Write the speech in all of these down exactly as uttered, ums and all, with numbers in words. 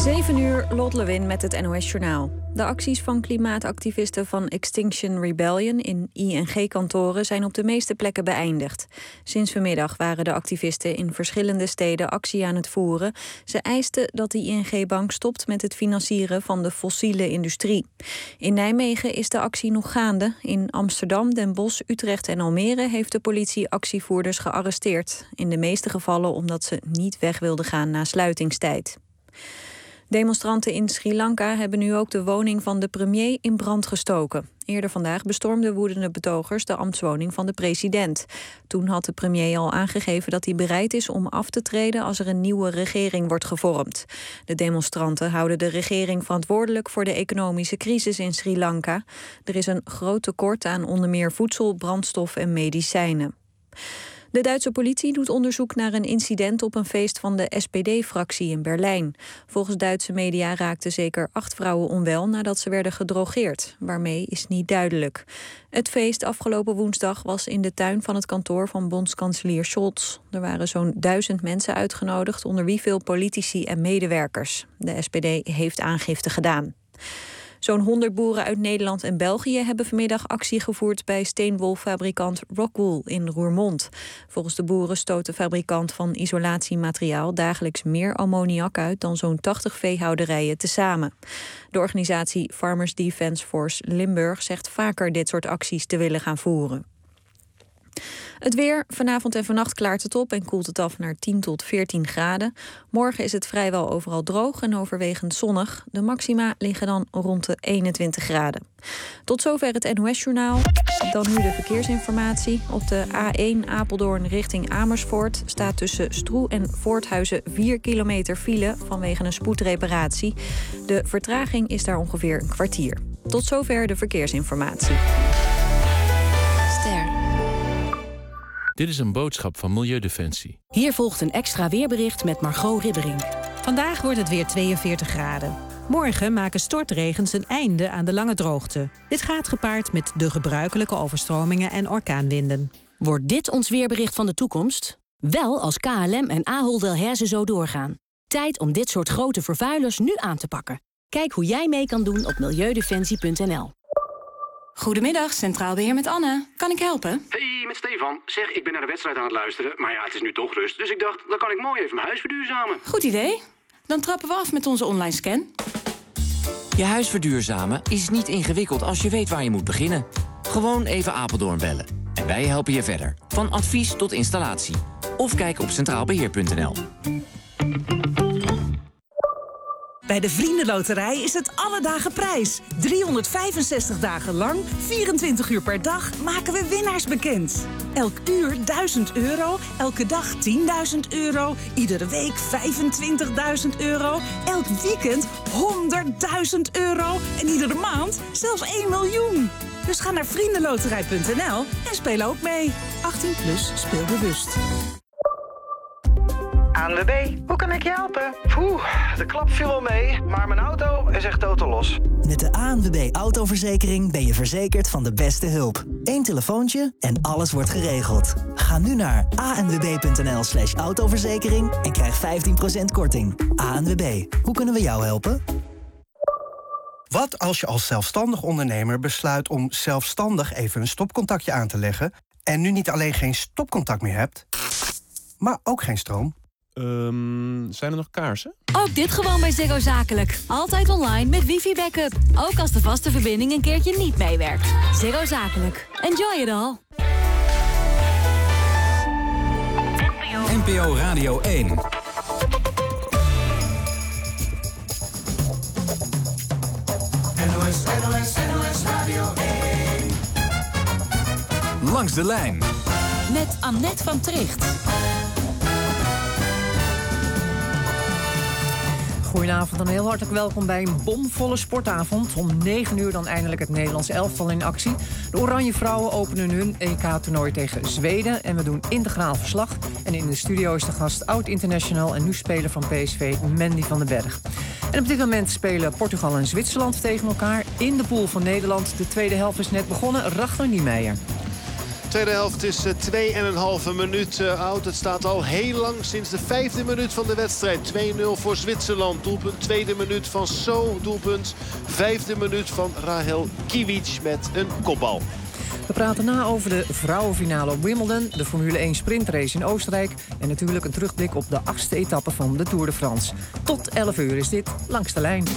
zeven uur, Lot Lewin met het N O S-journaal. De acties van klimaatactivisten van Extinction Rebellion in I N G-kantoren zijn op de meeste plekken beëindigd. Sinds vanmiddag waren de activisten in verschillende steden actie aan het voeren. Ze eisten dat de I N G-bank stopt met het financieren van de fossiele industrie. In Nijmegen is de actie nog gaande. In Amsterdam, Den Bosch, Utrecht en Almere heeft de politie actievoerders gearresteerd. In de meeste gevallen omdat ze niet weg wilden gaan na sluitingstijd. Demonstranten in Sri Lanka hebben nu ook de woning van de premier in brand gestoken. Eerder vandaag bestormden woedende betogers de ambtswoning van de president. Toen had de premier al aangegeven dat hij bereid is om af te treden als er een nieuwe regering wordt gevormd. De demonstranten houden de regering verantwoordelijk voor de economische crisis in Sri Lanka. Er is een groot tekort aan onder meer voedsel, brandstof en medicijnen. De Duitse politie doet onderzoek naar een incident op een feest van de S P D-fractie in Berlijn. Volgens Duitse media raakten zeker acht vrouwen onwel nadat ze werden gedrogeerd. Waarmee is niet duidelijk. Het feest afgelopen woensdag was in de tuin van het kantoor van bondskanselier Scholz. Er waren zo'n duizend mensen uitgenodigd, onder wie veel politici en medewerkers. De S P D heeft aangifte gedaan. Zo'n honderd boeren uit Nederland en België hebben vanmiddag actie gevoerd bij steenwolfabrikant Rockwool in Roermond. Volgens de boeren stoot de fabrikant van isolatiemateriaal dagelijks meer ammoniak uit dan zo'n tachtig veehouderijen tezamen. De organisatie Farmers Defence Force Limburg zegt vaker dit soort acties te willen gaan voeren. Het weer. Vanavond en vannacht klaart het op en koelt het af naar tien tot veertien graden. Morgen is het vrijwel overal droog en overwegend zonnig. De maxima liggen dan rond de eenentwintig graden. Tot zover het N O S-journaal. Dan nu de verkeersinformatie. Op de A één Apeldoorn richting Amersfoort staat tussen Stroe en Voorthuizen vier kilometer file vanwege een spoedreparatie. De vertraging is daar ongeveer een kwartier. Tot zover de verkeersinformatie. Ster. Dit is een boodschap van Milieudefensie. Hier volgt een extra weerbericht met Margot Ribberink. Vandaag wordt het weer tweeënveertig graden. Morgen maken stortregens een einde aan de lange droogte. Dit gaat gepaard met de gebruikelijke overstromingen en orkaanwinden. Wordt dit ons weerbericht van de toekomst? Wel als K L M en Ahold Delhaize zo doorgaan. Tijd om dit soort grote vervuilers nu aan te pakken. Kijk hoe jij mee kan doen op milieudefensie punt n l. Goedemiddag, Centraal Beheer met Anne. Kan ik helpen? Hey, met Stefan. Zeg, ik ben naar de wedstrijd aan het luisteren, maar ja, het is nu toch rust. Dus ik dacht, dan kan ik mooi even mijn huis verduurzamen. Goed idee. Dan trappen we af met onze online scan. Je huis verduurzamen is niet ingewikkeld als je weet waar je moet beginnen. Gewoon even Apeldoorn bellen. En wij helpen je verder. Van advies tot installatie. Of kijk op centraal beheer punt n l. Bij de Vriendenloterij is het alle dagen prijs. driehonderdvijfenzestig dagen lang, vierentwintig uur per dag, maken we winnaars bekend. Elk uur duizend euro, elke dag tienduizend euro, iedere week vijfentwintigduizend euro, elk weekend honderdduizend euro en iedere maand zelfs één miljoen. Dus ga naar vriendenloterij punt n l en speel ook mee. achttien plus, speel bewust. A N W B, hoe kan ik je helpen? Oeh, de klap viel wel mee, maar mijn auto is echt totaal los. Met de A N W B autoverzekering ben je verzekerd van de beste hulp. Eén telefoontje en alles wordt geregeld. Ga nu naar a n w b punt n l slash autoverzekering en krijg vijftien procent korting. A N W B, hoe kunnen we jou helpen? Wat als je als zelfstandig ondernemer besluit om zelfstandig even een stopcontactje aan te leggen en nu niet alleen geen stopcontact meer hebt, maar ook geen stroom? Um, zijn er nog kaarsen? Ook dit gewoon bij Ziggo Zakelijk. Altijd online met wifi-backup. Ook als de vaste verbinding een keertje niet meewerkt. Ziggo Zakelijk. Enjoy it all. N P O Radio één. N O S, N O S, N O S Radio één. Langs de lijn. Met Annette van Tricht. Goedenavond en heel hartelijk welkom bij een bomvolle sportavond. Om negen uur dan eindelijk het Nederlands elftal in actie. De Oranje Vrouwen openen hun E K-toernooi tegen Zweden. En we doen integraal verslag. En in de studio is de gast oud-international en nu speler van P S V, Mandy van den Berg. En op dit moment spelen Portugal en Zwitserland tegen elkaar. In de pool van Nederland. De tweede helft is net begonnen. Ragnar Niemeyer. Tweede helft is uh, twee en een halve minuut uh, oud. Het staat al heel lang sinds de vijfde minuut van de wedstrijd. twee nul voor Zwitserland. Doelpunt tweede minuut van So. Doelpunt vijfde minuut van Rahel Kiewicz met een kopbal. We praten na over de vrouwenfinale op Wimbledon, de Formule één sprintrace in Oostenrijk en natuurlijk een terugblik op de achtste etappe van de Tour de France. Tot elf uur is dit Langs de Lijn.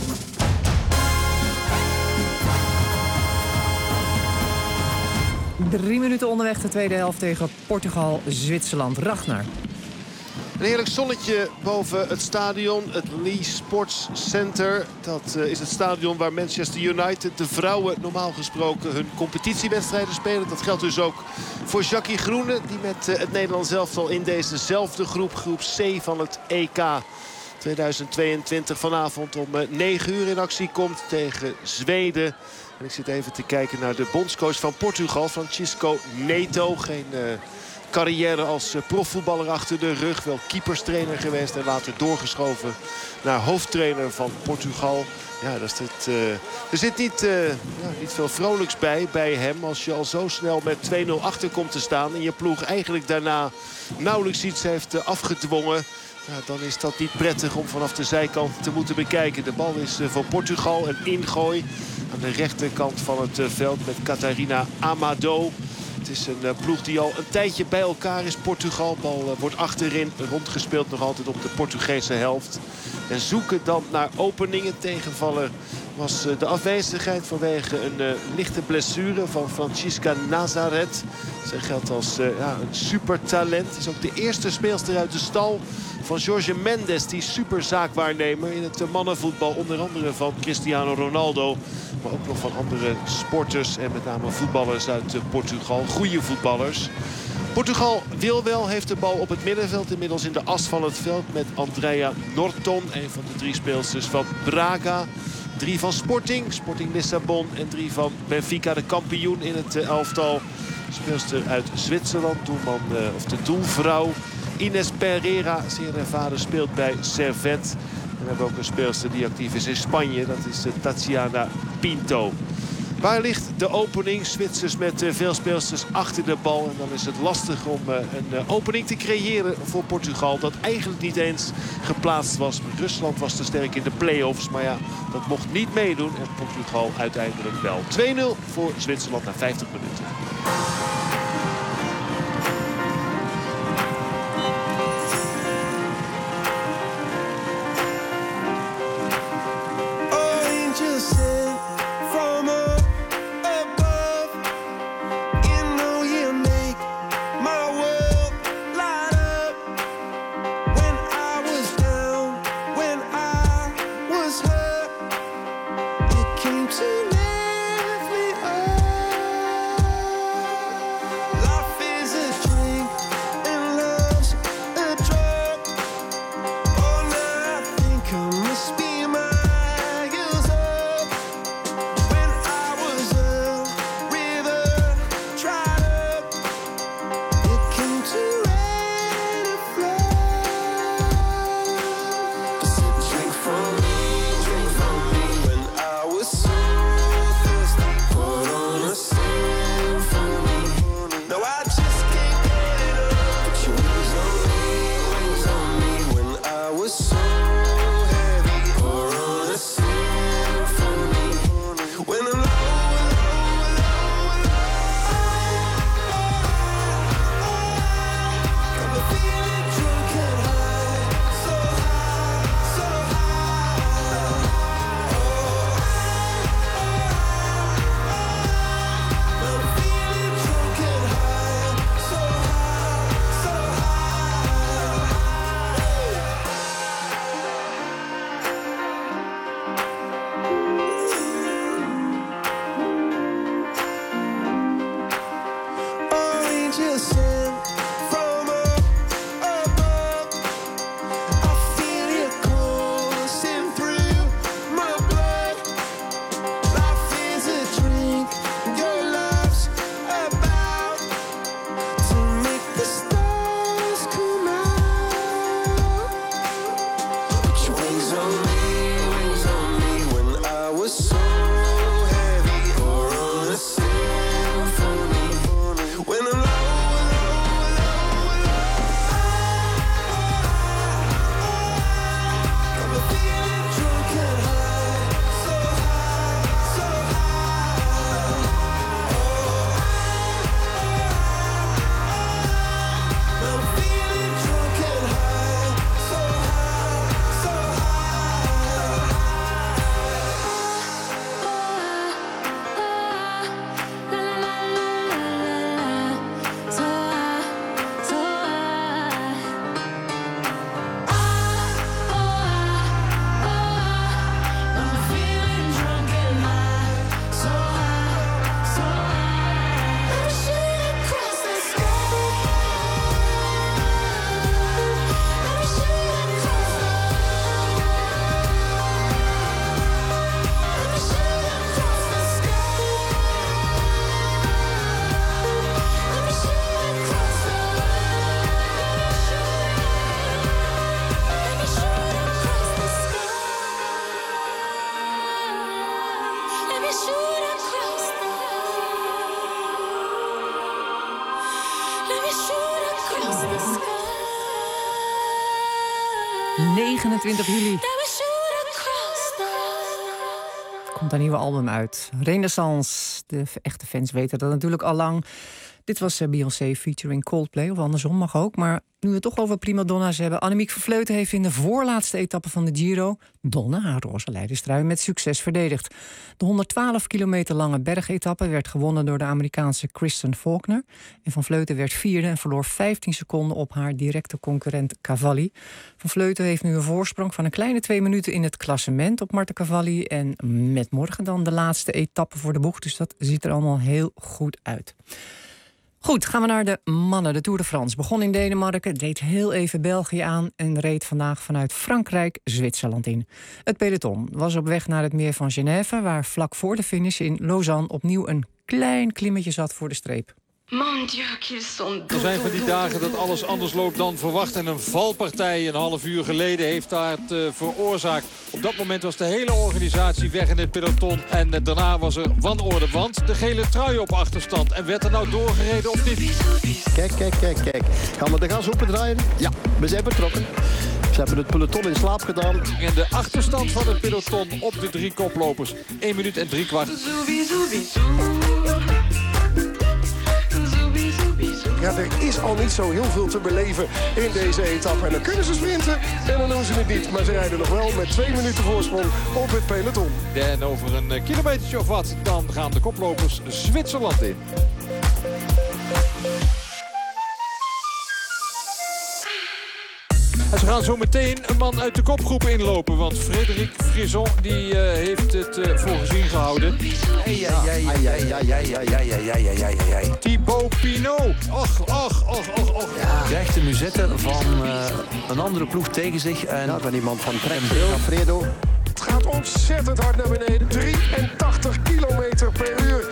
Drie minuten onderweg de tweede helft tegen Portugal-Zwitserland. Ragnar. Een heerlijk zonnetje boven het stadion, het Lee Sports Center. Dat uh, is het stadion waar Manchester United, de vrouwen, normaal gesproken hun competitiewedstrijden spelen. Dat geldt dus ook voor Jackie Groene, die met uh, het Nederlands elftal in dezezelfde groep, groep C van het E K tweeduizend tweeëntwintig, vanavond om uh, negen uur in actie komt tegen Zweden. En ik zit even te kijken naar de bondscoach van Portugal, Francisco Neto. Geen uh, carrière als uh, profvoetballer achter de rug. Wel keeperstrainer geweest en later doorgeschoven naar hoofdtrainer van Portugal. Ja, dat is het, uh, er zit niet, uh, ja, niet veel vrolijks bij, bij hem. Als je al zo snel met twee nul achter komt te staan en je ploeg eigenlijk daarna nauwelijks iets heeft uh, afgedwongen. Ja, dan is dat niet prettig om vanaf de zijkant te moeten bekijken. De bal is uh, voor Portugal een ingooi aan de rechterkant van het uh, veld met Catarina Amado. Het is een uh, ploeg die al een tijdje bij elkaar is. Portugal, bal uh, wordt achterin rondgespeeld nog altijd op de Portugese helft. En zoeken dan naar openingen. Tegenvaller was uh, de afwezigheid vanwege een uh, lichte blessure van Francisca Nazaret. Zij geldt als uh, ja, een supertalent. Is ook de eerste speelster uit de stal van Jorge Mendes, die superzaakwaarnemer in het uh, mannenvoetbal. Onder andere van Cristiano Ronaldo. Maar ook nog van andere sporters en met name voetballers uit uh, Portugal. Goede voetballers. Portugal wil wel, heeft de bal op het middenveld. Inmiddels in de as van het veld met Andrea Norton. Een van de drie speelsters van Braga. Drie van Sporting, Sporting Lissabon. En drie van Benfica, de kampioen in het uh, elftal. Speelster uit Zwitserland, doelman, uh, of de doelvrouw. Ines Pereira, zeer ervaren, speelt bij Servette. En we hebben ook een speelster die actief is in Spanje. Dat is uh, Tatiana Pinto. Waar ligt de opening? Zwitsers met uh, veel speelsters achter de bal. En dan is het lastig om uh, een uh, opening te creëren voor Portugal. Dat eigenlijk niet eens geplaatst was. Rusland was te sterk in de play-offs. Maar ja, dat mocht niet meedoen. En Portugal uiteindelijk wel. twee nul voor Zwitserland na vijftig minuten. negenentwintig juli. Komt een nieuwe album uit. Renaissance. De echte fans weten dat natuurlijk al lang. Dit was Beyoncé featuring Coldplay, of andersom mag ook. Maar nu we het toch over primadonna's hebben... Annemiek van Vleuten heeft in de voorlaatste etappe van de Giro... Donna, haar roze leiderstrui, met succes verdedigd. De honderdtwaalf kilometer lange bergetappe werd gewonnen... door de Amerikaanse Kristen Faulkner. En Van Vleuten werd vierde en verloor vijftien seconden... op haar directe concurrent Cavalli. Van Vleuten heeft nu een voorsprong van een kleine twee minuten... in het klassement op Marta Cavalli. En met morgen dan de laatste etappe voor de boeg. Dus dat ziet er allemaal heel goed uit. Goed, gaan we naar de mannen. De Tour de France begon in Denemarken, deed heel even België aan... en reed vandaag vanuit Frankrijk Zwitserland in. Het peloton was op weg naar het meer van Genève... waar vlak voor de finish in Lausanne opnieuw een klein klimmetje zat voor de streep. Er zijn van die dagen dat alles anders loopt dan verwacht. En een valpartij een half uur geleden heeft daar het uh, veroorzaakt. Op dat moment was de hele organisatie weg in het peloton. En uh, daarna was er wanorde, want de gele trui op achterstand. En werd er nou doorgereden of niet? Kijk, kijk, kijk, kijk. Gaan we de gas opendraaien? Ja, we zijn betrokken. Ze hebben het peloton in slaap gedaan. En de achterstand van het peloton op de drie koplopers. één minuut en drie kwart. Ja, er is al niet zo heel veel te beleven in deze etappe. En dan kunnen ze sprinten en dan doen ze het niet. Maar ze rijden nog wel met twee minuten voorsprong op het peloton. En over een kilometertje of wat, dan gaan de koplopers Zwitserland in. En ze gaan zo meteen een man uit de kopgroep inlopen. Want Frédéric Frison die, uh, heeft het uh, voor gezien gehouden. Thibaut Pinot. Och, och, och, och, och. Ja. Krijgt de musette van uh, een andere ploeg tegen zich. En ja, van iemand van Trek. Fredo. Het gaat ontzettend hard naar beneden. drieëntachtig kilometer per uur.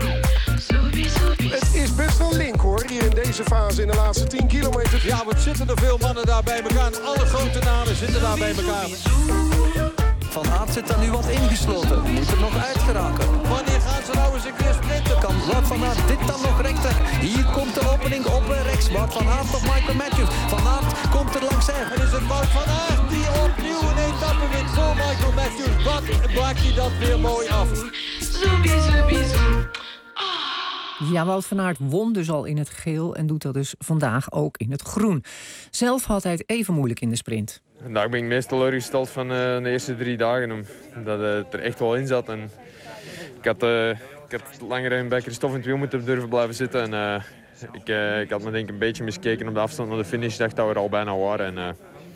Het is best wel link hoor, hier in deze fase in de laatste tien kilometer. Ja, wat zitten er veel mannen daar bij elkaar. Alle grote namen zitten daar bij elkaar. Van Aert zit daar nu wat ingesloten. Moet er nog uit geraken. Wanneer gaan ze nou eens een keer sprinten? Kan Wout van Aert dit dan nog rechter? Hier komt de opening op rechts. Wout van Aert op Michael Matthews. Van Aert komt er langs hem. En is het Wout van Aert die opnieuw een etappe wint voor Michael Matthews. Wat maakt hij dat weer mooi af? Ja, Wout van Aert won dus al in het geel en doet dat dus vandaag ook in het groen. Zelf had hij het even moeilijk in de sprint. Daar ben ik meest teleurgesteld van uh, de eerste drie dagen. Omdat uh, het er echt wel in zat. En ik, had, uh, ik had langer bij Christophe in het wiel moeten durven blijven zitten. En, uh, ik, uh, ik had me denk ik een beetje miskeken op de afstand naar de finish. Ik dacht dat we er al bijna waren. En, uh,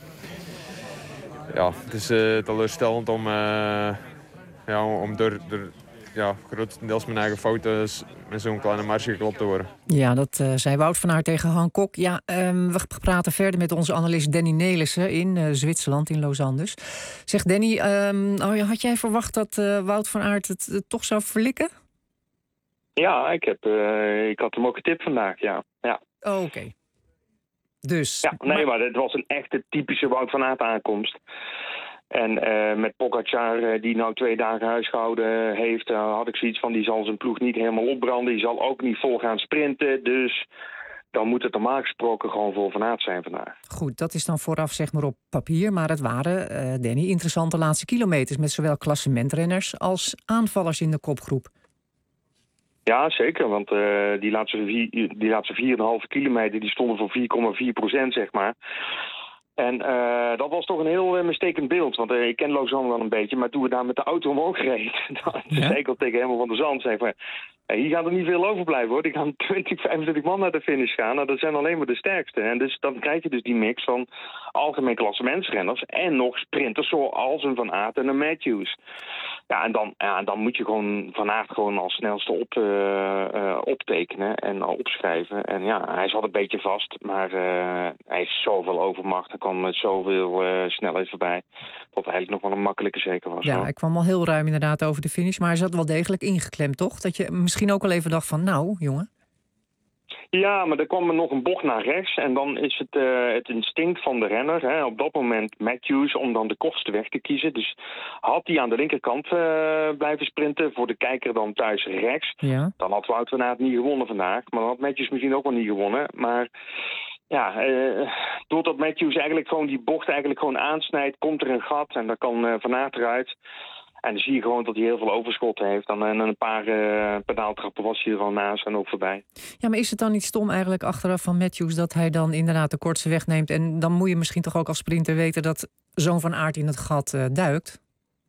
ja, het is uh, teleurstellend om, uh, ja, om door... door ja, grotendeels mijn eigen fouten met zo'n kleine marge geklopt te worden. Ja, dat uh, zei Wout van Aert tegen Han Kok. Ja, um, we praten verder met onze analist Danny Nelissen in uh, Zwitserland, in Lausanne dus. Zeg Danny, um, oh, had jij verwacht dat uh, Wout van Aert het uh, toch zou verlikken? Ja, ik, heb, uh, ik had hem ook getipt vandaag, ja. ja. Oh, oké. Okay. Dus... Ja, nee, maar het was een echte typische Wout van Aert aankomst. En uh, met Pogacar, uh, die nou twee dagen huisgehouden heeft, uh, had ik zoiets van, die zal zijn ploeg niet helemaal opbranden. Die zal ook niet vol gaan sprinten, dus dan moet het normaal gesproken gewoon voor Van Aert zijn vandaag. Goed, dat is dan vooraf zeg maar op papier, maar het waren, uh, Danny, interessante laatste kilometers met zowel klassementrenners als aanvallers in de kopgroep. Ja, zeker, want uh, die laatste vier, die laatste vier komma vijf kilometer die stonden voor vier komma vier procent, zeg maar. En uh, dat was toch een heel uh, mistekend beeld. Want uh, ik ken Lausanne wel een beetje. Maar toen we daar met de auto omhoog reden... dan ja? zei ik al tegen Helmut van der Zand... Zeg maar, hey, hier gaat er niet veel overblijven hoor. Die gaan twintig, vijfentwintig man naar de finish gaan. Nou, dat zijn alleen maar de sterkste. En dus dan krijg je dus die mix van algemeen klassementsrenners... en nog sprinters zoals een Van Aert en een Matthews. Ja, en dan, ja, dan moet je gewoon Van Aert gewoon als snelste op, uh, uh, optekenen en uh, opschrijven. En ja, hij zat een beetje vast, maar uh, hij heeft zoveel overmacht. Hij kwam met zoveel uh, snelheid voorbij, dat eigenlijk nog wel een makkelijke zeker was. Ja, hoor. hij kwam al heel ruim inderdaad over de finish, maar hij zat wel degelijk ingeklemd, toch? Dat je misschien ook al even dacht van, nou, jongen... Ja, maar er kwam er nog een bocht naar rechts. En dan is het, uh, het instinct van de renner, hè, op dat moment Matthews, om dan de kortste weg te kiezen. Dus had hij aan de linkerkant uh, blijven sprinten, voor de kijker dan thuis rechts. Ja. Dan had Wout van Aert niet gewonnen vandaag. Maar dan had Matthews misschien ook wel niet gewonnen. Maar ja, uh, doordat Matthews eigenlijk gewoon die bocht eigenlijk gewoon aansnijdt, komt er een gat en dan kan uh, Van Aert eruit. En dan zie je gewoon dat hij heel veel overschot heeft. En, en een paar uh, pedaaltrappen was hij er al naast en ook voorbij. Ja, maar is het dan niet stom eigenlijk achteraf van Matthews dat hij dan inderdaad de kortste weg neemt? En dan moet je misschien toch ook als sprinter weten dat zo'n Van Aert in het gat uh, duikt?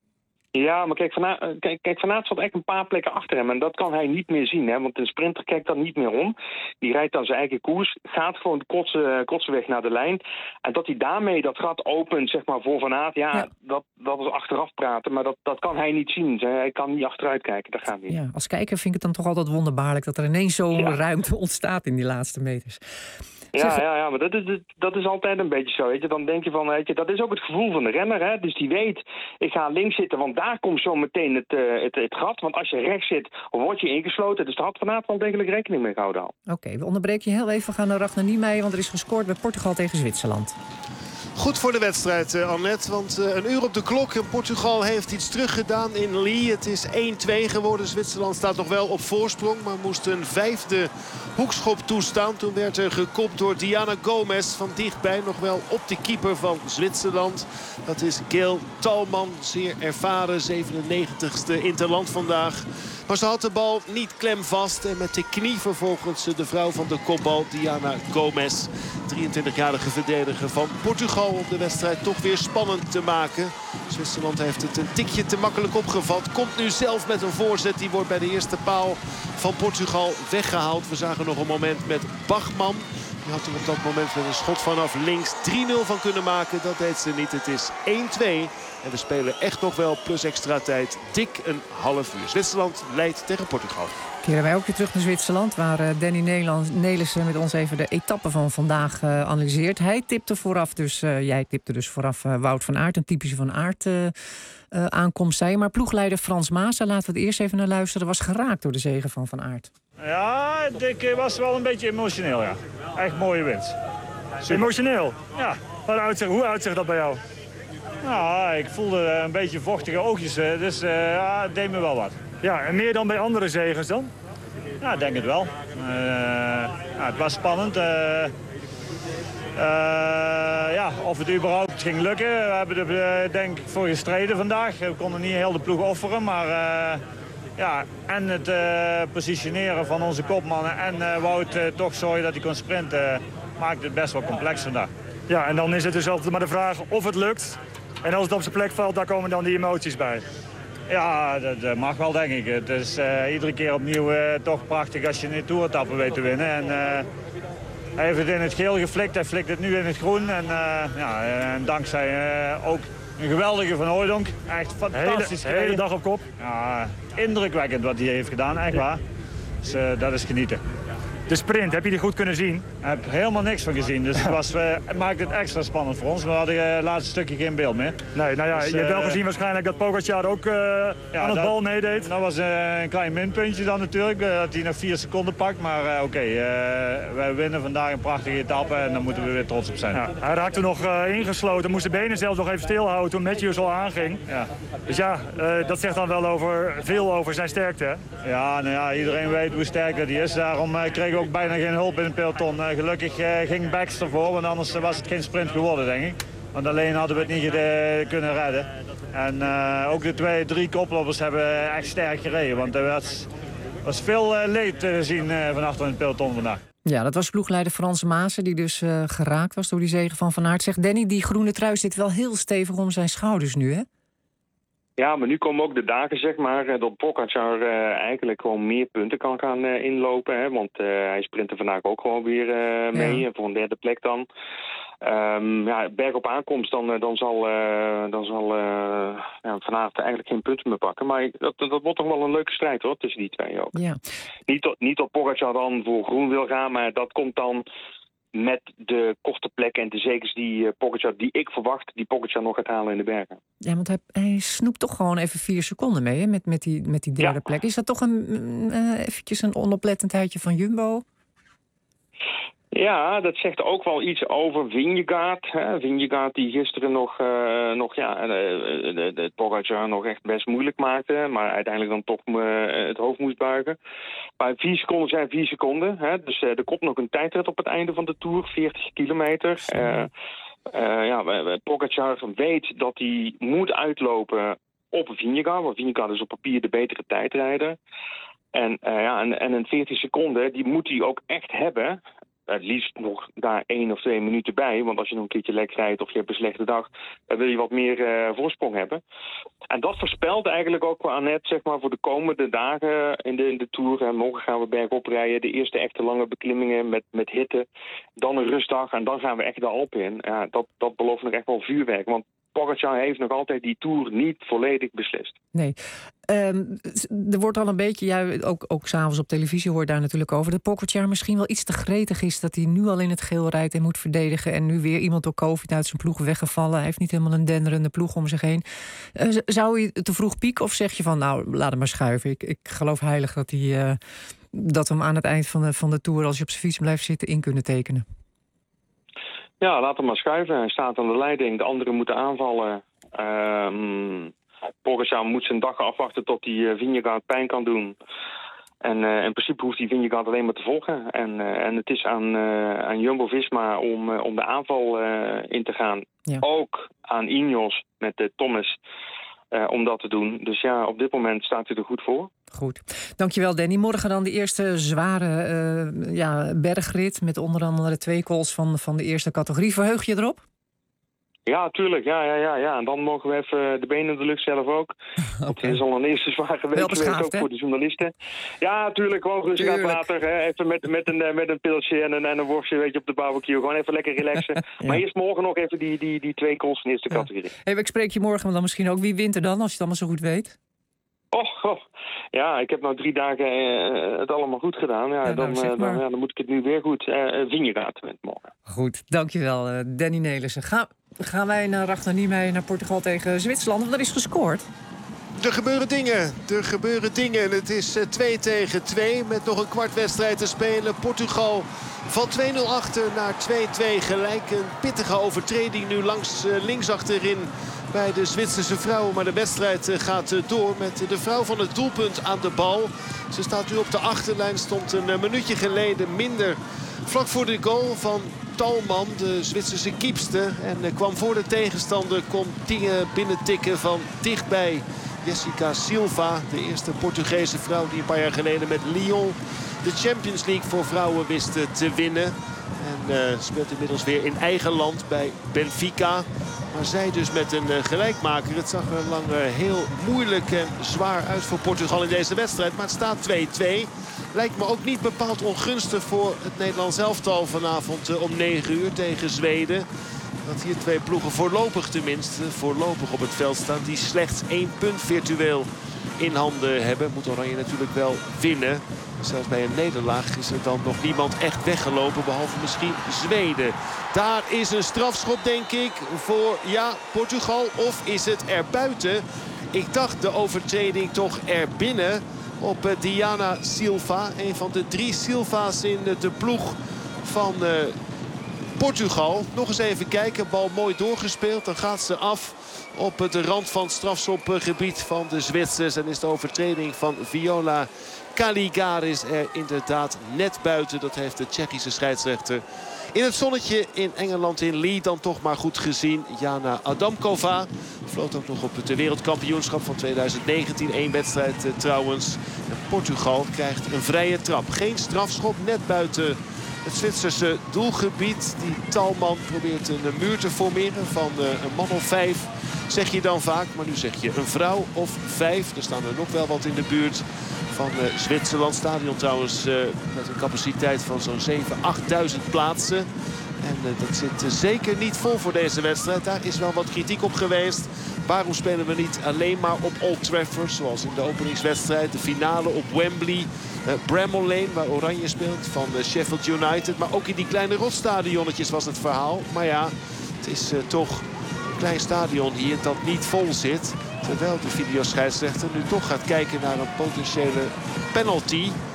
Ja, maar kijk, Van Aert, kijk, kijk, Van Aert zat echt een paar plekken achter hem. En dat kan hij niet meer zien, hè, want een sprinter kijkt dan niet meer om. Die rijdt dan zijn eigen koers, gaat gewoon de kortste, kortste weg naar de lijn. En dat hij daarmee dat gat opent, zeg maar, voor Van Aert, ja, ja. Dat, dat is achteraf praten. Maar dat, dat kan hij niet zien. Hij kan niet achteruit kijken, dat gaat niet. Ja, als kijker vind ik het dan toch altijd wonderbaarlijk dat er ineens zo'n ja. ruimte ontstaat in die laatste meters. Ja, ja, ja, maar dat is, dat is altijd een beetje zo, weet je. Dan denk je van, weet je, dat is ook het gevoel van de renner, hè. Dus die weet, ik ga links zitten, want daar komt zo meteen het, uh, het, het gat. Want als je rechts zit, word je ingesloten. Dus daar had Van Aert wel degelijk rekening mee gehouden al. Oké, okay, we onderbreken je heel even. We gaan naar Ragnar Niemeyer, want er is gescoord bij Portugal tegen Zwitserland. Goed voor de wedstrijd, uh, Annette. Want uh, een uur op de klok en Portugal heeft iets teruggedaan in Lee. Het is één twee geworden. Zwitserland staat nog wel op voorsprong. Maar moest een vijfde hoekschop toestaan. Toen werd er gekopt door Diana Gomez. Van dichtbij nog wel op de keeper van Zwitserland. Dat is Gail Talman. Zeer ervaren, zevenennegentigste interland vandaag. Maar ze had de bal niet klemvast. En met de knie vervolgens de vrouw van de kopbal, Diana Gomez. drieëntwintigjarige verdediger van Portugal. Om de wedstrijd toch weer spannend te maken. Zwitserland heeft het een tikje te makkelijk opgevat. Komt nu zelf met een voorzet. Die wordt bij de eerste paal van Portugal weggehaald. We zagen nog een moment met Bachman. Die had er op dat moment met een schot vanaf links drie nul van kunnen maken. Dat deed ze niet. Het is één twee. En we spelen echt nog wel plus extra tijd. Dik een half uur. Zwitserland leidt tegen Portugal. Keren wij ook weer terug naar Zwitserland, waar uh, Danny Nelissen met ons even de etappe van vandaag uh, analyseert. Hij tipte vooraf, dus uh, jij tipte dus vooraf uh, Wout van Aert, een typische Van Aert uh, uh, aankomst zei. Maar ploegleider Frans Maassen, laten we het eerst even naar luisteren, was geraakt door de zege van Van Aert. Ja, ik was wel een beetje emotioneel, ja. Echt mooie winst. Emotioneel? Ja. Wat uitzicht, hoe uitzicht dat bij jou? Nou, ik voelde een beetje vochtige oogjes, dus uh, ja, het deed me wel wat. Ja, en meer dan bij andere zegens dan? Ja, ik denk het wel. Uh, ja, het was spannend. Uh, uh, ja, of het überhaupt ging lukken. We hebben er uh, denk ik voor gestreden vandaag. We konden niet heel de ploeg offeren, maar... Uh, ja, en het uh, positioneren van onze kopmannen en uh, Wout uh, toch zorgen dat hij kon sprinten... Uh, maakt het best wel complex vandaag. Ja, en dan is het dus altijd maar de vraag of het lukt. En als het op zijn plek valt, daar komen dan die emoties bij. Ja, dat, dat mag wel, denk ik. Het is uh, iedere keer opnieuw uh, toch prachtig als je een toeretappe weet te winnen. En, uh, hij heeft het in het geel geflikt, hij flikt het nu in het groen. En, uh, ja, en dankzij uh, ook een geweldige Van Hooijdonk. Echt fantastisch. De hele, hele dag op kop. Ja, indrukwekkend wat hij heeft gedaan, echt waar. Dus uh, dat is genieten. De sprint, heb je die goed kunnen zien? Ik heb helemaal niks van gezien, dus het, was, uh, het maakt het extra spannend voor ons. We hadden uh, het laatste stukje geen beeld meer. Nee, nou ja, dus, uh, je hebt wel gezien waarschijnlijk dat Pogacar ook uh, ja, aan het dat, bal meedeed. Dat was uh, een klein minpuntje dan natuurlijk, uh, dat hij nog vier seconden pakt. Maar uh, oké, okay, uh, wij winnen vandaag een prachtige etappe en daar moeten we weer trots op zijn. Ja, hij raakte nog uh, ingesloten, moest de benen zelfs nog even stilhouden toen Matthews al aanging. Ja. Dus ja, uh, dat zegt dan wel over, veel over zijn sterkte. Hè? Ja, nou ja, iedereen weet hoe sterk hij is. Daarom uh, kregen we ook bijna geen hulp in het peloton. Uh, gelukkig uh, ging Baxter voor, want anders was het geen sprint geworden, denk ik. Want alleen hadden we het niet uh, kunnen redden. En uh, ook de twee, drie koploppers hebben echt sterk gereden. Want er was, was veel uh, leed te zien uh, van achter in het peloton vandaag. Ja, dat was ploegleider Frans Maassen, die dus uh, geraakt was door die zege van Van Aert. Zegt Danny, die groene trui zit wel heel stevig om zijn schouders nu, hè? Ja, maar nu komen ook de dagen, zeg maar, dat Pogacar uh, eigenlijk gewoon meer punten kan gaan uh, inlopen. Hè, want uh, hij sprint er vandaag ook gewoon weer uh, mee, ja. Voor een derde plek dan. Um, ja, berg op aankomst, dan, dan zal, uh, dan zal uh, ja, Van Aert eigenlijk geen punten meer pakken. Maar ik, dat, dat wordt toch wel een leuke strijd, hoor, tussen die twee ook. Ja. Niet, tot, niet dat Pogacar dan voor groen wil gaan, maar dat komt dan... met de korte plekken en de zekers die uh, Pogacar, die ik verwacht, die Pogacar nog gaat halen in de bergen. Ja, want hij, hij snoept toch gewoon even vier seconden mee, hè, met, met, die, met die derde ja. plek. Is dat toch een, uh, eventjes een onoplettendheidje van Jumbo? Ja, dat zegt ook wel iets over Vingegaard. Vingegaard die gisteren nog, uh, nog ja, de, de, de Pogačar nog echt best moeilijk maakte. Maar uiteindelijk dan toch uh, het hoofd moest buigen. Maar vier seconden zijn vier seconden. Hè? Dus uh, er komt nog een tijdrit op het einde van de Tour. veertig kilometer. Uh, uh, ja, Pogačar weet dat hij moet uitlopen op Vingegaard. Want Vingegaard is op papier de betere tijdrijder. En, uh, ja, en, en een veertig seconden, die moet hij ook echt hebben. Het liefst nog daar één of twee minuten bij. Want als je nog een keertje lek rijdt of je hebt een slechte dag, dan wil je wat meer uh, voorsprong hebben. En dat voorspelt eigenlijk ook wel Annette, zeg maar, voor de komende dagen in de, in de Tour. En morgen gaan we bergop rijden. De eerste echte lange beklimmingen met, met hitte. Dan een rustdag en dan gaan we echt de Alpen in. Ja, dat, dat belooft nog echt wel vuurwerk. Want Pogačar heeft nog altijd die Tour niet volledig beslist. Nee. Um, er wordt al een beetje, ja, ook, ook s'avonds op televisie hoor je daar natuurlijk over, dat Pogačar misschien wel iets te gretig is, dat hij nu al in het geel rijdt en moet verdedigen en nu weer iemand door COVID uit zijn ploeg weggevallen. Hij heeft niet helemaal een denderende ploeg om zich heen. Uh, zou je te vroeg pieken of zeg je van, nou, laat hem maar schuiven. Ik, ik geloof heilig dat, hij, uh, dat we hem aan het eind van de, van de Tour, als je op zijn fiets blijft zitten, in kunnen tekenen? Ja, laat hem maar schuiven. Hij staat aan de leiding. De anderen moeten aanvallen. Um, Pogačar moet zijn dag afwachten tot hij uh, Vingegaard pijn kan doen. En uh, in principe hoeft hij Vingegaard alleen maar te volgen. En, uh, en het is aan, uh, aan Jumbo-Visma om, uh, om de aanval uh, in te gaan. Ja. Ook aan Ineos met uh, Thomas uh, om dat te doen. Dus ja, op dit moment staat hij er goed voor. Goed. Dankjewel, Danny. Morgen dan de eerste zware uh, ja, bergrit met onder andere twee calls van, van de eerste categorie. Verheug je erop? Ja, tuurlijk. Ja, ja, ja, ja. En dan mogen we even de benen in de lucht zelf ook. Okay. Het is al een eerste zware week geweest, ook voor de journalisten. Ja, tuurlijk. Gewoon rustig aan water. Hè. Even met, met, een, met een pilsje en een, en een worstje weet je, op de barbecue. Gewoon even lekker relaxen. Ja. Maar eerst morgen nog even die, die, die twee calls van de eerste ja. categorie. Hey, ik spreek je morgen dan misschien ook. Wie wint er dan, als je het allemaal zo goed weet? Och, oh, ja, ik heb nou drie dagen uh, het allemaal goed gedaan. Ja, ja, dan, nou, uh, dan, ja, dan moet ik het nu weer goed. Uh, Vingegaard met morgen. Goed, dankjewel, uh, Danny Nelissen. Ga, gaan wij naar Ragnar Niemeyer, naar Portugal tegen Zwitserland? Want er is gescoord. Er gebeuren dingen, er gebeuren dingen. Het is twee tegen twee met nog een kwart wedstrijd te spelen. Portugal van twee nul achter naar twee twee gelijk. Een pittige overtreding nu langs uh, links achterin bij de Zwitserse vrouwen. Maar de wedstrijd gaat door met de vrouw van het doelpunt aan de bal. Ze staat nu op de achterlijn, stond een minuutje geleden minder vlak voor de goal van Talman, de Zwitserse keepster. En kwam voor de tegenstander, kon dingen binnentikken van dichtbij. Jessica Silva, de eerste Portugese vrouw die een paar jaar geleden met Lyon de Champions League voor vrouwen wist te winnen. En uh, speelt inmiddels weer in eigen land bij Benfica. Maar zij dus met een uh, gelijkmaker. Het zag er lang uh, heel moeilijk en zwaar uit voor Portugal in deze wedstrijd. Maar het staat twee twee. Lijkt me ook niet bepaald ongunstig voor het Nederlands elftal vanavond uh, om negen uur tegen Zweden. Dat hier twee ploegen voorlopig tenminste, voorlopig op het veld staan. Die slechts één punt virtueel in handen hebben. Moet Oranje natuurlijk wel winnen. Zelfs bij een nederlaag is er dan nog niemand echt weggelopen. Behalve misschien Zweden. Daar is een strafschop denk ik voor ja, Portugal. Of is het erbuiten? Ik dacht de overtreding toch erbinnen op uh, Diana Silva. Een van de drie Silva's in uh, de ploeg van uh, Portugal. Nog eens even kijken. Bal mooi doorgespeeld. Dan gaat ze af op de rand van het strafschopgebied van de Zwitsers. En is de overtreding van Viola Caligaris er inderdaad net buiten. Dat heeft de Tsjechische scheidsrechter in het zonnetje in Engeland in Lee dan toch maar goed gezien. Jana Adamkova floot ook nog op het wereldkampioenschap van tweeduizend negentien. Eén wedstrijd uh, trouwens. En Portugal krijgt een vrije trap. Geen strafschop, net buiten het Zwitserse doelgebied. Die Talman probeert een muur te formeren van uh, een man of vijf. Zeg je dan vaak, maar nu zeg je een vrouw of vijf. Er staan er nog wel wat in de buurt van uh, Zwitserland. Stadion trouwens uh, met een capaciteit van zo'n zevenduizend, achtduizend plaatsen. En uh, dat zit uh, zeker niet vol voor deze wedstrijd. Daar is wel wat kritiek op geweest. Waarom spelen we niet alleen maar op Old Trafford, zoals in de openingswedstrijd, de finale op Wembley, uh, Bramall Lane, waar Oranje speelt, van uh, Sheffield United. Maar ook in die kleine rotstadionnetjes was het verhaal. Maar ja, het is uh, toch een klein stadion hier dat niet vol zit. Terwijl de videoscheidsrechter nu toch gaat kijken naar een potentiële penalty. En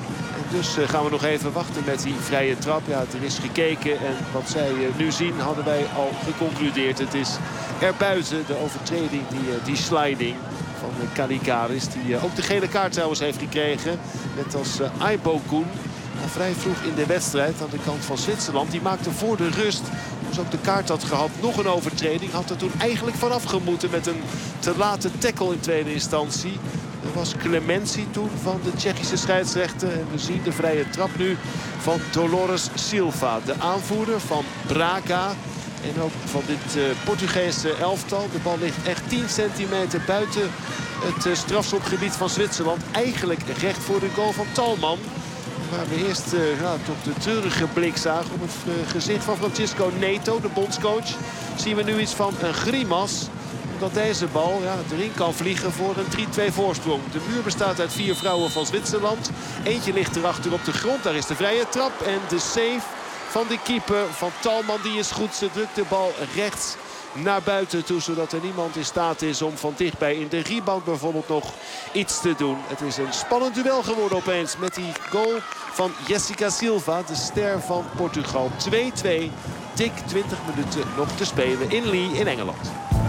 Dus uh, gaan we nog even wachten met die vrije trap. Ja, er is gekeken en wat zij uh, nu zien hadden wij al geconcludeerd. Het is erbuiten de overtreding, die, uh, die sliding van uh, Kalikaris. Die uh, ook de gele kaart trouwens heeft gekregen. Net als uh, Aibokun. Al vrij vroeg in de wedstrijd aan de kant van Zwitserland. Die maakte voor de rust, dus ook de kaart had gehad, nog een overtreding. Had er toen eigenlijk vanaf gemoeten met een te late tackle in tweede instantie. Er was clementie toen van de Tsjechische scheidsrechter. En we zien de vrije trap nu van Dolores Silva. De aanvoerder van Braga. En ook van dit uh, Portugese elftal. De bal ligt echt tien centimeter buiten het uh, strafschopgebied van Zwitserland. Eigenlijk recht voor de goal van Thalmann. Waar we eerst uh, ja, toch de treurige blik zagen op het uh, gezicht van Francisco Neto, de bondscoach. Zien we nu iets van een grimas. Dat deze bal ja, erin kan vliegen voor een drie twee voorsprong. De muur bestaat uit vier vrouwen van Zwitserland. Eentje ligt erachter op de grond. Daar is de vrije trap en de save van de keeper van Thalmann. Die is goed. Ze drukt de bal rechts naar buiten toe. Zodat er niemand in staat is om van dichtbij in de rebound bijvoorbeeld nog iets te doen. Het is een spannend duel geworden opeens met die goal van Jessica Silva. De ster van Portugal. twee twee. Dik twintig minuten nog te spelen in Lee in Engeland.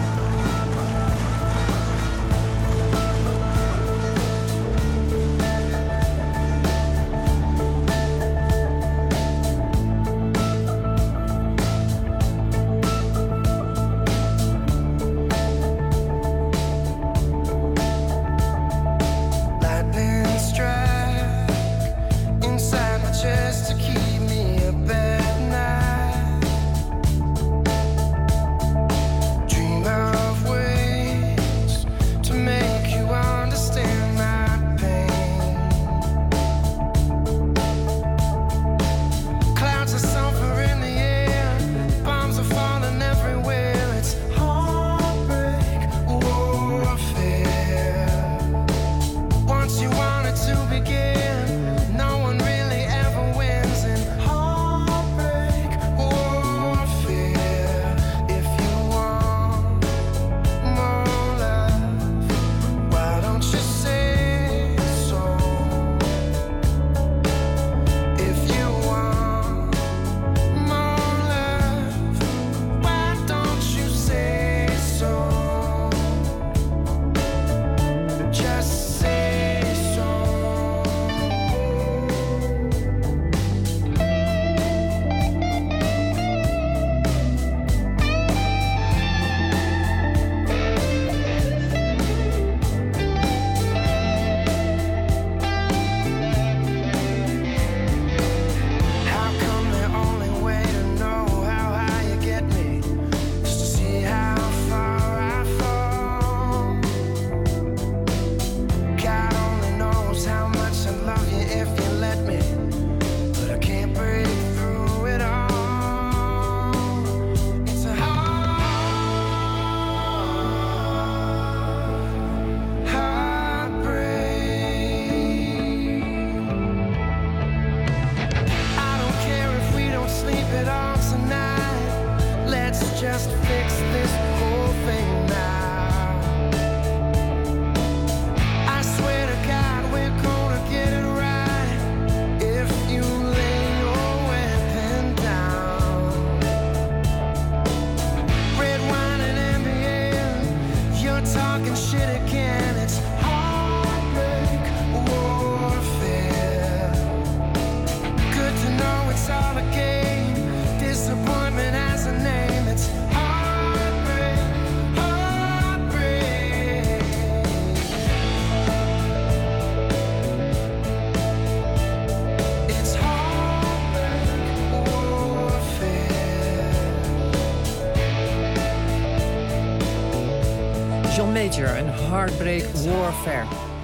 Major en Heartbreak Warfare.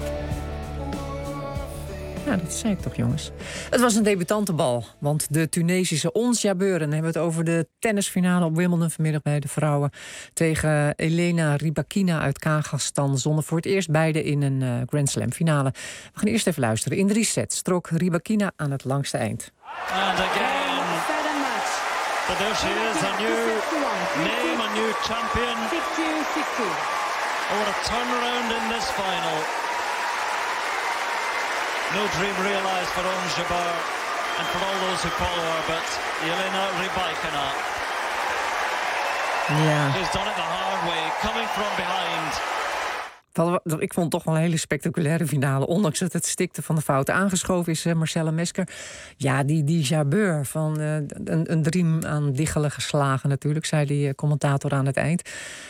Ja, dat zei ik toch, jongens. Het was een debutantenbal, want de Tunesische Ons Jabeuren hebben het over de tennisfinale op Wimbledon vanmiddag bij de vrouwen tegen Elena Rybakina uit Kazachstan. Zonden voor het eerst beide in een uh, Grand Slam finale. We gaan eerst even luisteren. In drie sets trok Rybakina aan het langste eind. And again, but there she is, a new name, a new champion. Oh, what a turnaround in this final. No dream realized for Ons Jabeur and for all those who follow her, but Jelena Rybakina. Ja. She's done it the hard way, coming from behind. Ik vond het toch wel een hele spectaculaire finale. Ondanks dat het stikte van de fouten. Aangeschoven is uh, Marcella Mesker. Ja, die, die Jabeur van uh, een, een driem aan diggelen geslagen natuurlijk, zei die uh, commentator aan het eind.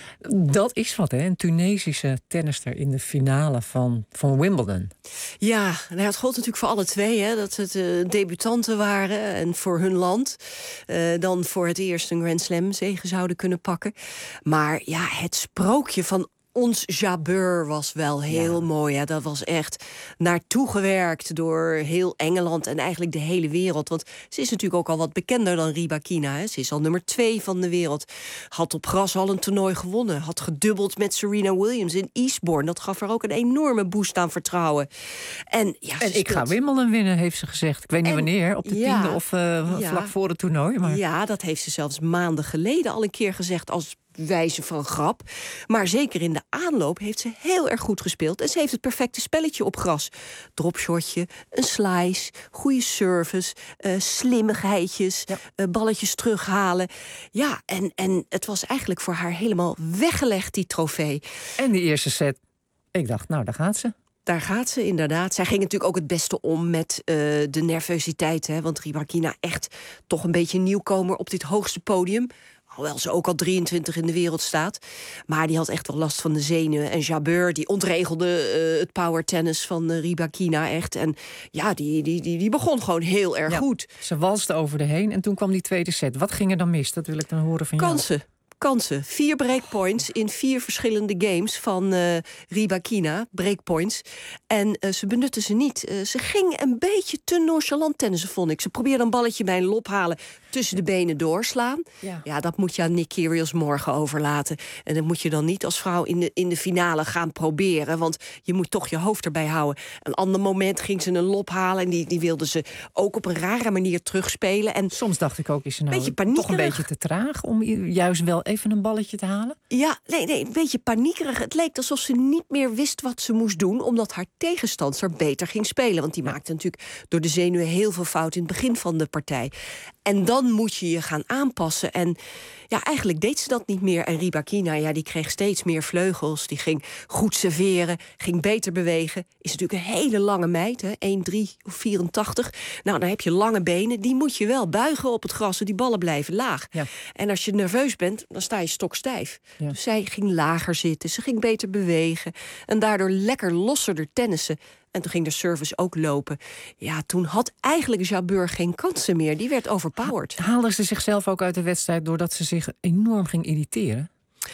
Dat is wat, hè? Een Tunesische tennister in de finale van, van Wimbledon. Ja, nou ja, het gold natuurlijk voor alle twee, hè, dat het uh, debutanten waren en voor hun land. Uh, dan voor het eerst een Grand Slam zege zouden kunnen pakken. Maar ja, het sprookje van Ons Jabeur was wel heel ja. mooi. Hè. Dat was echt naartoe gewerkt door heel Engeland en eigenlijk de hele wereld. Want ze is natuurlijk ook al wat bekender dan Rybakina. Hè. Ze is al nummer twee van de wereld. Had op gras al een toernooi gewonnen. Had gedubbeld met Serena Williams in Eastbourne. Dat gaf haar ook een enorme boost aan vertrouwen. En, ja, en ik ga Wimbledon winnen, heeft ze gezegd. Ik weet niet en, wanneer, op de ja, tiende of uh, ja, vlak voor het toernooi. Maar... Ja, dat heeft ze zelfs maanden geleden al een keer gezegd als wijze van grap. Maar zeker in de aanloop heeft ze heel erg goed gespeeld. En ze heeft het perfecte spelletje op gras. Dropshotje, een slice, goede service, uh, slimmigheidjes, ja. uh, balletjes terughalen. Ja, en, en het was eigenlijk voor haar helemaal weggelegd, die trofee. En die eerste set, ik dacht, nou, daar gaat ze. Daar gaat ze, inderdaad. Zij ging natuurlijk ook het beste om met uh, de nervositeit. Hè, want Rybakina echt toch een beetje nieuwkomer op dit hoogste podium. Hoewel ze ook al drieëntwintig in de wereld staat. Maar die had echt wel last van de zenuwen. En Jabeur, die ontregelde uh, het power tennis van uh, Rybakina echt. En ja, die, die, die, die begon gewoon heel erg ja, goed. Ze walste over de heen en toen kwam die tweede set. Wat ging er dan mis? Dat wil ik dan horen van jou. Kansen. Kansen. Vier breakpoints in vier verschillende games van uh, Rybakina. Breakpoints. En uh, ze benutten ze niet. Uh, ze ging een beetje te nonchalant tennissen, vond ik. Ze probeerde een balletje bij een lop halen, tussen de benen doorslaan. Ja, ja dat moet je aan Nick Kyrgios morgen overlaten. En dat moet je dan niet als vrouw in de, in de finale gaan proberen. Want je moet toch je hoofd erbij houden. Een ander moment ging ze een lop halen en die, die wilde ze ook op een rare manier terugspelen. En soms dacht ik ook, is ze nou toch een beetje te traag om juist wel even een balletje te halen? Ja, nee, nee, een beetje paniekerig. Het leek alsof ze niet meer wist wat ze moest doen, omdat haar tegenstander beter ging spelen. Want die maakte natuurlijk door de zenuwen heel veel fout in het begin van de partij. En dan moet je je gaan aanpassen. En ja, eigenlijk deed ze dat niet meer. En Rybakina, ja, die kreeg steeds meer vleugels. Die ging goed serveren, ging beter bewegen. Is natuurlijk een hele lange meid, hè, één komma drie of vierentachtig. Nou, dan heb je lange benen. Die moet je wel buigen op het gras, en die ballen blijven laag. Ja. En als je nerveus bent, dan sta je stokstijf. Ja. Dus zij ging lager zitten, ze ging beter bewegen. En daardoor lekker losserder tennissen. En toen ging de service ook lopen. Ja, toen had eigenlijk Jabeur geen kansen meer. Die werd overpowered. Haalde ze zichzelf ook uit de wedstrijd doordat ze zich enorm ging irriteren?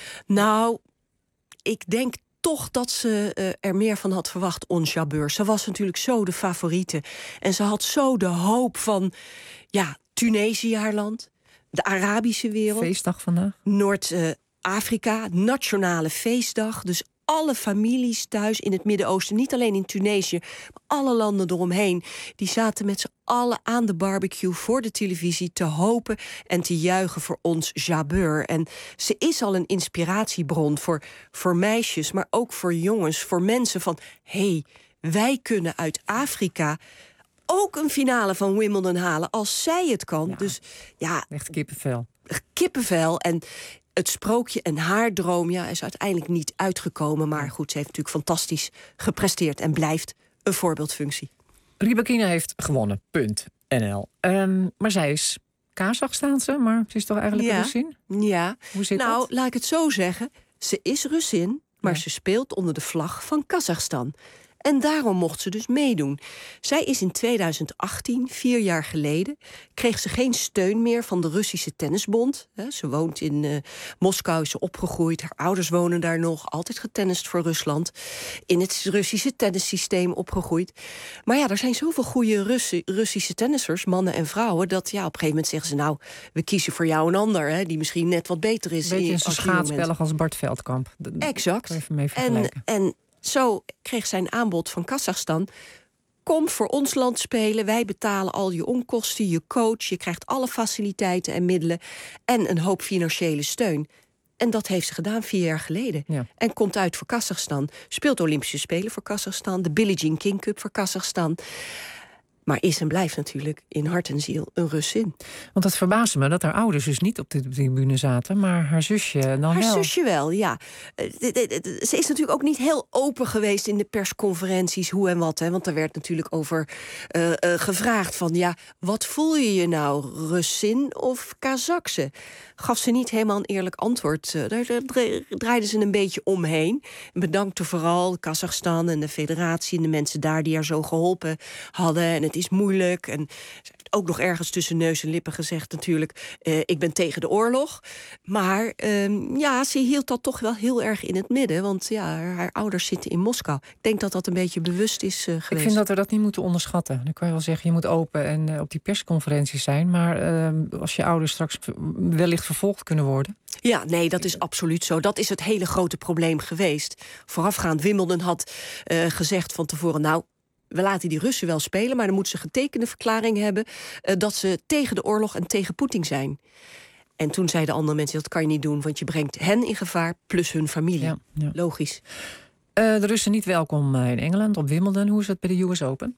Nou, ik denk toch dat ze uh, er meer van had verwacht, Ons Jabeur. Ze was natuurlijk zo de favoriete. En ze had zo de hoop van, ja, Tunesië, haar land. De Arabische wereld. Feestdag vandaag. Noord-Afrika, uh, nationale feestdag. Dus alle families thuis in het Midden-Oosten, niet alleen in Tunesië, maar alle landen eromheen, die zaten met z'n allen aan de barbecue voor de televisie te hopen en te juichen voor Ons Jabeur. En ze is al een inspiratiebron voor, voor meisjes, maar ook voor jongens, voor mensen van, hé, hey, wij kunnen uit Afrika ook een finale van Wimbledon halen als zij het kan. Ja, dus ja, echt kippenvel. Kippenvel. En het sprookje en haar droom, ja, is uiteindelijk niet uitgekomen. Maar goed, ze heeft natuurlijk fantastisch gepresteerd en blijft een voorbeeldfunctie. Rybakina heeft gewonnen, punt N L. Um, maar zij is Kazachstaanse, maar ze is toch eigenlijk ja. een Russin? Ja. Hoe zit nou, dat? laat ik het zo zeggen. Ze is Russin, maar ja. ze speelt onder de vlag van Kazachstan. En daarom mocht ze dus meedoen. Zij is in tweeduizend achttien, vier jaar geleden, kreeg ze geen steun meer van de Russische Tennisbond. Ze woont in uh, Moskou, is ze opgegroeid. Haar ouders wonen daar nog, altijd getennist voor Rusland. In het Russische tennissysteem opgegroeid. Maar ja, er zijn zoveel goede Russi- Russische tennissers, mannen en vrouwen, dat ja, op een gegeven moment zeggen ze, nou, we kiezen voor jou een ander, hè, die misschien net wat beter is. Beetje een schaatspellig als Bart Veldkamp. De, exact. Even mee en, en zo kreeg zij een aanbod van Kazachstan. Kom voor ons land spelen, wij betalen al je onkosten, je coach, je krijgt alle faciliteiten en middelen en een hoop financiële steun. En dat heeft ze gedaan vier jaar geleden. Ja. En komt uit voor Kazachstan. Speelt Olympische Spelen voor Kazachstan. De Billie Jean King Cup voor Kazachstan. Maar is en blijft natuurlijk in hart en ziel een Russin. Want het verbaasde me dat haar ouders dus niet op de tribune zaten, maar haar zusje dan haar wel. Haar zusje wel, ja. Ze is natuurlijk ook niet heel open geweest in de persconferenties, hoe en wat. Hè? Want er werd natuurlijk over uh, uh, gevraagd van, ja, wat voel je je nou, Russin of Kazakse? Gaf ze niet helemaal een eerlijk antwoord. Uh, daar draaiden ze een beetje omheen. En bedankte vooral Kazachstan en de federatie en de mensen daar die haar zo geholpen hadden. En het is moeilijk. En ook nog ergens tussen neus en lippen gezegd natuurlijk, Uh, ik ben tegen de oorlog. Maar uh, ja, ze hield dat toch wel heel erg in het midden. Want ja, haar, haar ouders zitten in Moskou. Ik denk dat dat een beetje bewust is uh, geweest. Ik vind dat we dat niet moeten onderschatten. Dan kan je wel zeggen, je moet open en uh, op die persconferenties zijn. Maar uh, als je ouders straks wellicht vervolgd kunnen worden. Ja, nee, dat is absoluut zo. Dat is het hele grote probleem geweest. Voorafgaand, Wimbledon had uh, gezegd van tevoren, nou, we laten die Russen wel spelen, maar dan moeten ze getekende verklaring hebben uh, dat ze tegen de oorlog en tegen Poetin zijn. En toen zeiden andere mensen, dat kan je niet doen, want je brengt hen in gevaar, plus hun familie. Ja, ja. Logisch. Uh, de Russen niet welkom in Engeland, op Wimbledon. Hoe is het bij de U S Open?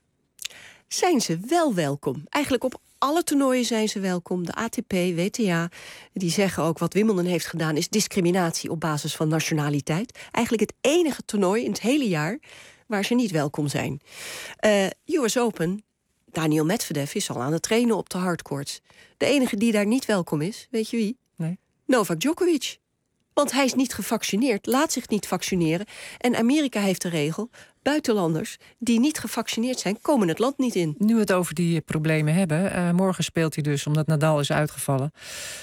Zijn ze wel welkom. Eigenlijk op alle toernooien zijn ze welkom. De A T P, W T A, die zeggen ook wat Wimbledon heeft gedaan is discriminatie op basis van nationaliteit. Eigenlijk het enige toernooi in het hele jaar waar ze niet welkom zijn. Uh, U S Open, Daniil Medvedev is al aan het trainen op de hardcourts. De enige die daar niet welkom is, weet je wie? Nee. Novak Djokovic. Want hij is niet gevaccineerd, laat zich niet vaccineren. En Amerika heeft de regel, buitenlanders die niet gevaccineerd zijn, komen het land niet in. Nu we het over die problemen hebben, uh, morgen speelt hij dus, omdat Nadal is uitgevallen,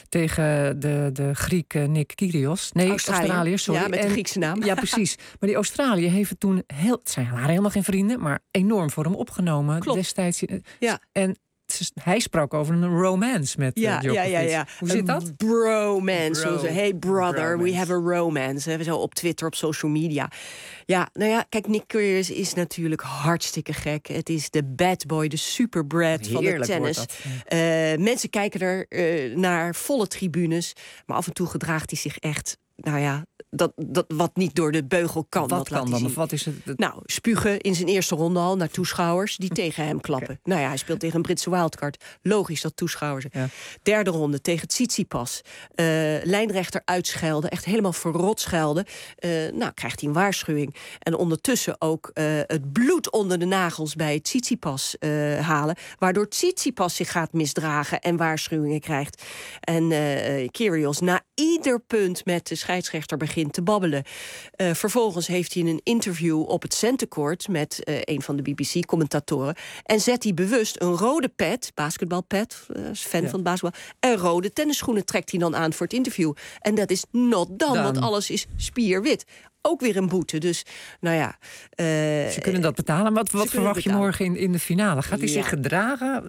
tegen de, de Griek uh, Nick Kyrgios. Nee, Australië. Australië, sorry. Ja, met de en, Griekse naam. Ja, precies. Maar die Australië heeft het toen, heel, het zijn waren helemaal geen vrienden, maar enorm voor hem opgenomen. Klopt. Destijds. Uh, ja. En hij sprak over een romance met ja, uh, Djokovic. Ja, ja, ja. Hoe zit dat? Een bromance. Bro. Hey brother, bromance. we have a romance. Hè, zo op Twitter, op social media. Ja, nou ja, kijk, Nick Kyrgios is natuurlijk hartstikke gek. Het is de bad boy, de superbrat van de tennis. Uh, mensen kijken er uh, naar volle tribunes. Maar af en toe gedraagt hij zich echt, nou ja, Dat, dat, wat niet door de beugel kan. Wat kan dan? Of wat is het? Nou, spugen in zijn eerste ronde al naar toeschouwers die tegen hem klappen. Okay. Nou ja, hij speelt tegen een Britse wildcard. Logisch dat toeschouwers. Ja. Derde ronde tegen Tsitsipas. Uh, lijnrechter uitschelden, echt helemaal verrot schelden. Uh, nou, krijgt hij een waarschuwing. En ondertussen ook uh, het bloed onder de nagels bij Tsitsipas uh, halen. Waardoor Tsitsipas zich gaat misdragen en waarschuwingen krijgt. En uh, Kyrgios na ieder punt met de scheidsrechter begint te babbelen. Uh, vervolgens heeft hij een interview op het centercourt met uh, een van de B B C-commentatoren. En zet hij bewust een rode pet, basketbalpet, uh, fan ja. van basketbal, en rode tennisschoenen trekt hij dan aan voor het interview. En dat is not done, want alles is spierwit. Ook weer een boete, dus nou ja. Uh, Ze kunnen dat betalen. Wat, wat verwacht betalen. je morgen in, in de finale? Gaat hij ja. zich gedragen?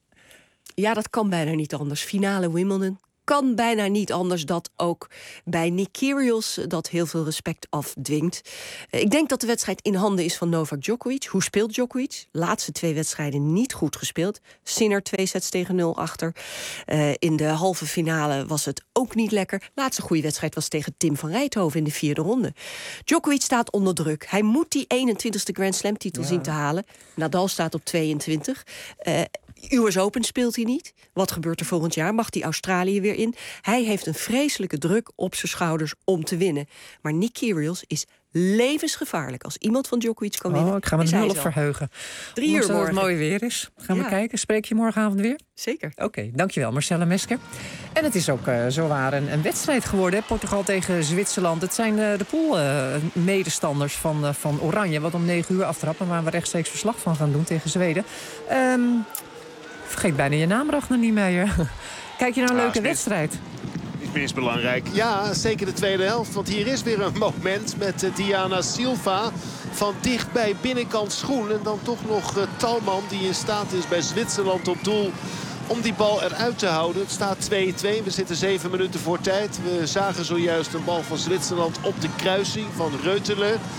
Ja, dat kan bijna niet anders. Finale Wimbledon. Kan bijna niet anders dat ook bij Nick Kyrgios dat heel veel respect afdwingt. Ik denk dat de wedstrijd in handen is van Novak Djokovic. Hoe speelt Djokovic? Laatste twee wedstrijden niet goed gespeeld. Sinner twee sets tegen nul achter. Uh, in de halve finale was het ook niet lekker. Laatste goede wedstrijd was tegen Tim van Rijthoven in de vierde ronde. Djokovic staat onder druk. Hij moet die eenentwintigste Grand Slam titel ja. zien te halen. Nadal staat op tweeëntwintig. Uh, U S Open speelt hij niet. Wat gebeurt er volgend jaar? Mag die Australië weer in? Hij heeft een vreselijke druk op zijn schouders om te winnen. Maar Nick Kyrgios is levensgevaarlijk. Als iemand van Djokovic kan winnen, oh, ik ga me er heel op verheugen. Drie uur morgen. Als het mooi weer is. Gaan ja. we kijken. Spreek je morgenavond weer? Zeker. Oké, okay, dankjewel Marcella Mesker. En het is ook uh, zowaar een, een wedstrijd geworden. Hè? Portugal tegen Zwitserland. Het zijn uh, de pool-medestanders uh, van, uh, van Oranje. Wat om negen uur aftrappen. Waar we rechtstreeks verslag van gaan doen tegen Zweden. Um, Vergeet bijna je naam, Ragnar Niemeyer. Kijk je naar een ja, leuke wedstrijd? Niet minst belangrijk. Ja, zeker de tweede helft. Want hier is weer een moment met uh, Diana Silva. Van dichtbij binnenkant schoen. En dan toch nog uh, Talman die in staat is bij Zwitserland op doel om die bal eruit te houden. Het staat twee-twee. We zitten zeven minuten voor tijd. We zagen zojuist een bal van Zwitserland op de kruising van Reutelen.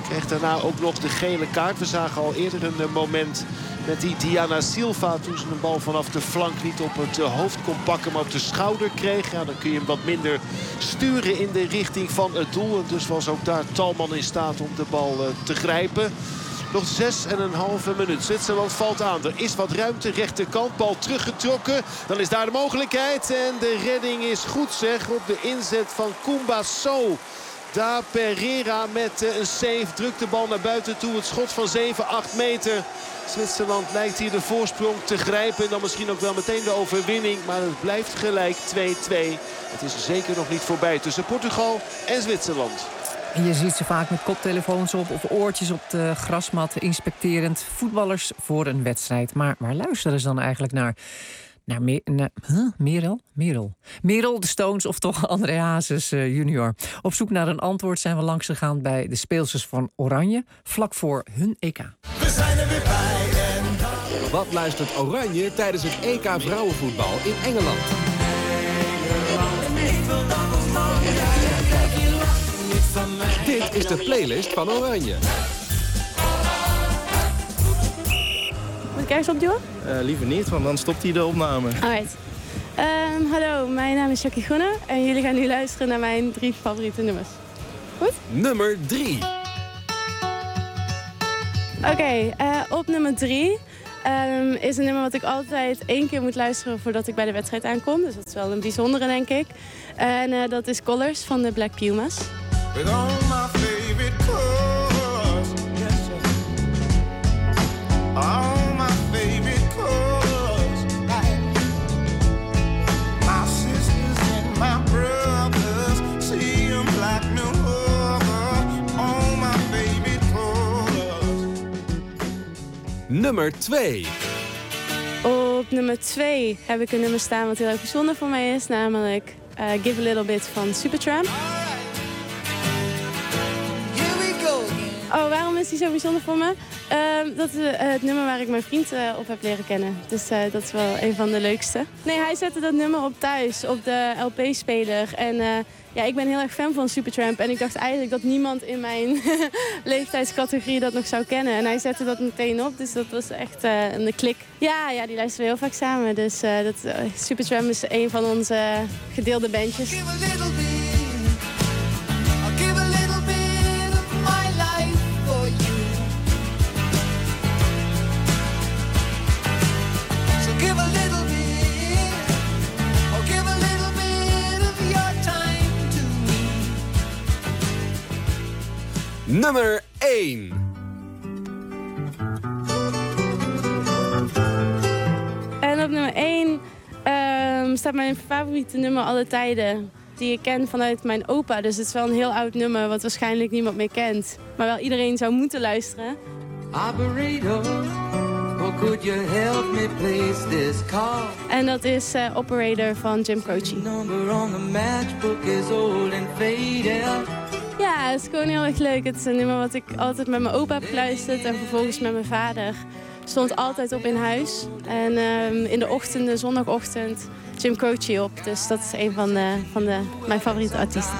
Kreeg daarna ook nog de gele kaart. We zagen al eerder een uh, moment met die Diana Silva. Toen ze een bal vanaf de flank niet op het uh, hoofd kon pakken, maar op de schouder kreeg. Ja, dan kun je hem wat minder sturen in de richting van het doel. En dus was ook daar Talman in staat om de bal uh, te grijpen. Nog zes en een halve minuut. Zwitserland valt aan. Er is wat ruimte. Rechterkant. Bal teruggetrokken. Dan is daar de mogelijkheid. En de redding is goed zeg. Op de inzet van Kumba So. Daar Pereira met een save. Drukt de bal naar buiten toe. Het schot van zeven, acht meter. Zwitserland lijkt hier de voorsprong te grijpen. En dan misschien ook wel meteen de overwinning. Maar het blijft gelijk twee-twee. Het is zeker nog niet voorbij tussen Portugal en Zwitserland. En je ziet ze vaak met koptelefoons op of oortjes op de grasmat inspecterend. Voetballers voor een wedstrijd. Maar waar luisteren ze dan eigenlijk naar? Naar, Me naar huh? Merel? Merel. Merel, de Stones of toch André Hazes uh, junior. Op zoek naar een antwoord zijn we langs gegaan bij de speelsters van Oranje. Vlak voor hun E K. We zijn er weer bij en wat luistert Oranje tijdens het E K vrouwenvoetbal in Engeland? Dit is de playlist van Oranje. Moet ik ergens opduwen? Uh, liever niet, want dan stopt hij de opname. Alright. Um, hallo, mijn naam is Jackie Groene en jullie gaan nu luisteren naar mijn drie favoriete nummers. Goed? Nummer drie. Oké, okay, uh, op nummer drie um, is een nummer wat ik altijd één keer moet luisteren voordat ik bij de wedstrijd aankom. Dus dat is wel een bijzondere, denk ik. En uh, dat is Colors van de Black Pumas. With all my favorite colors, yes, sir. All my favorite colors, my sisters and my brothers, see them like no other. All my favorite colors. Nummer twee. Op nummer twee heb ik een nummer staan wat heel erg bijzonder voor mij is, namelijk uh, Give a Little Bit van Supertramp. Oh, waarom is die zo bijzonder voor me? Uh, dat is uh, het nummer waar ik mijn vriend uh, op heb leren kennen. Dus uh, dat is wel een van de leukste. Nee, hij zette dat nummer op thuis, op de L P-speler. En uh, ja, ik ben heel erg fan van Supertramp. En ik dacht eigenlijk dat niemand in mijn leeftijdscategorie dat nog zou kennen. En hij zette dat meteen op, dus dat was echt uh, een klik. Ja, ja, die luisteren we heel vaak samen. Dus uh, dat, uh, Supertramp is een van onze gedeelde bandjes. Nummer één. En op nummer één um, staat mijn favoriete nummer alle tijden. Die ik ken vanuit mijn opa. Dus het is wel een heel oud nummer wat waarschijnlijk niemand meer kent. Maar wel iedereen zou moeten luisteren. Operator, or could you help me place this call? En dat is uh, Operator van Jim Croce. Number on the matchbook is old and faded. Ja, het is gewoon heel erg leuk. Het is een nummer wat ik altijd met mijn opa heb geluisterd en vervolgens met mijn vader. Stond altijd op in huis. En um, in de ochtenden, zondagochtend, Jim Croce op. Dus dat is een van, de, van de, mijn favoriete artiesten.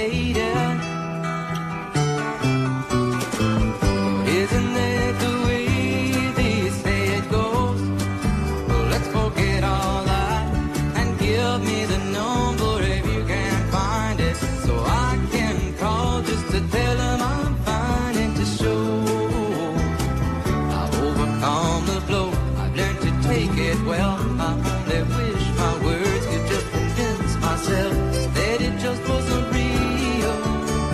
Well, I only wish my words could just convince myself that it just wasn't real.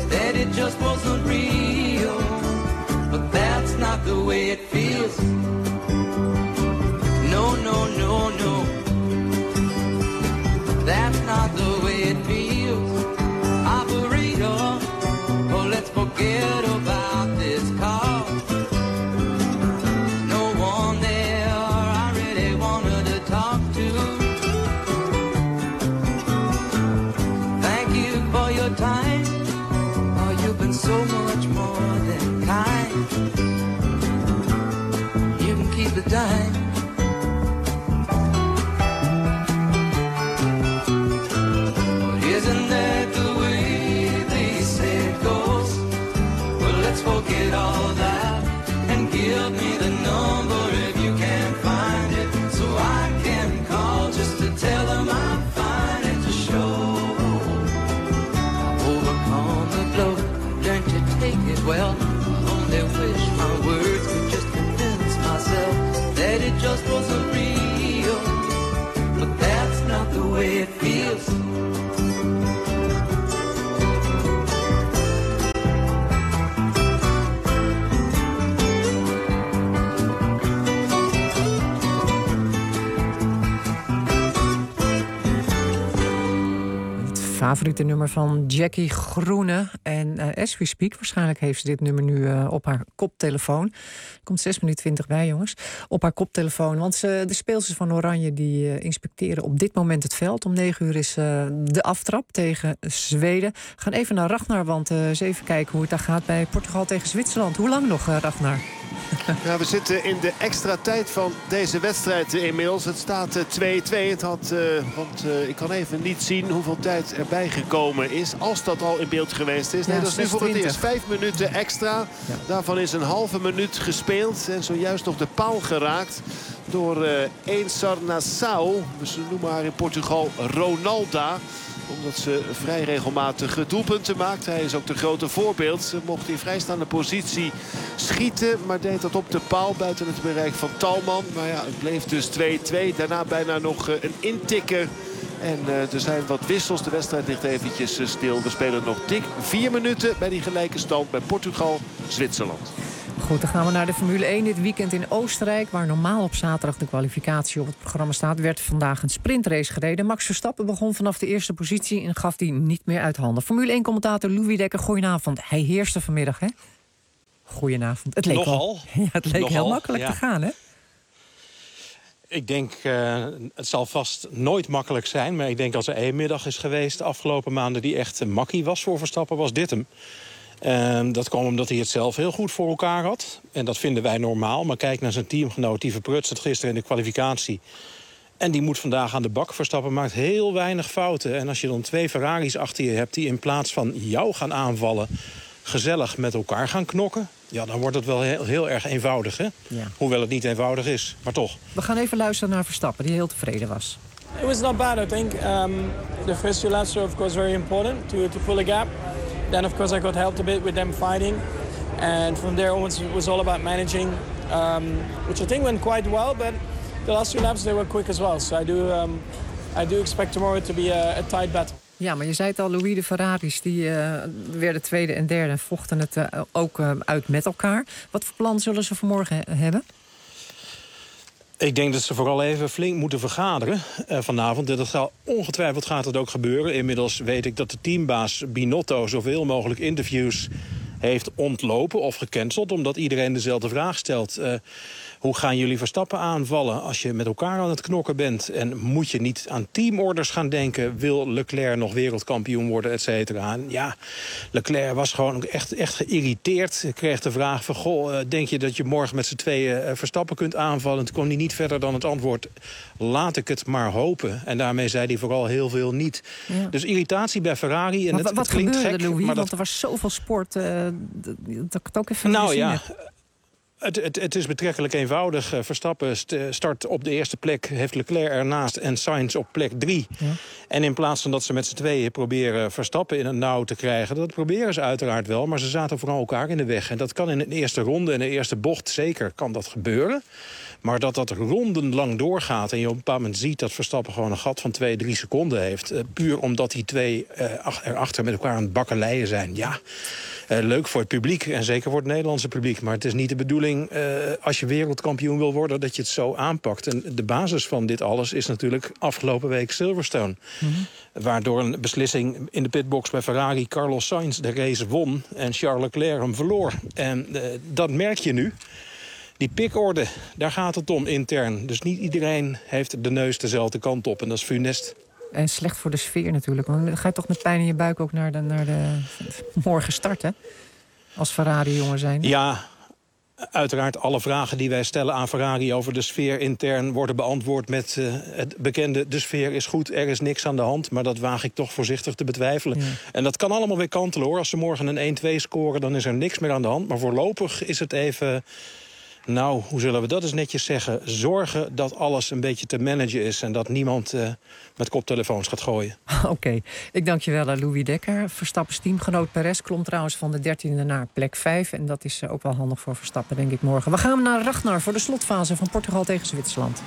that it just wasn't real. But that's not the way it feels. No, no, no, no. That's not the way it feels. Operator, oh, let's forget about this car. No one there I really wanted to talk to. Thank you for your time. Oh, you've been so much more than kind. You can keep the dime. Isn't that the way they say it goes? Well, let's forget all that and give me the number if you can't find it, so I can call just to tell them I'm fine and to show I've overcome the blow, learned to take it well. I only wish my words could just convince myself that it just wasn't real, but that's not the way it feels. Favoriete nummer van Jackie Groene. En uh, as we speak, waarschijnlijk heeft ze dit nummer nu uh, op haar koptelefoon. Er komt zes minuten twintig bij, jongens. Op haar koptelefoon. Want ze, de speelsters van Oranje die uh, inspecteren op dit moment het veld. Om negen uur is uh, de aftrap tegen Zweden. We gaan even naar Ragnar, want uh, eens even kijken hoe het daar gaat bij Portugal tegen Zwitserland. Hoe lang nog, uh, Ragnar? Ja, we zitten in de extra tijd van deze wedstrijd inmiddels. Het staat twee-twee. Het had, uh, want uh, ik kan even niet zien hoeveel tijd erbij gekomen is. Als dat al in beeld geweest is. Nee, ja, dat is nu voor het eerst. Vijf minuten extra. Ja. Daarvan is een halve minuut gespeeld. En zojuist nog de paal geraakt door uh, Ensar Nassau. Ze noemen haar in Portugal Ronalda, omdat ze vrij regelmatig doelpunten maakt. Hij is ook de grote voorbeeld. Ze mocht in vrijstaande positie schieten, maar deed dat op de paal buiten het bereik van Talman. Maar ja, het bleef dus twee-twee. Daarna bijna nog een intikker. En uh, er zijn wat wissels. De wedstrijd ligt eventjes stil. We spelen nog dik vier minuten bij die gelijke stand bij Portugal-Zwitserland. Goed, dan gaan we naar de Formule één dit weekend in Oostenrijk. Waar normaal op zaterdag de kwalificatie op het programma staat, werd vandaag een sprintrace gereden. Max Verstappen begon vanaf de eerste positie en gaf die niet meer uit handen. Formule één-commentator Louis Dekker, goedenavond. Hij heerste vanmiddag, hè? Goedenavond. Het leek, Nogal. Wel, ja, het leek Nogal, heel makkelijk ja. te gaan, hè? Ik denk, uh, het zal vast nooit makkelijk zijn. Maar ik denk als er één middag is geweest de afgelopen maanden die echt uh, makkie was voor Verstappen, was dit hem. Uh, dat kwam omdat hij het zelf heel goed voor elkaar had. En dat vinden wij normaal. Maar kijk naar zijn teamgenoot, die verprutst het gisteren in de kwalificatie. En die moet vandaag aan de bak. Verstappen maakt heel weinig fouten. En als je dan twee Ferraris achter je hebt die in plaats van jou gaan aanvallen gezellig met elkaar gaan knokken, ja, dan wordt het wel heel, heel erg eenvoudig, hè? Ja. Hoewel het niet eenvoudig is, maar toch. We gaan even luisteren naar Verstappen, die heel tevreden was. It was not bad, I think. Um, the first few laps were, of course, very important to, to pull a gap. Then, of course, I got helped a bit with them fighting. And from there onwards, it was all about managing, um, which I think went quite well. But the last few laps, they were quick as well. So I do, um, I do expect tomorrow to be a, a tight battle. Ja, maar je zei het al, Louis, de Ferraris die uh, werden tweede en derde en vochten het uh, ook uh, uit met elkaar. Wat voor plan zullen ze vanmorgen he- hebben? Ik denk dat ze vooral even flink moeten vergaderen uh, vanavond. Dat gaat, ongetwijfeld gaat het ook gebeuren. Inmiddels weet ik dat de teambaas Binotto zoveel mogelijk interviews heeft ontlopen of gecanceld, omdat iedereen dezelfde vraag stelt. Uh, hoe gaan jullie Verstappen aanvallen als je met elkaar aan het knokken bent? En moet je niet aan teamorders gaan denken? Wil Leclerc nog wereldkampioen worden, et cetera? En ja, Leclerc was gewoon echt, echt geïrriteerd. Hij kreeg de vraag van, goh, denk je dat je morgen met z'n tweeën uh, Verstappen kunt aanvallen? En toen kwam hij niet verder dan het antwoord, laat ik het maar hopen. En daarmee zei hij vooral heel veel niet. Ja. Dus irritatie bij Ferrari. En maar het, wat het klinkt gebeurde, gek, Louis? Maar want dat... er was zoveel sport uh, dat ik het ook even nou, gezien ja. heb. Het, het, het is betrekkelijk eenvoudig. Verstappen start op de eerste plek, heeft Leclerc ernaast en Sainz op plek drie. Ja. En in plaats van dat ze met z'n tweeën proberen Verstappen in een nauw te krijgen... dat proberen ze uiteraard wel, maar ze zaten vooral elkaar in de weg. En dat kan in de eerste ronde, in de eerste bocht zeker, kan dat gebeuren. Maar dat dat rondenlang doorgaat en je op een bepaald moment ziet... dat Verstappen gewoon een gat van twee, drie seconden heeft... Uh, puur omdat die twee uh, erachter met elkaar aan het bakkeleien zijn. Ja, uh, leuk voor het publiek en zeker voor het Nederlandse publiek. Maar het is niet de bedoeling, uh, als je wereldkampioen wil worden... dat je het zo aanpakt. En de basis van dit alles is natuurlijk afgelopen week Silverstone. Mm-hmm. Waardoor een beslissing in de pitbox bij Ferrari... Carlos Sainz de race won en Charles Leclerc hem verloor. En uh, dat merk je nu. Die pikorde, daar gaat het om intern. Dus niet iedereen heeft de neus dezelfde kant op. En dat is funest. En slecht voor de sfeer natuurlijk. Want dan ga je toch met pijn in je buik ook naar de, naar de morgen starten? Als Ferrari-jongen zijn. Ja, uiteraard alle vragen die wij stellen aan Ferrari... over de sfeer intern worden beantwoord met uh, het bekende... de sfeer is goed, er is niks aan de hand. Maar dat waag ik toch voorzichtig te betwijfelen. Ja. En dat kan allemaal weer kantelen, hoor. Als ze morgen een één twee scoren, dan is er niks meer aan de hand. Maar voorlopig is het even... Nou, hoe zullen we dat eens netjes zeggen? Zorgen dat alles een beetje te managen is... en dat niemand uh, met koptelefoons gaat gooien. Oké, okay. Ik dank je wel, Louis Dekker. Verstappens teamgenoot Perez klom trouwens van de dertiende naar plek vijf. En dat is uh, ook wel handig voor Verstappen, denk ik, morgen. We gaan naar Ragnar voor de slotfase van Portugal tegen Zwitserland.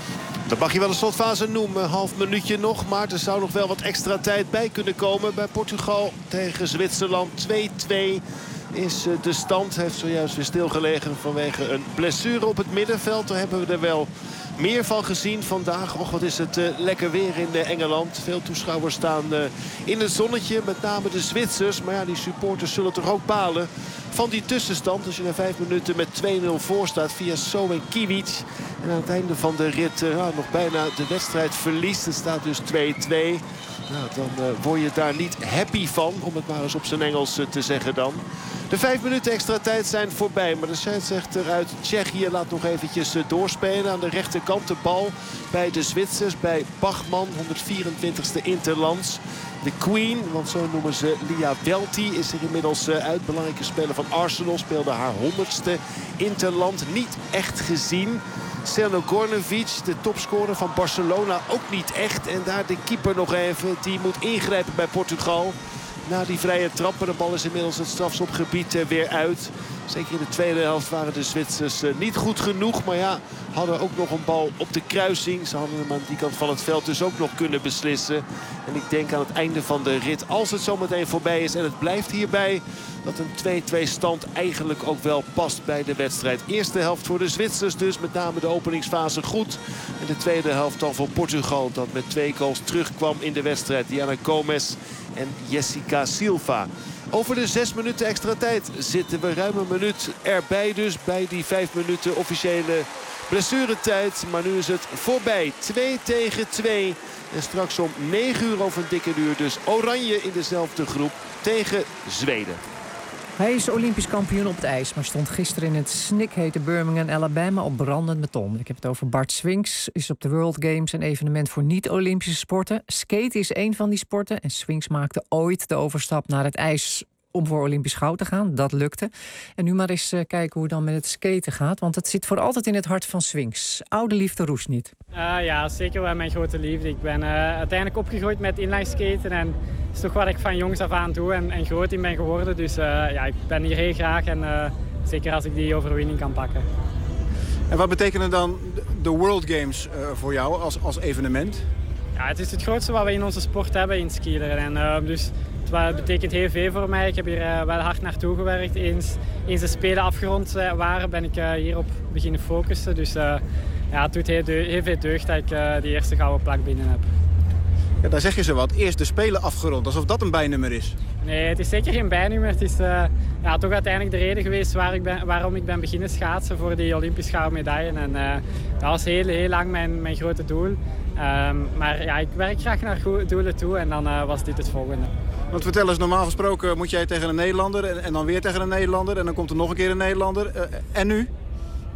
Dat mag je wel een slotfase noemen. Half minuutje nog, maar er zou nog wel wat extra tijd bij kunnen komen... bij Portugal tegen Zwitserland. twee twee is de stand. Heeft zojuist weer stilgelegen vanwege een blessure op het middenveld. Daar hebben we er wel meer van gezien vandaag. Och, wat is het uh, lekker weer in uh, Engeland. Veel toeschouwers staan uh, in het zonnetje. Met name de Zwitsers. Maar ja, die supporters zullen toch ook balen van die tussenstand. Als je na vijf minuten met twee nul voor staat via So en Kiewicz. En aan het einde van de rit uh, nou, nog bijna de wedstrijd verliest. Het staat dus twee twee. Nou, dan uh, word je daar niet happy van. Om het maar eens op zijn Engels uh, te zeggen dan. De vijf minuten extra tijd zijn voorbij. Maar de scheidsrechter uit Tsjechië laat nog eventjes uh, doorspelen. Aan de rechterkant de bal bij de Zwitsers. Bij Bachmann, honderdvierentwintigste Interlands. De Queen, want zo noemen ze Lia Welty, is er inmiddels uh, uit. Belangrijke speler van Arsenal, speelde haar honderdste Interland. Niet echt gezien. Selno Gornevic, de topscorer van Barcelona, ook niet echt. En daar de keeper nog even, die moet ingrijpen bij Portugal. Na die vrije trap, de bal is inmiddels het strafschopgebied uh, weer uit. Zeker in de tweede helft waren de Zwitsers uh, niet goed genoeg. Maar ja, hadden ook nog een bal op de kruising. Ze hadden hem aan die kant van het veld dus ook nog kunnen beslissen. En ik denk aan het einde van de rit, als het zometeen voorbij is en het blijft hierbij, dat een twee twee stand eigenlijk ook wel past bij de wedstrijd. Eerste helft voor de Zwitsers dus, met name de openingsfase goed. En de tweede helft dan voor Portugal, dat met twee goals terugkwam in de wedstrijd. Diana Gomes en Jessica Silva. Over de zes minuten extra tijd zitten we ruim een minuut erbij dus bij die vijf minuten officiële blessuretijd. Maar nu is het voorbij. twee tegen twee. En straks om negen uur over een dikke uur dus Oranje in dezelfde groep tegen Zweden. Hij is Olympisch kampioen op het ijs, maar stond gisteren in het snikhete Birmingham, Alabama op brandend beton. Ik heb het over Bart Swings, is op de World Games een evenement voor niet-Olympische sporten. Skate is één van die sporten en Swings maakte ooit de overstap naar het ijs om voor Olympisch goud te gaan. Dat lukte. En nu maar eens uh, kijken hoe het dan met het skaten gaat, want het zit voor altijd in het hart van Swings. Oude liefde roest niet. Uh, ja, zeker wel mijn grote liefde. Ik ben uh, uiteindelijk opgegroeid met inlineskaten en het is toch wat ik van jongs af aan doe en, en groot in ben geworden. Dus uh, ja, ik ben hier heel graag en uh, zeker als ik die overwinning kan pakken. En wat betekenen dan de World Games uh, voor jou als, als evenement? Ja, het is het grootste wat we in onze sport hebben in skileren. En uh, dus het betekent heel veel voor mij. Ik heb hier uh, wel hard naartoe gewerkt. Eens, eens de Spelen afgerond uh, waren, ben ik uh, hierop beginnen focussen. Dus uh, ja, het doet heel, heel veel deugd dat ik uh, die eerste gouden plak binnen heb. Ja, daar zeg je zo wat. Eerst de Spelen afgerond, alsof dat een bijnummer is. Nee, het is zeker geen bijnummer. Het is uh, ja, toch uiteindelijk de reden geweest waar ik ben, waarom ik ben beginnen schaatsen voor die Olympisch gouden medaille. En uh, dat was heel, heel lang mijn, mijn grote doel. Um, maar ja, ik werk graag naar doelen toe en dan uh, was dit het volgende. Want vertel eens, normaal gesproken moet jij tegen een Nederlander en, en dan weer tegen een Nederlander en dan komt er nog een keer een Nederlander. Uh, en nu?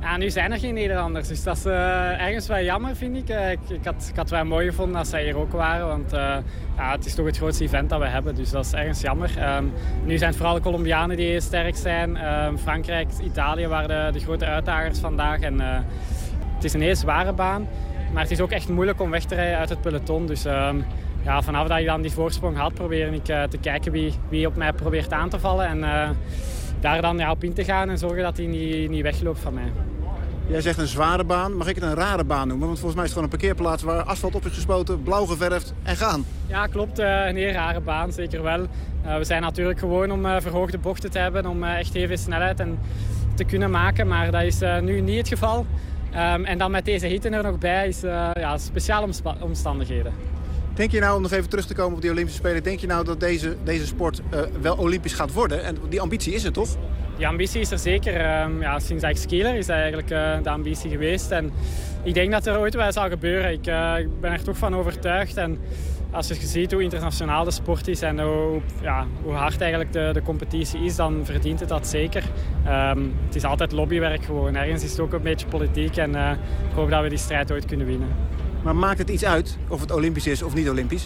Ja, nu zijn er geen Nederlanders, dus dat is uh, ergens wel jammer, vind ik. Uh, ik, ik, had, ik had het wel mooi gevonden als zij hier ook waren, want uh, ja, het is toch het grootste event dat we hebben, dus dat is ergens jammer. Um, nu zijn het vooral de Colombianen die heel sterk zijn. Um, Frankrijk, Italië waren de, de grote uitdagers vandaag. En, uh, het is een heel zware baan, maar het is ook echt moeilijk om weg te rijden uit het peloton. Dus um, ja, vanaf dat ik dan die voorsprong had, probeer ik uh, te kijken wie, wie op mij probeert aan te vallen. En uh, daar dan ja, op in te gaan en zorgen dat hij niet, niet wegloopt van mij. Jij zegt een zware baan. Mag ik het een rare baan noemen? Want volgens mij is het gewoon een parkeerplaats waar asfalt op is gespoten, blauw geverfd en gaan. Ja, klopt. Uh, een heel rare baan, zeker wel. Uh, we zijn natuurlijk gewoon om uh, verhoogde bochten te hebben, om uh, echt heel veel snelheid en te kunnen maken. Maar dat is uh, nu niet het geval. Um, en dan met deze hitte er nog bij is uh, ja, speciale omstandigheden. Denk je nou, om nog even terug te komen op die Olympische Spelen, denk je nou dat deze, deze sport uh, wel Olympisch gaat worden? En die ambitie is er toch? Die ambitie is er zeker. Um, ja, sinds dat ik skieler is dat eigenlijk uh, de ambitie geweest. En ik denk dat er ooit wel zal gebeuren. Ik, uh, ik ben er toch van overtuigd. En als je ziet hoe internationaal de sport is en hoe, ja, hoe hard eigenlijk de, de competitie is, dan verdient het dat zeker. Um, het is altijd lobbywerk gewoon. Ergens is het ook een beetje politiek. En uh, ik hoop dat we die strijd ooit kunnen winnen. Maar maakt het iets uit of het Olympisch is of niet Olympisch?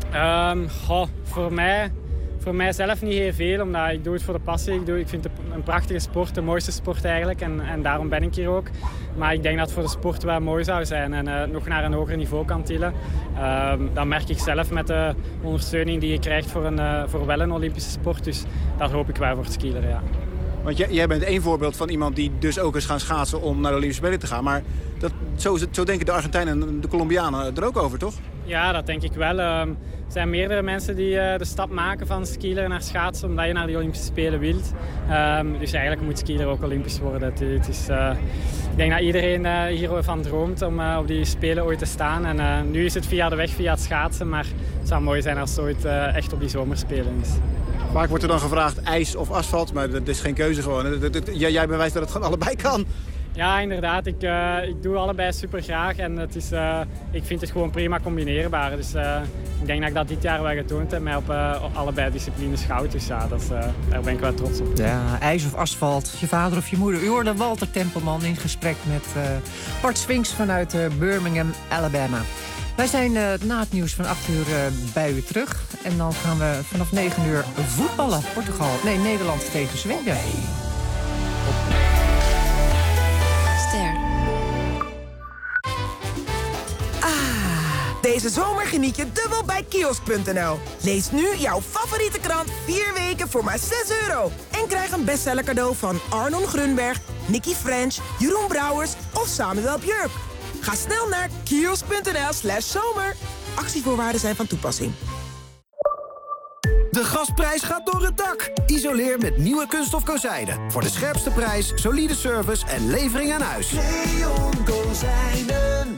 Um, goh, voor mij... Voor mijzelf niet heel veel, omdat ik doe het voor de passie. Ik, doe, ik vind het een prachtige sport, de mooiste sport eigenlijk. En, en daarom ben ik hier ook. Maar ik denk dat het voor de sport wel mooi zou zijn en uh, nog naar een hoger niveau kan tillen. Uh, dat merk ik zelf met de ondersteuning die je krijgt voor, een, uh, voor wel een Olympische sport. Dus dat hoop ik wel voor het skileren, ja. Want jij, jij bent één voorbeeld van iemand die dus ook is gaan schaatsen om naar de Olympische Spelen te gaan. Maar dat, zo, zo denken de Argentijnen en de Colombianen er ook over, toch? Ja, dat denk ik wel. Um, er zijn meerdere mensen die uh, de stap maken van skileren naar schaatsen omdat je naar de Olympische Spelen wilt. Um, dus eigenlijk moet skileren ook Olympisch worden. Het, het is, uh, ik denk dat iedereen uh, hiervan droomt om uh, op die Spelen ooit te staan. En uh, nu is het via de weg, via het schaatsen. Maar het zou mooi zijn als het ooit uh, echt op die zomerspelen is. Vaak wordt er dan gevraagd ijs of asfalt, maar dat is geen keuze gewoon. Jij bewijst dat het gewoon allebei kan. Ja, inderdaad. Ik, uh, ik doe allebei super graag en het is, uh, ik vind het gewoon prima combineerbaar. Dus uh, ik denk dat ik dat dit jaar wel getoond heb, mij op, uh, op allebei disciplines goud. Dus ja, dat is, uh, daar ben ik wel trots op. Ja, ijs of asfalt, je vader of je moeder. U hoorde Walter Tempelman in gesprek met uh, Bart Swings vanuit uh, Birmingham, Alabama. Wij zijn uh, na het nieuws van acht uur uh, bij u terug. En dan gaan we vanaf negen uur voetballen. Portugal, nee, Nederland tegen Zweden. Ster. Ah, deze zomer geniet je dubbel bij kiosk punt n l. Lees nu jouw favoriete krant vier weken voor maar zes euro. En krijg een bestseller cadeau van Arnon Grunberg, Nicky French, Jeroen Brouwers of Samuel Björk. Ga snel naar kiosk punt n l slash zomer. Actievoorwaarden zijn van toepassing. De gasprijs gaat door het dak. Isoleer met nieuwe kunststof kozijnen. Voor de scherpste prijs, solide service en levering aan huis. Leon Kozijnen.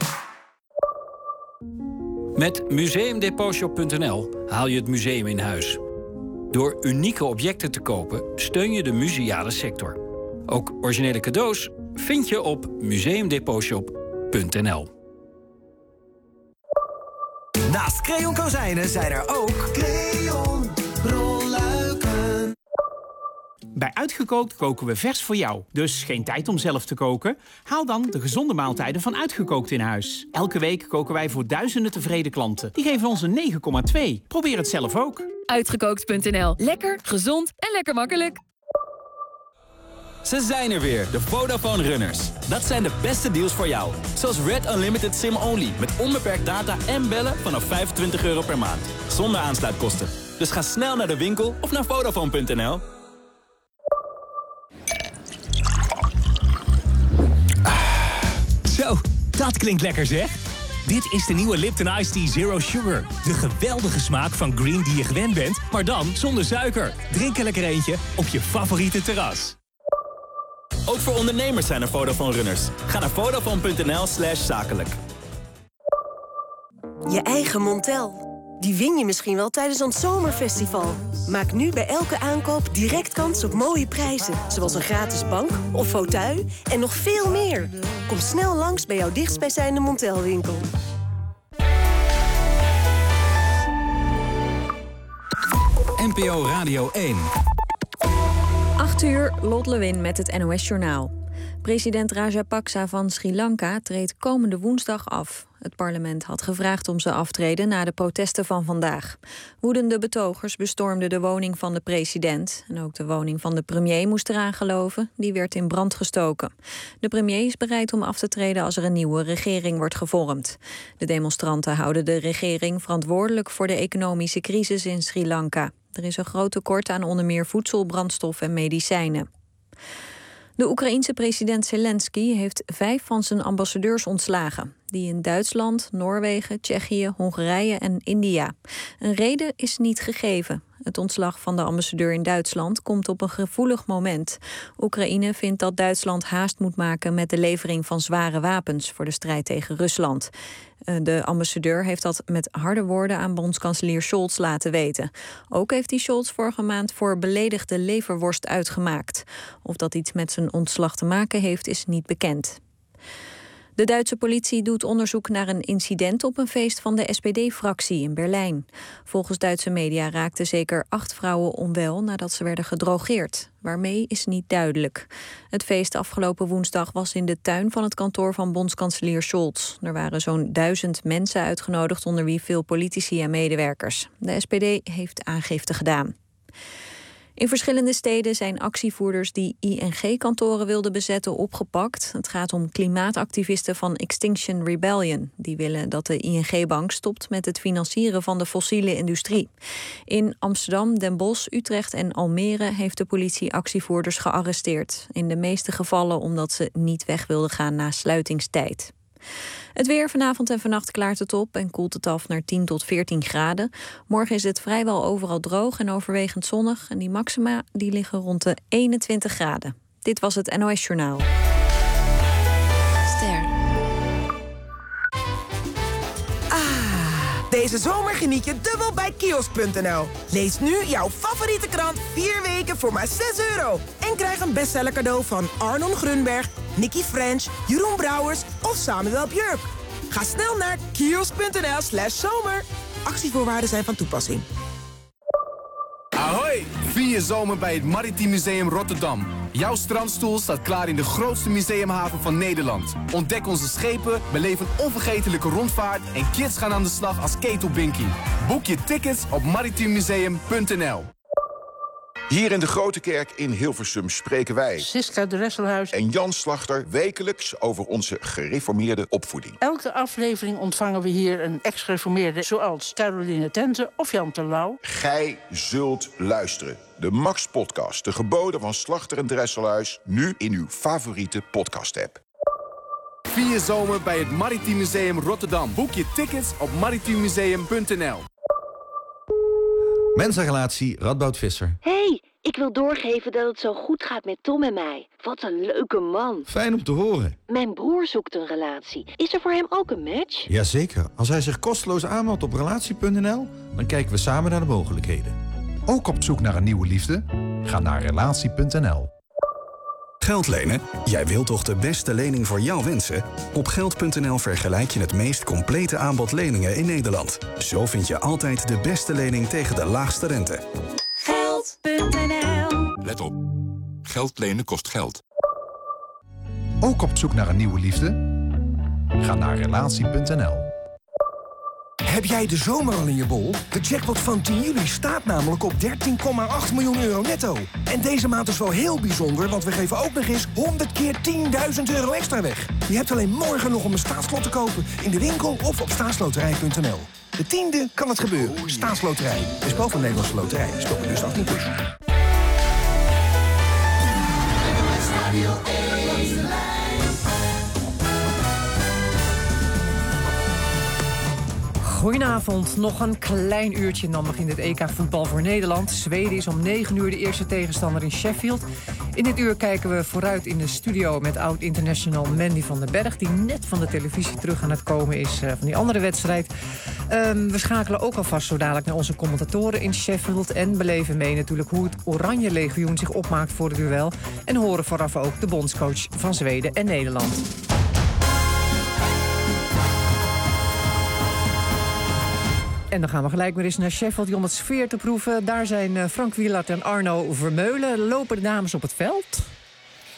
Met museum depot shop punt n l haal je het museum in huis. Door unieke objecten te kopen steun je de museale sector. Ook originele cadeaus vind je op museum depot shop punt n l. Naast Creon Kozijnen zijn er ook Creon rolluiken. Bij Uitgekookt koken we vers voor jou. Dus geen tijd om zelf te koken? Haal dan de gezonde maaltijden van Uitgekookt in huis. Elke week koken wij voor duizenden tevreden klanten. Die geven ons een negen komma twee. Probeer het zelf ook. Uitgekookt punt n l. Lekker, gezond en lekker makkelijk. Ze zijn er weer, de Vodafone Runners. Dat zijn de beste deals voor jou. Zoals Red Unlimited SIM-only met onbeperkt data en bellen vanaf vijfentwintig euro per maand. Zonder aansluitkosten. Dus ga snel naar de winkel of naar Vodafone punt n l. Ah, zo, dat klinkt lekker zeg. Dit is de nieuwe Lipton Iced Tea Zero Sugar. De geweldige smaak van green die je gewend bent, maar dan zonder suiker. Drink er lekker eentje op je favoriete terras. Ook voor ondernemers zijn er Vodafone Runners. Ga naar vodafone punt n l slash zakelijk. Je eigen Montel. Die win je misschien wel tijdens ons zomerfestival. Maak nu bij elke aankoop direct kans op mooie prijzen. Zoals een gratis bank of fauteuil en nog veel meer. Kom snel langs bij jouw dichtstbijzijnde Montelwinkel. N P O Radio één. acht uur, Lot Lewin met het N O S Journaal. President Rajapaksa van Sri Lanka treedt komende woensdag af. Het parlement had gevraagd om zijn aftreden na de protesten van vandaag. Woedende betogers bestormden de woning van de president. En ook de woning van de premier moest eraan geloven. Die werd in brand gestoken. De premier is bereid om af te treden als er een nieuwe regering wordt gevormd. De demonstranten houden de regering verantwoordelijk voor de economische crisis in Sri Lanka. Er is een groot tekort aan onder meer voedsel, brandstof en medicijnen. De Oekraïense president Zelensky heeft vijf van zijn ambassadeurs ontslagen. Die in Duitsland, Noorwegen, Tsjechië, Hongarije en India. Een reden is niet gegeven. Het ontslag van de ambassadeur in Duitsland komt op een gevoelig moment. Oekraïne vindt dat Duitsland haast moet maken met de levering van zware wapens voor de strijd tegen Rusland. De ambassadeur heeft dat met harde woorden aan bondskanselier Scholz laten weten. Ook heeft hij Scholz vorige maand voor beledigde leverworst uitgemaakt. Of dat iets met zijn ontslag te maken heeft, is niet bekend. De Duitse politie doet onderzoek naar een incident op een feest van de S P D-fractie in Berlijn. Volgens Duitse media raakten zeker acht vrouwen onwel nadat ze werden gedrogeerd. Waarmee is niet duidelijk. Het feest afgelopen woensdag was in de tuin van het kantoor van bondskanselier Scholz. Er waren zo'n duizend mensen uitgenodigd, onder wie veel politici en medewerkers. De S P D heeft aangifte gedaan. In verschillende steden zijn actievoerders die I N G-kantoren wilden bezetten opgepakt. Het gaat om klimaatactivisten van Extinction Rebellion. Die willen dat de I N G-bank stopt met het financieren van de fossiele industrie. In Amsterdam, Den Bosch, Utrecht en Almere heeft de politie actievoerders gearresteerd. In de meeste gevallen omdat ze niet weg wilden gaan na sluitingstijd. Het weer, vanavond en vannacht klaart het op en koelt het af naar tien tot veertien graden. Morgen is het vrijwel overal droog en overwegend zonnig. En die maxima die liggen rond de eenentwintig graden. Dit was het N O S Journaal. Ster. Ah, deze zomer geniet je dubbel bij kiosk punt n l. Lees nu jouw favoriete krant vier weken voor maar zes euro. En krijg een bestseller cadeau van Arnon Grunberg, Nicky French, Jeroen Brouwers of Samuel Björk. Ga snel naar kiosk punt n l slash zomer. Actievoorwaarden zijn van toepassing. Ahoy! Vier je zomer bij het Maritiem Museum Rotterdam. Jouw strandstoel staat klaar in de grootste museumhaven van Nederland. Ontdek onze schepen, beleef een onvergetelijke rondvaart en kids gaan aan de slag als ketelbinkie. Boek je tickets op maritiem museum punt n l. Hier in de Grote Kerk in Hilversum spreken wij, Siska Dresselhuis en Jan Slachter, wekelijks over onze gereformeerde opvoeding. Elke aflevering ontvangen we hier een ex-gereformeerde, zoals Caroline Tente of Jan Terlouw. Gij zult luisteren. De Max-podcast, de geboden van Slachter en Dresselhuis, nu in uw favoriete podcast-app. Vier je zomer bij het Maritiem Museum Rotterdam. Boek je tickets op maritiem museum punt n l. Mensenrelatie Radboud Visser. Hey, ik wil doorgeven dat het zo goed gaat met Tom en mij. Wat een leuke man. Fijn om te horen. Mijn broer zoekt een relatie. Is er voor hem ook een match? Jazeker. Als hij zich kosteloos aanmeldt op relatie punt n l... dan kijken we samen naar de mogelijkheden. Ook op zoek naar een nieuwe liefde? Ga naar relatie punt n l. Geld lenen? Jij wilt toch de beste lening voor jouw wensen? Op geld punt n l vergelijk je het meest complete aanbod leningen in Nederland. Zo vind je altijd de beste lening tegen de laagste rente. geld punt n l. Let op. Geld lenen kost geld. Ook op zoek naar een nieuwe liefde? Ga naar relatie punt n l. Heb jij de zomer al in je bol? De jackpot van tien juli staat namelijk op dertien komma acht miljoen euro netto. En deze maand is wel heel bijzonder, want we geven ook nog eens honderd keer tienduizend euro extra weg. Je hebt alleen morgen nog om een staatslot te kopen in de winkel of op staatsloterij punt n l. De tiende kan het gebeuren. Staatsloterij. Is boven de Nederlandse loterij. Speel bewust achttien plus. Goedenavond, nog een klein uurtje en dan begint het E K voetbal voor Nederland. Zweden is om negen uur de eerste tegenstander in Sheffield. In dit uur kijken we vooruit in de studio met oud-international Mandy van den Berg, die net van de televisie terug aan het komen is uh, van die andere wedstrijd. Um, we schakelen ook alvast zo dadelijk naar onze commentatoren in Sheffield en beleven mee natuurlijk hoe het Oranje Legioen zich opmaakt voor het duel. En horen vooraf ook de bondscoach van Zweden en Nederland. En dan gaan we gelijk weer eens naar Sheffield om het sfeer te proeven. Daar zijn Frank Wielaert en Arno Vermeulen. Lopen de dames op het veld?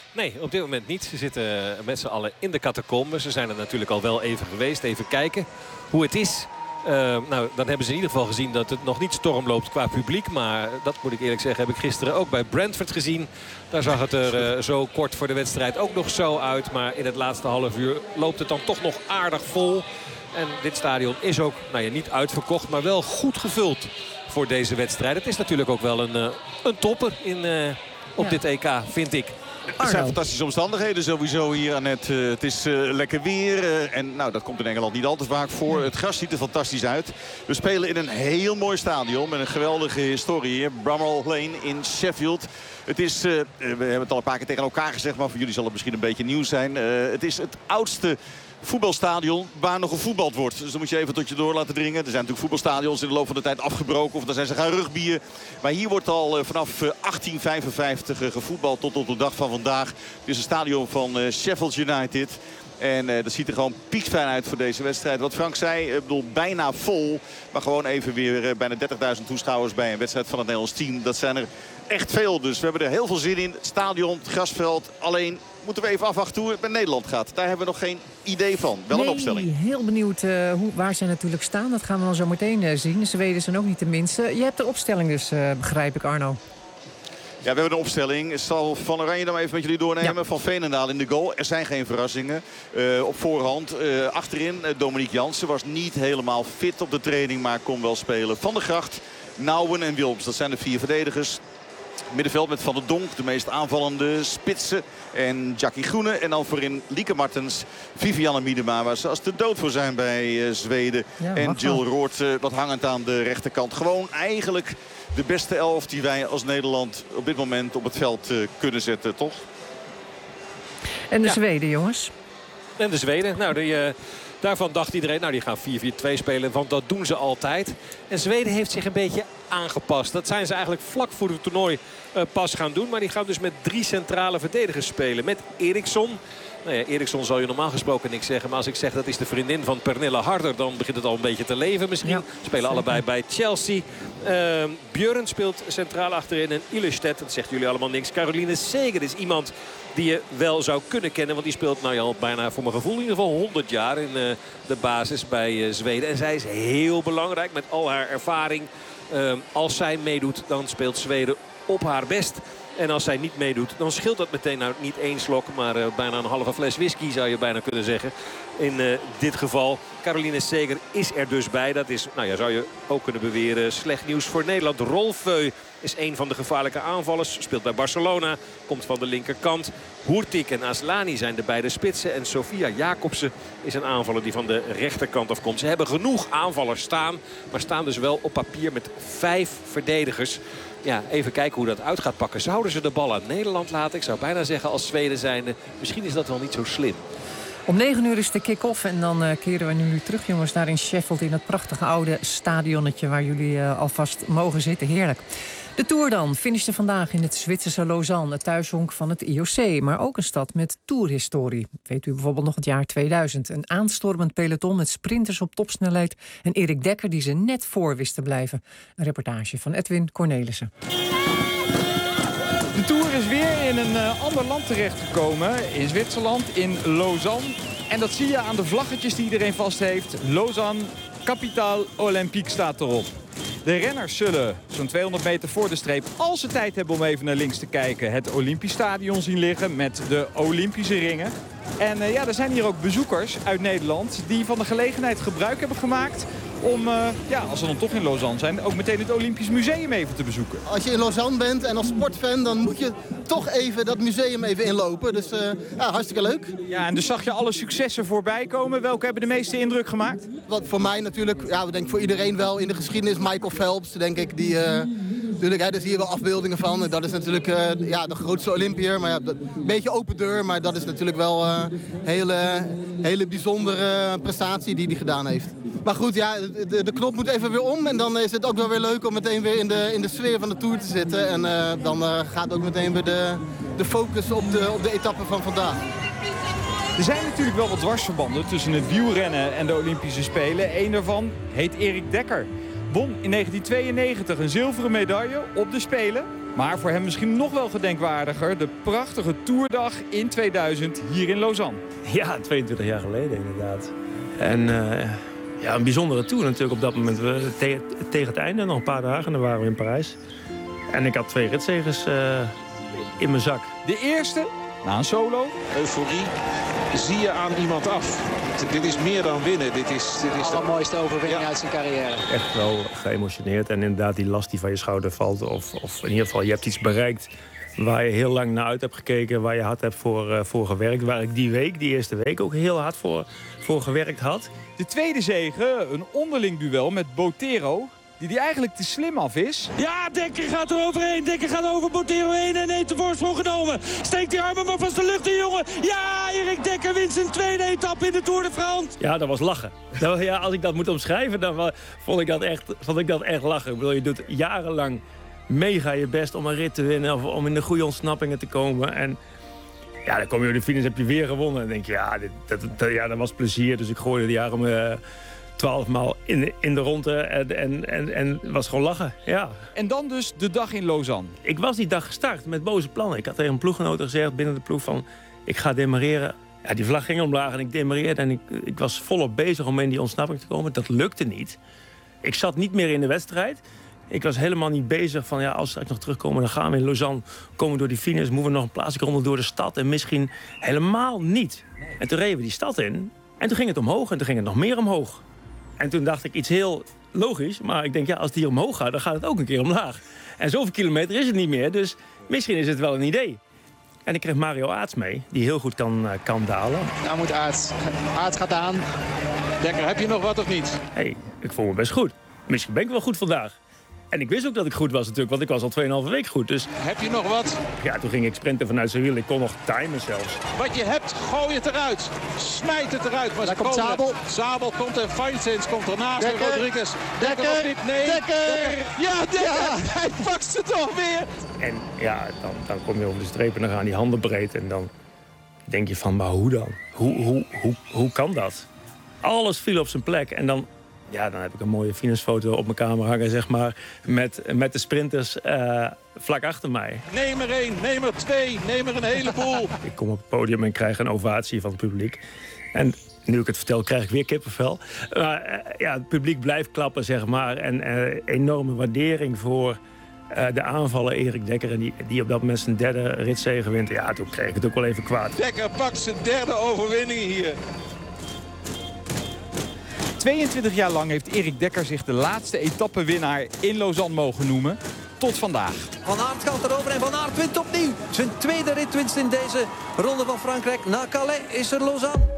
Nee, op dit moment niet. Ze zitten met z'n allen in de catacombes. Ze zijn er natuurlijk al wel even geweest. Even kijken hoe het is. Uh, nou, dan hebben ze in ieder geval gezien dat het nog niet storm loopt qua publiek. Maar dat moet ik eerlijk zeggen, heb ik gisteren ook bij Brentford gezien. Daar zag het er uh, zo kort voor de wedstrijd ook nog zo uit. Maar in het laatste half uur loopt het dan toch nog aardig vol. En dit stadion is ook nou ja, niet uitverkocht, maar wel goed gevuld voor deze wedstrijd. Het is natuurlijk ook wel een, uh, een topper in, uh, op ja. dit E K, vind ik. Het zijn fantastische omstandigheden sowieso hier, Annette. Uh, het is uh, lekker weer. Uh, en nou, dat komt in Engeland niet al te vaak voor. Het gras ziet er fantastisch uit. We spelen in een heel mooi stadion met een geweldige historie hier. Bramall Lane in Sheffield. Het is, uh, we hebben het al een paar keer tegen elkaar gezegd, maar voor jullie zal het misschien een beetje nieuw zijn. Uh, het is het oudste voetbalstadion waar nog gevoetbald wordt. Dus dan moet je even tot je door laten dringen. Er zijn natuurlijk voetbalstadions in de loop van de tijd afgebroken. Of dan zijn ze gaan rugbyen. Maar hier wordt al vanaf achttien vijfenvijftig gevoetbald tot op de dag van vandaag. Het is een stadion van Sheffield United. En uh, dat ziet er gewoon piekfijn uit voor deze wedstrijd. Wat Frank zei, ik bedoel, bijna vol. Maar gewoon even weer uh, bijna dertigduizend toeschouwers bij een wedstrijd van het Nederlands team. Dat zijn er echt veel. Dus we hebben er heel veel zin in. Het stadion, het grasveld. Alleen moeten we even afwachten hoe het met Nederland gaat. Daar hebben we nog geen idee van. Wel nee, een opstelling. Heel benieuwd uh, hoe, waar ze natuurlijk staan. Dat gaan we dan zo meteen uh, zien. De Zweden zijn ook niet de minste. Je hebt de opstelling dus, uh, begrijp ik, Arno. Ja, we hebben een opstelling. Ik zal Van Oranje dan even met jullie doornemen. Ja. Van Veenendaal in de goal. Er zijn geen verrassingen. Uh, op voorhand. Uh, achterin uh, Dominique Jansen was niet helemaal fit op de training. Maar kon wel spelen. Van der Gracht, Nouwen en Wilms. Dat zijn de vier verdedigers. Middenveld met Van der Donk, de meest aanvallende spitsen. En Jackie Groene. En dan voorin Lieke Martens, Vivianne Miedema. Waar ze als de dood voor zijn bij uh, Zweden. Ja, en Jill Roord, uh, wat hangend aan de rechterkant. Gewoon eigenlijk de beste elf die wij als Nederland op dit moment op het veld uh, kunnen zetten, toch? En de ja. Zweden, jongens? En de Zweden, nou die... Uh... Daarvan dacht iedereen, nou die gaan vier vier twee spelen, want dat doen ze altijd. En Zweden heeft zich een beetje aangepast. Dat zijn ze eigenlijk vlak voor het toernooi uh, pas gaan doen. Maar die gaan dus met drie centrale verdedigers spelen. Met Eriksson. Nou ja, Eriksson zal je normaal gesproken niks zeggen. Maar als ik zeg dat is de vriendin van Pernille Harder, dan begint het al een beetje te leven misschien. Ja, spelen zeker. Allebei bij Chelsea. Uh, Björn speelt centraal achterin. En Ilestedt, dat zegt jullie allemaal niks. Caroline Seger is iemand die je wel zou kunnen kennen. Want die speelt nou ja, al bijna voor mijn gevoel in ieder geval honderd jaar in uh, de basis bij uh, Zweden. En zij is heel belangrijk met al haar ervaring. Uh, als zij meedoet, dan speelt Zweden op haar best. En als zij niet meedoet, dan scheelt dat meteen nou niet één slok, maar uh, bijna een halve fles whisky zou je bijna kunnen zeggen. In uh, dit geval, Caroline Seger is er dus bij. Dat is, nou ja, zou je ook kunnen beweren, slecht nieuws voor Nederland. Rolfeu is een van de gevaarlijke aanvallers. Speelt bij Barcelona, komt van de linkerkant. Hoertik en Aslani zijn de beide spitsen. En Sofia Jacobsen is een aanvaller die van de rechterkant afkomt. Ze hebben genoeg aanvallers staan, maar staan dus wel op papier met vijf verdedigers. Ja, even kijken hoe dat uit gaat pakken. Zouden ze de bal aan Nederland laten? Ik zou bijna zeggen als Zweden zijnde, misschien is dat wel niet zo slim. Om negen uur is de kick-off en dan uh, keren we nu terug, jongens, daar in Sheffield in het prachtige oude stadionnetje waar jullie uh, alvast mogen zitten. Heerlijk. De Tour dan finishte vandaag in het Zwitserse Lausanne, het thuishonk van het I O C. Maar ook een stad met tourhistorie. Weet u bijvoorbeeld nog het jaar tweeduizend. Een aanstormend peloton met sprinters op topsnelheid. En Erik Dekker die ze net voor wist te blijven. Een reportage van Edwin Cornelissen. De Tour is weer in een uh, ander land terechtgekomen. In Zwitserland, in Lausanne. En dat zie je aan de vlaggetjes die iedereen vast heeft. Lausanne, Capitale Olympique staat erop. De renners zullen zo'n tweehonderd meter voor de streep, als ze tijd hebben om even naar links te kijken, het Olympisch Stadion zien liggen met de Olympische ringen. En uh, ja, er zijn hier ook bezoekers uit Nederland die van de gelegenheid gebruik hebben gemaakt om, uh, ja, als ze dan toch in Lausanne zijn, ook meteen het Olympisch Museum even te bezoeken. Als je in Lausanne bent en als sportfan, dan moet je toch even dat museum even inlopen. Dus uh, ja, hartstikke leuk. Ja, en dus zag je alle successen voorbij komen. Welke hebben de meeste indruk gemaakt? Wat voor mij natuurlijk, ja, we denken voor iedereen wel in de geschiedenis, Michael Phelps, denk ik, die... Uh, Natuurlijk, hè, er zie je wel afbeeldingen van. Dat is natuurlijk uh, ja, de grootste Olympiër. Maar ja, een beetje open deur, maar dat is natuurlijk wel een uh, hele, hele bijzondere prestatie die hij gedaan heeft. Maar goed, ja, de, de knop moet even weer om. En dan is het ook wel weer leuk om meteen weer in de, in de sfeer van de Tour te zitten. En uh, dan uh, gaat ook meteen weer de, de focus op de, op de etappe van vandaag. Er zijn natuurlijk wel wat dwarsverbanden tussen het wielrennen en de Olympische Spelen. Eén daarvan heet Erik Dekker. Won in negentien tweeënnegentig een zilveren medaille op de Spelen. Maar voor hem misschien nog wel gedenkwaardiger, de prachtige toerdag in tweeduizend hier in Lausanne. Ja, tweeëntwintig jaar geleden inderdaad. En uh, ja, een bijzondere tour natuurlijk op dat moment. We, te, tegen het einde, nog een paar dagen, en dan waren we in Parijs. En ik had twee ritzegers uh, in mijn zak. De eerste, na een solo. Euforie zie je aan iemand af. Dit is meer dan winnen. Dit is, dit is de allermooiste overwinning ja. uit zijn carrière. Echt wel geëmotioneerd. En inderdaad die last die van je schouder valt. Of, of in ieder geval, je hebt iets bereikt waar je heel lang naar uit hebt gekeken. Waar je hard hebt voor, uh, voor gewerkt. Waar ik die week, die eerste week, ook heel hard voor, voor gewerkt had. De tweede zege, een onderling duel met Botero. Die die eigenlijk te slim af is. Ja, Dekker gaat er overheen. Dekker gaat over Botero heen en heeft de voorsprong genomen. Steekt die armen maar vast de lucht in, jongen. Ja, Erik Dekker wint zijn tweede etappe in de Tour de France. Ja, dat was lachen. Dat, ja, als ik dat moet omschrijven, dan vond ik dat echt, vond ik dat echt lachen. Ik bedoel, je doet jarenlang mega je best om een rit te winnen. Of om in de goede ontsnappingen te komen. En ja, dan kom je op de finish, heb je weer gewonnen. En dan denk je, ja, dit, dat, dat, ja, dat was plezier. Dus ik gooide die armen twaalf maal in, in de ronde en, en, en, en was gewoon lachen, ja. En dan dus de dag in Lausanne. Ik was die dag gestart met boze plannen. Ik had tegen een ploeggenoot gezegd binnen de ploeg van, ik ga demareren. Ja, die vlag ging omlaag en ik demareerde en ik, ik was volop bezig om in die ontsnapping te komen. Dat lukte niet. Ik zat niet meer in de wedstrijd. Ik was helemaal niet bezig van, ja, als we straks nog terugkomen, dan gaan we in Lausanne, komen we door die finish, moeten we nog een plaatsje ronde door de stad en misschien helemaal niet. En toen reden we die stad in en toen ging het omhoog en toen ging het nog meer omhoog. En toen dacht ik iets heel logisch, maar ik denk, ja, als die omhoog gaat, dan gaat het ook een keer omlaag. En zoveel kilometer is het niet meer, dus misschien is het wel een idee. En ik kreeg Mario Aerts mee, die heel goed kan, uh, kan dalen. Nou moet Aerts. Aerts gaat aan. Dekker, heb je nog wat of niet? Hé, hey, ik voel me best goed. Misschien ben ik wel goed vandaag. En ik wist ook dat ik goed was natuurlijk, want ik was al tweeënhalve week goed. Dus heb je nog wat? Ja, toen ging ik sprinten vanuit zijn wiel. Ik kon nog timen zelfs. Wat je hebt, gooi het eruit. Smijt het eruit. Maar daar komt Zabel. Zabel komt en Feinsens komt ernaast. Dekker. En Rodriguez. Dekker. Dekker of niet? Nee. Dekker. Dekker. Ja, Dekker. Ja. Hij pakt ze toch weer. En ja, dan, dan kom je over de streep en dan gaan die handen breed. En dan denk je van, maar hoe dan? Hoe, hoe, hoe, hoe kan dat? Alles viel op zijn plek en dan... Ja, dan heb ik een mooie finishfoto op mijn kamer hangen, zeg maar, met, met de sprinters uh, vlak achter mij. Neem er één, neem er twee, neem er een heleboel. Ik kom op het podium en krijg een ovatie van het publiek. En nu ik het vertel, krijg ik weer kippenvel. Maar uh, ja, het publiek blijft klappen, zeg maar. En uh, enorme waardering voor uh, de aanvaller Erik Dekker, en die, die op dat moment zijn derde ritzege wint. Ja, toen kreeg ik het ook wel even kwaad. Dekker pakt zijn derde overwinning hier. tweeëntwintig jaar lang heeft Erik Dekker zich de laatste etappewinnaar in Lausanne mogen noemen. Tot vandaag. Van Aert gaat erover en Van Aert wint opnieuw. Zijn tweede ritwinst in deze ronde van Frankrijk. Na Calais is er Lausanne.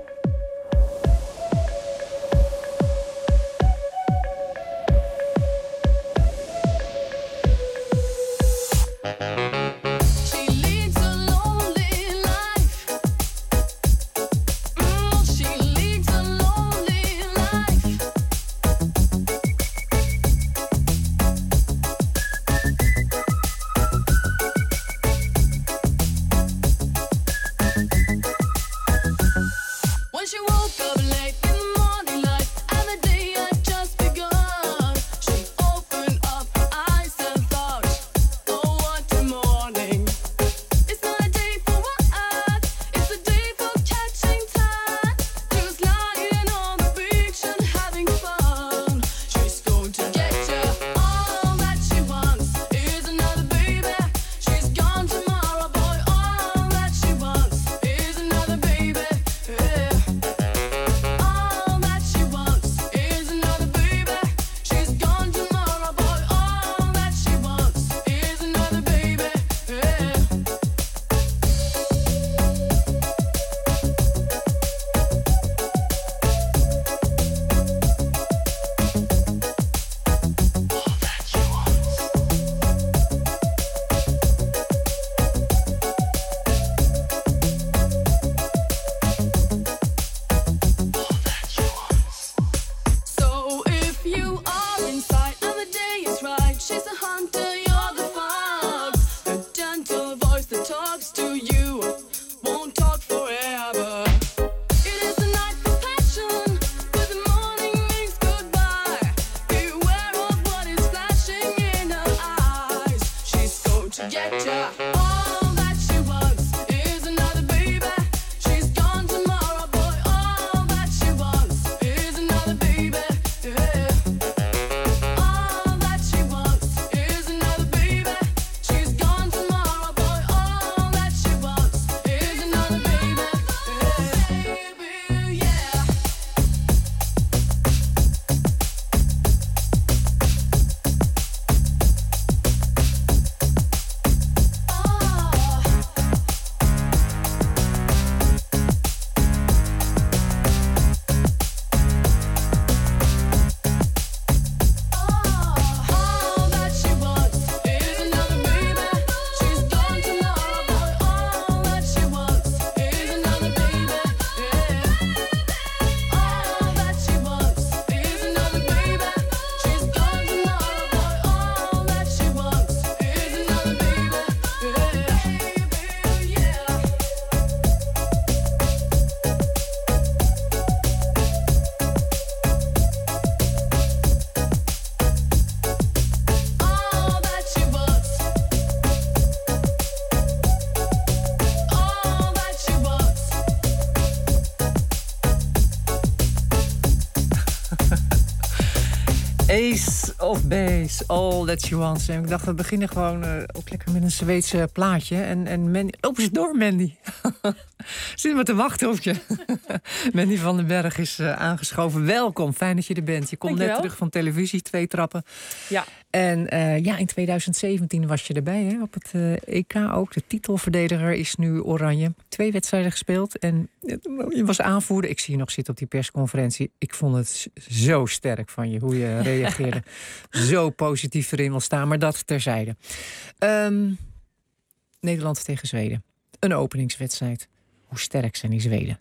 Ace of Base, all that she wants. En ik dacht, we beginnen gewoon uh, ook lekker met een Zweedse plaatje. En, en Mandy, loop eens door, Mandy. Zit maar te wachten op je. Mandy van den Berg is uh, aangeschoven. Welkom, fijn dat je er bent. Je komt net terug van televisie, twee trappen. Ja. En uh, ja, in twintig zeventien was je erbij, hè, op het uh, E K ook. De titelverdediger is nu oranje. Twee wedstrijden gespeeld en je was aanvoerder. Ik zie je nog zitten op die persconferentie. Ik vond het zo sterk van je, hoe je reageerde. Zo positief erin wil staan, maar dat terzijde. Um, Nederland tegen Zweden. Een openingswedstrijd. Hoe sterk zijn die Zweden?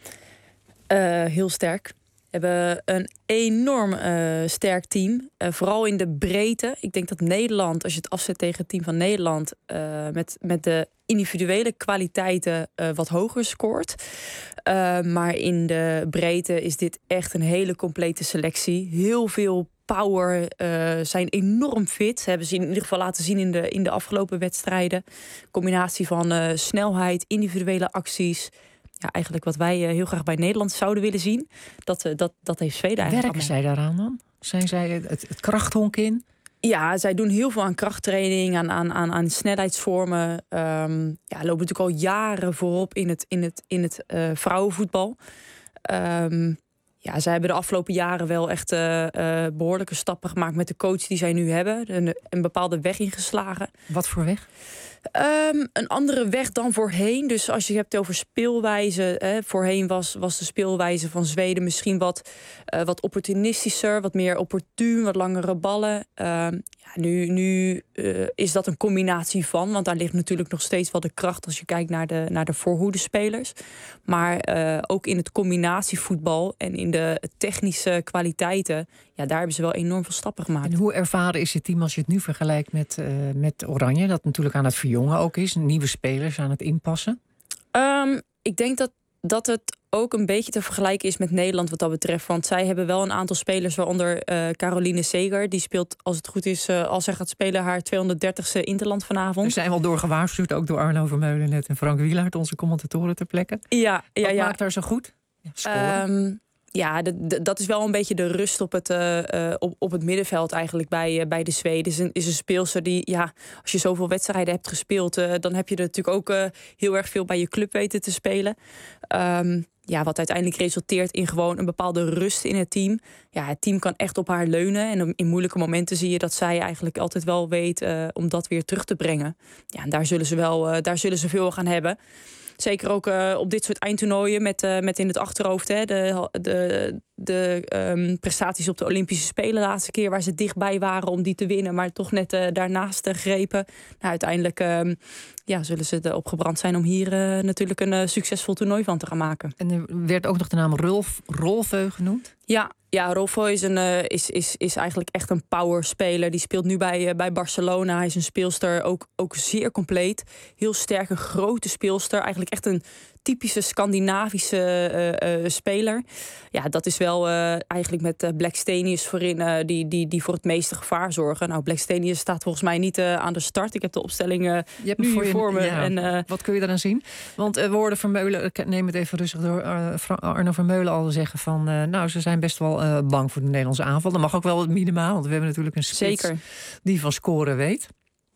Uh, heel sterk. We hebben een enorm uh, sterk team. Uh, vooral in de breedte. Ik denk dat Nederland, als je het afzet tegen het team van Nederland, Uh, met, met de individuele kwaliteiten uh, wat hoger scoort. Uh, maar in de breedte is dit echt een hele complete selectie. Heel veel power, uh, zijn enorm fit. Ze hebben ze in ieder geval laten zien in de, in de afgelopen wedstrijden. Combinatie van uh, snelheid, individuele acties. Ja, eigenlijk wat wij uh, heel graag bij Nederland zouden willen zien. Dat, uh, dat, dat heeft Zweden eigenlijk. Werken zij daaraan dan? Zijn zij het, het krachthonk in? Ja, zij doen heel veel aan krachttraining, aan, aan, aan, aan snelheidsvormen. Um, ja, lopen natuurlijk al jaren voorop in het, in het, in het uh, vrouwenvoetbal. Um, ja, zij hebben de afgelopen jaren wel echt uh, uh, behoorlijke stappen gemaakt met de coach die zij nu hebben. Een, een bepaalde weg ingeslagen. Wat voor weg? Um, een andere weg dan voorheen. Dus als je hebt over speelwijze. Hè, voorheen was, was de speelwijze van Zweden misschien wat, uh, wat opportunistischer. Wat meer opportun, wat langere ballen. Um, ja, nu nu uh, is dat een combinatie van. Want daar ligt natuurlijk nog steeds wel de kracht als je kijkt naar de, naar de voorhoedespelers. Maar uh, ook in het combinatievoetbal en in de technische kwaliteiten. Ja, daar hebben ze wel enorm veel stappen gemaakt. En hoe ervaren is het team als je het nu vergelijkt met, uh, met Oranje? Dat natuurlijk aan het verjongen ook is. Nieuwe spelers aan het inpassen. Um, ik denk dat, dat het ook een beetje te vergelijken is met Nederland wat dat betreft. Want zij hebben wel een aantal spelers, waaronder uh, Caroline Seger. Die speelt, als het goed is, uh, als zij gaat spelen, haar tweehonderddertigste Interland vanavond. Er zijn wel door gewaarschuwd, ook door Arno Vermeulen net en Frank Wielaert, onze commentatoren ter plekke. Ja, ja, wat ja. maakt haar zo goed? Ja, um, ja de, de, dat is wel een beetje de rust op het, uh, uh, op, op het middenveld eigenlijk bij, uh, bij de Zweden. Is een, is een speelster die, ja, als je zoveel wedstrijden hebt gespeeld, uh, dan heb je er natuurlijk ook uh, heel erg veel bij je club weten te spelen. Um, ja, wat uiteindelijk resulteert in gewoon een bepaalde rust in het team. Ja, het team kan echt op haar leunen. En in moeilijke momenten zie je dat zij eigenlijk altijd wel weet uh, om dat weer terug te brengen. Ja, en daar zullen ze wel, uh, daar zullen ze veel gaan hebben. Zeker ook uh, op dit soort eindtoernooien met, uh, met in het achterhoofd hè, de, de, de um, prestaties op de Olympische Spelen de laatste keer, waar ze dichtbij waren om die te winnen, maar toch net uh, daarnaast uh, grepen. Nou, uiteindelijk uh, ja, zullen ze erop gebrand zijn om hier uh, natuurlijk een uh, succesvol toernooi van te gaan maken. En er werd ook nog de naam Rolf, Rolfeu genoemd? Ja, ja, Rolfeu is, een, uh, is, is, is eigenlijk echt een powerspeler. Die speelt nu bij, uh, bij Barcelona. Hij is een speelster, ook, ook zeer compleet. Heel sterk, een grote speelster. Eigenlijk echt een typische Scandinavische uh, uh, speler. Ja, dat is wel uh, eigenlijk met uh, Blackstenius voorin uh, die, die, die voor het meeste gevaar zorgen. Nou, Blackstenius staat volgens mij niet uh, aan de start. Ik heb de opstelling uh, je hebt nu voor, hier voor me. Ja, en, uh, wat kun je daaraan zien? Want uh, we hoorden Vermeulen, ik neem het even rustig door, uh, Arno Vermeulen al zeggen van, uh, nou, ze zijn best wel uh, bang voor de Nederlandse aanval. Dat mag ook wel minimaal, want we hebben natuurlijk een spits Zeker. die van scoren weet.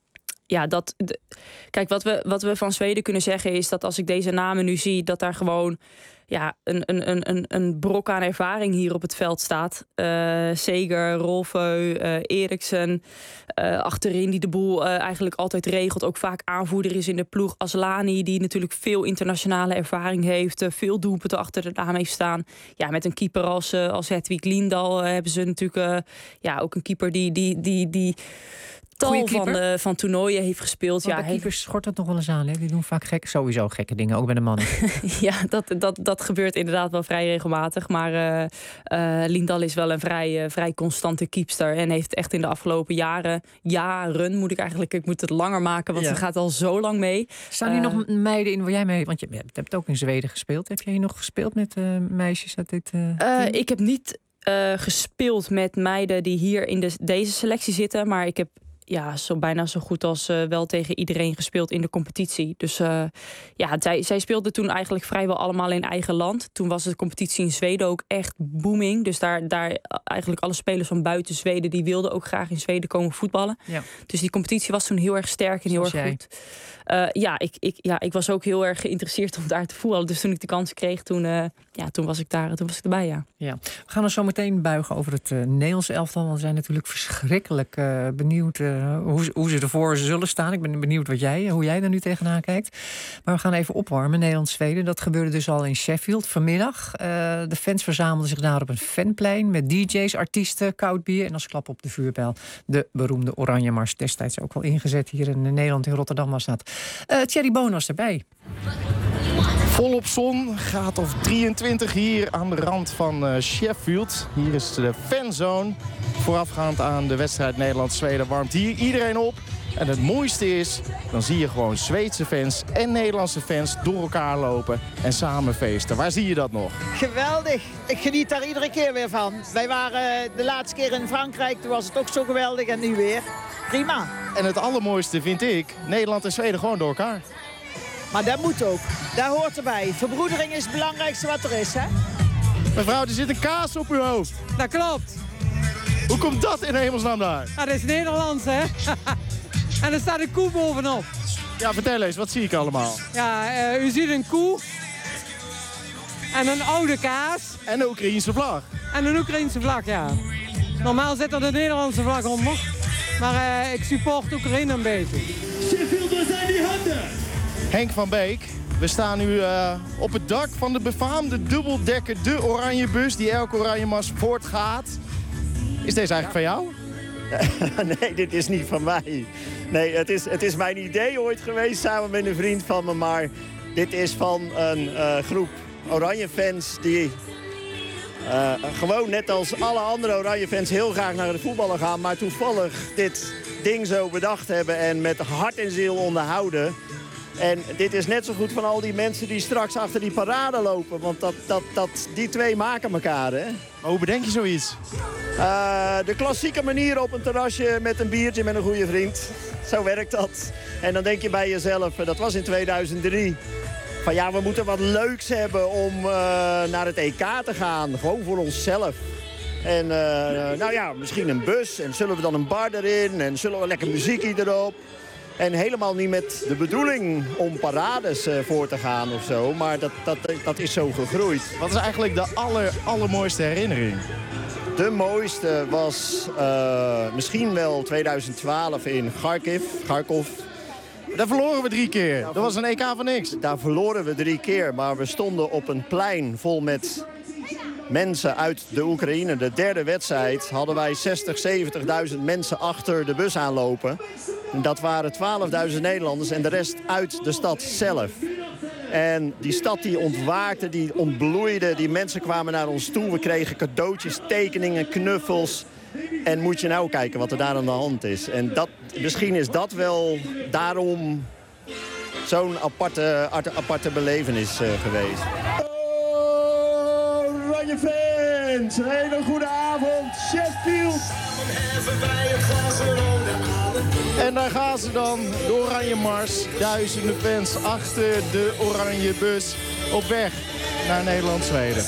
Ja, dat. De, kijk, wat we, wat we van Zweden kunnen zeggen is dat als ik deze namen nu zie, dat daar gewoon ja, een, een, een, een brok aan ervaring hier op het veld staat. Uh, Seger, Rolfeu, uh, Eriksen. Uh, achterin die de boel uh, eigenlijk altijd regelt. Ook vaak aanvoerder is in de ploeg. Aslani, die natuurlijk veel internationale ervaring heeft. Uh, veel doelpunten achter de naam heeft staan. Ja, met een keeper als, uh, als Hedwig Lindahl uh, hebben ze natuurlijk uh, ja, ook een keeper die... die, die, die tal van, uh, van toernooien heeft gespeeld. Maar ja, bij keepers schort dat nog wel eens aan. Hè? Die doen vaak gek, sowieso gekke dingen, ook bij de mannen. Ja, dat, dat, dat gebeurt inderdaad wel vrij regelmatig. Maar uh, uh, Lindahl is wel een vrij, uh, vrij constante keepster. En heeft echt in de afgelopen jaren, jaren moet ik eigenlijk, ik moet het langer maken, want ja. ze gaat al zo lang mee. Staan hier uh, nog meiden in waar jij mee, want je hebt ook in Zweden gespeeld. Heb jij hier nog gespeeld met uh, meisjes uit dit uh, uh, Ik heb niet uh, gespeeld met meiden die hier in de, deze selectie zitten. Maar ik heb ja, zo bijna zo goed als uh, wel tegen iedereen gespeeld in de competitie. Dus uh, ja, zij, zij speelden toen eigenlijk vrijwel allemaal in eigen land. Toen was de competitie in Zweden ook echt booming. Dus daar, daar eigenlijk alle spelers van buiten Zweden, die wilden ook graag in Zweden komen voetballen. Ja. Dus die competitie was toen heel erg sterk en heel Zoals erg jij. goed. Uh, ja, ik, ik, ja, ik was ook heel erg geïnteresseerd om daar te voetballen. Dus toen ik de kans kreeg, toen, uh, ja, toen was ik daar, toen was ik erbij, ja. ja. We gaan er zo meteen buigen over het uh, Nederlands elftal. Want we zijn natuurlijk verschrikkelijk uh, benieuwd uh, hoe, hoe ze ervoor zullen staan. Ik ben benieuwd wat jij, hoe jij daar nu tegenaan kijkt. Maar we gaan even opwarmen, Nederland-Zweden. Dat gebeurde dus al in Sheffield vanmiddag. Uh, de fans verzamelden zich daar op een fanplein met D J's, artiesten, koud bier en als klap op de vuurpijl de beroemde Oranje Mars. Destijds ook wel ingezet hier in Nederland, in Rotterdam was dat. Uh, Thierry Boon was erbij. Volop zon, graad of drieëntwintig hier aan de rand van uh, Sheffield. Hier is de fanzone. Voorafgaand aan de wedstrijd Nederland-Zweden warmt hier iedereen op. En het mooiste is, dan zie je gewoon Zweedse fans en Nederlandse fans door elkaar lopen en samen feesten. Waar zie je dat nog? Geweldig. Ik geniet daar iedere keer weer van. Wij waren de laatste keer in Frankrijk, toen was het ook zo geweldig en nu weer. Prima. En het allermooiste vind ik, Nederland en Zweden gewoon door elkaar. Maar dat moet ook. Daar hoort erbij. Verbroedering is het belangrijkste wat er is, hè? Mevrouw, er zit een kaas op uw hoofd. Dat klopt. Hoe komt dat in hemelsnaam daar? Ja, dat is Nederlands, hè? En er staat een koe bovenop. Ja, vertel eens, wat zie ik allemaal? Ja, uh, u ziet een koe. En een oude kaas. En een Oekraïense vlag. En een Oekraïense vlag, ja. Normaal zit er de Nederlandse vlag onder. Maar uh, ik support Oekraïne een beetje. Sheffield, waar zijn die handen? Henk van Beek, we staan nu uh, op het dak van de befaamde dubbeldekker, de oranje bus die elke oranje mars voortgaat. Is deze eigenlijk van jou? Nee, dit is niet van mij. Nee, het is, het is mijn idee ooit geweest samen met een vriend van me. Maar dit is van een uh, groep oranje fans die uh, gewoon net als alle andere oranje fans heel graag naar de voetballen gaan. Maar toevallig dit ding zo bedacht hebben en met hart en ziel onderhouden. En dit is net zo goed van al die mensen die straks achter die parade lopen. Want dat, dat, dat, die twee maken elkaar, hè. Maar hoe bedenk je zoiets? Uh, de klassieke manier op een terrasje met een biertje met een goede vriend. Zo werkt dat. En dan denk je bij jezelf, dat was in tweeduizend drie... van ja, we moeten wat leuks hebben om uh, naar het E K te gaan. Gewoon voor onszelf. En uh, nou ja, misschien een bus. En zullen we dan een bar erin? En zullen we lekker muziekje erop? En helemaal niet met de bedoeling om parades uh, voor te gaan of zo. Maar dat, dat, dat is zo gegroeid. Wat is eigenlijk de aller, allermooiste herinnering? De mooiste was uh, misschien wel tweeduizend twaalf in Kharkiv. Kharkov. Daar verloren we drie keer. Dat was een E K van niks. Daar verloren we drie keer. Maar we stonden op een plein vol met mensen uit de Oekraïne. De derde wedstrijd hadden wij zestig, zeventigduizend mensen achter de bus aanlopen. Dat waren twaalfduizend Nederlanders en de rest uit de stad zelf. En die stad die ontwaakte, die ontbloeide. Die mensen kwamen naar ons toe. We kregen cadeautjes, tekeningen, knuffels. En moet je nou kijken wat er daar aan de hand is. En dat, misschien is dat wel daarom zo'n aparte, aparte belevenis uh, geweest. Oh, Oranje fans, een hele goede avond, Sheffield. En daar gaan ze dan, de Oranje Mars. Duizenden fans achter de Oranje bus op weg naar Nederland-Zweden.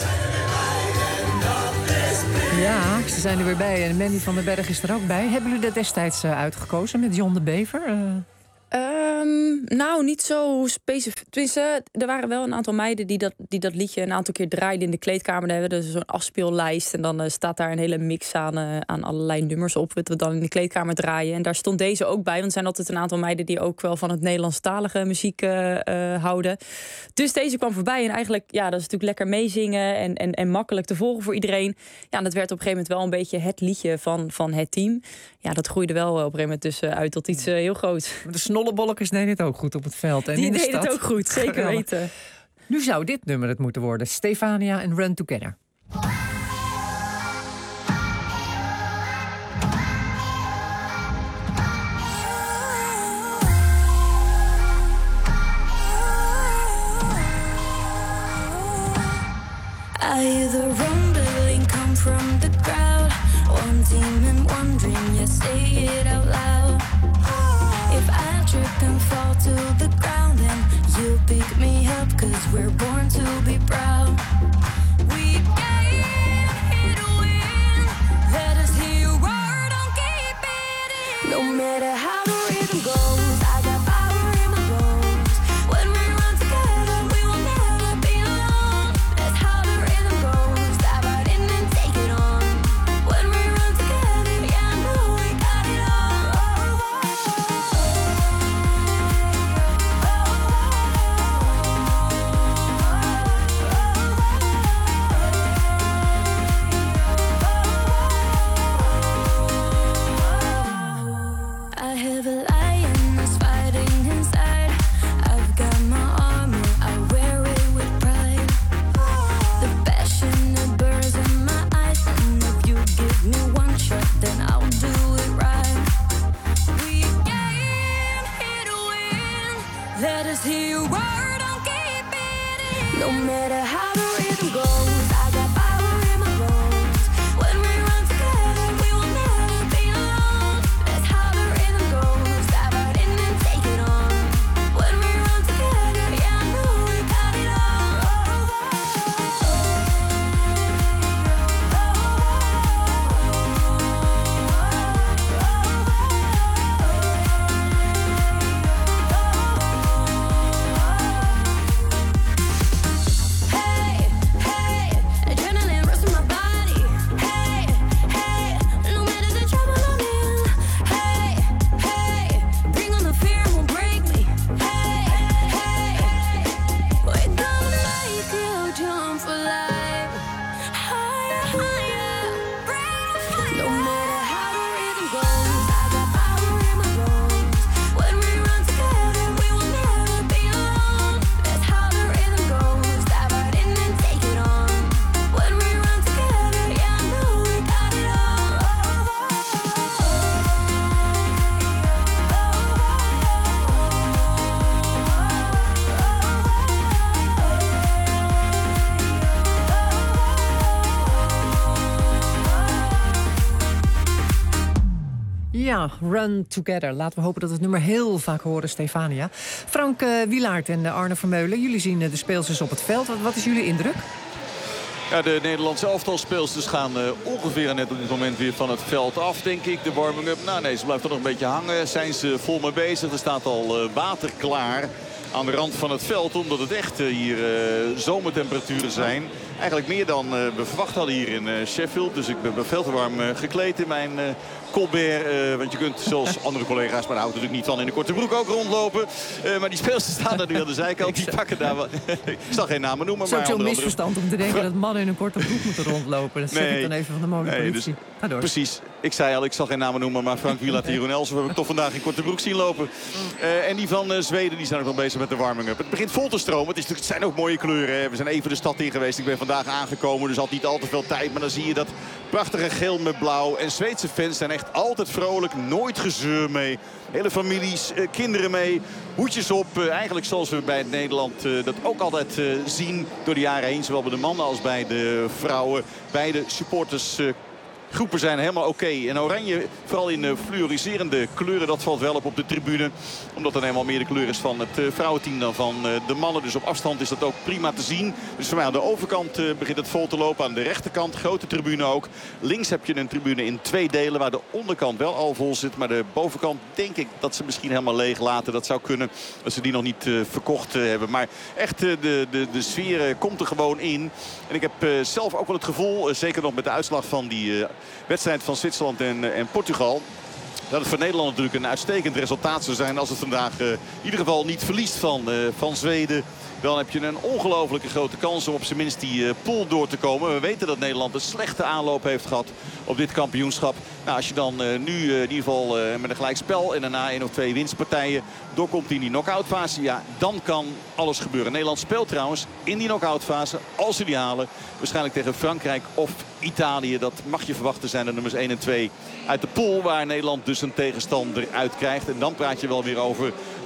Ja, ze zijn er weer bij en Mandy van den Berg is er ook bij. Hebben jullie dat destijds uh, uitgekozen met John de Bever? Uh... Um, nou, niet zo specifiek. Tenminste, er waren wel een aantal meiden die dat, die dat liedje een aantal keer draaiden in de kleedkamer. Daar hebben we dus zo'n afspeellijst en dan uh, staat daar een hele mix aan, uh, aan allerlei nummers op. Wat we dan in de kleedkamer draaien. En daar stond deze ook bij, want er zijn altijd een aantal meiden die ook wel van het Nederlandstalige muziek uh, uh, houden. Dus deze kwam voorbij en eigenlijk, ja, dat is natuurlijk lekker meezingen en, en, en makkelijk te volgen voor iedereen. Ja, en dat werd op een gegeven moment wel een beetje het liedje van, van het team. Ja, dat groeide wel op een gegeven moment dus uh, uit tot iets uh, heel groots. De snollebolletjes deden het ook goed op het veld. En die in de deden stad. het ook goed, zeker weten. Nu zou dit nummer het moeten worden. Stefania en Run Together. I hear the rumbling come from the crowd. One one team and one dream, yeah, say it out loud. If I trip and fall to the ground, then you'll pick me up, cause we're born to be proud. We came here to win, let us hear your word, don't keep it in. No matter how the rhythm goes, I got power in my bones. When we run together, we will never be alone. That's how the rhythm goes, dive right in and take it on. When we run together, yeah, I know we got it all. I have a lion that's fighting inside. I've got my armor, I wear it with pride. The passion that burns in my eyes, and if you give me one shot, then I'll do it right. We came here to win, let us hear your word, don't keep it in. No matter how the rhythm goes, I got power in my bones. When we run together, we will never be alone. That's how the rhythm goes, dive right in and take it on. When we run together, yeah, I know we got it Hey, hey, adrenaline rush in my body. Hey, hey, no matter the trouble I'm in. Hey, hey, bring on the fear, won't break me. Hey, hey, we're gonna make you jump for life. Higher, higher, bring the fire. No matter how the rhythm goes, I got power in my bones. When we run together, we will never be alone. That's how the rhythm goes, dive right in and take it on. When we run together, yeah, I know we got it Ja, Run Together. Laten we hopen dat we het nummer heel vaak horen, Stefania. Frank uh, Wielaert en uh, Arne Vermeulen, jullie zien uh, de speelsters op het veld. Wat, wat is jullie indruk? Ja, de Nederlandse elftalspeelsters gaan uh, ongeveer net op dit moment weer van het veld af, denk ik. De warming-up, nou nee, ze blijft toch nog een beetje hangen. Zijn ze vol mee bezig. Er staat al uh, water klaar aan de rand van het veld, omdat het echt uh, hier uh, zomertemperaturen zijn. Eigenlijk meer dan uh, we verwacht hadden hier in uh, Sheffield. Dus ik ben veel te warm uh, gekleed in mijn uh, Colbert. Uh, want je kunt zoals andere collega's, maar daar houdt natuurlijk niet van, in de korte broek ook rondlopen. Uh, maar die speelsters staan daar nu aan de zijkant. Die pakken daar wat. Ik zal geen namen noemen. Het is maar ook zo'n misverstand om te denken dat mannen in een korte broek moeten rondlopen. Dat zeg nee, ik dan even van de modepolitie. Nee, dus, Ga door. Precies. Ik zei al, ik zal geen namen noemen, maar Frank Wielaert en Jeroen Elsen heb ik toch vandaag in korte broek zien lopen. Uh, en die van uh, Zweden, die zijn ook nog bezig met de warming-up. Het begint vol te stromen. Het, is, het zijn ook mooie kleuren. Hè. We zijn even de stad in geweest. Ik ben vandaag aangekomen, dus had niet al te veel tijd. Maar dan zie je dat prachtige geel met blauw. En Zweedse fans zijn echt altijd vrolijk. Nooit gezeur mee. Hele families, uh, kinderen mee. Hoedjes op. Uh, eigenlijk zoals we bij het Nederland uh, dat ook altijd uh, zien door de jaren heen. Zowel bij de mannen als bij de vrouwen. Beide supporters uh, groepen zijn helemaal oké. Okay. En oranje, vooral in uh, fluoriserende kleuren, dat valt wel op op de tribune. Omdat er helemaal meer de kleur is van het uh, vrouwenteam dan van uh, de mannen. Dus op afstand is dat ook prima te zien. Dus voor mij aan de overkant uh, begint het vol te lopen. Aan de rechterkant, grote tribune ook. Links heb je een tribune in twee delen waar de onderkant wel al vol zit. Maar de bovenkant denk ik dat ze misschien helemaal leeg laten. Dat zou kunnen dat ze die nog niet uh, verkocht uh, hebben. Maar echt uh, de, de, de sfeer uh, komt er gewoon in. En ik heb uh, zelf ook wel het gevoel, uh, zeker nog met de uitslag van die uh, wedstrijd van Zwitserland en, en Portugal, dat het voor Nederland natuurlijk een uitstekend resultaat zou zijn als het vandaag uh, in ieder geval niet verliest van, uh, van Zweden. Dan heb je een ongelofelijke grote kans om op zijn minst die uh, pool door te komen. We weten dat Nederland een slechte aanloop heeft gehad op dit kampioenschap. Nou, als je dan uh, nu uh, in ieder geval uh, met een gelijkspel en daarna één of twee winstpartijen doorkomt in die knock-out fase, ja, dan kan alles gebeuren. Nederland speelt trouwens in die knock-out fase, als ze die halen, waarschijnlijk tegen Frankrijk of Italië. Dat mag je verwachten zijn de nummers één en twee uit de pool, waar Nederland dus een tegenstander uitkrijgt. En dan praat je wel weer over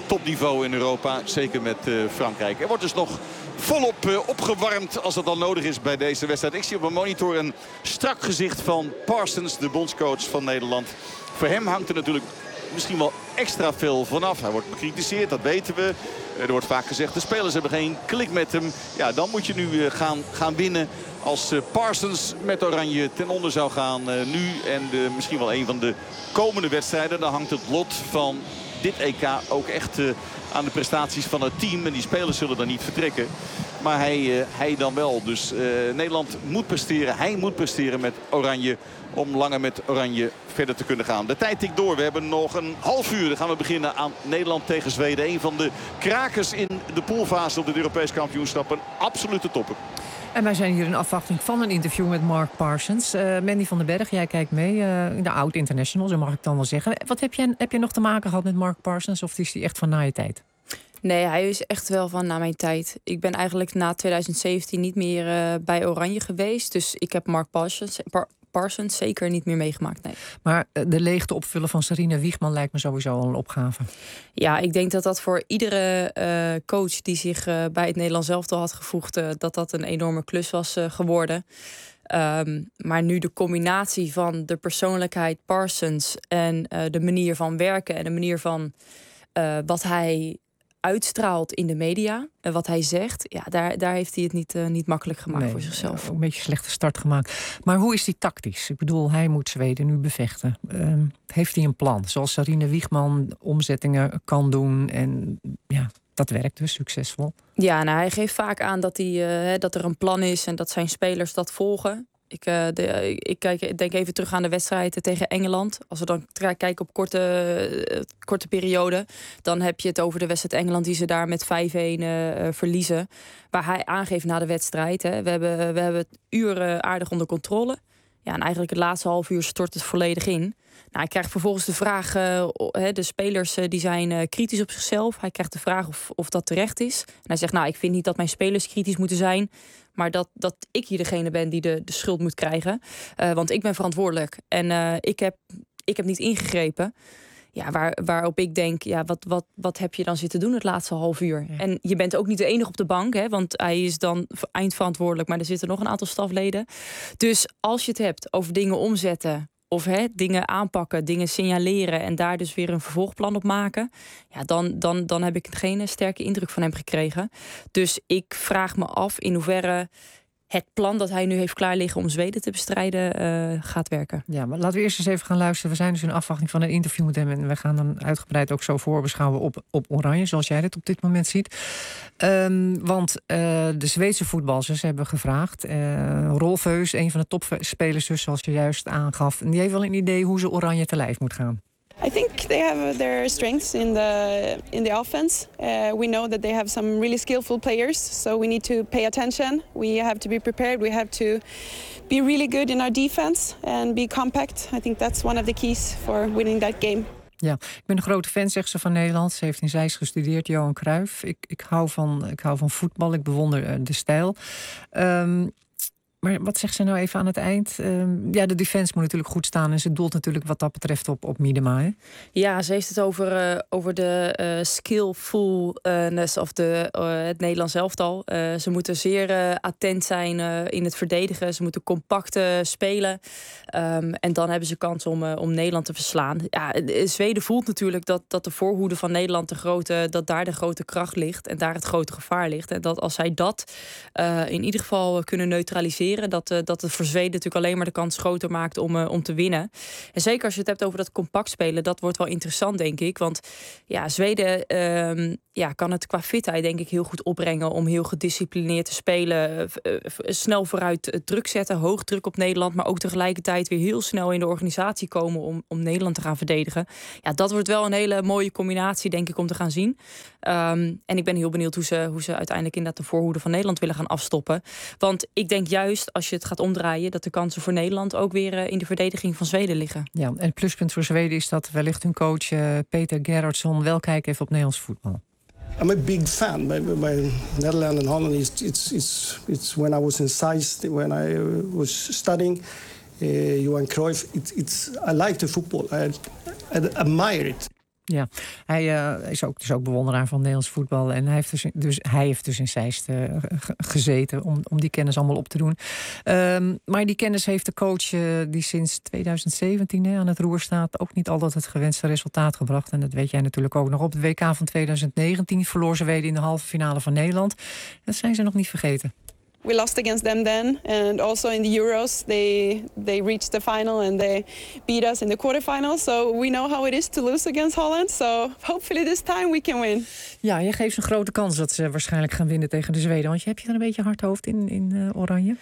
topniveau in Europa. Zeker met uh, Frankrijk. Er wordt dus nog volop uh, opgewarmd als dat dan nodig is bij deze wedstrijd. Ik zie op mijn monitor een strak gezicht van Parsons, de bondscoach van Nederland. Voor hem hangt er natuurlijk misschien wel extra veel vanaf. Hij wordt bekritiseerd, dat weten we. Er wordt vaak gezegd, de spelers hebben geen klik met hem. Ja, dan moet je nu uh, gaan, gaan winnen. Als uh, Parsons met Oranje ten onder zou gaan uh, nu en de, misschien wel een van de komende wedstrijden. Dan hangt het lot van dit E K ook echt uh, aan de prestaties van het team. En die spelers zullen dan niet vertrekken. Maar hij, uh, hij dan wel. Dus uh, Nederland moet presteren. Hij moet presteren met Oranje. Om langer met Oranje verder te kunnen gaan. De tijd tikt door. We hebben nog een half uur. Dan gaan we beginnen aan Nederland tegen Zweden. Een van de krakers in de poolfase op het Europees kampioenschap. Een absolute topper. En wij zijn hier in afwachting van een interview met Mark Parsons. Uh, Mandy van den Berg, jij kijkt mee. Uh, de oud-international, zo mag ik dan wel zeggen. Wat heb je, heb je nog te maken gehad met Mark Parsons? Of is hij echt van na je tijd? Nee, hij is echt wel van na mijn tijd. Ik ben eigenlijk na twintig zeventien niet meer uh, bij Oranje geweest. Dus ik heb Mark Parsons... Par Parsons zeker niet meer meegemaakt, nee. Maar de leegte opvullen van Sarina Wiegman lijkt me sowieso al een opgave. Ja, ik denk dat dat voor iedere uh, coach die zich uh, bij het Nederlands elftal had gevoegd, uh, dat dat een enorme klus was uh, geworden. Um, maar nu de combinatie van de persoonlijkheid Parsons en uh, de manier van werken en de manier van uh, wat hij uitstraalt in de media, en wat hij zegt, ja, daar, daar heeft hij het niet, uh, niet makkelijk gemaakt nee, voor zichzelf. Een beetje slechte start gemaakt. Maar hoe is die tactisch? Ik bedoel, hij moet Zweden nu bevechten. Um, heeft hij een plan? Zoals Sarina Wiegman omzettingen kan doen en ja, dat werkt dus succesvol. Ja, nou, hij geeft vaak aan dat, hij, uh, dat er een plan is en dat zijn spelers dat volgen. Ik, uh, de, ik kijk, denk even terug aan de wedstrijd tegen Engeland. Als we dan kijken op korte, uh, korte periode, dan heb je het over de wedstrijd Engeland die ze daar met vijf-een uh, verliezen. Waar hij aangeeft na de wedstrijd. Hè, we, hebben, we hebben het uren aardig onder controle. Ja, en eigenlijk het laatste half uur stort het volledig in. Nou, hij krijgt vervolgens de vraag, uh, de spelers uh, die zijn uh, kritisch op zichzelf. Hij krijgt de vraag of, of dat terecht is. En hij zegt, nou, ik vind niet dat mijn spelers kritisch moeten zijn, maar dat, dat ik hier degene ben die de, de schuld moet krijgen. Uh, want ik ben verantwoordelijk. En uh, ik, heb, ik heb niet ingegrepen. Ja, waar, waarop ik denk, ja, wat, wat, wat heb je dan zitten doen het laatste half uur? Ja. En je bent ook niet de enige op de bank, hè, want hij is dan eindverantwoordelijk, maar er zitten nog een aantal stafleden. Dus als je het hebt over dingen omzetten, of hè, dingen aanpakken, dingen signaleren en daar dus weer een vervolgplan op maken, ja, dan, dan, dan heb ik geen sterke indruk van hem gekregen. Dus ik vraag me af in hoeverre het plan dat hij nu heeft klaar liggen om Zweden te bestrijden uh, gaat werken. Ja, maar laten we eerst eens even gaan luisteren. We zijn dus in afwachting van een interview met hem en we gaan dan uitgebreid ook zo voorbeschouwen op, op Oranje, zoals jij dit op dit moment ziet. Um, want uh, de Zweedse voetballers hebben gevraagd. Uh, Rolf Heus, een van de topspelers dus, zoals je juist aangaf, die heeft wel een idee hoe ze Oranje te lijf moet gaan. I think they have their strengths in the in the offense. Uh, we know that they have some really skillful players, so we need to pay attention. We have to be prepared. We have to be really good in our defense and be compact. I think that's one of the keys for winning that game. Ja, ik ben een grote fan, zegt ze, van Nederland. Ze heeft in Zeist gestudeerd, Johan Cruijff. Ik, ik, hou van, ik hou van voetbal, ik bewonder uh, de stijl. Um, Maar wat zegt ze nou even aan het eind? Uh, ja, de defense moet natuurlijk goed staan. En ze doelt natuurlijk wat dat betreft op, op Miedema. Hè? Ja, ze heeft het over, uh, over de uh, skillfulness of de, uh, het Nederlands elftal. Uh, ze moeten zeer uh, attent zijn uh, in het verdedigen. Ze moeten compact uh, spelen. Um, en dan hebben ze kans om, uh, om Nederland te verslaan. Ja, Zweden voelt natuurlijk dat, dat de voorhoede van Nederland de grote, dat daar de grote kracht ligt. En daar het grote gevaar ligt. En dat als zij dat uh, in ieder geval kunnen neutraliseren, Dat, uh, dat het voor Zweden natuurlijk alleen maar de kans groter maakt om, uh, om te winnen. En zeker als je het hebt over dat compact spelen, dat wordt wel interessant, denk ik. Want ja, Zweden uh, ja, kan het qua fitheid denk ik heel goed opbrengen om heel gedisciplineerd te spelen. Uh, uh, snel vooruit uh, druk zetten, hoog druk op Nederland, maar ook tegelijkertijd weer heel snel in de organisatie komen om, om Nederland te gaan verdedigen. Ja, dat wordt wel een hele mooie combinatie, denk ik, om te gaan zien. Um, en ik ben heel benieuwd hoe ze, hoe ze uiteindelijk inderdaad de voorhoede van Nederland willen gaan afstoppen. Want ik denk juist, als je het gaat omdraaien, dat de kansen voor Nederland ook weer uh, in de verdediging van Zweden liggen. Ja, en het pluspunt voor Zweden is dat wellicht hun coach uh, Peter Gerhardsson wel kijkt even op Nederlands voetbal. I'm a big fan. By, by Netherlands and Holland, it's, it's, it's, it's when I was in Zeist, when I was studying, uh, Johan Cruijff, it, it's, I like the football. I, I admire it. Ja, hij uh, is ook, dus ook bewonderaar van Nederlands voetbal. En hij heeft dus, dus, hij heeft dus in Zeist uh, gezeten om, om die kennis allemaal op te doen. Um, maar die kennis heeft de coach uh, die sinds tweeduizend zeventien hè, aan het roer staat ook niet altijd het gewenste resultaat gebracht. En dat weet jij natuurlijk ook nog. Op de W K van tweeduizend negentien verloor Zweden in de halve finale van Nederland. Dat zijn ze nog niet vergeten. We lost against them then, and also in the Euros they they reached the final and they beat us in the quarterfinals. So we know how it is to lose against Holland. So hopefully this time we can win. Ja, je geeft ze een grote kans dat ze waarschijnlijk gaan winnen tegen de Zweden. Want je heb je er een beetje hard hoofd in, in uh, Oranje?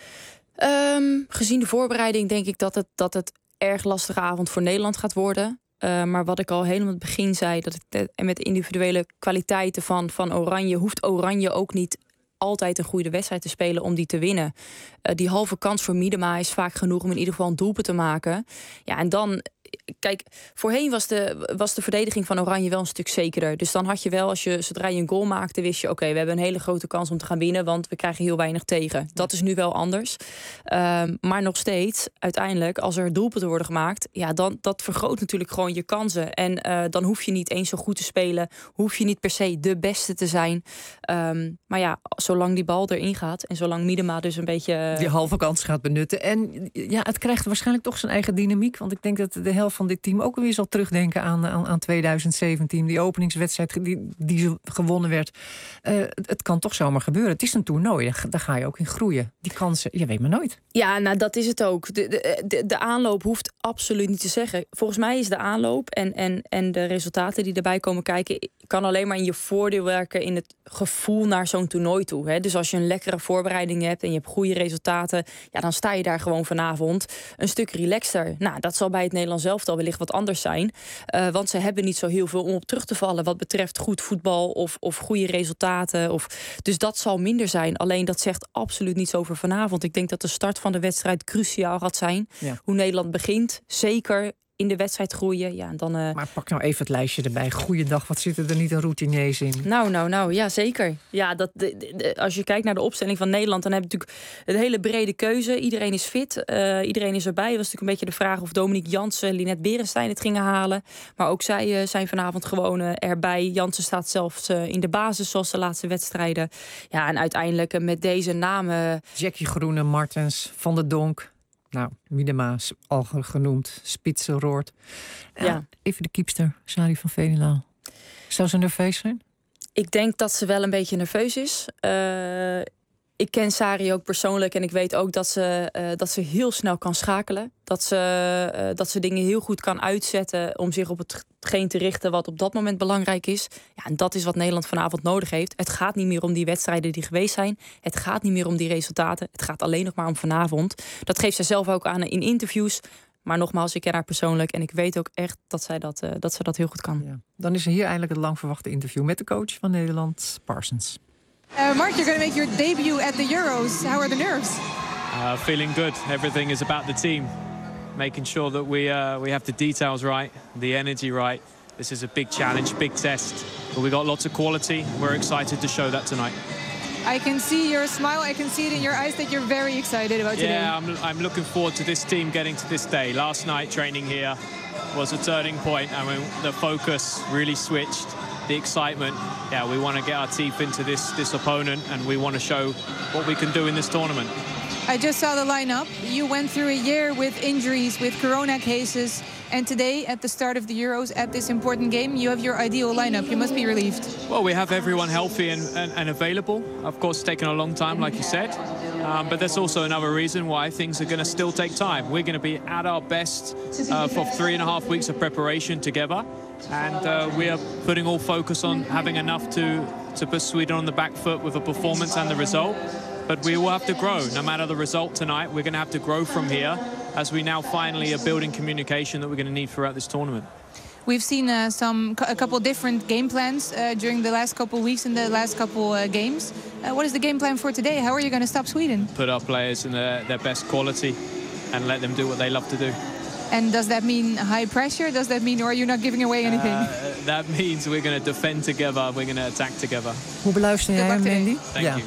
Um, gezien de voorbereiding denk ik dat het, dat het erg lastige avond voor Nederland gaat worden. Uh, maar wat ik al helemaal in het begin zei, dat ik en met de individuele kwaliteiten van, van Oranje hoeft Oranje ook niet altijd een goede wedstrijd te spelen om die te winnen. Uh, die halve kans voor Miedema is vaak genoeg om in ieder geval een doelpunt te maken. Ja, en dan, kijk, voorheen was de, was de verdediging van Oranje wel een stuk zekerder. Dus dan had je wel, als je zodra je een goal maakte, wist je, oké, okay, we hebben een hele grote kans om te gaan winnen, want we krijgen heel weinig tegen. Dat is nu wel anders. Uh, maar nog steeds, uiteindelijk, als er doelpunten worden gemaakt, ja, dan dat vergroot natuurlijk gewoon je kansen. En uh, dan hoef je niet eens zo goed te spelen, hoef je niet per se de beste te zijn. Um, maar ja, zolang die bal erin gaat en zolang Miedema dus een beetje die halve kans gaat benutten. En ja, het krijgt waarschijnlijk toch zijn eigen dynamiek, want ik denk dat de helft van dit team ook weer zal terugdenken aan, aan, aan tweeduizend zeventien. Die openingswedstrijd die, die gewonnen werd. Uh, het, het kan toch zomaar gebeuren. Het is een toernooi, daar ga je ook in groeien. Die kansen, je weet maar nooit. Ja, nou dat is het ook. De, de, de, de aanloop hoeft absoluut niet te zeggen. Volgens mij is de aanloop en, en, en de resultaten die erbij komen kijken, kan alleen maar in je voordeel werken in het gevoel naar zo'n toernooi toe. Hè? Dus als je een lekkere voorbereiding hebt en je hebt goede resultaten, ja, dan sta je daar gewoon vanavond een stuk relaxter. Nou, dat zal bij het Nederlands elftal wellicht wat anders zijn. Uh, want ze hebben niet zo heel veel om op terug te vallen wat betreft goed voetbal of, of goede resultaten. Of, dus dat zal minder zijn. Alleen dat zegt absoluut niets over vanavond. Ik denk dat de start van de wedstrijd cruciaal gaat zijn. Ja. Hoe Nederland begint, zeker in de wedstrijd groeien. Ja, dan, uh... Maar pak nou even het lijstje erbij. Goeiedag, wat zitten er niet een routineers in? Nou, nou, nou, ja, zeker. Ja, dat, de, de, de, als je kijkt naar de opstelling van Nederland, dan heb je natuurlijk een hele brede keuze. Iedereen is fit, uh, iedereen is erbij. Het was natuurlijk een beetje de vraag of Dominique Jansen, Linette Beerenstein het gingen halen. Maar ook zij uh, zijn vanavond gewoon uh, erbij. Jansen staat zelfs uh, in de basis, zoals de laatste wedstrijden. Ja, en uiteindelijk uh, met deze namen... Jackie Groene, Martens, Van der Donk. Nou, Miedema al genoemd, Spitsenroord. Ja. Ja, even de kiepster, Sari van Veenendaal. Zou ze nerveus zijn? Ik denk dat ze wel een beetje nerveus is. Uh, ik ken Sari ook persoonlijk en ik weet ook dat ze, uh, dat ze heel snel kan schakelen. Dat ze, uh, dat ze dingen heel goed kan uitzetten om zich op hetgeen te richten wat op dat moment belangrijk is. Ja, en dat is wat Nederland vanavond nodig heeft. Het gaat niet meer om die wedstrijden die geweest zijn. Het gaat niet meer om die resultaten. Het gaat alleen nog maar om vanavond. Dat geeft zij zelf ook aan in interviews. Maar nogmaals, ik ken haar persoonlijk en ik weet ook echt dat zij dat, uh, dat, ze dat heel goed kan. Ja. Dan is er hier eindelijk het lang verwachte interview met de coach van Nederland, Parsons. Uh, Mark, you're going to make your debut at the Euros. How are the nerves? Uh, feeling good. Everything is about the team. Making sure that we uh, we have the details right, the energy right. This is a big challenge, big test. But we got lots of quality. We're excited to show that tonight. I can see your smile. I can see it in your eyes that you're very excited about today. Yeah, I'm, I'm looking forward to this team getting to this day. Last night training here was a turning point. I mean, the focus really switched. The excitement. Yeah, we want to get our teeth into this this opponent and we want to show what we can do in this tournament. I just saw the lineup. You went through a year with injuries, with corona cases, and today at the start of the Euros, at this important game, you have your ideal lineup. You must be relieved. Well, we have everyone healthy and, and, and available. Of course, it's taken a long time, like you said. Um, but that's also another reason why things are going to still take time. We're going to be at our best uh, for three and a half weeks of preparation together. And uh, we are putting all focus on having enough to, to put Sweden on the back foot with a performance and the result. But we will have to grow. No matter the result tonight, we're going to have to grow from here as we now finally are building communication that we're going to need throughout this tournament. We've seen uh, some a couple different game plans uh, during the last couple of weeks and the last couple uh, games. Uh, what is the game plan for today? How are you going to stop Sweden? Put our players in their, their best quality and let them do what they love to do. And does that mean high pressure? Does that mean, or are you not giving away anything? Uh, that means we're going to defend together. We're going to attack together. Hoe beluister jij hem, Mandy? Thank ja. you.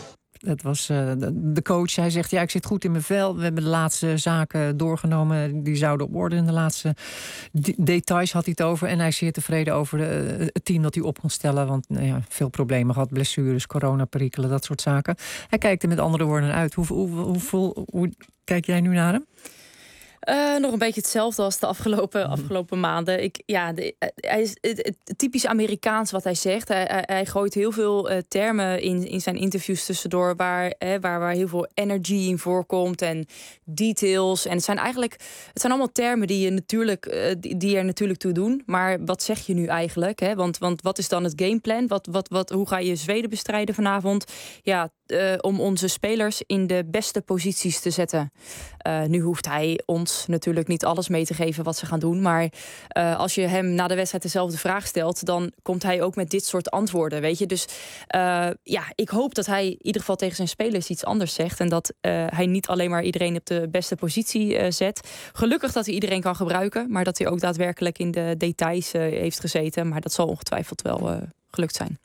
Dat was uh, de, de coach. Hij zegt, ja, ik zit goed in mijn vel. We hebben de laatste zaken doorgenomen. Die zouden op orde. In de laatste de- details had hij het over. En hij is zeer tevreden over de, het team dat hij op kon stellen. Want nou ja, veel problemen gehad. Blessures, coronaperikelen, dat soort zaken. Hij kijkt er met andere woorden uit. Hoe, hoe, hoe, hoe, hoe kijk jij nu naar hem? Uh, nog een beetje hetzelfde als de afgelopen, afgelopen maanden. Ik, ja, de, hij is het, het typisch Amerikaans wat hij zegt. Hij, hij, hij gooit heel veel uh, termen in, in zijn interviews tussendoor... Waar, hè, waar, waar heel veel energy in voorkomt en details. En het zijn eigenlijk het zijn allemaal termen die, je natuurlijk, uh, die, die er natuurlijk toe doen. Maar wat zeg je nu eigenlijk? Hè? Want, want wat is dan het gameplan? Wat, wat, wat, hoe ga je Zweden bestrijden vanavond? Ja, uh, om onze spelers in de beste posities te zetten. Uh, nu hoeft hij ons natuurlijk niet alles mee te geven wat ze gaan doen. Maar uh, als je hem na de wedstrijd dezelfde vraag stelt... dan komt hij ook met dit soort antwoorden, weet je. Dus uh, ja, ik hoop dat hij in ieder geval tegen zijn spelers iets anders zegt... en dat uh, hij niet alleen maar iedereen op de beste positie uh, zet. Gelukkig dat hij iedereen kan gebruiken... maar dat hij ook daadwerkelijk in de details uh, heeft gezeten. Maar dat zal ongetwijfeld wel uh, gelukt zijn.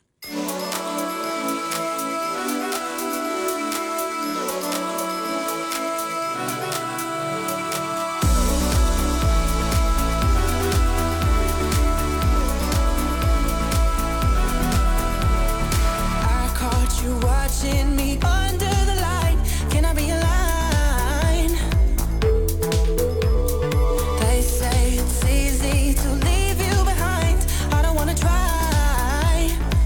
Watching me under the light, can I be a line? They say it's easy to leave you behind. I don't wanna try.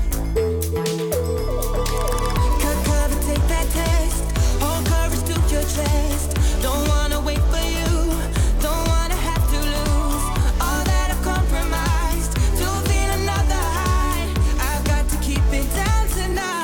Cut cover, take that test. Hold courage to your chest. Don't wanna wait for you. Don't wanna have to lose all that I've compromised to feel another high. I've got to keep it down tonight.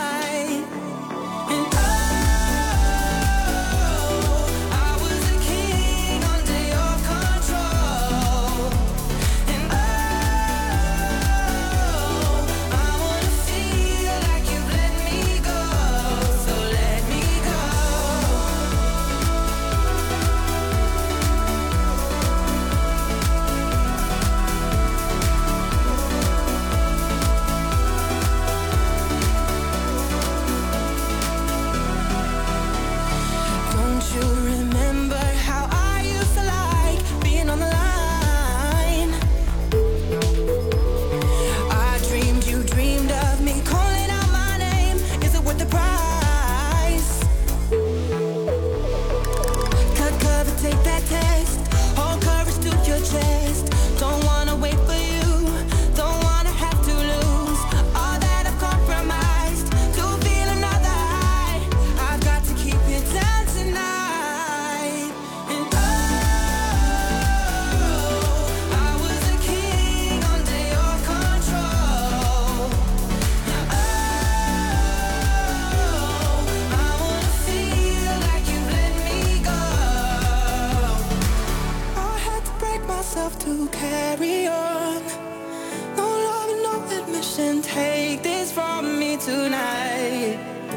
To carry on, no love, no admission. Take this from me tonight.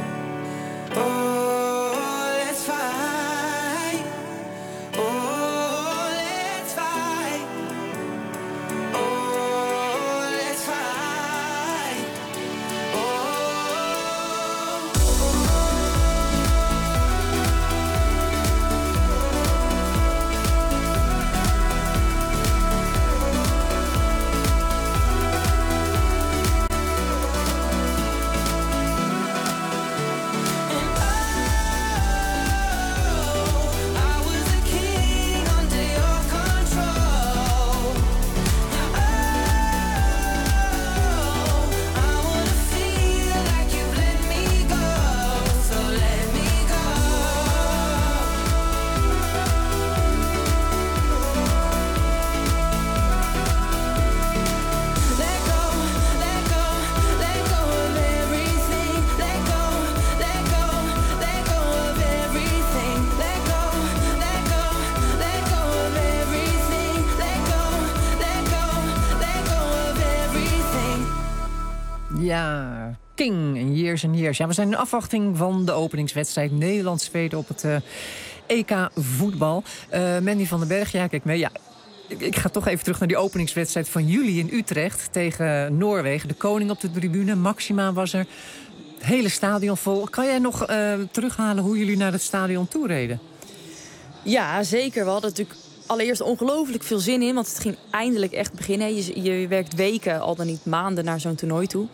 Oh, let's fight. Oh, let's fight. Oh, let's fight. Ja, King en Years and Years. Ja, we zijn in afwachting van de openingswedstrijd Nederland-Zweden op het uh, E K voetbal. Uh, Mandy van den Berg, ja, kijk mee. Ja, ik, ik ga toch even terug naar die openingswedstrijd van jullie in Utrecht tegen Noorwegen. De koning op de tribune, Maxima was er. hele stadion vol. Kan jij nog uh, terughalen hoe jullie naar het stadion toe reden? Ja, zeker. We hadden natuurlijk allereerst ongelooflijk veel zin in. Want het ging eindelijk echt beginnen. Je, je werkt weken, al dan niet maanden, naar zo'n toernooi toe.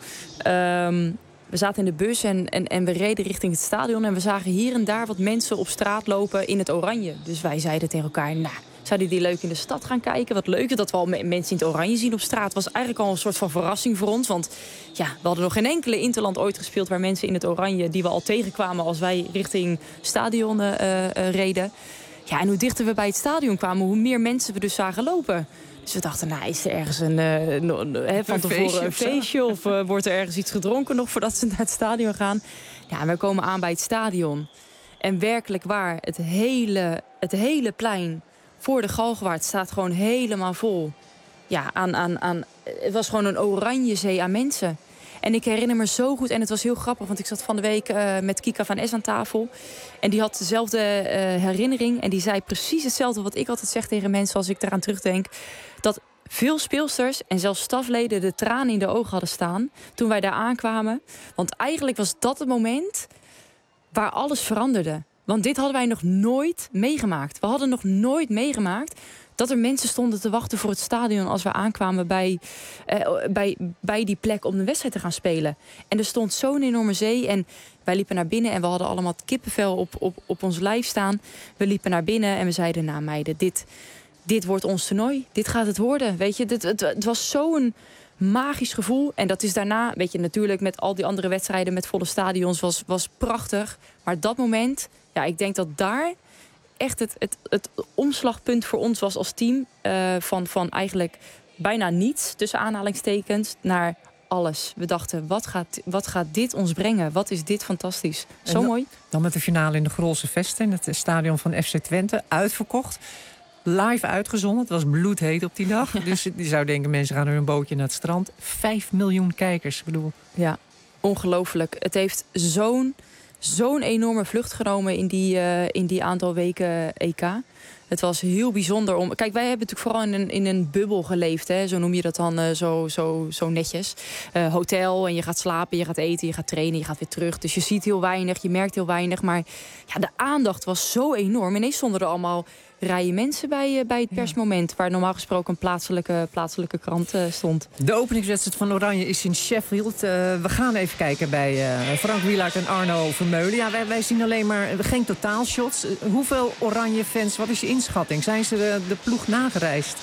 Um, we zaten in de bus en, en, en we reden richting het stadion. En we zagen hier en daar wat mensen op straat lopen in het oranje. Dus wij zeiden tegen elkaar, nou, zouden die leuk in de stad gaan kijken? Wat leuk dat we al mensen in het oranje zien op straat. Was eigenlijk al een soort van verrassing voor ons. Want ja, we hadden nog geen enkele interland ooit gespeeld waar mensen in het oranje, die we al tegenkwamen als wij richting stadion uh, uh, reden. Ja, en hoe dichter we bij het stadion kwamen, hoe meer mensen we dus zagen lopen. Dus we dachten, nou, is er ergens een, uh, no, no, he, van tevoren feestje een feestje? Of uh, wordt er ergens iets gedronken nog voordat ze naar het stadion gaan? Ja, en we komen aan bij het stadion. En werkelijk waar, het hele, het hele plein voor de Galgenwaard staat gewoon helemaal vol. Ja, aan, aan, aan, het was gewoon een oranje zee aan mensen. En ik herinner me zo goed, en het was heel grappig, want ik zat van de week uh, met Kika van Es aan tafel. En die had dezelfde uh, herinnering. En die zei precies hetzelfde wat ik altijd zeg tegen mensen als ik eraan terugdenk. Dat veel speelsters en zelfs stafleden de tranen in de ogen hadden staan toen wij daar aankwamen. Want eigenlijk was dat het moment waar alles veranderde. Want dit hadden wij nog nooit meegemaakt. We hadden nog nooit meegemaakt dat er mensen stonden te wachten voor het stadion als we aankwamen bij, uh, bij, bij die plek om de wedstrijd te gaan spelen. En er stond zo'n enorme zee en wij liepen naar binnen en we hadden allemaal het kippenvel op, op, op ons lijf staan. We liepen naar binnen en we zeiden, nou meiden, dit, dit wordt ons toernooi. Dit gaat het worden, weet je. Dit, het, het was zo'n magisch gevoel. En dat is daarna, weet je, natuurlijk met al die andere wedstrijden met volle stadions was, was prachtig. Maar dat moment, ja, ik denk dat daar echt het, het, het omslagpunt voor ons was als team. Uh, van, van eigenlijk bijna niets, tussen aanhalingstekens, naar alles. We dachten, wat gaat, wat gaat dit ons brengen? Wat is dit fantastisch. Zo dan, mooi. Dan met de finale in de Grolse Vesten, in het stadion van F C Twente, uitverkocht. Live uitgezonden. Het was bloedheet op die dag. Dus je zou denken, mensen gaan er een bootje naar het strand. Vijf miljoen kijkers, ik bedoel. Ja, ongelooflijk. Het heeft zo'n zo'n enorme vlucht genomen in die, uh, in die aantal weken E K. Het was heel bijzonder om. Kijk, wij hebben natuurlijk vooral in een, in een bubbel geleefd. Hè? Zo noem je dat dan uh, zo, zo, zo netjes. Uh, hotel en je gaat slapen, je gaat eten, je gaat trainen, je gaat weer terug. Dus je ziet heel weinig, je merkt heel weinig. Maar ja, de aandacht was zo enorm. Ineens stonden er allemaal rijen mensen bij, uh, bij het persmoment, waar normaal gesproken een plaatselijke, plaatselijke krant uh, stond. De openingswedstrijd van Oranje is in Sheffield. Uh, we gaan even kijken bij uh, Frank Wielaert en Arno Vermeulen. Ja, wij, wij zien alleen maar geen totaalshots. Uh, hoeveel Oranje fans, wat is je inschatting? Zijn ze de, de ploeg nagereisd?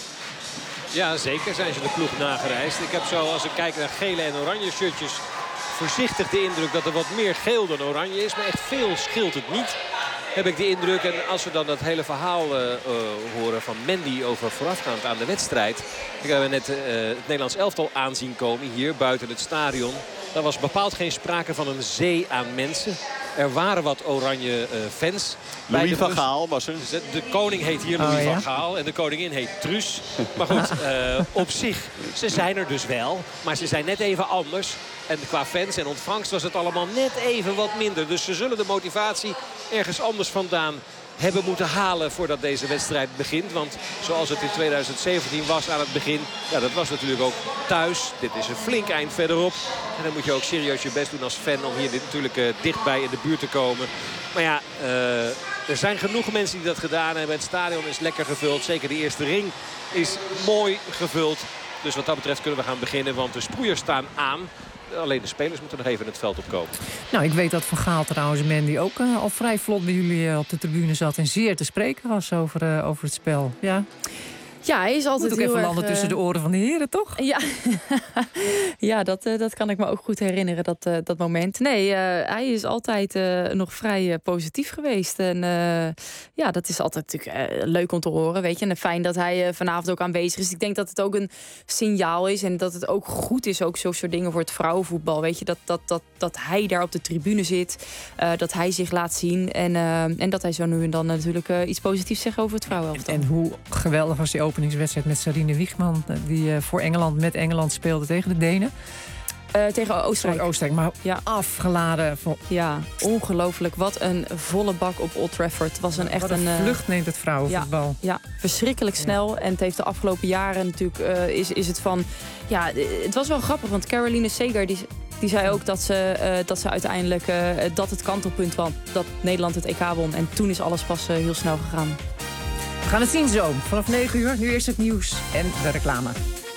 Ja, zeker zijn ze de ploeg nagereisd. Ik heb zo, als ik kijk naar gele en oranje shirtjes, voorzichtig de indruk dat er wat meer geel dan oranje is. Maar echt veel scheelt het niet, heb ik de indruk. En als we dan dat hele verhaal uh, uh, horen van Mandy over voorafgaand aan de wedstrijd. Ik heb net uh, het Nederlands elftal aanzien komen hier buiten het stadion. Er was bepaald geen sprake van een zee aan mensen. Er waren wat oranje uh, fans. Louis van Gaal was er. De, de koning heet hier Louis oh, ja? van Gaal en de koningin heet Truus. Maar goed, uh, op zich, ze zijn er dus wel. Maar ze zijn net even anders. En qua fans en ontvangst was het allemaal net even wat minder. Dus ze zullen de motivatie ergens anders vandaan hebben moeten halen voordat deze wedstrijd begint. Want zoals het in tweeduizend zeventien was aan het begin, ja, dat was natuurlijk ook thuis. Dit is een flink eind verderop. En dan moet je ook serieus je best doen als fan om hier natuurlijk uh, dichtbij in de buurt te komen. Maar ja, uh, er zijn genoeg mensen die dat gedaan hebben. Het stadion is lekker gevuld. Zeker de eerste ring is mooi gevuld. Dus wat dat betreft kunnen we gaan beginnen, want de sproeiers staan aan. Alleen de spelers moeten nog even het veld opkomen. Nou, ik weet dat Van Gaal trouwens, Mandy, ook uh, al vrij vlot bij jullie uh, op de tribune zat en zeer te spreken was over, uh, over het spel. Ja. Ja, hij is altijd Moet ook heel even erg, landen uh... tussen de oren van de heren, toch? Ja, ja dat, uh, dat kan ik me ook goed herinneren, dat, uh, dat moment. Nee, uh, hij is altijd uh, nog vrij uh, positief geweest. En uh, ja, dat is altijd natuurlijk uh, leuk om te horen, weet je. En fijn dat hij uh, vanavond ook aanwezig is. Ik denk dat het ook een signaal is en dat het ook goed is, ook zo'n soort dingen voor het vrouwenvoetbal. Weet je, dat, dat, dat, dat hij daar op de tribune zit, uh, dat hij zich laat zien. En, uh, en dat hij zo nu en dan natuurlijk uh, iets positiefs zegt over het vrouwenelftal. En hoe geweldig was die openingswedstrijd met Sarine Wiegman, die uh, voor Engeland met Engeland speelde tegen de Denen. Uh, tegen Oostenrijk. Oostenrijk, maar ja, afgeladen. Voor... Ja, ongelooflijk. Wat een volle bak op Old Trafford. Het was een echt Wat een, een vlucht neemt het vrouwenvoetbal. Ja, ja, verschrikkelijk snel. Ja. En het heeft de afgelopen jaren natuurlijk uh, is, is het van. Ja, het was wel grappig, want Caroline Seger die Die zei ook dat ze, uh, dat ze uiteindelijk uh, dat het kantelpunt was dat Nederland het E K won. En toen is alles pas uh, heel snel gegaan. We gaan het zien zo. Vanaf negen uur. Nu eerst het nieuws en de reclame.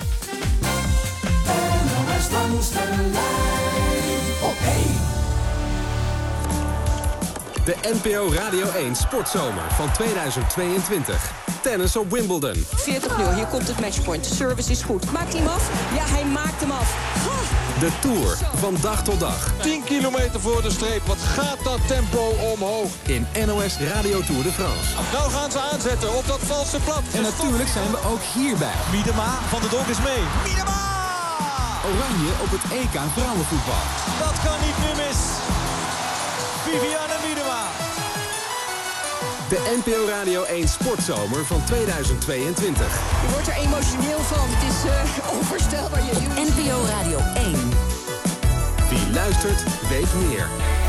De N P O Radio één Sportzomer van tweeduizend tweeëntwintig. Tennis op Wimbledon. veertig nul, hier komt het matchpoint. Service is goed. Maakt hij hem af? Ja, hij maakt hem af. Ha! De Tour, van dag tot dag. tien kilometer voor de streep. Wat gaat dat tempo omhoog? In N O S Radio Tour de France. Nou gaan ze aanzetten op dat valse plat. En natuurlijk zijn we ook hierbij. Miedema van de Donk is mee. Miedema! Oranje op het E K vrouwenvoetbal. Dat kan niet meer mis. Viviane Miedema. De N P O Radio één Sportzomer van tweeduizend tweeëntwintig. Je wordt er emotioneel van. Het is uh, onvoorstelbaar. Je Op N P O Radio één. Wie luistert, weet meer.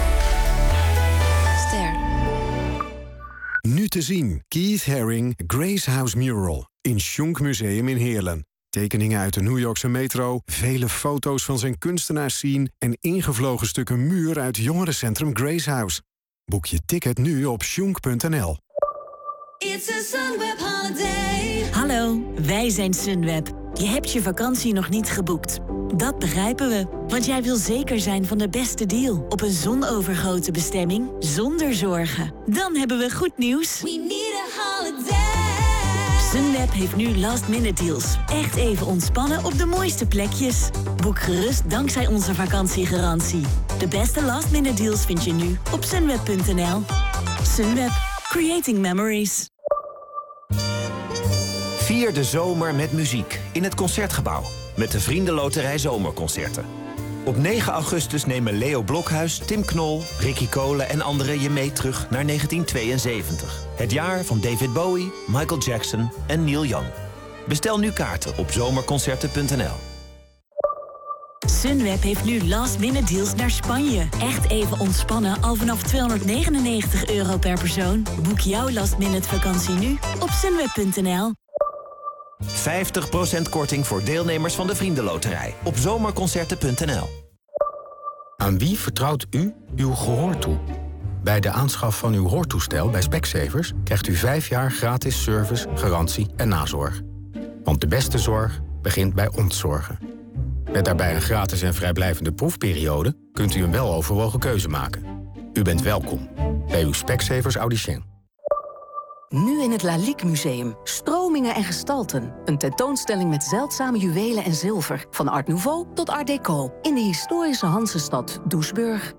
Ster. Nu te zien. Keith Haring, Grace House Mural. In Schunk Museum in Heerlen. Tekeningen uit de New Yorkse metro, vele foto's van zijn kunstenaarsscene en ingevlogen stukken muur uit jongerencentrum Grace House. Boek je ticket nu op schunk punt n l. Hallo, wij zijn Sunweb. Je hebt je vakantie nog niet geboekt. Dat begrijpen we, want jij wil zeker zijn van de beste deal op een zonovergoten bestemming zonder zorgen. Dan hebben we goed nieuws. We need a holiday. Sunweb heeft nu last minute deals. Echt even ontspannen op de mooiste plekjes. Boek gerust dankzij onze vakantiegarantie. De beste last minute deals vind je nu op sunweb punt n l. Sunweb. Creating memories. Vier de zomer met muziek in het Concertgebouw. Met de Vriendenloterij Zomerconcerten. Op negen augustus nemen Leo Blokhuis, Tim Knol, Ricky Kolen en anderen je mee terug naar negentien tweeënzeventig. Het jaar van David Bowie, Michael Jackson en Neil Young. Bestel nu kaarten op zomerconcerten punt n l. Sunweb heeft nu last minute deals naar Spanje. Echt even ontspannen al vanaf tweehonderdnegenennegentig euro per persoon. Boek jouw last minute vakantie nu op sunweb punt n l. vijftig procent korting voor deelnemers van de Vriendenloterij op zomerconcerten punt n l. Aan wie vertrouwt u uw gehoor toe? Bij de aanschaf van uw hoortoestel bij Specsavers krijgt u vijf jaar gratis service, garantie en nazorg. Want de beste zorg begint bij ontzorgen. Met daarbij een gratis en vrijblijvende proefperiode kunt u een weloverwogen keuze maken. U bent welkom bij uw Specsavers Audicien. Nu in het Lalique Museum. Stromingen en gestalten. Een tentoonstelling met zeldzame juwelen en zilver. Van Art Nouveau tot Art Deco. In de historische Hansestad Doesburg.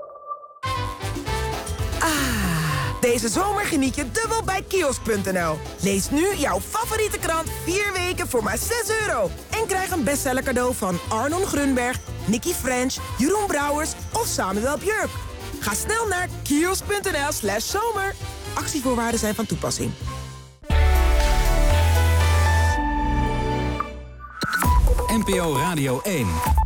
Deze zomer geniet je dubbel bij kiosk punt n l. Lees nu jouw favoriete krant vier weken voor maar zes euro. En krijg een bestseller cadeau van Arnon Grunberg, Nicky French, Jeroen Brouwers of Samuel Björk. Ga snel naar kiosk punt n l slash zomer. Actievoorwaarden zijn van toepassing. N P O Radio één.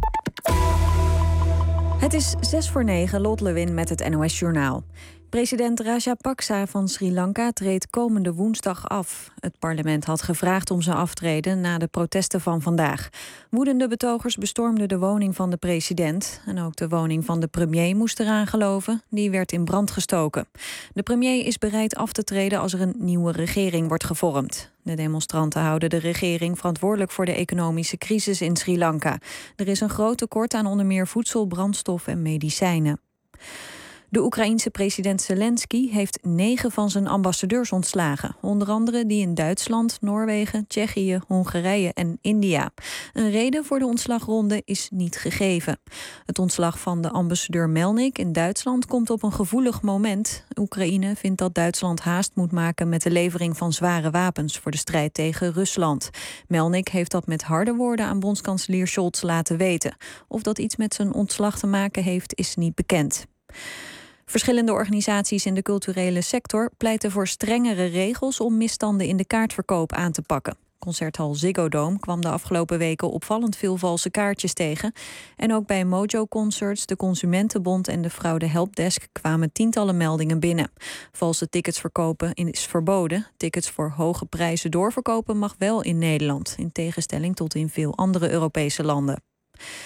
Het is zes voor negen, Lot Lewin met het N O S-journaal. President Rajapaksa van Sri Lanka treedt komende woensdag af. Het parlement had gevraagd om zijn aftreden na de protesten van vandaag. Woedende betogers bestormden de woning van de president. En ook de woning van de premier moest eraan geloven. Die werd in brand gestoken. De premier is bereid af te treden als er een nieuwe regering wordt gevormd. De demonstranten houden de regering verantwoordelijk voor de economische crisis in Sri Lanka. Er is een groot tekort aan onder meer voedsel, brandstof en medicijnen. De Oekraïense president Zelensky heeft negen van zijn ambassadeurs ontslagen. Onder andere die in Duitsland, Noorwegen, Tsjechië, Hongarije en India. Een reden voor de ontslagronde is niet gegeven. Het ontslag van de ambassadeur Melnik in Duitsland komt op een gevoelig moment. Oekraïne vindt dat Duitsland haast moet maken met de levering van zware wapens voor de strijd tegen Rusland. Melnik heeft dat met harde woorden aan bondskanselier Scholz laten weten. Of dat iets met zijn ontslag te maken heeft, is niet bekend. Verschillende organisaties in de culturele sector pleiten voor strengere regels om misstanden in de kaartverkoop aan te pakken. Concerthal Ziggo Dome kwam de afgelopen weken opvallend veel valse kaartjes tegen. En ook bij Mojo Concerts, de Consumentenbond en de Fraude Helpdesk kwamen tientallen meldingen binnen. Valse tickets verkopen is verboden. Tickets voor hoge prijzen doorverkopen mag wel in Nederland, in tegenstelling tot in veel andere Europese landen.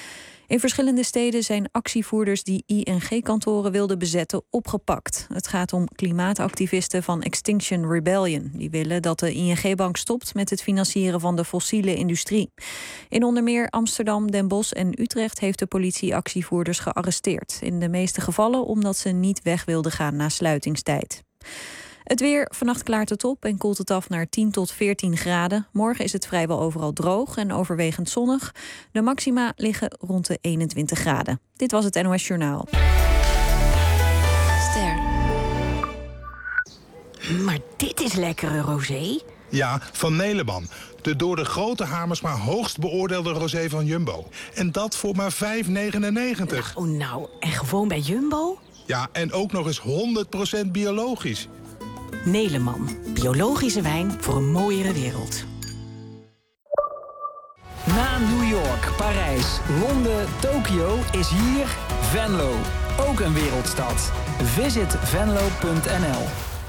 In verschillende steden zijn actievoerders die I N G-kantoren wilden bezetten opgepakt. Het gaat om klimaatactivisten van Extinction Rebellion. Die willen dat de I N G-bank stopt met het financieren van de fossiele industrie. In onder meer Amsterdam, Den Bosch en Utrecht heeft de politie actievoerders gearresteerd. In de meeste gevallen omdat ze niet weg wilden gaan na sluitingstijd. Het weer, vannacht klaart het op en koelt het af naar tien tot veertien graden. Morgen is het vrijwel overal droog en overwegend zonnig. De maxima liggen rond de eenentwintig graden. Dit was het N O S Journaal. Ster. Maar dit is lekkere rosé. Ja, van Neleman. De door de grote Hamersma hoogst beoordeelde rosé van Jumbo. En dat voor maar vijf negenennegentig. Oh nou, en gewoon bij Jumbo? Ja, en ook nog eens honderd procent biologisch. Neleman. Biologische wijn voor een mooiere wereld. Na New York, Parijs, Londen, Tokio is hier Venlo. Ook een wereldstad. Visit venlo punt n l.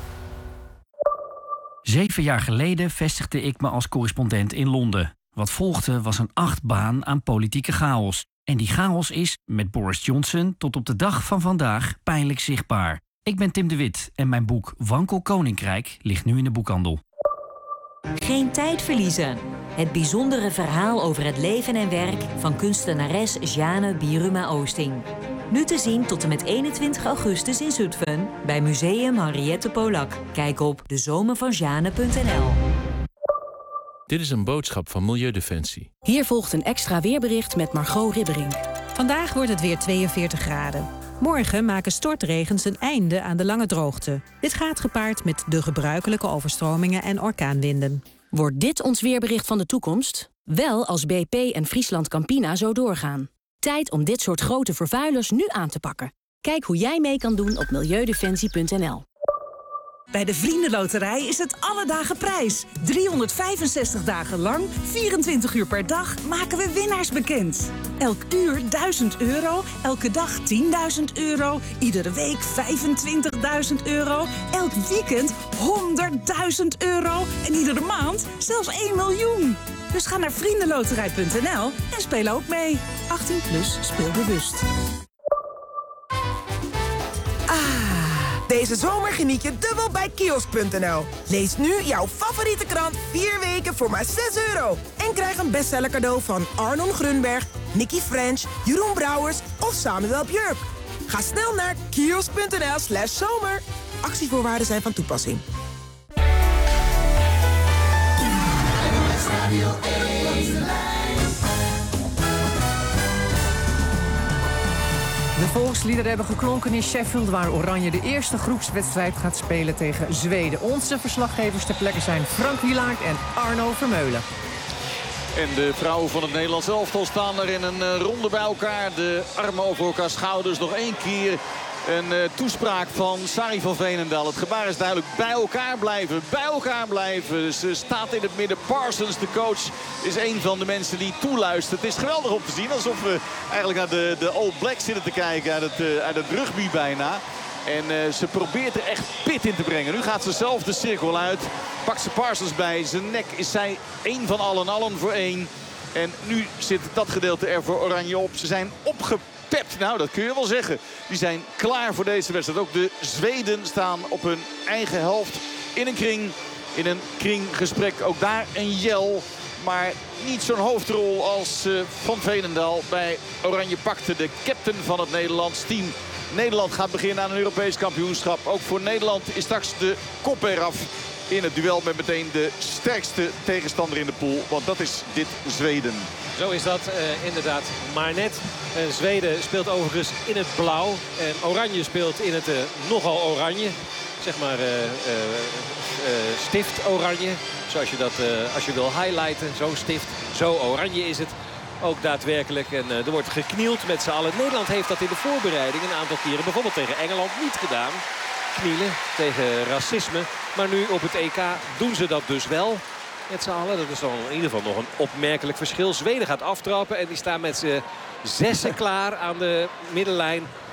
Zeven jaar geleden vestigde ik me als correspondent in Londen. Wat volgde was een achtbaan aan politieke chaos. En die chaos is, met Boris Johnson, tot op de dag van vandaag pijnlijk zichtbaar. Ik ben Tim de Wit en mijn boek Wankel Koninkrijk ligt nu in de boekhandel. Geen tijd verliezen. Het bijzondere verhaal over het leven en werk van kunstenares Jeanne Bieruma-Oosting. Nu te zien tot en met eenentwintig augustus in Zutphen bij Museum Henriette Polak. Kijk op de zomer van jeanne punt n l. Dit is een boodschap van Milieudefensie. Hier volgt een extra weerbericht met Margot Ribbering. Vandaag wordt het weer tweeënveertig graden. Morgen maken stortregens een einde aan de lange droogte. Dit gaat gepaard met de gebruikelijke overstromingen en orkaanwinden. Wordt dit ons weerbericht van de toekomst? Wel als B P en Friesland Campina zo doorgaan. Tijd om dit soort grote vervuilers nu aan te pakken. Kijk hoe jij mee kan doen op milieudefensie punt n l. Bij de Vriendenloterij is het alle dagen prijs. driehonderdvijfenzestig dagen lang, vierentwintig uur per dag, maken we winnaars bekend. Elk uur duizend euro, elke dag tienduizend euro, iedere week vijfentwintigduizend euro, elk weekend honderdduizend euro en iedere maand zelfs één miljoen. Dus ga naar vriendenloterij punt n l en speel ook mee. achttien plus, speel bewust. Deze zomer geniet je dubbel bij kiosk punt n l. Lees nu jouw favoriete krant vier weken voor maar zes euro. En krijg een bestseller cadeau van Arnon Grunberg, Nicky French, Jeroen Brouwers of Samuel Björk. Ga snel naar kiosk punt n l slash zomer. Actievoorwaarden zijn van toepassing. De volksliederen hebben geklonken in Sheffield, waar Oranje de eerste groepswedstrijd gaat spelen tegen Zweden. Onze verslaggevers ter plekke zijn Frank Wielaert en Arno Vermeulen. En de vrouwen van het Nederlands elftal staan er in een ronde bij elkaar. De armen over elkaar schouders. Nog één keer een uh, toespraak van Sarri van Veenendaal. Het gebaar is duidelijk: bij elkaar blijven, bij elkaar blijven. Ze staat in het midden. Parsons, de coach, is een van de mensen die toeluistert. Het is geweldig om te zien. Alsof we eigenlijk naar de, de All Blacks zitten te kijken. Uit het, uh, uit het rugby bijna. En uh, ze probeert er echt pit in te brengen. Nu gaat ze zelf de cirkel uit. Pakt ze Parsons bij zijn nek. Is zij één van allen, allen voor één. En nu zit dat gedeelte er voor Oranje op. Ze zijn opgepept. Nou, dat kun je wel zeggen. Die zijn klaar voor deze wedstrijd. Ook de Zweden staan op hun eigen helft in een kring. In een kringgesprek. Ook daar een jel. Maar niet zo'n hoofdrol als uh, Van Veenendaal bij Oranje pakte. De captain van het Nederlands team. Nederland gaat beginnen aan een Europees kampioenschap. Ook voor Nederland is straks de kop eraf in het duel met meteen de sterkste tegenstander in de pool. Want dat is dit Zweden. Zo is dat uh, inderdaad maar net. Uh, Zweden speelt overigens in het blauw. En Oranje speelt in het uh, nogal oranje. Zeg maar uh, uh, uh, stift oranje. Zoals je dat uh, als je wil highlighten. Zo stift, zo oranje is het. Ook daadwerkelijk. En uh, er wordt geknield met z'n allen. Nederland heeft dat in de voorbereiding een aantal keren bijvoorbeeld tegen Engeland niet gedaan. Knielen tegen racisme. Maar nu op het E K doen ze dat dus wel met z'n allen. Dat is dan in ieder geval nog een opmerkelijk verschil. Zweden gaat aftrappen en die staan met z'n zessen klaar aan de middenlijn.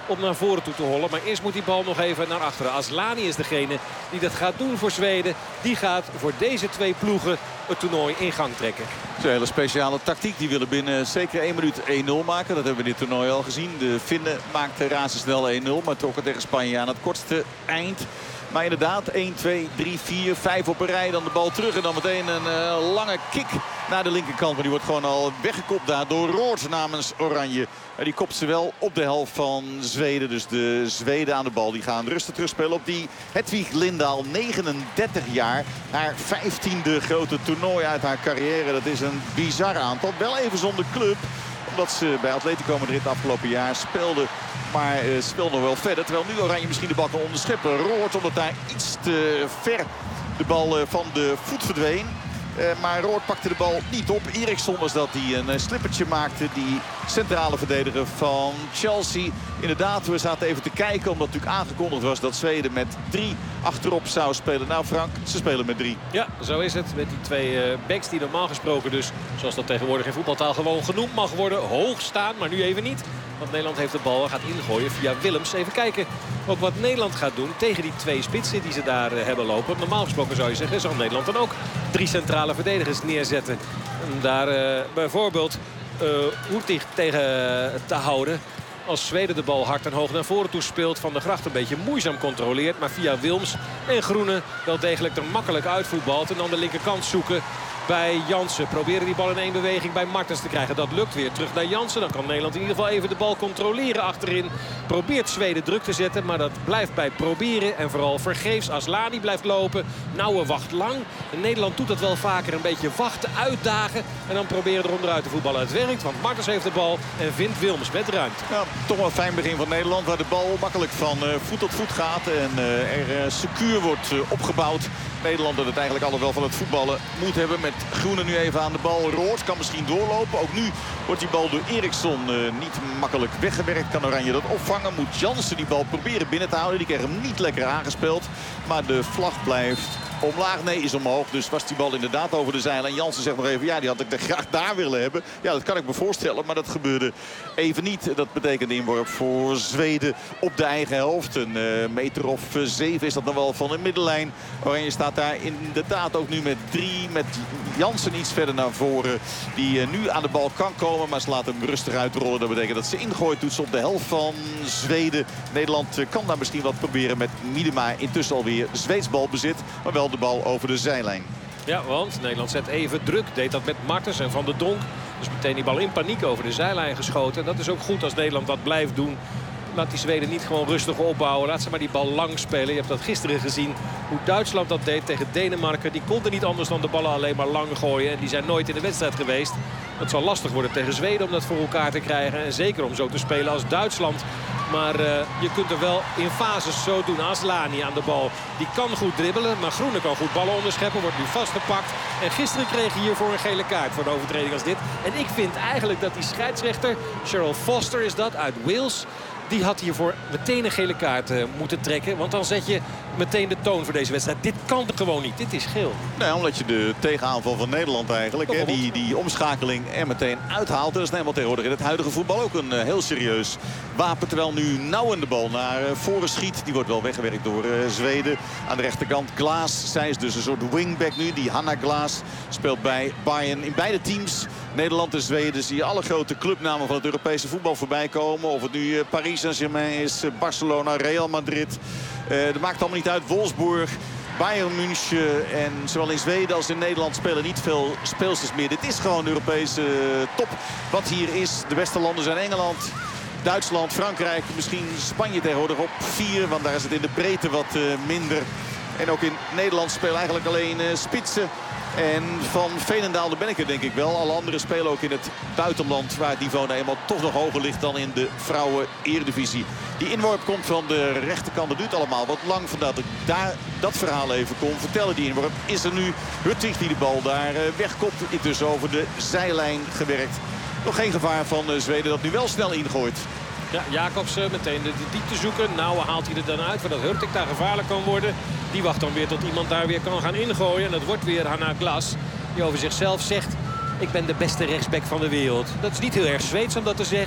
om naar voren toe te hollen. Maar eerst moet die bal nog even naar achteren. Asllani is degene die dat gaat doen voor Zweden. Die gaat voor deze twee ploegen het toernooi in gang trekken. Het is een hele speciale tactiek. Die willen binnen zeker één minuut één nul maken. Dat hebben we in dit toernooi al gezien. De Finnen maakten razendsnel één nul. Maar trokken tegen Spanje aan het kortste eind. Maar inderdaad, één, twee, drie, vier, vijf op een rij. Dan de bal terug en dan meteen een uh, lange kick naar de linkerkant. Maar die wordt gewoon al weggekopt daar door Roord namens Oranje. En die kopt ze wel op de helft van Zweden. Dus de Zweden aan de bal. Die gaan rustig terugspelen op die Hedvig Lindahl. negenendertig jaar. Haar vijftiende grote toernooi uit haar carrière. Dat is een bizar aantal. Wel even zonder club. Omdat ze bij Atletico Madrid afgelopen jaar speelde. Maar uh, speelde nog wel verder. Terwijl nu Oranje misschien de bal kan onderscheppen. Roord omdat daar iets te ver de bal uh, van de voet verdween. Uh, maar Roord pakte de bal niet op. Eriksson was dat die een uh, slippertje maakte. Die centrale verdediger van Chelsea. Inderdaad, we zaten even te kijken. Omdat natuurlijk aangekondigd was dat Zweden met drie achterop zou spelen. Nou Frank, ze spelen met drie. Ja, zo is het. Met die twee uh, backs die normaal gesproken dus, zoals dat tegenwoordig in voetbaltaal gewoon genoemd mag worden, hoog staan. Maar nu even niet. Want Nederland heeft de bal en gaat ingooien via Willems. Even kijken ook wat Nederland gaat doen tegen die twee spitsen die ze daar uh, hebben lopen. Normaal gesproken zou je zeggen, zal Nederland dan ook drie centrale verdedigers neerzetten. En daar uh, bijvoorbeeld uh, Hurtig tegen uh, te houden. Als Zweden de bal hard en hoog naar voren toe speelt. Van der Gracht een beetje moeizaam controleert. Maar via Wilms en Groene wel degelijk er makkelijk uitvoetbalt. En dan de linkerkant zoeken bij Jansen. Proberen die bal in één beweging bij Martens te krijgen. Dat lukt weer. Terug naar Jansen. Dan kan Nederland in ieder geval even de bal controleren achterin. Probeert Zweden druk te zetten. Maar dat blijft bij proberen. En vooral vergeefs. Asllani blijft lopen. Nouwen wacht lang. En Nederland doet dat wel vaker. Een beetje wachten, uitdagen. En dan proberen er onderuit te voetballen. Het werkt. Want Martens heeft de bal. En vindt Wilms met ruimte. Ja, toch wel een fijn begin van Nederland. Waar de bal makkelijk van uh, voet tot voet gaat. En uh, er uh, secuur wordt uh, opgebouwd. Nederland dat het eigenlijk alle wel van het voetballen moet hebben. Met Groene nu even aan de bal. Roord kan misschien doorlopen. Ook nu wordt die bal door Eriksson uh, niet makkelijk weggewerkt. Kan Oranje dat opvangen. Moet Jansen die bal proberen binnen te houden. Die kreeg hem niet lekker aangespeeld. Maar de vlag blijft omlaag. Nee, is omhoog. Dus was die bal inderdaad over de zijlijn. Jansen zegt nog even, ja, die had ik er graag daar willen hebben. Ja, dat kan ik me voorstellen. Maar dat gebeurde even niet. Dat betekent inworp voor Zweden op de eigen helft. Een uh, meter of uh, zeven is dat dan wel van de middenlijn. Oranje staat daar inderdaad ook nu met drie. Met Jansen iets verder naar voren. Die uh, nu aan de bal kan komen. Maar ze laten hem rustig uitrollen. Dat betekent dat ze ingooit doet op de helft van Zweden. Nederland uh, kan daar misschien wat proberen met Miedema. Intussen alweer Zweeds balbezit. Maar wel de bal over de zijlijn. Ja, want Nederland zet even druk. Deed dat met Martens en Van der Donk. Dus meteen die bal in paniek over de zijlijn geschoten. En dat is ook goed als Nederland dat blijft doen. Laat die Zweden niet gewoon rustig opbouwen. Laat ze maar die bal lang spelen. Je hebt dat gisteren gezien hoe Duitsland dat deed tegen Denemarken. Die konden niet anders dan de ballen alleen maar lang gooien. En die zijn nooit in de wedstrijd geweest. Het zal lastig worden tegen Zweden om dat voor elkaar te krijgen. En zeker om zo te spelen als Duitsland. Maar uh, je kunt er wel in fases zo doen. Asllani aan de bal. Die kan goed dribbelen. Maar Groene kan goed ballen onderscheppen. Wordt nu vastgepakt. En gisteren kreeg hij hiervoor een gele kaart voor een overtreding als dit. En ik vind eigenlijk dat die scheidsrechter, Cheryl Foster is dat, uit Wales, die had hiervoor meteen een gele kaart uh, moeten trekken. Want dan zet je meteen de toon voor deze wedstrijd. Dit kan gewoon niet. Dit is geel. Nee, omdat je de tegenaanval van Nederland eigenlijk, hè, die, die omschakeling er meteen uithaalt. Dat is helemaal tegenwoordig in het huidige voetbal ook een uh, heel serieus wapen. Terwijl nu Nouwen de bal naar uh, voren schiet. Die wordt wel weggewerkt door uh, Zweden. Aan de rechterkant Glaas. Zij is dus een soort wingback nu. Die Hanna Glaas speelt bij Bayern. In beide teams, Nederland en Zweden, zie je alle grote clubnamen van het Europese voetbal voorbij komen. Of het nu uh, Paris Saint-Germain is, uh, Barcelona, Real Madrid. Uh, dat maakt allemaal niet uit. Wolfsburg, Bayern München. En zowel in Zweden als in Nederland spelen niet veel speelsters meer. Dit is gewoon de Europese top wat hier is. De beste landen zijn Engeland, Duitsland, Frankrijk. Misschien Spanje tegenwoordig op vier. Want daar is het in de breedte wat uh, minder. En ook in Nederland spelen eigenlijk alleen uh, spitsen. En van Veenendaal, daar ben ik er denk ik wel. Alle anderen spelen ook in het buitenland, waar het niveau nou eenmaal toch nog hoger ligt dan in de vrouwen-eredivisie. Die inworp komt van de rechterkant. Dat duurt allemaal wat lang. Vandaar dat ik daar dat verhaal even kon vertellen. Die inworp is er nu. Hurtig die de bal daar wegkopt. Intussen over de zijlijn gewerkt. Nog geen gevaar van Zweden dat nu wel snel ingooit. Ja, Jacobsen meteen de diepte zoeken. Nou haalt hij er dan uit, voordat Hurtig daar gevaarlijk kan worden. Die wacht dan weer tot iemand daar weer kan gaan ingooien. En dat wordt weer Hanna Glaas, die over zichzelf zegt: ik ben de beste rechtsback van de wereld. Dat is niet heel erg Zweeds om dat te zeggen.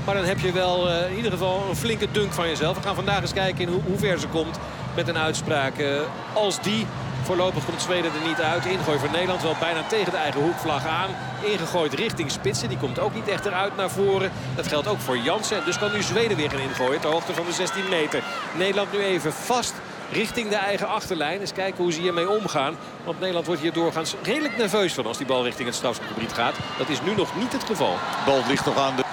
Maar dan heb je wel uh, in ieder geval een flinke dunk van jezelf. We gaan vandaag eens kijken in ho hoe ver ze komt met een uitspraak. Uh, als die, voorlopig komt Zweden er niet uit. Ingooi voor Nederland wel bijna tegen de eigen hoekvlag aan. Ingegooid richting Spitsen. Die komt ook niet echt eruit naar voren. Dat geldt ook voor Jansen. Dus kan nu Zweden weer gaan ingooien ter hoogte van de zestien meter. Nederland nu even vast richting de eigen achterlijn. Eens kijken hoe ze hiermee omgaan. Want Nederland wordt hier doorgaans redelijk nerveus van als die bal richting het strafschopgebied gaat. Dat is nu nog niet het geval. De bal ligt nog aan de...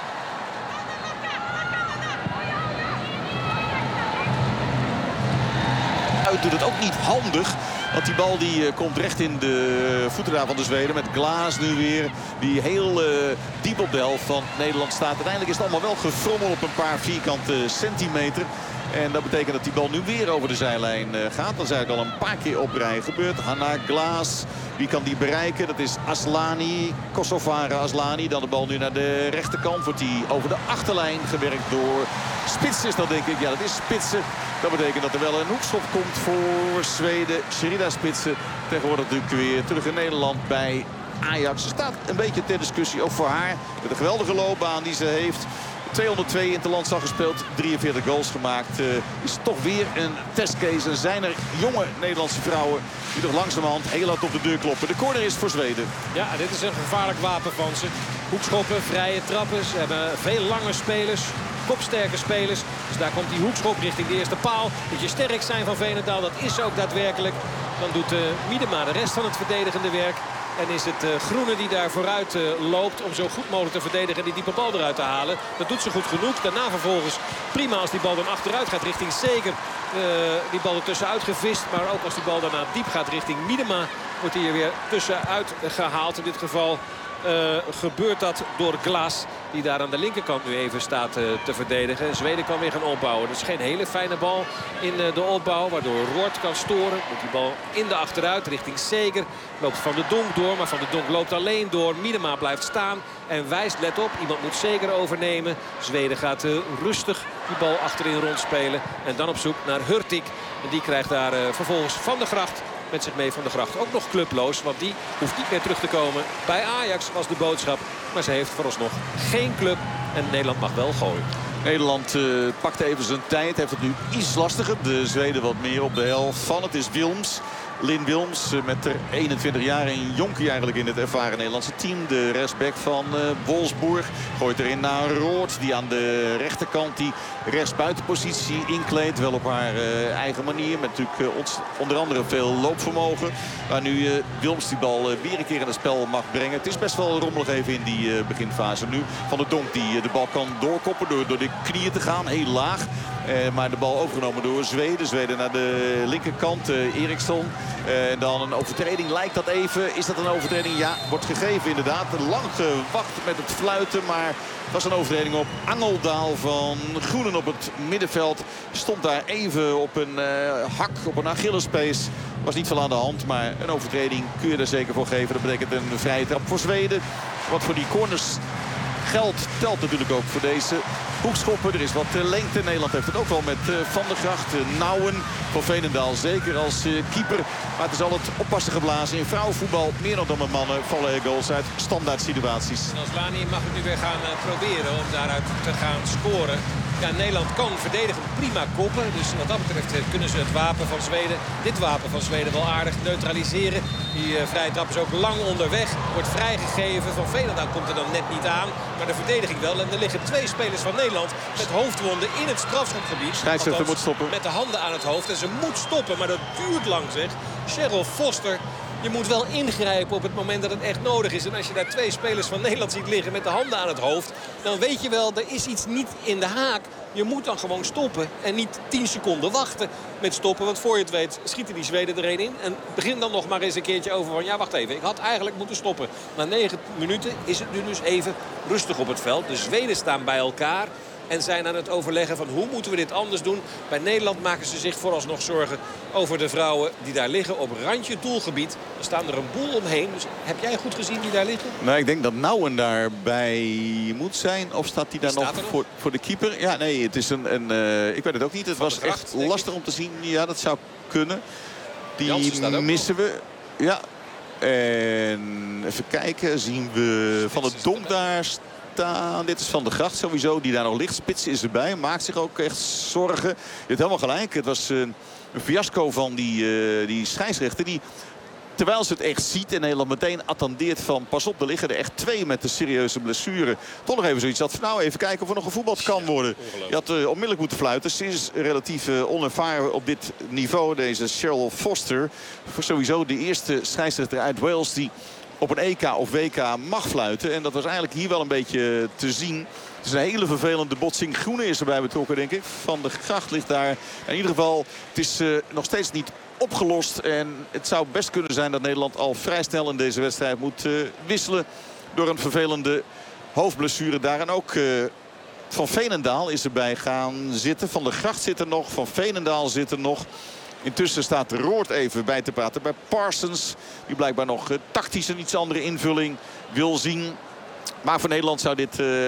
doet het ook niet handig. Want die bal die uh, komt recht in de voeten daar van de Zweden. Met Glaas nu weer. Die heel uh, diep op de helft van Nederland staat. Uiteindelijk is het allemaal wel gefrommeld op een paar vierkante centimeter. En dat betekent dat die bal nu weer over de zijlijn uh, gaat. Dat is eigenlijk al een paar keer op rij gebeurd. Hanna Glaas. Wie kan die bereiken? Dat is Aslani. Kosovare Aslani. Dan de bal nu naar de rechterkant. Wordt die over de achterlijn gewerkt door Spitsen. Is dat denk ik. Ja, dat is Spitsen. Dat betekent dat er wel een hoekschop komt voor Zweden. Sherida Spitsen. Tegenwoordig natuurlijk weer terug in Nederland bij Ajax. Ze staat een beetje ter discussie. Ook voor haar. Met een geweldige loopbaan die ze heeft. tweehonderdtwee interlandslag gespeeld, drieënveertig goals gemaakt. Uh, is toch weer een testcase. Er zijn er jonge Nederlandse vrouwen die nog langzamerhand heel hard op de deur kloppen. De corner is voor Zweden. Ja, dit is een gevaarlijk wapen van ze. Hoekschoppen, vrije trappen. Ze hebben veel lange spelers, kopsterke spelers. Dus daar komt die hoekschop richting de eerste paal. Moet je sterk zijn van Veenendaal, dat is ook daadwerkelijk. Dan doet uh, Miedema de rest van het verdedigende werk. En is het uh, Groene die daar vooruit uh, loopt om zo goed mogelijk te verdedigen en die diepe bal eruit te halen. Dat doet ze goed genoeg. Daarna vervolgens prima als die bal dan achteruit gaat richting Seger. Uh, die bal er tussenuit gevist. Maar ook als die bal daarna diep gaat richting Miedema wordt hij er weer tussenuit gehaald. In dit geval uh, gebeurt dat door Glaas. Die daar aan de linkerkant nu even staat uh, te verdedigen. Zweden kan weer gaan opbouwen. Dus geen hele fijne bal in uh, de opbouw. Waardoor Roord kan storen. Moet die bal in de achteruit richting Seger. Loopt Van de Donk door. Maar Van de Donk loopt alleen door. Miedema blijft staan. En wijst, let op, iemand moet Seger overnemen. Zweden gaat uh, rustig die bal achterin rondspelen. En dan op zoek naar Hurtig. En die krijgt daar uh, vervolgens Van der Gracht met zich mee. Van der Gracht ook nog clubloos. Want die hoeft niet meer terug te komen. Bij Ajax was de boodschap. Maar ze heeft vooralsnog geen club. En Nederland mag wel gooien. Nederland uh, pakt even zijn tijd. Heeft het nu iets lastiger. De Zweden wat meer op de helft van. Het is Wilms. Lynn Wilms uh, met er eenentwintig jaar. Een jonkie eigenlijk in het ervaren Nederlandse team. De rechtsback van uh, Wolfsburg. Gooit erin naar Roord. Die aan de rechterkant die rechtsbuitenpositie inkleedt. Wel op haar uh, eigen manier. Met natuurlijk uh, ons, onder andere veel loopvermogen. Waar nu uh, Wilms die bal uh, weer een keer in het spel mag brengen. Het is best wel rommelig even in die uh, beginfase. Nu Van der Donk die uh, de bal kan doorkoppen. Door, door de knieën te gaan. Heel laag. Uh, maar de bal overgenomen door Zweden. Zweden naar de linkerkant. Uh, Eriksson. Uh, en dan een overtreding. Lijkt dat even. Is dat een overtreding? Ja, wordt gegeven inderdaad. Lang gewacht met het fluiten. Maar het was een overtreding op Angeldaal van Groenen op het middenveld. Stond daar even op een uh, hak, op een Achillespees. Was niet veel aan de hand. Maar een overtreding kun je er zeker voor geven. Dat betekent een vrije trap voor Zweden. Wat voor die corners geldt, telt natuurlijk ook voor deze hoekschoppen. Er is wat lengte. Nederland heeft het ook wel met Van der Gracht. Nouwen van Veenendaal zeker als keeper. Maar het is altijd oppassen geblazen. In vrouwenvoetbal meer nog dan met mannen vallen er goals uit standaard situaties. Aslani mag het nu weer gaan proberen om daaruit te gaan scoren. Ja, Nederland kan verdedigen prima koppen. Dus wat dat betreft kunnen ze het wapen van Zweden, dit wapen van Zweden wel aardig neutraliseren. Die uh, vrije trap is ook lang onderweg. Wordt vrijgegeven. Van Veenendaal komt er dan net niet aan. Maar de verdediging wel. En er liggen twee spelers van Nederland met hoofdwonden in het strafschopgebied. Scheidsrechter moet stoppen. Met de handen aan het hoofd. En ze moet stoppen, maar dat duurt lang zeg. Cheryl Foster. Je moet wel ingrijpen op het moment dat het echt nodig is. En als je daar twee spelers van Nederland ziet liggen met de handen aan het hoofd, dan weet je wel, er is iets niet in de haak. Je moet dan gewoon stoppen en niet tien seconden wachten met stoppen. Want voor je het weet schieten die Zweden er een in. En begin dan nog maar eens een keertje over van, ja wacht even, ik had eigenlijk moeten stoppen. Na negen minuten is het nu dus even rustig op het veld. De Zweden staan bij elkaar. En zijn aan het overleggen van hoe moeten we dit anders doen. Bij Nederland maken ze zich vooralsnog zorgen over de vrouwen die daar liggen op randje doelgebied. Er staan er een boel omheen. Dus heb jij goed gezien die daar liggen? Nou, ik denk dat Nouwen daarbij moet zijn. Of staat hij daar nog, nog voor, voor de keeper? Ja, nee, het is een... een uh, ik weet het ook niet. Het was Gracht, echt lastig om te zien. Ja, dat zou kunnen. Die missen we. Ja. En even kijken. Zien we Van het Donk daar staan. Dit is Van der Gracht sowieso, die daar nog ligt. Spits is erbij, maakt zich ook echt zorgen. Je hebt helemaal gelijk. Het was uh, een fiasco van die, uh, die scheidsrechter. Die, terwijl ze het echt ziet en Nederland meteen attendeert van... pas op, er liggen er echt twee met een serieuze blessure. Toch nog even zoiets had van nou even kijken of er nog gevoetbald kan worden. Je had uh, onmiddellijk moeten fluiten. Ze is relatief uh, onervaren op dit niveau. Deze Cheryl Foster. Voor sowieso de eerste scheidsrechter uit Wales die op een E K of W K mag fluiten. En dat was eigenlijk hier wel een beetje te zien. Het is een hele vervelende botsing. Groene is erbij betrokken, denk ik. Van de Gracht ligt daar. In ieder geval, het is uh, nog steeds niet opgelost. En het zou best kunnen zijn dat Nederland al vrij snel in deze wedstrijd moet uh, wisselen. Door een vervelende hoofdblessure daar. En ook uh, Van Veenendaal is erbij gaan zitten. Van der Gracht zit er nog. Van Veenendaal zit er nog. Intussen staat Roord even bij te praten bij Parsons. Die blijkbaar nog uh, tactisch een iets andere invulling wil zien. Maar voor Nederland zou dit uh,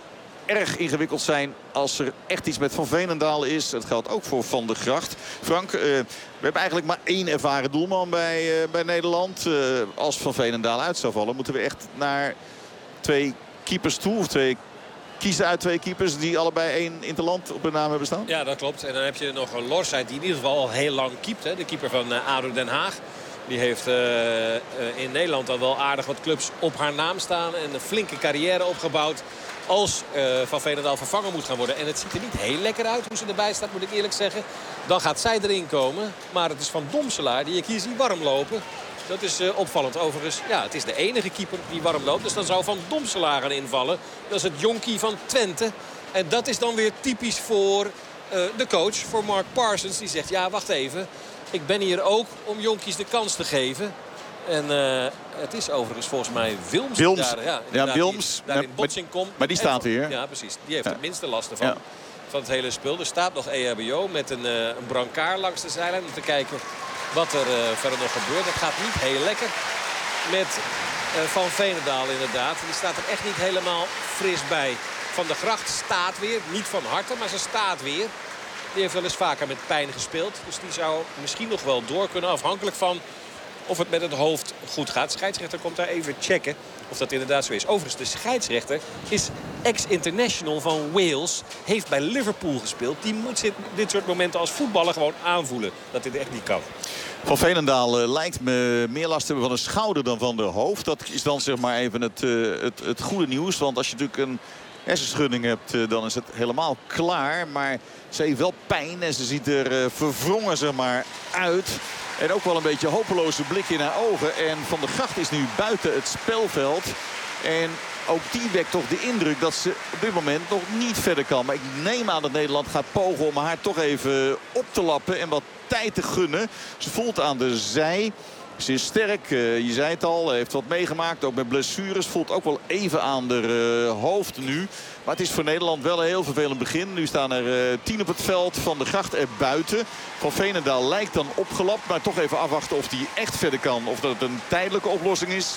erg ingewikkeld zijn als er echt iets met Van Veenendaal is. Dat geldt ook voor Van der Gracht. Frank, uh, we hebben eigenlijk maar één ervaren doelman bij, uh, bij Nederland. Uh, als Van Veenendaal uit zou vallen, moeten we echt naar twee keepers toe. Of twee kiezen uit twee keepers die allebei één interland op hun naam hebben staan. Ja, dat klopt. En dan heb je nog een Lorsheid die in ieder geval al heel lang keept. Hè? De keeper van uh, A D O Den Haag. Die heeft uh, uh, in Nederland al wel aardig wat clubs op haar naam staan. En een flinke carrière opgebouwd. Als uh, Van Veenendaal vervangen moet gaan worden. En het ziet er niet heel lekker uit hoe ze erbij staat, moet ik eerlijk zeggen. Dan gaat zij erin komen. Maar het is Van Domselaar die ik hier zie warm lopen. Dat is uh, opvallend. Overigens, ja, het is de enige keeper die warm loopt. Dus dan zou Van Domselaar gaan invallen. Dat is het jonkie van Twente. En dat is dan weer typisch voor uh, de coach, voor Mark Parsons. Die zegt, ja, wacht even. Ik ben hier ook om jonkies de kans te geven. En uh, het is overigens volgens mij Wilms. Wilms, die daar, ja, ja, Wilms. Die, daar in botsing komt. Maar die staat hier. Ja, precies. Die heeft ja. het minste last ervan. Ja. Van het hele spul. Er staat nog E H B O met een, uh, een brancard langs de zijlijn. Om te kijken wat er uh, verder nog gebeurt. Het gaat niet heel lekker met uh, Van Veenendaal inderdaad. Die staat er echt niet helemaal fris bij. Van der Gracht staat weer. Niet van harte, maar ze staat weer. Die heeft wel eens vaker met pijn gespeeld. Dus die zou misschien nog wel door kunnen. Afhankelijk van of het met het hoofd goed gaat. De scheidsrechter komt daar even checken of dat inderdaad zo is. Overigens, de scheidsrechter is ex-international van Wales. Heeft bij Liverpool gespeeld. Die moet dit soort momenten als voetballer gewoon aanvoelen. Dat dit echt niet kan. Van Veenendaal uh, lijkt me meer last te hebben van een schouder dan van de hoofd. Dat is dan zeg maar even het, uh, het, het goede nieuws. Want als je natuurlijk een hersenschudding hebt, uh, dan is het helemaal klaar. Maar ze heeft wel pijn en ze ziet er uh, verwrongen zeg maar, uit. En ook wel een beetje hopeloze blik in haar ogen. En Van der Gracht is nu buiten het spelveld. En ook die wekt toch de indruk dat ze op dit moment nog niet verder kan. Maar ik neem aan dat Nederland gaat pogen om haar toch even op te lappen. En wat tijd te gunnen. Ze voelt aan de zij. Ze is sterk, uh, je zei het al, heeft wat meegemaakt, ook met blessures. Voelt ook wel even aan de uh, hoofd nu. Maar het is voor Nederland wel een heel vervelend begin. Nu staan er uh, tien op het veld, Van der Gracht er buiten. Van Veenendaal lijkt dan opgelapt, maar toch even afwachten of hij echt verder kan. Of dat het een tijdelijke oplossing is.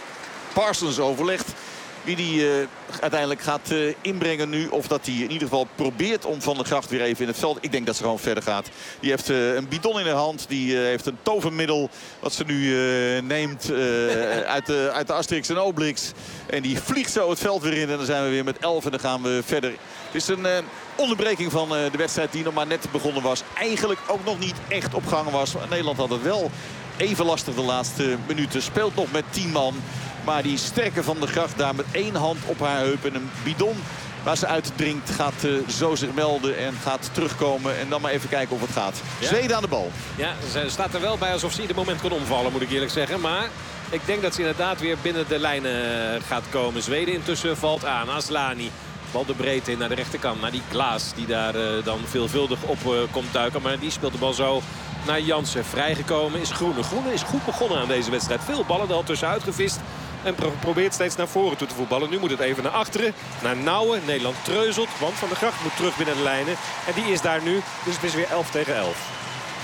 Parsons overlegt wie die uh, uiteindelijk gaat uh, inbrengen nu. Of dat hij in ieder geval probeert om Van der Gracht weer even in het veld. Ik denk dat ze gewoon verder gaat. Die heeft uh, een bidon in haar hand. Die uh, heeft een tovermiddel wat ze nu uh, neemt uh, uit, de, uit de Asterix en Obelix. En die vliegt zo het veld weer in. En dan zijn we weer met elf en dan gaan we verder. Het is een uh, onderbreking van uh, de wedstrijd die nog maar net begonnen was. Eigenlijk ook nog niet echt op gang was. Maar Nederland had het wel even lastig de laatste minuten. Speelt nog met tien man. Maar die sterke Van der Gracht daar met één hand op haar heup en een bidon waar ze uit drinkt gaat uh, zo zich melden en gaat terugkomen. En dan maar even kijken of het gaat. Ja. Zweden aan de bal. Ja, ze staat er wel bij alsof ze ieder moment kan omvallen, moet ik eerlijk zeggen. Maar ik denk dat ze inderdaad weer binnen de lijnen gaat komen. Zweden intussen valt aan. Aslani. Bal de breedte in naar de rechterkant. Naar die Klaas die daar uh, dan veelvuldig op uh, komt duiken. Maar die speelt de bal zo naar Jansen. Vrijgekomen is Groene. Groene is goed begonnen aan deze wedstrijd. Veel ballen er al tussenuit gevist. En pro probeert steeds naar voren toe te voetballen. Nu moet het even naar achteren. Naar Nouwen. Nederland treuzelt. Want Van der Gracht moet terug binnen de lijnen. En die is daar nu. Dus het is weer elf tegen elf.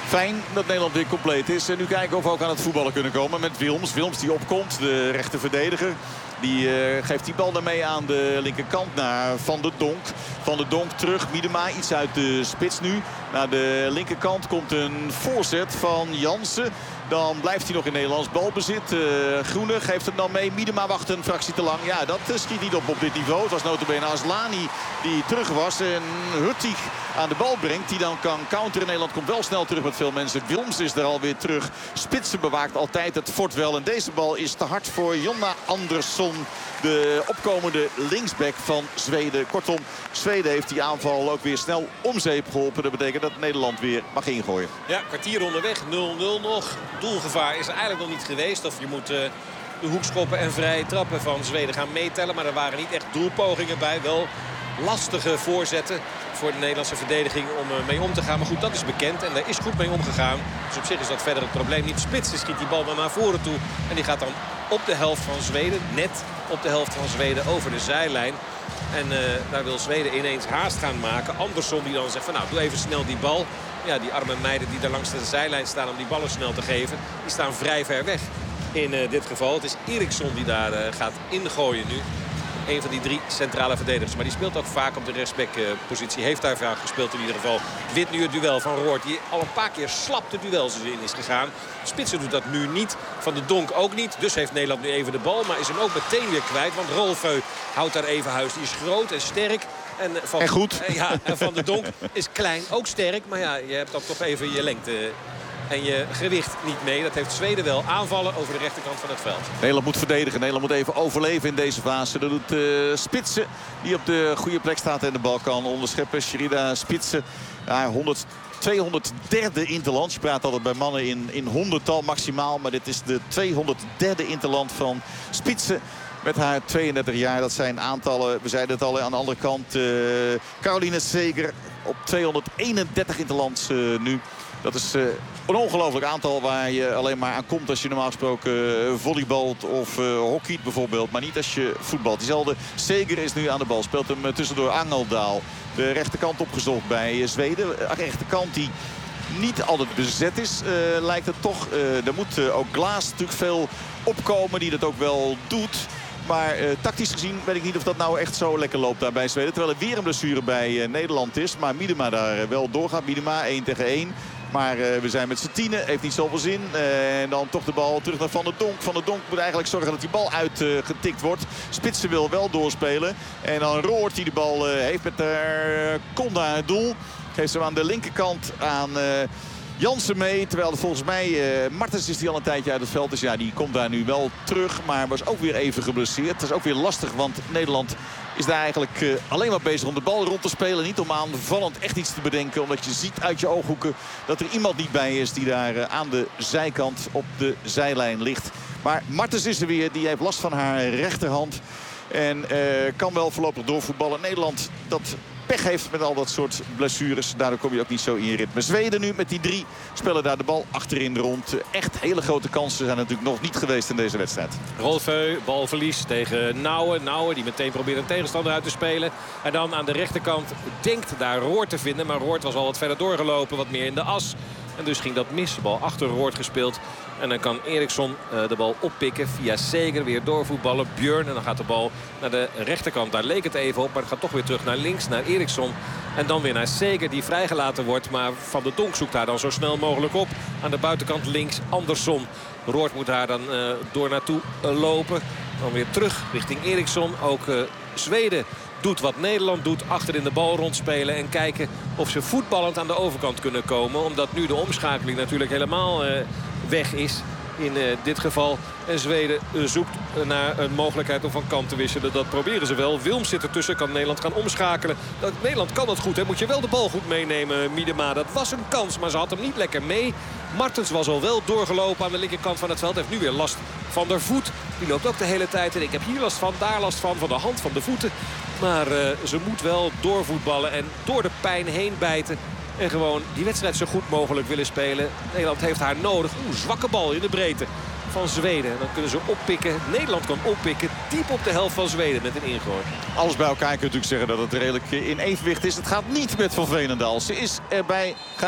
Fijn dat Nederland weer compleet is. En nu kijken of we ook aan het voetballen kunnen komen met Wilms. Wilms die opkomt, de rechter verdediger. Die uh, geeft die bal daarmee aan de linkerkant naar Van der Donk. Van der Donk terug, Miedema iets uit de spits nu. Naar de linkerkant komt een voorzet van Jansen. Dan blijft hij nog in Nederlands balbezit. Uh, Groene geeft hem dan mee. Miedema wacht een fractie te lang. Ja, dat uh, schiet niet op op dit niveau. Het was notabene Aslani die terug was. En Hurtig aan de bal brengt. Die dan kan counteren. Nederland komt wel snel terug met veel mensen. Wilms is er alweer terug. Spitsen bewaakt altijd het fort wel. En deze bal is te hard voor Jonna Andersson. De opkomende linksback van Zweden. Kortom, Zweden heeft die aanval ook weer snel om zeep geholpen. Dat betekent dat Nederland weer mag ingooien. Ja, kwartier onderweg. nul nul nog. Doelgevaar is er eigenlijk nog niet geweest. Of je moet uh, de hoekschoppen en vrije trappen van Zweden gaan meetellen. Maar er waren niet echt doelpogingen bij. Wel lastige voorzetten voor de Nederlandse verdediging om uh, mee om te gaan. Maar goed, dat is bekend en daar is goed mee omgegaan. Dus op zich is dat verder het probleem niet. Spitsen schiet die bal maar naar voren toe. En die gaat dan op de helft van Zweden. Net op de helft van Zweden over de zijlijn. En uh, daar wil Zweden ineens haast gaan maken. Andersson die dan zegt van nou, doe even snel die bal. Ja, die arme meiden die daar langs de zijlijn staan om die ballen snel te geven. Die staan vrij ver weg in uh, dit geval. Het is Eriksson die daar uh, gaat ingooien nu. Een van die drie centrale verdedigers. Maar die speelt ook vaak op de rechtsback-positie. Heeft daar vaak gespeeld in ieder geval. Wint nu het duel van Roord. Die al een paar keer slap de duels in is gegaan. Spitsen doet dat nu niet. Van de Donk ook niet. Dus heeft Nederland nu even de bal. Maar is hem ook meteen weer kwijt. Want Rolfeu houdt daar even huis. Die is groot en sterk. En, van, en goed. Ja, en Van de Donk is klein. Ook sterk. Maar ja, je hebt dan toch even je lengte en je gewicht niet mee. Dat heeft Zweden wel. Aanvallen over de rechterkant van het veld. Nederland moet verdedigen. Nederland moet even overleven in deze fase. Dat doet uh, Spitsen die op de goede plek staat en de bal kan onderscheppen. Sherida Spitsen. Ja, honderd, tweehonderdderde interland. Je praat altijd bij mannen in, in honderdtal maximaal. Maar dit is de tweehonderdderde interland van Spitsen. Met haar tweeëndertig jaar. Dat zijn aantallen. We zeiden het al aan de andere kant. Uh, Caroline Seger op tweehonderdeenendertig interlands uh, nu. Dat is uh, een ongelooflijk aantal waar je alleen maar aan komt als je normaal gesproken uh, volleybalt of uh, hockeyt bijvoorbeeld. Maar niet als je voetbalt. Diezelfde Seger is nu aan de bal. Speelt hem uh, tussendoor Angeldaal. De rechterkant opgezocht bij uh, Zweden. De rechterkant die niet altijd bezet is, uh, lijkt het toch. Uh, er moet uh, ook Glaas natuurlijk veel opkomen die dat ook wel doet. Maar uh, tactisch gezien weet ik niet of dat nou echt zo lekker loopt daar bij Zweden. Terwijl er weer een blessure bij uh, Nederland is. Maar Miedema daar uh, wel doorgaat. Miedema één tegen één. Maar uh, we zijn met z'n tienen. Heeft niet zoveel zin. Uh, en dan toch de bal terug naar Van der Donk. Van der Donk moet eigenlijk zorgen dat die bal uitgetikt uh, wordt. Spitsen wil wel doorspelen. En dan Roord die de bal uh, heeft met uh, Konda het doel. Geeft ze aan de linkerkant aan Uh, Jansen mee, terwijl het volgens mij uh, Martens is die al een tijdje uit het veld. Dus ja, die komt daar nu wel terug, maar was ook weer even geblesseerd. Het is ook weer lastig, want Nederland is daar eigenlijk uh, alleen maar bezig om de bal rond te spelen. Niet om aanvallend echt iets te bedenken, omdat je ziet uit je ooghoeken dat er iemand niet bij is die daar uh, aan de zijkant op de zijlijn ligt. Maar Martens is er weer, die heeft last van haar rechterhand. En uh, kan wel voorlopig doorvoetballen. Nederland dat pech heeft met al dat soort blessures. Daardoor kom je ook niet zo in je ritme. Zweden nu met die drie spelen daar de bal achterin rond. Echt hele grote kansen zijn natuurlijk nog niet geweest in deze wedstrijd. Rolfeu, balverlies tegen Nouwen. Nouwen die meteen probeert een tegenstander uit te spelen. En dan aan de rechterkant denkt daar Roord te vinden. Maar Roord was al wat verder doorgelopen, wat meer in de as. En dus ging dat mis. De bal achter Roord gespeeld. En dan kan Eriksson uh, de bal oppikken via Seger. Weer doorvoetballen. Björn. En dan gaat de bal naar de rechterkant. Daar leek het even op. Maar het gaat toch weer terug naar links. Naar Eriksson. En dan weer naar Seger die vrijgelaten wordt. Maar Van der Donk zoekt daar dan zo snel mogelijk op. Aan de buitenkant links Andersson. Roord moet daar dan uh, door naartoe uh, lopen. Dan weer terug richting Eriksson. Ook uh, Zweden doet wat Nederland doet. Achter in de bal rondspelen en kijken of ze voetballend aan de overkant kunnen komen. Omdat nu de omschakeling natuurlijk helemaal uh, weg is. In uh, dit geval. En Zweden uh, zoekt uh, naar een mogelijkheid om van kant te wisselen. Dat proberen ze wel. Wilms zit ertussen. Kan Nederland gaan omschakelen. Dat, Nederland kan dat goed. Hè. Moet je wel de bal goed meenemen, Miedema. Dat was een kans, maar ze had hem niet lekker mee. Martens was al wel doorgelopen aan de linkerkant van het veld. Heeft nu weer last van de voet. Die loopt ook de hele tijd. En ik heb hier last van, daar last van. Van de hand, van de voeten. Maar uh, ze moet wel doorvoetballen en door de pijn heen bijten. En gewoon die wedstrijd zo goed mogelijk willen spelen. Nederland heeft haar nodig. Oeh, zwakke bal in de breedte van Zweden. En dan kunnen ze oppikken. Nederland kan oppikken diep op de helft van Zweden met een ingooi. Alles bij elkaar kun je natuurlijk zeggen dat het redelijk in evenwicht is. Het gaat niet met Van Veenendaal. Ze is erbij gaan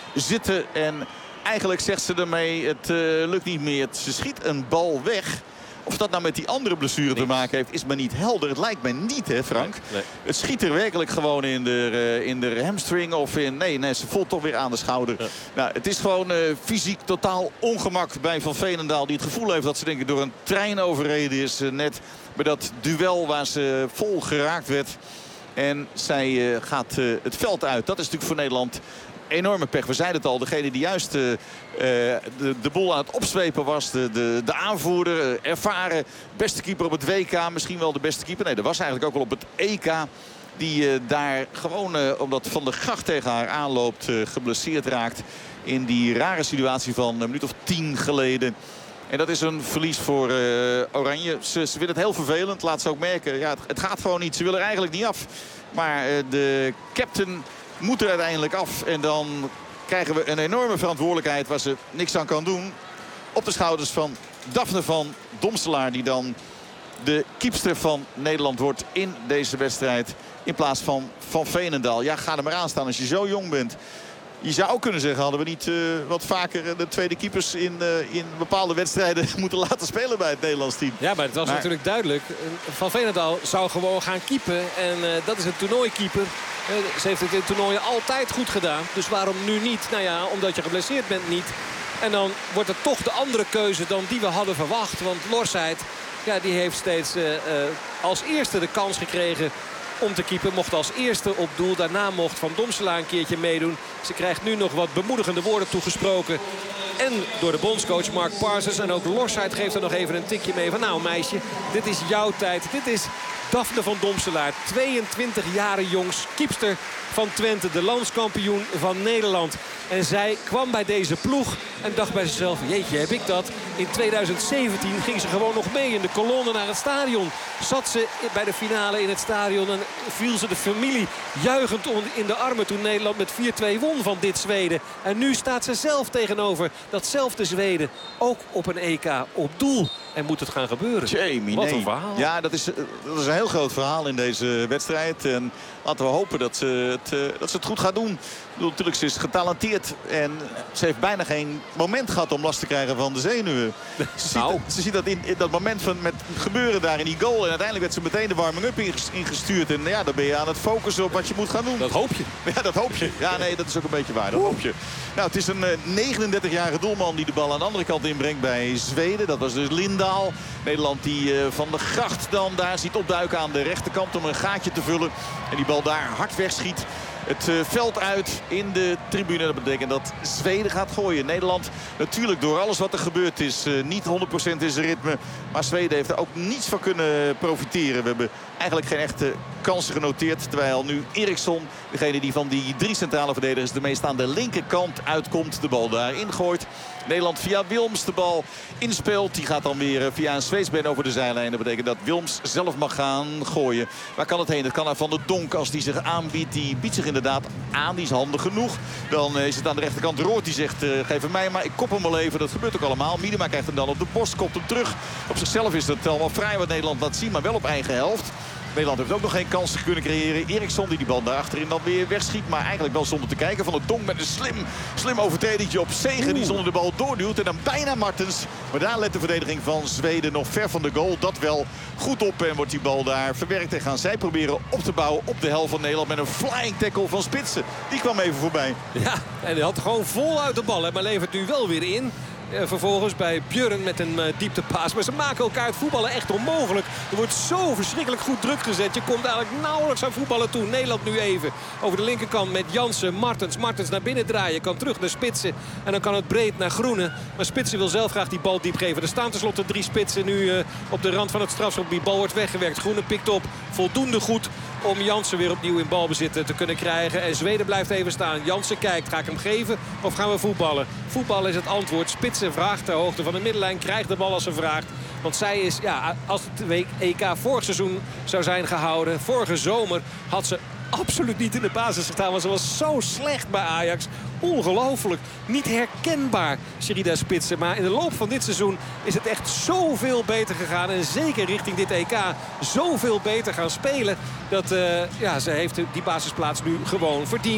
zitten. En eigenlijk zegt ze ermee, het uh, lukt niet meer. Ze schiet een bal weg. Of dat nou met die andere blessure te maken heeft, is me niet helder. Het lijkt me niet, hè Frank? Nee, nee. Het schiet er werkelijk gewoon in de, uh, in de hamstring of in... Nee, nee, ze voelt toch weer aan de schouder. Ja. Nou, het is gewoon uh, fysiek totaal ongemak bij Van Veenendaal. Die het gevoel heeft dat ze denk ik door een trein overreden is. Uh, net bij dat duel waar ze vol geraakt werd. En zij uh, gaat uh, het veld uit. Dat is natuurlijk voor Nederland... enorme pech. We zeiden het al, degene die juist uh, de, de boel aan het opzwepen was. De, de, de aanvoerder, uh, ervaren, beste keeper op het W K. Misschien wel de beste keeper. Nee, dat was eigenlijk ook wel op het E K. Die uh, daar gewoon, uh, omdat Van der Gracht tegen haar aanloopt, uh, geblesseerd raakt. In die rare situatie van een minuut of tien geleden. En dat is een verlies voor uh, Oranje. Ze, ze vinden het heel vervelend. Laat ze ook merken. Ja, het, het gaat gewoon niet. Ze willen er eigenlijk niet af. Maar uh, de captain... moet er uiteindelijk af. En dan krijgen we een enorme verantwoordelijkheid waar ze niks aan kan doen. Op de schouders van Daphne van Domselaar. Die dan de keepster van Nederland wordt in deze wedstrijd. In plaats van Van Veenendaal. Ja, ga er maar aan staan als je zo jong bent. Je zou ook kunnen zeggen, hadden we niet uh, wat vaker de tweede keepers in, uh, in bepaalde wedstrijden moeten laten spelen bij het Nederlands team. Ja, maar het was maar... natuurlijk duidelijk. Van Veenendaal zou gewoon gaan keepen. En uh, dat is een toernooikeeper. Uh, ze heeft het in toernooien altijd goed gedaan. Dus waarom nu niet? Nou ja, omdat je geblesseerd bent niet. En dan wordt het toch de andere keuze dan die we hadden verwacht. Want Lorscheid, ja, die heeft steeds uh, uh, als eerste de kans gekregen om te keepen. Mocht als eerste op doel. Daarna mocht Van Domselaar een keertje meedoen. Ze krijgt nu nog wat bemoedigende woorden toegesproken. En door de bondscoach Mark Parsons. En ook Lorscheid geeft er nog even een tikje mee. Van nou meisje, dit is jouw tijd. Dit is Daphne van Domselaar. tweeëntwintig jaren jongs. Keepster van Twente. De landskampioen van Nederland. En zij kwam bij deze ploeg en dacht bij zichzelf, jeetje, heb ik dat? In tweeduizend zeventien ging ze gewoon nog mee in de kolonne naar het stadion. Zat ze bij de finale in het stadion en viel ze de familie juichend in de armen toen Nederland met vier twee won van dit Zweden. En nu staat ze zelf tegenover datzelfde Zweden. Ook op een E K op doel. En moet het gaan gebeuren. Jamie, Wat nee. een verhaal. Ja, dat is, dat is een heel groot verhaal in deze wedstrijd. En laten we hopen dat ze het, dat ze het goed gaat doen. Ik bedoel, natuurlijk, ze is getalenteerd. En ze heeft bijna geen moment gehad om last te krijgen van de zenuwen. Ze ziet, nou. dat, ze ziet dat in, in dat moment van met gebeuren daar in die goal. En uiteindelijk werd ze meteen de warming-up ingestuurd. En ja, dan ben je aan het focussen op wat je moet gaan doen. Dat hoop je. Ja, dat hoop je. Ja, nee, dat is ook een beetje waar. Dat hoop je. Nou, het is een negenendertigjarige doelman die de bal aan de andere kant inbrengt bij Zweden. Dat was dus Lindaal. Nederland die uh, Van der Gracht dan daar ziet opduiken aan de rechterkant om een gaatje te vullen. En die bal daar hard wegschiet. Het uh, veld uit in de tribune. Dat betekent dat Zweden gaat gooien. Nederland natuurlijk door alles wat er gebeurd is uh, niet honderd procent in zijn ritme. Maar Zweden heeft er ook niets van kunnen profiteren. We hebben eigenlijk geen echte kansen genoteerd. Terwijl nu Eriksson, degene die van die drie centrale verdedigers de meest aan de linkerkant uitkomt, de bal daar ingooit. Nederland via Wilms de bal inspeelt. Die gaat dan weer via een Zweedsbeen over de zijlijn. Dat betekent dat Wilms zelf mag gaan gooien. Waar kan het heen? Het kan naar Van der Donk als die zich aanbiedt. Die biedt zich inderdaad aan. Die is handig genoeg. Dan is het aan de rechterkant Roord die zegt, uh, geef hem mij maar. Ik kop hem wel even. Dat gebeurt ook allemaal. Miedema krijgt hem dan op de borst. Kopt hem terug. Op zichzelf is het allemaal vrij wat Nederland laat zien. Maar wel op eigen helft. Nederland heeft ook nog geen kansen kunnen creëren. Eriksson die die bal daar achterin dan weer wegschiet. Maar eigenlijk wel zonder te kijken. Van der Donk met een slim, slim overtredingje op Zegen. Die zonder de bal doorduwt. En dan bijna Martens. Maar daar let de verdediging van Zweden nog ver van de goal. Dat wel goed op. En wordt die bal daar verwerkt. En gaan zij proberen op te bouwen op de helft van Nederland. Met een flying tackle van Spitsen. Die kwam even voorbij. Ja, en hij had gewoon vol uit de bal. Hè, maar levert nu wel weer in. Uh, vervolgens bij Björn met een uh, dieptepaas. Maar ze maken elkaar het voetballen echt onmogelijk. Er wordt zo verschrikkelijk goed druk gezet. Je komt eigenlijk nauwelijks aan voetballen toe. Nederland nu even over de linkerkant met Jansen, Martens. Martens naar binnen draaien. Kan terug naar Spitsen. En dan kan het breed naar Groene. Maar Spitsen wil zelf graag die bal diep geven. Er staan tenslotte drie Spitsen nu uh, op de rand van het strafschop. Die bal wordt weggewerkt. Groene pikt op. Voldoende goed om Jansen weer opnieuw in balbezit te kunnen krijgen. En Zweden blijft even staan. Jansen kijkt. Ga ik hem geven of gaan we voetballen? Voetballen is het antwoord. Spitsen vraagt ter hoogte van de middenlijn. Krijgt de bal als ze vraagt. Want zij is, ja, als het E K vorig seizoen zou zijn gehouden. Vorige zomer had ze absoluut niet in de basis gestaan. Want ze was zo slecht bij Ajax. Ongelooflijk. Niet herkenbaar, Sherida Spitsen. Maar in de loop van dit seizoen is het echt zoveel beter gegaan. En zeker richting dit E K zoveel beter gaan spelen. Dat uh, ja, ze heeft die basisplaats nu gewoon verdiend.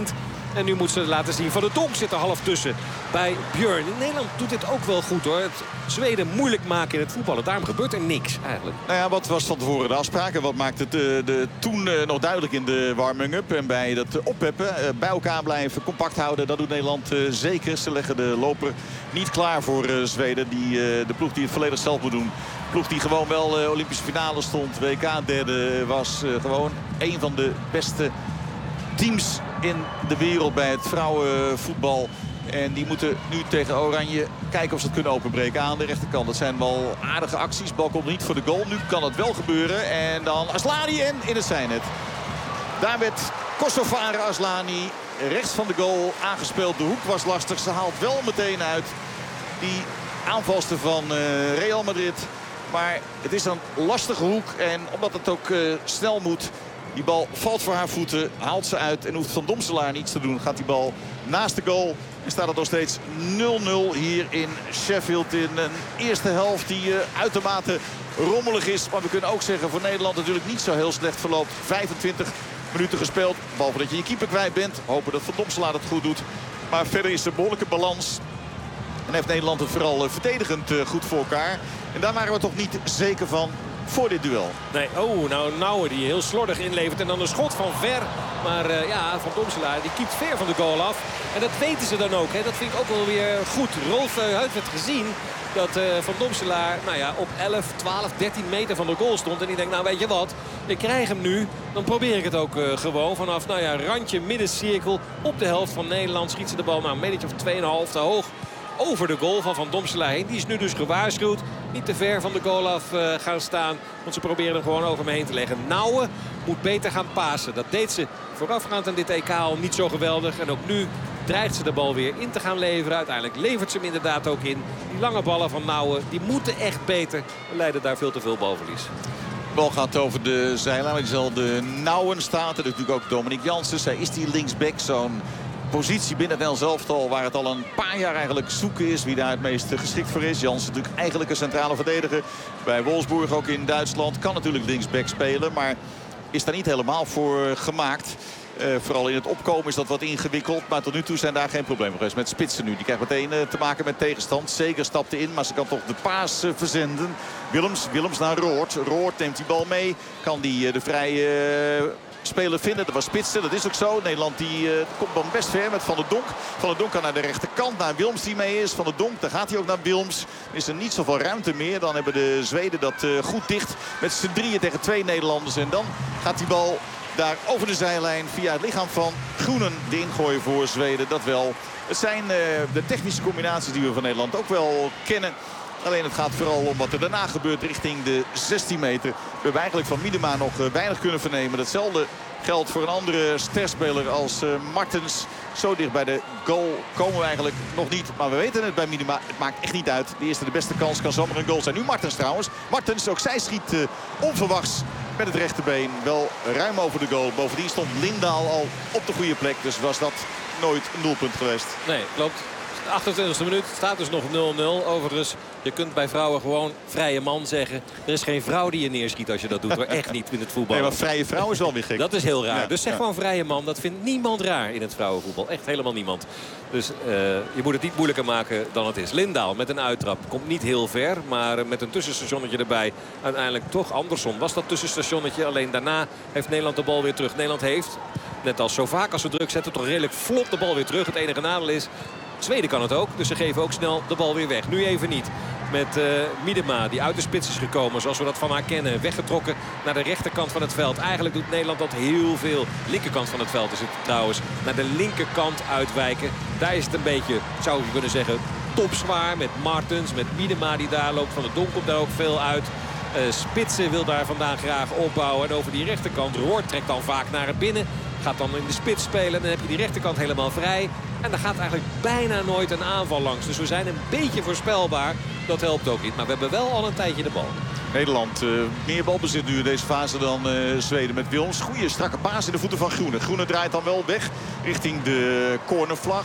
En nu moet ze laten zien. Van der Donk zit er half tussen bij Björn. Nederland doet dit ook wel goed hoor. Het Zweden moeilijk maken in het voetballen. Daarom gebeurt er niks eigenlijk. Nou ja, wat was van tevoren de afspraak? En wat maakte het de, de, toen uh, nog duidelijk in de warming-up. En bij dat oppeppen, uh, bij elkaar blijven, compact houden. Dat doet Nederland uh, zeker. Ze leggen de loper niet klaar voor uh, Zweden. Die, uh, de ploeg die het volledig zelf moet doen. De ploeg die gewoon wel uh, Olympische finale stond. W K derde was uh, gewoon een van de beste teams in de wereld bij het vrouwenvoetbal. En die moeten nu tegen Oranje kijken of ze het kunnen openbreken aan de rechterkant. Dat zijn wel aardige acties. Bal komt niet voor de goal. Nu kan het wel gebeuren. En dan Aslani en in het zijnet. Daar werd Kosovare Aslani rechts van de goal aangespeeld. De hoek was lastig. Ze haalt wel meteen uit die aanvalster van uh, Real Madrid. Maar het is een lastige hoek. En omdat het ook uh, snel moet... Die bal valt voor haar voeten, haalt ze uit en hoeft Van Domselaar niets te doen. Gaat die bal naast de goal en staat het nog steeds nul nul hier in Sheffield. In een eerste helft die uh, uitermate rommelig is. Maar we kunnen ook zeggen voor Nederland natuurlijk niet zo heel slecht verloopt. vijfentwintig minuten gespeeld, behalve dat je je keeper kwijt bent. Hopen dat Van Domselaar het goed doet. Maar verder is er behoorlijke balans. En heeft Nederland het vooral uh, verdedigend uh, goed voor elkaar. En daar waren we toch niet zeker van voor dit duel. Nee, oh, nou Nouwen die heel slordig inlevert. En dan een schot van ver. Maar uh, ja, Van Domselaar die keept ver van de goal af. En dat weten ze dan ook. Hè. Dat vind ik ook wel weer goed. Rolf uh, Huid werd gezien dat uh, Van Domselaar nou ja, op elf, twaalf, dertien meter van de goal stond. En die denkt, nou weet je wat, ik krijg hem nu. Dan probeer ik het ook uh, gewoon. Vanaf nou ja, randje, middencirkel op de helft van Nederland. Schiet ze de bal nou een metertje of twee komma vijf te hoog over de goal van Van Domselaar heen. Die is nu dus gewaarschuwd. Niet te ver van de goal af uh, gaan staan. Want ze proberen hem gewoon over me heen te leggen. Nouwen moet beter gaan pasen. Dat deed ze voorafgaand aan dit E K al niet zo geweldig. En ook nu dreigt ze de bal weer in te gaan leveren. Uiteindelijk levert ze hem inderdaad ook in. Die lange ballen van Nouwen, die moeten echt beter. We leiden daar veel te veel balverlies. De bal gaat over de zijlijn. Maar diezelfde Nouwen staat. En natuurlijk ook Dominique Jansen. Zij is die linksback, zo'n positie binnen het Nederlands elftal waar het al een paar jaar eigenlijk zoeken is wie daar het meest geschikt voor is. Jansen natuurlijk eigenlijk een centrale verdediger. Bij Wolfsburg ook in Duitsland. Kan natuurlijk linksback spelen, maar is daar niet helemaal voor gemaakt. Uh, vooral in het opkomen is dat wat ingewikkeld. Maar tot nu toe zijn daar geen problemen geweest met spitsen nu. Die krijgt meteen uh, te maken met tegenstand. Zeker stapte in, maar ze kan toch de paas uh, verzenden. Willems, Willems naar Roord. Roord neemt die bal mee. Kan die uh, de vrije... Uh, speler vinden. Dat was Spitsen, dat is ook zo. Nederland die uh, komt dan best ver met Van der Donk. Van der Donk kan naar de rechterkant, naar Wilms die mee is. Van der Donk, daar gaat hij ook naar Wilms. Er is er niet zoveel ruimte meer. Dan hebben de Zweden dat uh, goed dicht met z'n drieën tegen twee Nederlanders. En dan gaat die bal daar over de zijlijn via het lichaam van Groenen de ingooien voor Zweden. Dat wel. Het zijn uh, de technische combinaties die we van Nederland ook wel kennen. Alleen het gaat vooral om wat er daarna gebeurt richting de zestien meter. We hebben eigenlijk van Miedema nog weinig kunnen vernemen. Datzelfde geldt voor een andere sterspeler als uh, Martens. Zo dicht bij de goal komen we eigenlijk nog niet. Maar we weten het bij Miedema. Het maakt echt niet uit. De eerste de beste kans kan zomaar een goal zijn. Nu Martens trouwens. Martens, ook zij schiet uh, onverwachts met het rechterbeen. Wel ruim over de goal. Bovendien stond Lindaal al op de goede plek. Dus was dat nooit een doelpunt geweest. Nee, klopt. achtentwintigste minuut, staat dus nog nul nul. Overigens, je kunt bij vrouwen gewoon vrije man zeggen. Er is geen vrouw die je neerschiet als je dat doet. Hoor. Echt niet in het voetbal. Nee, maar vrije vrouw is wel weer gek. Dat is heel raar. Ja, dus zeg ja. gewoon vrije man. Dat vindt niemand raar in het vrouwenvoetbal. Echt helemaal niemand. Dus uh, je moet het niet moeilijker maken dan het is. Lindaal met een uittrap. Komt niet heel ver, maar met een tussenstationnetje erbij. Uiteindelijk toch Andersson was dat tussenstationnetje. Alleen daarna heeft Nederland de bal weer terug. Nederland heeft, net als zo vaak als we druk zetten, toch redelijk vlot de bal weer terug. Het enige nadeel is, Zweden kan het ook, dus ze geven ook snel de bal weer weg. Nu even niet. Met uh, Miedema, die uit de spits is gekomen, zoals we dat van haar kennen. Weggetrokken naar de rechterkant van het veld. Eigenlijk doet Nederland dat heel veel. Linkerkant van het veld is het trouwens. Naar de linkerkant uitwijken. Daar is het een beetje, zou je kunnen zeggen, topzwaar. Met Martens, met Miedema die daar loopt. Van de Donk komt daar ook veel uit. Uh, Spitsen wil daar vandaan graag opbouwen. En over die rechterkant, Roord trekt dan vaak naar het binnen. Gaat dan in de spits spelen. En dan heb je die rechterkant helemaal vrij. En daar gaat eigenlijk bijna nooit een aanval langs. Dus we zijn een beetje voorspelbaar. Dat helpt ook niet. Maar we hebben wel al een tijdje de bal. Nederland uh, meer balbezit nu in deze fase dan uh, Zweden met Wilms. Goeie strakke paas in de voeten van Groene. Groene draait dan wel weg richting de cornervlag.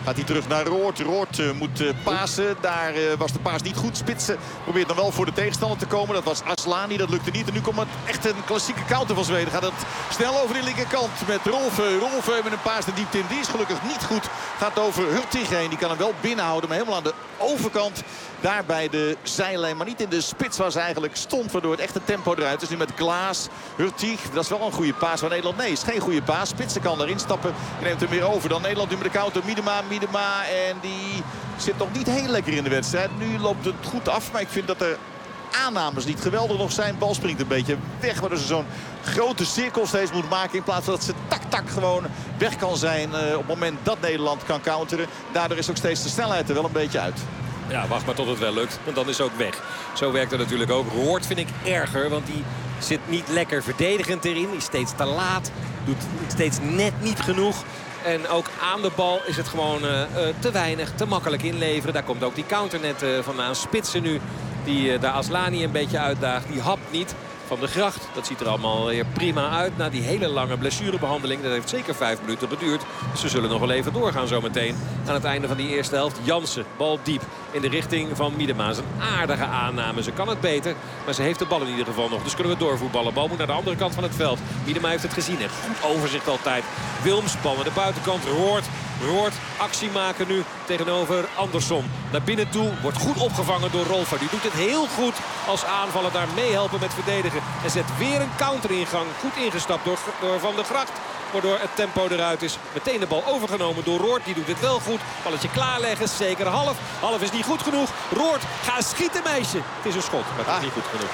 Gaat hij terug naar Roord. Roord uh, moet uh, pasen. Daar uh, was de paas niet goed. Spitsen probeert dan wel voor de tegenstander te komen. Dat was Aslani. Dat lukte niet. En nu komt het echt een klassieke counter van Zweden. Gaat het snel over de linkerkant met Rolfe. Rolfe met een paas de diepte in. Die is gelukkig niet goed. Gaat over Hurtig heen. Die kan hem wel binnenhouden. Maar helemaal aan de overkant. Daar bij de zijlijn. Maar niet in de spits waar ze eigenlijk stond. Waardoor het echt een tempo eruit is. Nu met Klaas. Hurtig. Dat is wel een goede paas van Nederland. Nee, is geen goede paas. Spitsen kan erin stappen. En neemt hem weer over. Dan Nederland nu met de counter. Miedema. Miedema. En die zit nog niet heel lekker in de wedstrijd. Nu loopt het goed af. Maar ik vind dat er aannames niet geweldig nog zijn. Bal springt een beetje weg. Waardoor ze zo'n grote cirkel steeds moet maken. In plaats van dat ze tak-tak gewoon weg kan zijn. Uh, op het moment dat Nederland kan counteren. Daardoor is ook steeds de snelheid er wel een beetje uit. Ja, wacht maar tot het wel lukt. Want dan is het ook weg. Zo werkt het natuurlijk ook. Roord vind ik erger. Want die zit niet lekker verdedigend erin. Die is steeds te laat. Doet steeds net niet genoeg. En ook aan de bal is het gewoon uh, uh, te weinig, te makkelijk inleveren. Daar komt ook die counter net uh, vandaan. Spitsen nu, die uh, daar Aslani een beetje uitdaagt. Die hapt niet. Van de Gracht, dat ziet er allemaal weer prima uit. Na die hele lange blessurebehandeling. Dat heeft zeker vijf minuten geduurd. Dus ze zullen nog wel even doorgaan zometeen. Aan het einde van die eerste helft. Jansen, bal diep in de richting van Miedema. Is een aardige aanname. Ze kan het beter, maar ze heeft de bal in ieder geval nog. Dus kunnen we doorvoetballen. Bal moet naar de andere kant van het veld. Miedema heeft het gezien. En goed overzicht altijd. Wilms, bal naar de buitenkant. Roord. Roord actie maken nu tegenover Andersson. Naar binnen toe wordt goed opgevangen door Rolfer. Die doet het heel goed als aanvaller daar meehelpen met verdedigen. En zet weer een counteringang. Goed ingestapt door, door Van der Gracht. Waardoor het tempo eruit is. Meteen de bal overgenomen door Roord. Die doet het wel goed. Balletje klaarleggen. Zeker half. Half is niet goed genoeg. Roord, ga schieten meisje. Het is een schot, maar het is ah. niet goed genoeg.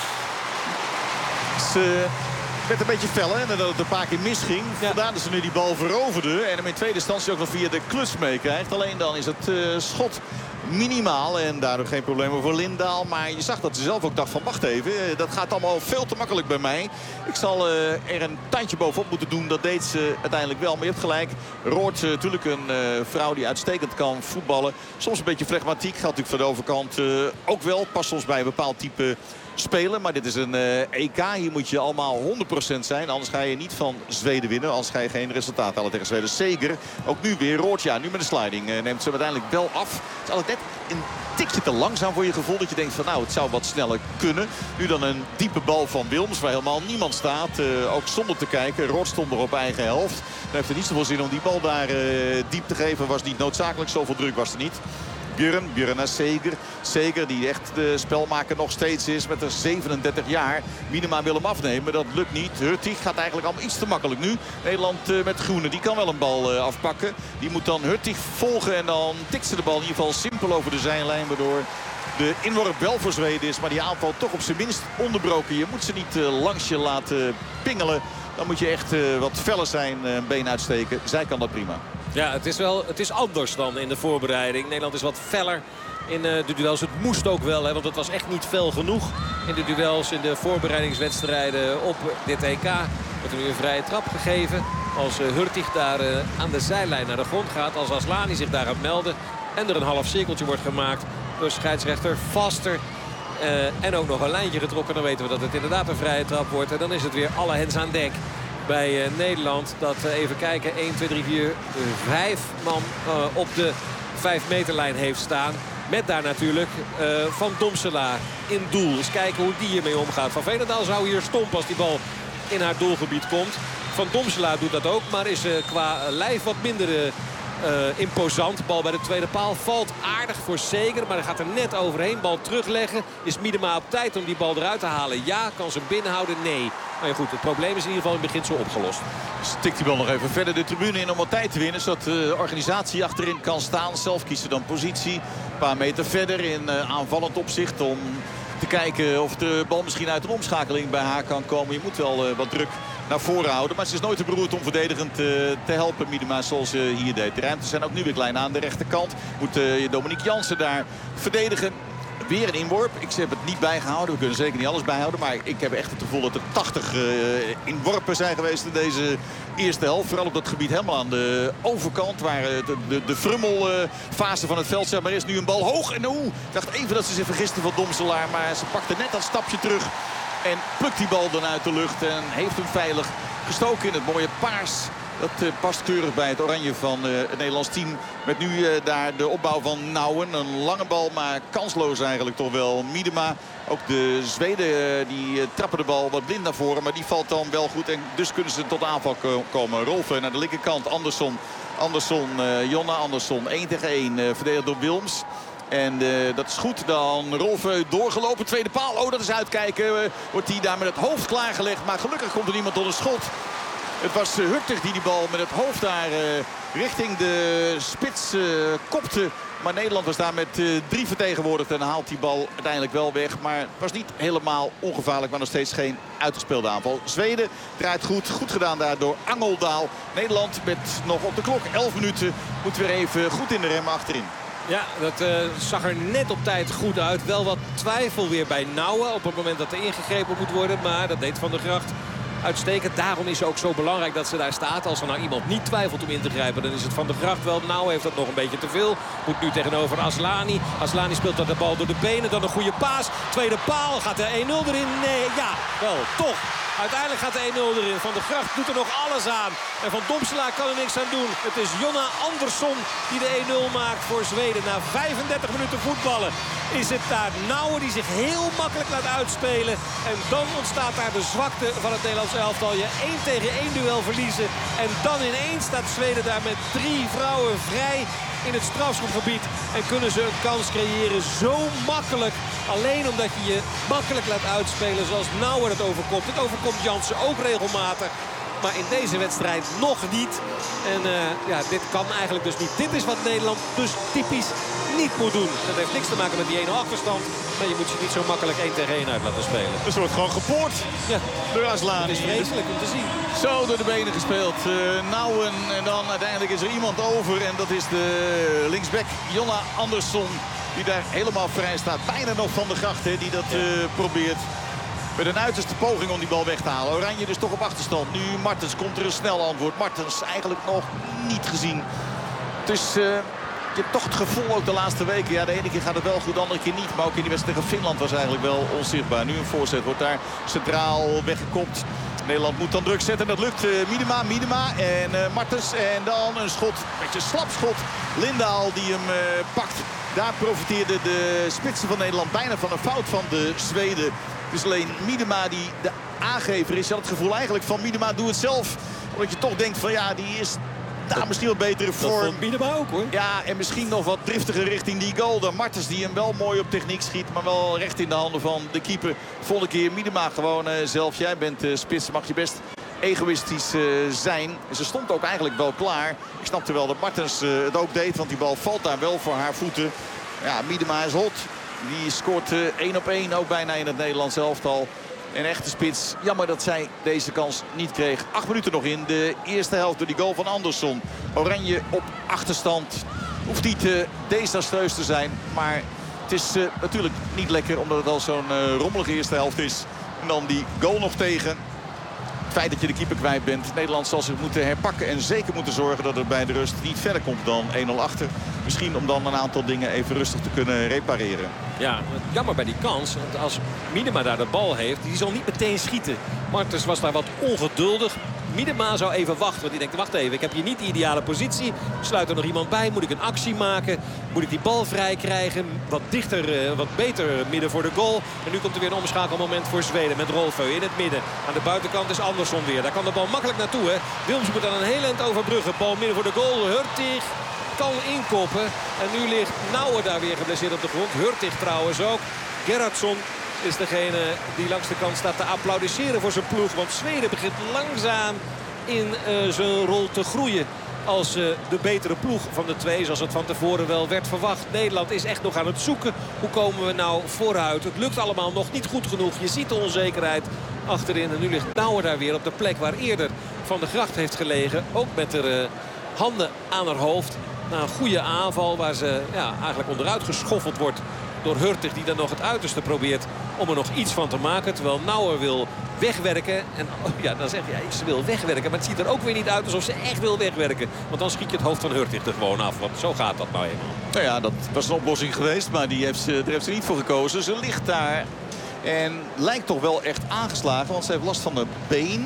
Ze werd een beetje fel, hè, nadat het een paar keer misging. Ja. Vandaar dat ze nu die bal veroverde. En hem in tweede instantie ook nog via de kluts meekrijgt. Alleen dan is het uh, schot minimaal. En daardoor geen problemen voor Lindaal. Maar je zag dat ze zelf ook dacht van wacht even. Dat gaat allemaal veel te makkelijk bij mij. Ik zal uh, er een tandje bovenop moeten doen. Dat deed ze uiteindelijk wel. Maar je hebt gelijk. Roord uh, natuurlijk een uh, vrouw die uitstekend kan voetballen. Soms een beetje flegmatiek. Gaat natuurlijk van de overkant uh, ook wel. Past soms bij een bepaald type spelen. Maar dit is een uh, E K. Hier moet je allemaal honderd procent zijn. Anders ga je niet van Zweden winnen. Anders ga je geen resultaat halen tegen Zweden. Zeker. Ook nu weer Roord. Ja, nu met de sliding uh, neemt ze uiteindelijk wel af. Het is altijd net een tikje te langzaam voor je gevoel. Dat je denkt van nou, het zou wat sneller kunnen. Nu dan een diepe bal van Wilms. Waar helemaal niemand staat. Uh, ook zonder te kijken. Roord stond er op eigen helft. Dan heeft het niet zoveel zin om die bal daar uh, diep te geven. Was niet noodzakelijk. Zoveel druk was er niet. Björn, Björn naar Seger. Seger die echt de spelmaker nog steeds is met een zevenendertig jaar. Miedema wil hem afnemen, dat lukt niet. Hurtig gaat eigenlijk allemaal iets te makkelijk nu. Nederland uh, met Groene, die kan wel een bal uh, afpakken. Die moet dan Hurtig volgen en dan tikt ze de bal in ieder geval simpel over de zijlijn. Waardoor de inworp wel voor Zweden is, maar die aanval toch op zijn minst onderbroken. Je moet ze niet uh, langs je laten pingelen. Dan moet je echt uh, wat feller zijn, uh, een been uitsteken. Zij kan dat prima. Ja, het is, wel, het is anders dan in de voorbereiding. Nederland is wat feller in uh, de duels. Het moest ook wel, hè, want het was echt niet fel genoeg in de duels, in de voorbereidingswedstrijden op dit E K. Wordt er nu een vrije trap gegeven. Als uh, Hurtig daar uh, aan de zijlijn naar de grond gaat. Als Aslani zich daar gaat melden. En er een half cirkeltje wordt gemaakt door scheidsrechter Vaster. Uh, en ook nog een lijntje getrokken. Dan weten we dat het inderdaad een vrije trap wordt. En dan is het weer alle hens aan dek bij uh, Nederland. Dat uh, even kijken. één, twee, drie, vier, vijf man uh, op de vijf meterlijn heeft staan. Met daar natuurlijk uh, Van Domselaar in doel. Eens kijken hoe die hiermee omgaat. Van Veenendaal zou hier stompen als die bal in haar doelgebied komt. Van Domselaar doet dat ook. Maar is uh, qua lijf wat minder uh, uh, imposant. Bal bij de tweede paal valt aardig voor Seger. Maar hij gaat er net overheen. Bal terugleggen. Is Miedema op tijd om die bal eruit te halen? Ja. Kan ze hem binnenhouden? Nee. Maar ja, goed, het probleem is in ieder geval in het beginsel opgelost. Stikt die bal nog even verder de tribune in om wat tijd te winnen. Zodat de organisatie achterin kan staan. Zelf kiezen dan positie. Een paar meter verder in uh, aanvallend opzicht. Om te kijken of de bal misschien uit een omschakeling bij haar kan komen. Je moet wel uh, wat druk naar voren houden. Maar ze is nooit te beroerd om verdedigend uh, te helpen. Miedema zoals ze uh, hier deed. De ruimtes zijn ook nu weer klein aan de rechterkant. Moet uh, Dominique Jansen daar verdedigen. Weer een inworp. Ik heb het niet bijgehouden. We kunnen zeker niet alles bijhouden. Maar ik heb echt het gevoel dat er tachtig uh, inworpen zijn geweest in deze eerste helft. Vooral op dat gebied helemaal aan de overkant. Waar de, de, de frummelfase uh, van het veld zeg maar is. Nu een bal hoog. En oeh, ik dacht even dat ze zich vergiste van Domselaar. Maar ze pakte net dat stapje terug. En plukt die bal dan uit de lucht. En heeft hem veilig gestoken in het mooie paars Dat uh, past keurig bij het oranje van uh, het Nederlands team. Met nu uh, daar de opbouw van Nouwen. Een lange bal, maar kansloos eigenlijk toch wel. Miedema, ook de Zweden, uh, die uh, trappen de bal wat blind naar voren. Maar die valt dan wel goed en dus kunnen ze tot aanval komen. Rolfe naar de linkerkant, Andersson. Andersson, uh, Jonna Andersson, één tegen één. Uh, verdedigd door Wilms. En uh, dat is goed. Dan Rolfe doorgelopen. Tweede paal. Oh, dat is uitkijken. Uh, wordt hij daar met het hoofd klaargelegd. Maar gelukkig komt er niemand tot een schot. Het was uh, Hurtig die die bal met het hoofd daar uh, richting de spits uh, kopte. Maar Nederland was daar met uh, drie vertegenwoordigd. En haalt die bal uiteindelijk wel weg. Maar het was niet helemaal ongevaarlijk. Maar nog steeds geen uitgespeelde aanval. Zweden draait goed. Goed gedaan daar door Angeldaal. Nederland met nog op de klok elf minuten. Moet weer even goed in de rem achterin. Ja, dat uh, zag er net op tijd goed uit. Wel wat twijfel weer bij Nouwen op het moment dat er ingegrepen moet worden. Maar dat deed Van der Gracht uitstekend. Daarom is het ook zo belangrijk dat ze daar staat. Als er nou iemand niet twijfelt om in te grijpen, dan is het Van der Gracht wel. Nouwen heeft dat nog een beetje te veel. Moet nu tegenover Aslani. Aslani speelt dat de bal door de benen. Dan een goede paas. Tweede paal. Gaat er één nul erin? Nee, ja, wel, toch. Uiteindelijk gaat de één nul erin. Van der Gracht doet er nog alles aan. En Van Domselaar kan er niks aan doen. Het is Jonna Andersson die de één nul maakt voor Zweden. Na vijfendertig minuten voetballen is het daar Nouwen die zich heel makkelijk laat uitspelen. En dan ontstaat daar de zwakte van het Nederlands elftal. Je één tegen één duel verliezen. En dan ineens staat Zweden daar met drie vrouwen vrij in het strafschopgebied. En kunnen ze een kans creëren zo makkelijk. Alleen omdat je je makkelijk laat uitspelen zoals Nouwen het overkomt. Het overkomt Jansen ook regelmatig. Maar in deze wedstrijd nog niet. En uh, ja, dit kan eigenlijk dus niet. Dit is wat Nederland dus typisch niet moet doen. Dat heeft niks te maken met die één nul achterstand. Maar je moet je niet zo makkelijk één tegen één uit laten spelen. Dus er wordt gewoon gepoord ja. door Aslani. Het is vreselijk om te zien. Zo door de benen gespeeld. Uh, Nouwen. En dan uiteindelijk is er iemand over. En dat is de linksback Jonna Andersson. Die daar helemaal vrij staat. Bijna nog Van der Gracht hè, die dat uh, probeert. Met een uiterste poging om die bal weg te halen. Oranje dus toch op achterstand. Nu Martens komt er een snel antwoord. Martens eigenlijk nog niet gezien. Dus uh, je hebt toch het gevoel ook de laatste weken. Ja, de ene keer gaat het wel goed, de andere keer niet. Maar ook in die wedstrijd tegen Finland was eigenlijk wel onzichtbaar. Nu een voorzet wordt daar centraal weggekopt. Nederland moet dan druk zetten. Dat lukt uh, Miedema, Miedema en uh, Martens. En dan een schot, een beetje een slap schot. Lindaal die hem uh, pakt. Daar profiteerde de spitsen van Nederland bijna van een fout van de Zweden. Het is alleen Miedema die de aangever is. Je had het gevoel eigenlijk van Miedema, doe het zelf. Omdat je toch denkt van ja, die is daar misschien wat betere vorm. Dat vond Miedema ook hoor. Ja, en misschien nog wat driftiger richting die goal. Dan Martens die hem wel mooi op techniek schiet. Maar wel recht in de handen van de keeper. Volgende keer Miedema gewoon uh, zelf. Jij bent uh, spits, mag je best egoïstisch uh, zijn. En ze stond ook eigenlijk wel klaar. Ik snapte wel dat Martens uh, het ook deed. Want die bal valt daar wel voor haar voeten. Ja, Miedema is hot. Die scoort uh, één op één ook bijna in het Nederlands elftal. Een echte spits. Jammer dat zij deze kans niet kreeg. Acht minuten nog in de eerste helft door die goal van Andersson. Oranje op achterstand. Hoeft niet uh, desastreus te zijn. Maar het is uh, natuurlijk niet lekker omdat het al zo'n uh, rommelige eerste helft is. En dan die goal nog tegen. Het feit dat je de keeper kwijt bent. Nederland zal zich moeten herpakken en zeker moeten zorgen dat het bij de rust niet verder komt dan één nul achter. Misschien om dan een aantal dingen even rustig te kunnen repareren. Ja, jammer bij die kans. Want als Miedema daar de bal heeft, die zal niet meteen schieten. Martens was daar wat ongeduldig. Miedema zou even wachten, want die denkt, wacht even, ik heb hier niet de ideale positie. Sluit er nog iemand bij, moet ik een actie maken? Moet ik die bal vrij krijgen? Wat dichter, wat beter midden voor de goal. En nu komt er weer een omschakelmoment voor Zweden met Rolfeu in het midden. Aan de buitenkant is Andersson weer. Daar kan de bal makkelijk naartoe, hè. Wilms moet dan een heel eind overbruggen. Bal midden voor de goal. Hurtig kan inkoppen. En nu ligt Nouwen daar weer geblesseerd op de grond. Hurtig trouwens ook. Gerhardsson is degene die langs de kant staat te applaudisseren voor zijn ploeg. Want Zweden begint langzaam in uh, zijn rol te groeien als uh, de betere ploeg van de twee. Zoals het van tevoren wel werd verwacht. Nederland is echt nog aan het zoeken. Hoe komen we nou vooruit? Het lukt allemaal nog niet goed genoeg. Je ziet de onzekerheid achterin. En nu ligt Nouwen daar weer op de plek waar eerder Van der Gracht heeft gelegen. Ook met de uh, handen aan haar hoofd. Na een goede aanval waar ze ja, eigenlijk onderuit geschoffeld wordt door Hurtig, die dan nog het uiterste probeert om er nog iets van te maken. Terwijl Nouwen wil wegwerken. En oh ja, dan zeg je, ja, ze wil wegwerken. Maar het ziet er ook weer niet uit alsof ze echt wil wegwerken. Want dan schiet je het hoofd van Hurtig er gewoon af. Want zo gaat dat nou eenmaal. Nou ja, dat was een oplossing geweest. Maar die heeft ze, daar heeft ze niet voor gekozen. Ze ligt daar en lijkt toch wel echt aangeslagen. Want ze heeft last van de been.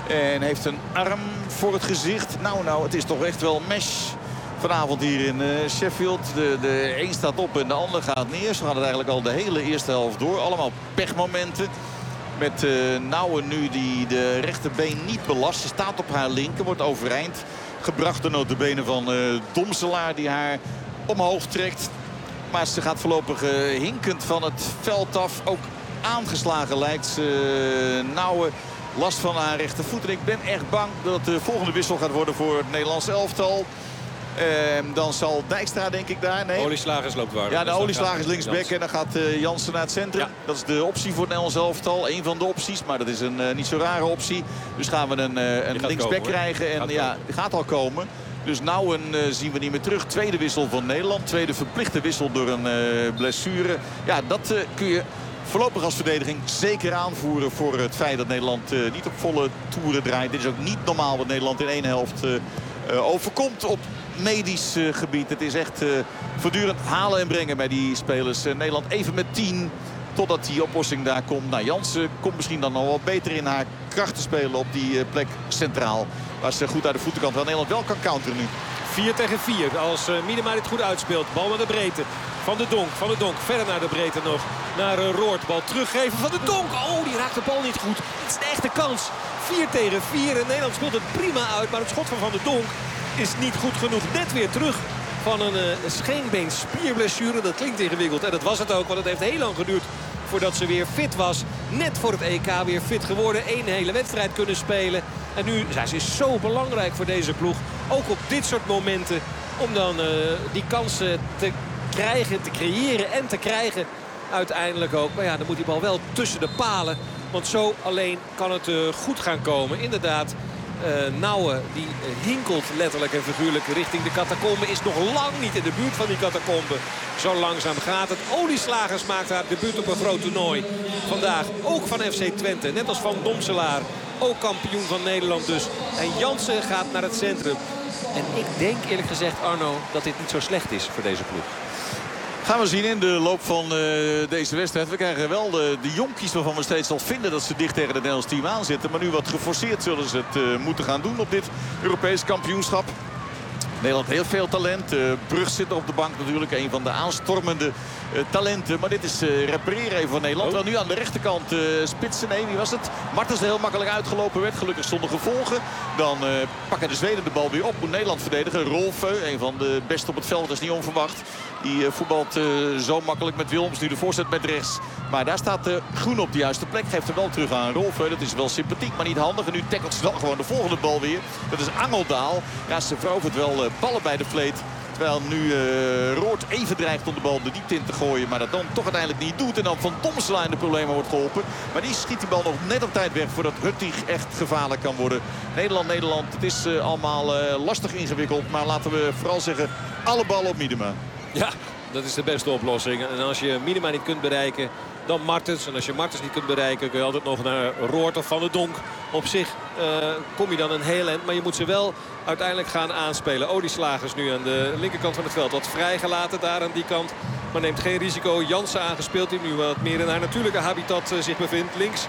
En heeft een arm voor het gezicht. Nou, nou, het is toch echt wel mesh vanavond hier in uh, Sheffield. De, de een staat op en de ander gaat neer. Ze hadden het eigenlijk al de hele eerste helft door. Allemaal pechmomenten. Met uh, Nouwen nu die de rechterbeen niet belast. Ze staat op haar linker, wordt overeind gebracht. De notabene van uh, Domselaar die haar omhoog trekt. Maar ze gaat voorlopig uh, hinkend van het veld af. Ook aangeslagen lijkt ze. Uh, Nouwen last van haar rechtervoet. En ik ben echt bang dat de volgende wissel gaat worden voor het Nederlandse elftal. Uh, dan zal Dijkstra denk ik daar. Nee. Olieslagers loopt waar. Ja, de dus Olieslagers linksback. En dan gaat uh, Jansen naar het centrum. Ja. Dat is de optie voor het Nederlands elftal. Eén van de opties. Maar dat is een uh, niet zo rare optie. Dus gaan we een, uh, een linksback komen, krijgen. En gaat ja, die gaat al komen. Dus Nouwen uh, zien we niet meer terug. Tweede wissel van Nederland. Tweede verplichte wissel door een uh, blessure. Ja, dat uh, kun je voorlopig als verdediging zeker aanvoeren voor het feit dat Nederland uh, niet op volle toeren draait. Dit is ook niet normaal wat Nederland in één helft uh, uh, overkomt op medisch uh, gebied. Het is echt uh, voortdurend halen en brengen bij die spelers. Uh, Nederland even met tien totdat die oplossing daar komt. Nou, Jansen komt misschien dan nog wel beter in haar kracht te spelen op die uh, plek centraal. Waar ze goed uit de voetenkant wel Nederland wel kan counteren nu. vier tegen vier als uh, Miedema dit goed uitspeelt. Bal naar de breedte. Van de Donk, Van de Donk, verder naar de breedte nog. Naar uh, Roord, bal teruggeven van de Donk. Oh, die raakt de bal niet goed. Het is een echte kans. vier tegen vier en Nederland speelt het prima uit. Maar het schot van Van de Donk is niet goed genoeg. Net weer terug van een uh, scheenbeen spierblessure. Dat klinkt ingewikkeld en dat was het ook. Want het heeft heel lang geduurd voordat ze weer fit was. Net voor het E K weer fit geworden. Eén hele wedstrijd kunnen spelen. En nu, zij is zo belangrijk voor deze ploeg. Ook op dit soort momenten. Om dan uh, die kansen te krijgen, te creëren en te krijgen uiteindelijk ook. Maar ja, dan moet die bal wel tussen de palen. Want zo alleen kan het uh, goed gaan komen. Inderdaad, uh, Nouwen die uh, hinkelt letterlijk en figuurlijk richting de catacombe. Is nog lang niet in de buurt van die catacombe. Zo langzaam gaat het. Olieslagers maakt haar debuut op een groot toernooi. Vandaag ook van F C Twente. Net als van Domselaar. Ook kampioen van Nederland dus. En Jansen gaat naar het centrum. En ik denk eerlijk gezegd, Arno, dat dit niet zo slecht is voor deze ploeg. Gaan we zien in de loop van uh, deze wedstrijd. We krijgen wel de, de jonkies waarvan we steeds al vinden dat ze dicht tegen het Nederlands team aanzitten. Maar nu wat geforceerd zullen ze het uh, moeten gaan doen op dit Europees kampioenschap. Nederland heel veel talent. Uh, Brug zit er op de bank natuurlijk. Een van de aanstormende uh, talenten. Maar dit is uh, repareren even van Nederland. Wel nu aan de rechterkant uh, spitsen. Nee, wie was het? Martens er heel makkelijk uitgelopen werd. Gelukkig zonder gevolgen. Dan uh, pakken de Zweden de bal weer op. Moet Nederland verdedigen. Rolfeu, een van de beste op het veld. Dat is niet onverwacht. Die uh, voetbalt uh, zo makkelijk met Wilms. Nu de voorzet met rechts. Maar daar staat uh, Groen op de juiste plek. Geeft hem wel terug aan Rolfeu. Dat is wel sympathiek, maar niet handig. En nu tackelt ze dan gewoon de volgende bal weer. Dat is Angeldaal. Ja, ze verovert wel uh, ballen bij de vleet. Terwijl nu uh, Roord even dreigt om de bal de diepte in te gooien. Maar dat dan toch uiteindelijk niet doet. En dan van Domselaar in de problemen wordt geholpen. Maar die schiet die bal nog net op tijd weg voordat Hurtig echt gevaarlijk kan worden. Nederland, Nederland. Het is uh, allemaal uh, lastig ingewikkeld. Maar laten we vooral zeggen, alle ballen op Miedema. Ja, dat is de beste oplossing. En als je Miedema niet kunt bereiken, dan Martens. En als je Martens niet kunt bereiken, kun je altijd nog naar Roord of Van de Donk. Op zich uh, kom je dan een heel eind. Maar je moet ze wel uiteindelijk gaan aanspelen. Olieslagers nu aan de linkerkant van het veld. Wat vrijgelaten daar aan die kant. Maar neemt geen risico. Jansen aangespeeld, die nu wat meer in haar natuurlijke habitat uh, zich bevindt. Links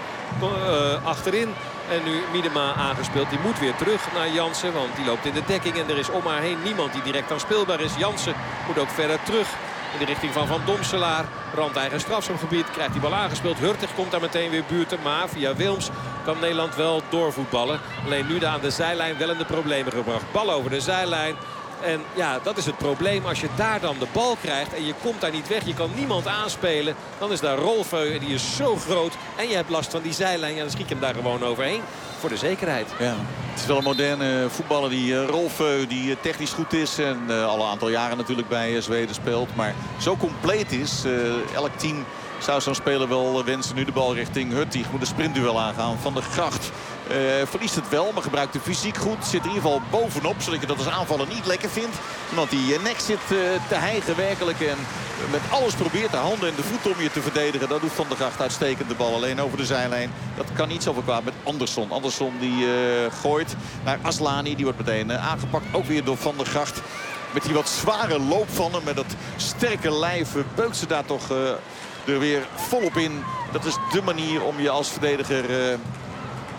uh, achterin. En nu Miedema aangespeeld. Die moet weer terug naar Jansen. Want die loopt in de dekking. En er is om haar heen niemand die direct aanspeelbaar is. Jansen moet ook verder terug. In de richting van Van Domselaar. Rand eigen strafschopgebied. Krijgt die bal aangespeeld. Hurtig komt daar meteen weer buurten. Maar via Wilms kan Nederland wel doorvoetballen. Alleen nu aan de zijlijn wel in de problemen gebracht. Bal over de zijlijn. En ja, dat is het probleem. Als je daar dan de bal krijgt en je komt daar niet weg. Je kan niemand aanspelen. Dan is daar Rolfeu en die is zo groot. En je hebt last van die zijlijn. En dan schiet je hem daar gewoon overheen. Voor de zekerheid. Ja, het is wel een moderne voetballer, die uh, Rolfeu, die uh, technisch goed is. En uh, al een aantal jaren natuurlijk bij uh, Zweden speelt. Maar zo compleet is. Uh, elk team zou zo'n speler wel wensen. Nu de bal richting Hurtig. Moet een sprintduel aangaan. Van de Gracht uh, verliest het wel, maar gebruikt de fysiek goed. Zit in ieder geval bovenop, zodat je dat als aanvaller niet lekker vindt. Want die uh, nek zit uh, te hijgen werkelijk. En met alles probeert de handen en de voeten om je te verdedigen. Dat doet Van der Gracht uitstekend, de bal alleen over de zijlijn. Dat kan niet zoveel kwaad met Andersson. Andersson die uh, gooit naar Aslani. Die wordt meteen uh, aangepakt. Ook weer door Van der Gracht. Met die wat zware loop van hem. Met dat sterke lijf uh, beukt ze daar toch uh, er weer volop in. Dat is de manier om je als verdediger uh,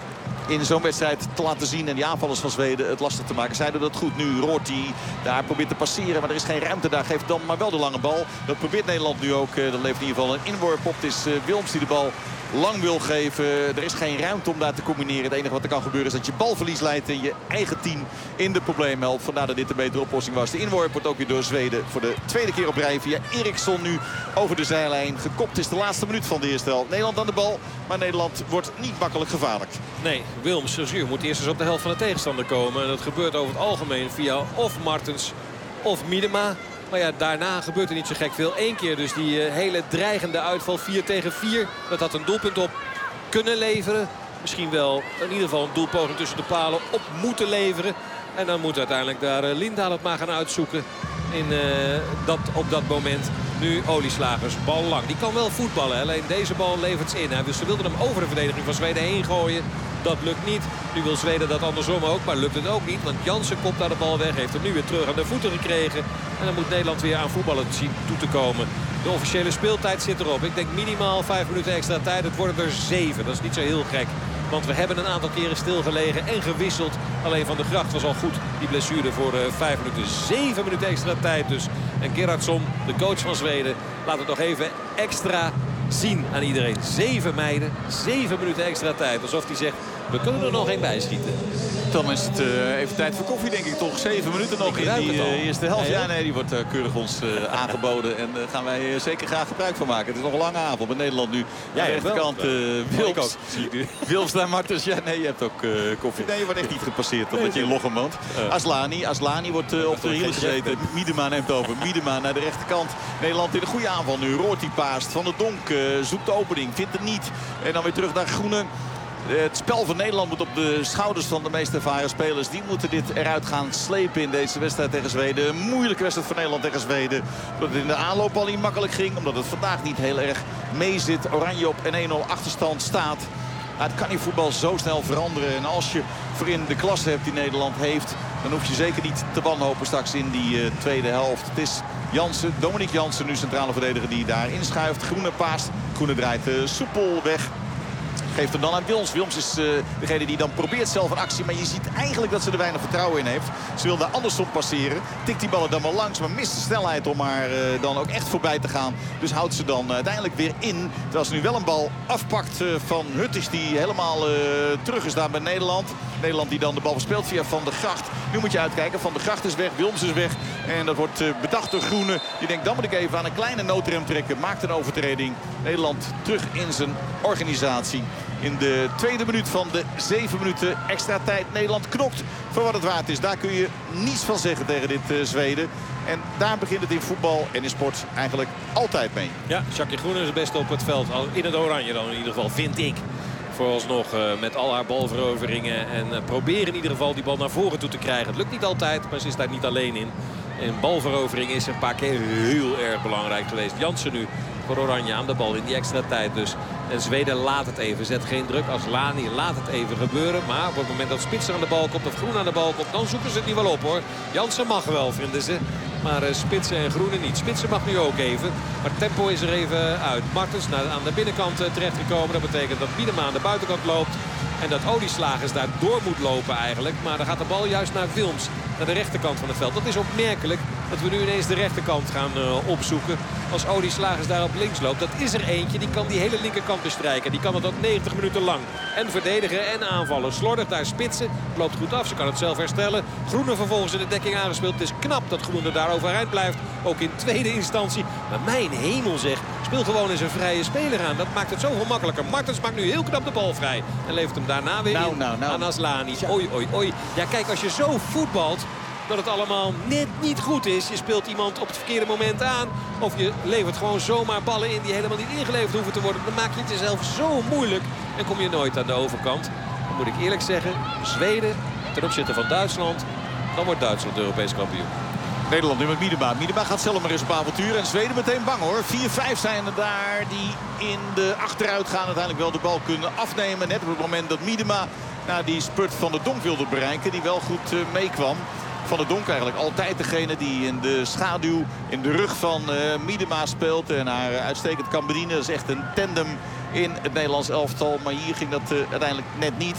in zo'n wedstrijd te laten zien. En die aanvallers van Zweden het lastig te maken. Zij doen dat goed nu. Roorti daar probeert te passeren. Maar er is geen ruimte daar. Geeft dan maar wel de lange bal. Dat probeert Nederland nu ook. Dat levert in ieder geval een inworp op. Het is Wilms die de bal lang wil geven. Er is geen ruimte om daar te combineren. Het enige wat er kan gebeuren is dat je balverlies leidt en je eigen team in de problemen helpt. Vandaar dat dit de betere oplossing was. De inworp wordt ook weer door Zweden voor de tweede keer op rij. Via Eriksson nu over de zijlijn. Gekopt is de laatste minuut van de eerste helft. Nederland aan de bal, maar Nederland wordt niet makkelijk gevaarlijk. Nee, Wilms moet eerst eens op de helft van de tegenstander komen. En dat gebeurt over het algemeen via of Martens of Miedema. Maar ja, daarna gebeurt er niet zo gek veel. Eén keer dus die uh, hele dreigende uitval vier tegen vier. Dat had een doelpunt op kunnen leveren. Misschien wel in ieder geval een doelpoging tussen de palen op moeten leveren. En dan moet uiteindelijk daar uh, Lindahl het maar gaan uitzoeken. In, uh, dat, op dat moment. Nu Olieslagers, bal lang. Die kan wel voetballen. Alleen deze bal levert ze in. Dus ze wilden hem over de verdediging van Zweden heen gooien. Dat lukt niet. Nu wil Zweden dat andersom ook. Maar lukt het ook niet. Want Jansen kopt daar de bal weg. Heeft hem nu weer terug aan de voeten gekregen. En dan moet Nederland weer aan voetballen zien toe te komen. De officiële speeltijd zit erop. Ik denk minimaal vijf minuten extra tijd. Het worden er zeven. Dat is niet zo heel gek. Want we hebben een aantal keren stilgelegen en gewisseld. Alleen Van der Gracht was al goed. Die blessure voor uh, vijf minuten. Zeven minuten extra tijd dus. En Gerhardsson, de coach van Zweden, laat het nog even extra zien aan iedereen. Zeven meiden, zeven minuten extra tijd. Alsof hij zegt, we kunnen er nog één bij schieten. Dan is het uh, even tijd voor koffie, denk ik toch. Zeven minuten nog in die uh, eerste helft. Ja, nee, die wordt uh, keurig ons uh, aangeboden. En daar uh, gaan wij uh, zeker graag gebruik van maken. Het is nog een lange avond met Nederland nu. Ja, aan de rechterkant uh, Wilms. Wilms naar Martens. Ja, nee, je hebt ook uh, koffie. Nee, je wordt echt niet gepasseerd omdat je in Lochem woont. Uh. Aslani. Aslani wordt uh, op de hielen gezeten. Miedema neemt over. Miedema naar de rechterkant. Nederland in een goede aanval nu. Roorti paast. Van der Donk uh, zoekt de opening. Vindt het niet. En dan weer terug naar Groene. Het spel van Nederland moet op de schouders van de meest ervaren spelers. Die moeten dit eruit gaan slepen in deze wedstrijd tegen Zweden. Een moeilijke wedstrijd voor Nederland tegen Zweden. Omdat het in de aanloop al niet makkelijk ging. Omdat het vandaag niet heel erg mee zit. Oranje op een één nul achterstand staat. Maar het kan in voetbal zo snel veranderen. En als je voorin de klasse hebt die Nederland heeft, dan hoef je zeker niet te wanhopen straks in die uh, tweede helft. Het is Jansen, Dominique Jansen, nu centrale verdediger, die daar inschuift. Groene paast. Groene draait uh, soepel weg. Geeft hem dan aan Wilms. Wilms is uh, degene die dan probeert zelf een actie. Maar je ziet eigenlijk dat ze er weinig vertrouwen in heeft. Ze wil daar andersom passeren. Tikt die ballen dan maar langs. Maar mist de snelheid om haar uh, dan ook echt voorbij te gaan. Dus houdt ze dan uh, uiteindelijk weer in. Terwijl ze nu wel een bal afpakt uh, van Huttis. Die helemaal uh, terug is daar bij Nederland. Nederland die dan de bal verspeelt via Van der Gracht. Nu moet je uitkijken. Van der Gracht is weg. Wilms is weg. En dat wordt uh, bedacht door Groene. Die denkt, dan moet ik even aan een kleine noodrem trekken. Maakt een overtreding. Nederland terug in zijn organisatie. In de tweede minuut van de zeven minuten extra tijd. Nederland knokt voor wat het waard is. Daar kun je niets van zeggen tegen dit uh, Zweden. En daar begint het in voetbal en in sport eigenlijk altijd mee. Ja, Jackie Groene is het beste op het veld. In het oranje dan in ieder geval, vind ik. Vooralsnog uh, met al haar balveroveringen. En uh, proberen in ieder geval die bal naar voren toe te krijgen. Het lukt niet altijd, maar ze is daar niet alleen in. En balverovering is een paar keer heel erg belangrijk geweest. Jansen nu voor Oranje aan de bal in die extra tijd dus. En Zweden laat het even. Zet geen druk. Aslani laat het even gebeuren. Maar op het moment dat Spitser aan de bal komt of Groen aan de bal komt, dan zoeken ze het niet wel op hoor. Jansen mag wel, vinden ze. Maar uh, Spitsen en Groene niet. Spitsen mag nu ook even. Maar tempo is er even uit. Martens naar, aan de binnenkant uh, terechtgekomen. Dat betekent dat Miedema aan de buitenkant loopt. En dat Olieslagers daar door moet lopen eigenlijk. Maar dan gaat de bal juist naar Wilms. Naar de rechterkant van het veld. Dat is opmerkelijk dat we nu ineens de rechterkant gaan uh, opzoeken. Als Olieslagers daar op links loopt. Dat is er eentje. Die kan die hele linkerkant bestrijken. Die kan het ook negentig minuten lang. En verdedigen en aanvallen. Slordig daar Spitsen. Loopt goed af. Ze kan het zelf herstellen. Groene vervolgens in de dekking aangespeeld. Het is knap dat Groene daar overeind blijft. Ook in tweede instantie. Maar mijn hemel zeg. Speel gewoon eens een vrije speler aan. Dat maakt het zoveel makkelijker. Martens maakt nu heel knap de bal vrij. En levert hem daarna weer nou, in nou, nou. aan Aslani. Oei, oei, oei. Ja, kijk, als je zo voetbalt dat het allemaal net niet goed is. Je speelt iemand op het verkeerde moment aan. Of je levert gewoon zomaar ballen in die helemaal niet ingeleverd hoeven te worden. Dan maak je het jezelf zo moeilijk. En kom je nooit aan de overkant. Dan moet ik eerlijk zeggen, Zweden ten opzichte van Duitsland. Dan wordt Duitsland Europees kampioen. Nederland nu met Miedema. Miedema gaat zelf maar eens op avontuur. En Zweden meteen bang hoor. vier vijf zijn er daar die in de achteruit gaan. Uiteindelijk wel de bal kunnen afnemen. Net op het moment dat Miedema nou, die spurt van de Donk wilde bereiken. Die wel goed uh, meekwam. Van der Donk eigenlijk altijd degene die in de schaduw, in de rug van uh, Miedema speelt. En haar uitstekend kan bedienen. Dat is echt een tandem in het Nederlands elftal. Maar hier ging dat uh, uiteindelijk net niet.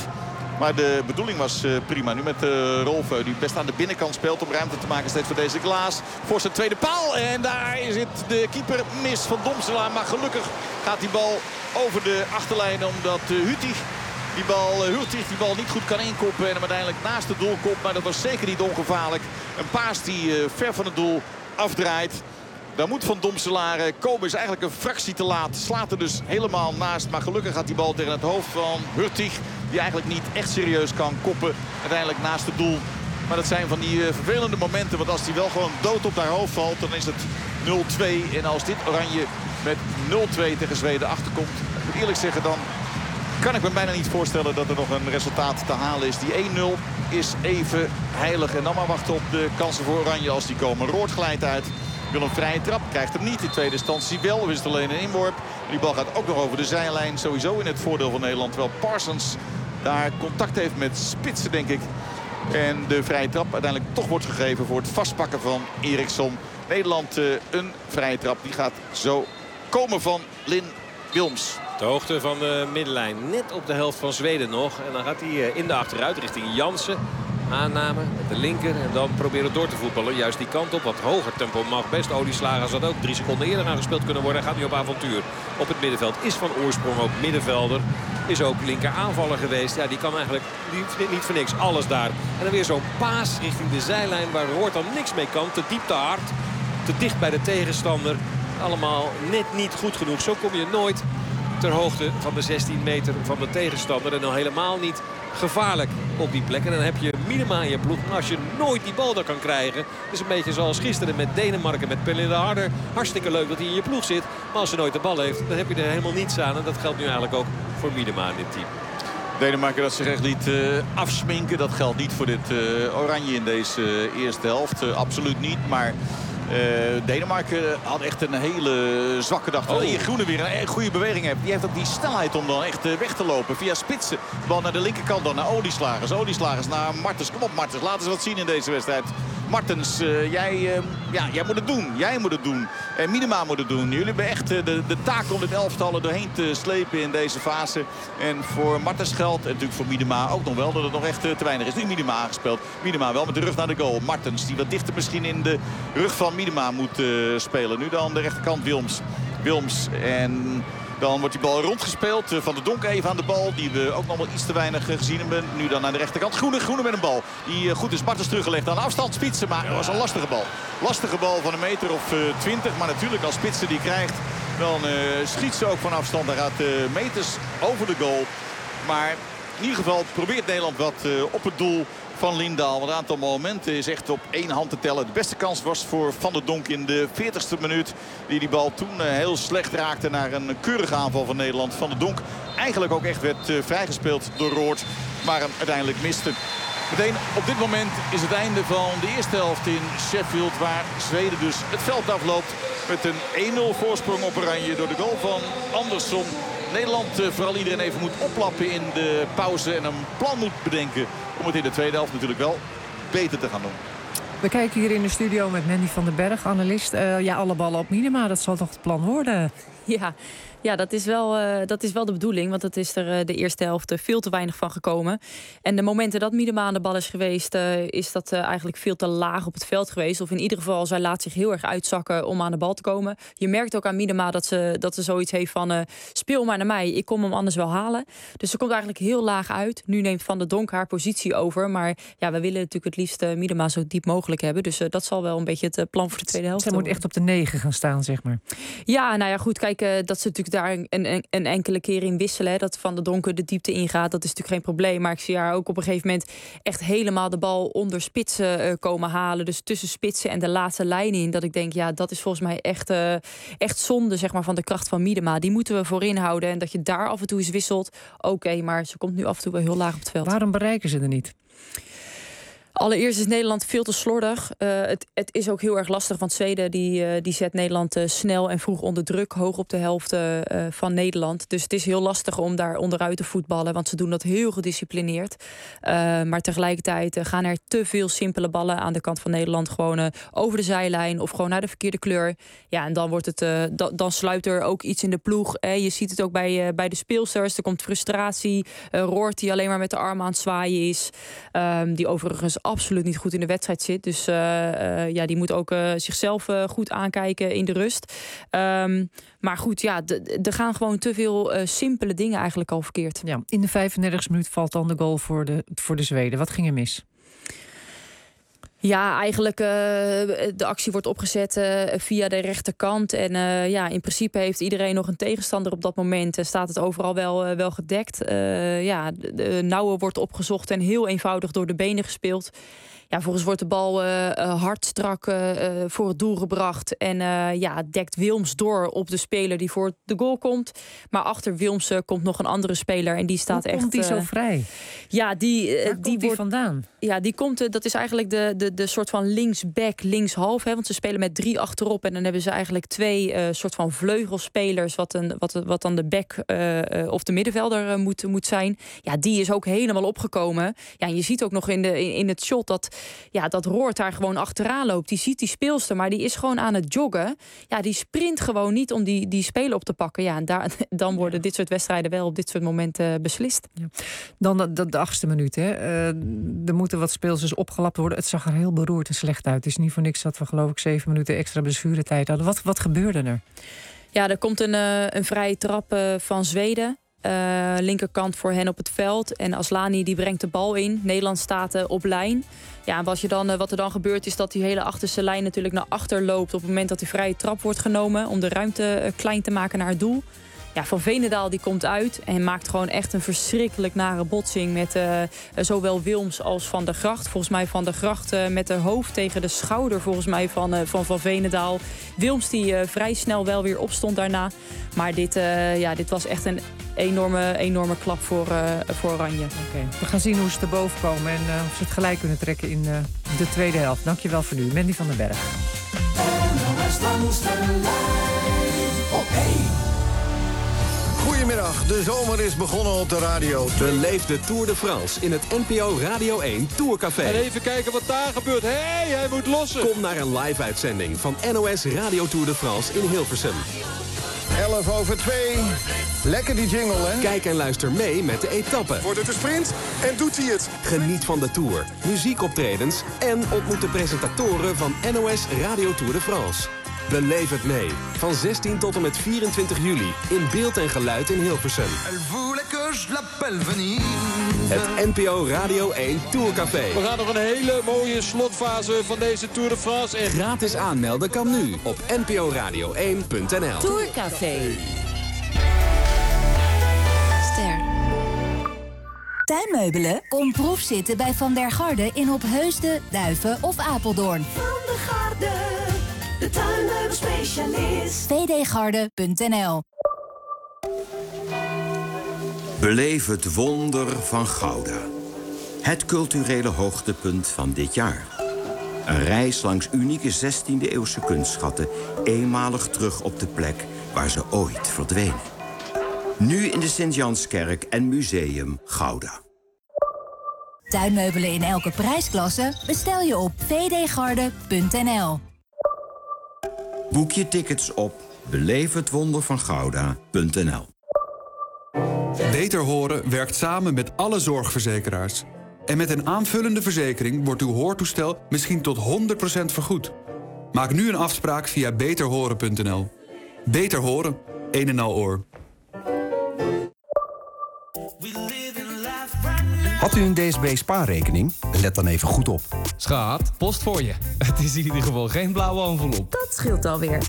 Maar de bedoeling was uh, prima. Nu met uh, Rolfeu die best aan de binnenkant speelt om ruimte te maken steeds voor deze Klaas. Voor zijn tweede paal. En daar zit de keeper mis van Domselaar. Maar gelukkig gaat die bal over de achterlijn omdat uh, Hurtig die bal, uh, Hurtig die bal niet goed kan inkoppen. En hem uiteindelijk naast het doel komt. Maar dat was zeker niet ongevaarlijk. Een paas die uh, ver van het doel afdraait. Daar moet Van Domselaar komen. Is eigenlijk een fractie te laat. Slaat er dus helemaal naast. Maar gelukkig gaat die bal tegen het hoofd van Hurtig. Die eigenlijk niet echt serieus kan koppen. Uiteindelijk naast het doel. Maar dat zijn van die uh, vervelende momenten. Want als die wel gewoon dood op haar hoofd valt. Dan is het nul twee. En als dit Oranje met nul twee tegen Zweden achterkomt. Ik moet eerlijk zeggen dan kan ik me bijna niet voorstellen dat er nog een resultaat te halen is. Die één nul is even heilig. En dan maar wachten op de kansen voor Oranje als die komen. Roord glijdt uit. Wil een vrije trap, krijgt hem niet. In tweede instantie wel, is het alleen een inworp. Die bal gaat ook nog over de zijlijn. Sowieso in het voordeel van Nederland. Terwijl Parsons daar contact heeft met Spitsen, denk ik. En de vrije trap uiteindelijk toch wordt gegeven voor het vastpakken van Eriksson. Nederland uh, een vrije trap. Die gaat zo komen van Lin Wilms. De hoogte van de middenlijn. Net op de helft van Zweden nog. En dan gaat hij uh, in de achteruit richting Jansen. Aanname met de linker en dan proberen door te voetballen. Juist die kant op, wat hoger tempo mag best. Olieslagers had ook drie seconden eerder aangespeeld kunnen worden. Hij gaat nu op avontuur op het middenveld. Is van oorsprong ook middenvelder. Is ook linker aanvaller geweest. Ja, die kan eigenlijk niet, niet voor niks. Alles daar. En dan weer zo'n paas richting de zijlijn waar Roord dan niks mee kan. Te diep, te hard. Te dicht bij de tegenstander. Allemaal net niet goed genoeg. Zo kom je nooit ter hoogte van de zestien meter van de tegenstander. En dan helemaal niet gevaarlijk op die plek. En dan heb je Minema in je ploeg. Maar als je nooit die bal daar kan krijgen. is een beetje zoals gisteren met Denemarken, met Pernille Harder. Hartstikke leuk dat hij in je ploeg zit. Maar als ze nooit de bal heeft, dan heb je er helemaal niets aan. En dat geldt nu eigenlijk ook voor Minema in dit team. Denemarken dat zich echt liet uh, afsminken. Dat geldt niet voor dit uh, Oranje in deze uh, eerste helft. Uh, absoluut niet. Maar Uh, Denemarken had echt een hele zwakke dag. Terwijl oh. je Groene weer een goede beweging hebt. Die heeft ook die snelheid om dan echt uh, weg te lopen. Via Spitsen. Bal naar de linkerkant dan naar Olieslagers. Olieslagers naar Martens. Kom op Martens. Laat eens wat zien in deze wedstrijd. Martens, uh, jij, uh, ja, jij moet het doen. Jij moet het doen. En Minema moet het doen. Jullie hebben echt uh, de, de taak om dit elftal er doorheen te slepen in deze fase. En voor Martens geldt, en natuurlijk voor Minema ook nog wel, dat het nog echt uh, te weinig is. Nu Minema aangespeeld. Minema wel met de rug naar de goal. Martens, die wat dichter misschien in de rug van Minema moet uh, spelen. Nu dan de rechterkant Wilms. Wilms en dan wordt die bal rondgespeeld. Van de Donk even aan de bal. Die we ook nog wel iets te weinig gezien hebben. Nu dan aan de rechterkant. Groene, Groene met een bal. Die goed is. Martens teruggelegd aan afstand. Spitsen. Maar het was een lastige bal. Lastige bal van een meter of twintig. Maar natuurlijk als Spitsen die krijgt. Dan uh, schiet ze ook van afstand. Hij gaat uh, meters over de goal. Maar in ieder geval probeert Nederland wat uh, op het doel van Lindahl. Want een aantal momenten is echt op één hand te tellen. De beste kans was voor Van der Donk in de veertigste minuut. Die die bal toen uh, heel slecht raakte naar een keurige aanval van Nederland. Van der Donk eigenlijk ook echt werd uh, vrijgespeeld door Roord. Maar hem uiteindelijk miste. Meteen op dit moment is het einde van de eerste helft in Sheffield. Waar Zweden dus het veld afloopt met een één nul voorsprong op Oranje. Door de goal van Andersson. Nederland uh, vooral iedereen even moet oplappen in de pauze. En een plan moet bedenken om het in de tweede helft natuurlijk wel beter te gaan doen. We kijken hier in de studio met Mandy van den Berg, analist. Uh, ja, alle ballen op Minema, dat zal toch het plan worden? Ja, ja dat, is wel, uh, dat is wel de bedoeling. Want het is er uh, de eerste helft uh, veel te weinig van gekomen. En de momenten dat Minema aan de bal is geweest, Uh, is dat uh, eigenlijk veel te laag op het veld geweest. Of in ieder geval, zij laat zich heel erg uitzakken om aan de bal te komen. Je merkt ook aan Minema dat ze, dat ze zoiets heeft van Uh, speel maar naar mij, ik kom hem anders wel halen. Dus ze komt eigenlijk heel laag uit. Nu neemt Van der Donk haar positie over. Maar ja, we willen natuurlijk het liefst uh, Minema zo diep mogelijk hebben. Dus uh, dat zal wel een beetje het uh, plan voor de tweede helft zijn. Ze moet echt op de negen gaan staan, zeg maar. Ja, nou ja, goed. Kijk, uh, dat ze natuurlijk daar een, een, een enkele keer in wisselen. Hè, dat Van der Donk de diepte ingaat. Dat is natuurlijk geen probleem. Maar ik zie haar ook op een gegeven moment echt helemaal de bal onder spitsen uh, komen halen. Dus tussen spitsen en de laatste lijn in. Dat ik denk, ja, dat is volgens mij echt, uh, echt zonde, zeg maar, van de kracht van Miedema. Die moeten we voorin houden. En dat je daar af en toe eens wisselt. Oké, okay, maar ze komt nu af en toe wel heel laag op het veld. Waarom bereiken ze er niet? Allereerst is Nederland veel te slordig. Uh, het, het is ook heel erg lastig, want Zweden die, uh, die zet Nederland uh, snel en vroeg onder druk, hoog op de helft uh, van Nederland. Dus het is heel lastig om daar onderuit te voetballen, want ze doen dat heel gedisciplineerd. Uh, maar tegelijkertijd uh, gaan er te veel simpele ballen aan de kant van Nederland gewoon uh, over de zijlijn of gewoon naar de verkeerde kleur. Ja, en dan wordt het, uh, da, dan sluit er ook iets in de ploeg. Eh, je ziet het ook bij, uh, bij de speelsters. Er komt frustratie. Uh, Roort die alleen maar met de armen aan het zwaaien is. Um, die overigens absoluut niet goed in de wedstrijd zit. Dus uh, uh, ja, die moet ook uh, zichzelf uh, goed aankijken in de rust. Um, maar goed, ja, er gaan gewoon te veel uh, simpele dingen eigenlijk al verkeerd. Ja, in de vijfendertigste minuut valt dan de goal voor de, voor de Zweden. Wat ging er mis? Ja, eigenlijk uh, de actie wordt opgezet uh, via de rechterkant. En uh, ja, in principe heeft iedereen nog een tegenstander op dat moment. Uh, staat het overal wel, uh, wel gedekt. Uh, ja, de, de Nouwen wordt opgezocht en heel eenvoudig door de benen gespeeld. Ja, volgens wordt de bal uh, hard strak uh, voor het doel gebracht. En uh, ja, dekt Wilms door op de speler die voor de goal komt. Maar achter Wilms uh, komt nog een andere speler. En die staat Hoe echt... komt die zo uh, vrij? Ja, die, uh, Waar die komt die wordt vandaan? Ja, die komt, uh, dat is eigenlijk de, de, de soort van linksback, linkshalf. Hè, want ze spelen met drie achterop. En dan hebben ze eigenlijk twee uh, soort van vleugelspelers. Wat, een, wat, wat dan de back uh, uh, of de middenvelder uh, moet, moet zijn. Ja, die is ook helemaal opgekomen. Ja, en je ziet ook nog in, de, in, in het shot dat... Ja, dat Roort daar gewoon achteraan loopt. Die ziet die speelster, maar die is gewoon aan het joggen. Ja, die sprint gewoon niet om die, die speler op te pakken. Ja, en daar, dan worden ja. dit soort wedstrijden wel op dit soort momenten beslist. Ja. Dan de, de, de achtste minuut. Hè. Uh, er moeten wat speelsters opgelapt worden. Het zag er heel beroerd en slecht uit. Het is niet voor niks dat we geloof ik zeven minuten extra blessuretijd hadden. Wat, wat gebeurde er? Ja, er komt een, uh, een vrije trap uh, van Zweden. Uh, linkerkant voor hen op het veld. En Aslani die brengt de bal in. Nederland staat uh, op lijn. Ja, en wat, je dan, uh, wat er dan gebeurt is dat die hele achterste lijn natuurlijk naar achter loopt... op het moment dat die vrije trap wordt genomen... om de ruimte uh, klein te maken naar het doel. Ja, Van Veenendaal die komt uit en maakt gewoon echt een verschrikkelijk nare botsing... met uh, zowel Wilms als Van der Gracht. Volgens mij Van der Gracht uh, met de hoofd tegen de schouder volgens mij van uh, Van, Van Veenendaal. Wilms die uh, vrij snel wel weer opstond daarna. Maar dit, uh, ja, dit was echt een enorme, enorme klap voor, uh, voor Oranje. Okay. We gaan zien hoe ze erboven komen en uh, of ze het gelijk kunnen trekken in uh, de tweede helft. Dankjewel voor nu. Mandy van den Berg. Goedemiddag, de zomer is begonnen op de radio. Beleef de Tour de France in het N P O Radio één Tourcafé. En even kijken wat daar gebeurt. Hé, hey, hij moet lossen. Kom naar een live-uitzending van N O S Radio Tour de France in Hilversum. elf over twee. Lekker die jingle, hè? Kijk en luister mee met de etappen. Wordt het een sprint? En doet hij het? Geniet van de Tour, muziekoptredens en ontmoet de presentatoren van N O S Radio Tour de France. Beleef het mee. Van zestien tot en met vierentwintig juli. In beeld en geluid in Hilversum. Het N P O Radio één Tourcafé. We gaan nog een hele mooie slotfase van deze Tour de France. En... Gratis aanmelden kan nu op n p o radio één punt n l. Tourcafé. Ster. Tuinmeubelen? Kom proefzitten bij Van der Garde in Opheusden, Duiven of Apeldoorn. Van der Garde. De tuinmeubelspecialist. v d garde punt n l. Beleef het wonder van Gouda. Het culturele hoogtepunt van dit jaar. Een reis langs unieke zestiende-eeuwse kunstschatten... eenmalig terug op de plek waar ze ooit verdwenen. Nu in de Sint-Janskerk en Museum Gouda. Tuinmeubelen in elke prijsklasse bestel je op v d garde punt n l. Boek je tickets op beleef het wonder van Gouda punt n l. Beter Horen werkt samen met alle zorgverzekeraars. En met een aanvullende verzekering wordt uw hoortoestel misschien tot honderd procent vergoed. Maak nu een afspraak via beter horen punt n l. Beter Horen, een en al oor. Had u een D S B-spaarrekening? Let dan even goed op. Schat, post voor je. Het is in ieder geval geen blauwe envelop. Dat scheelt alweer.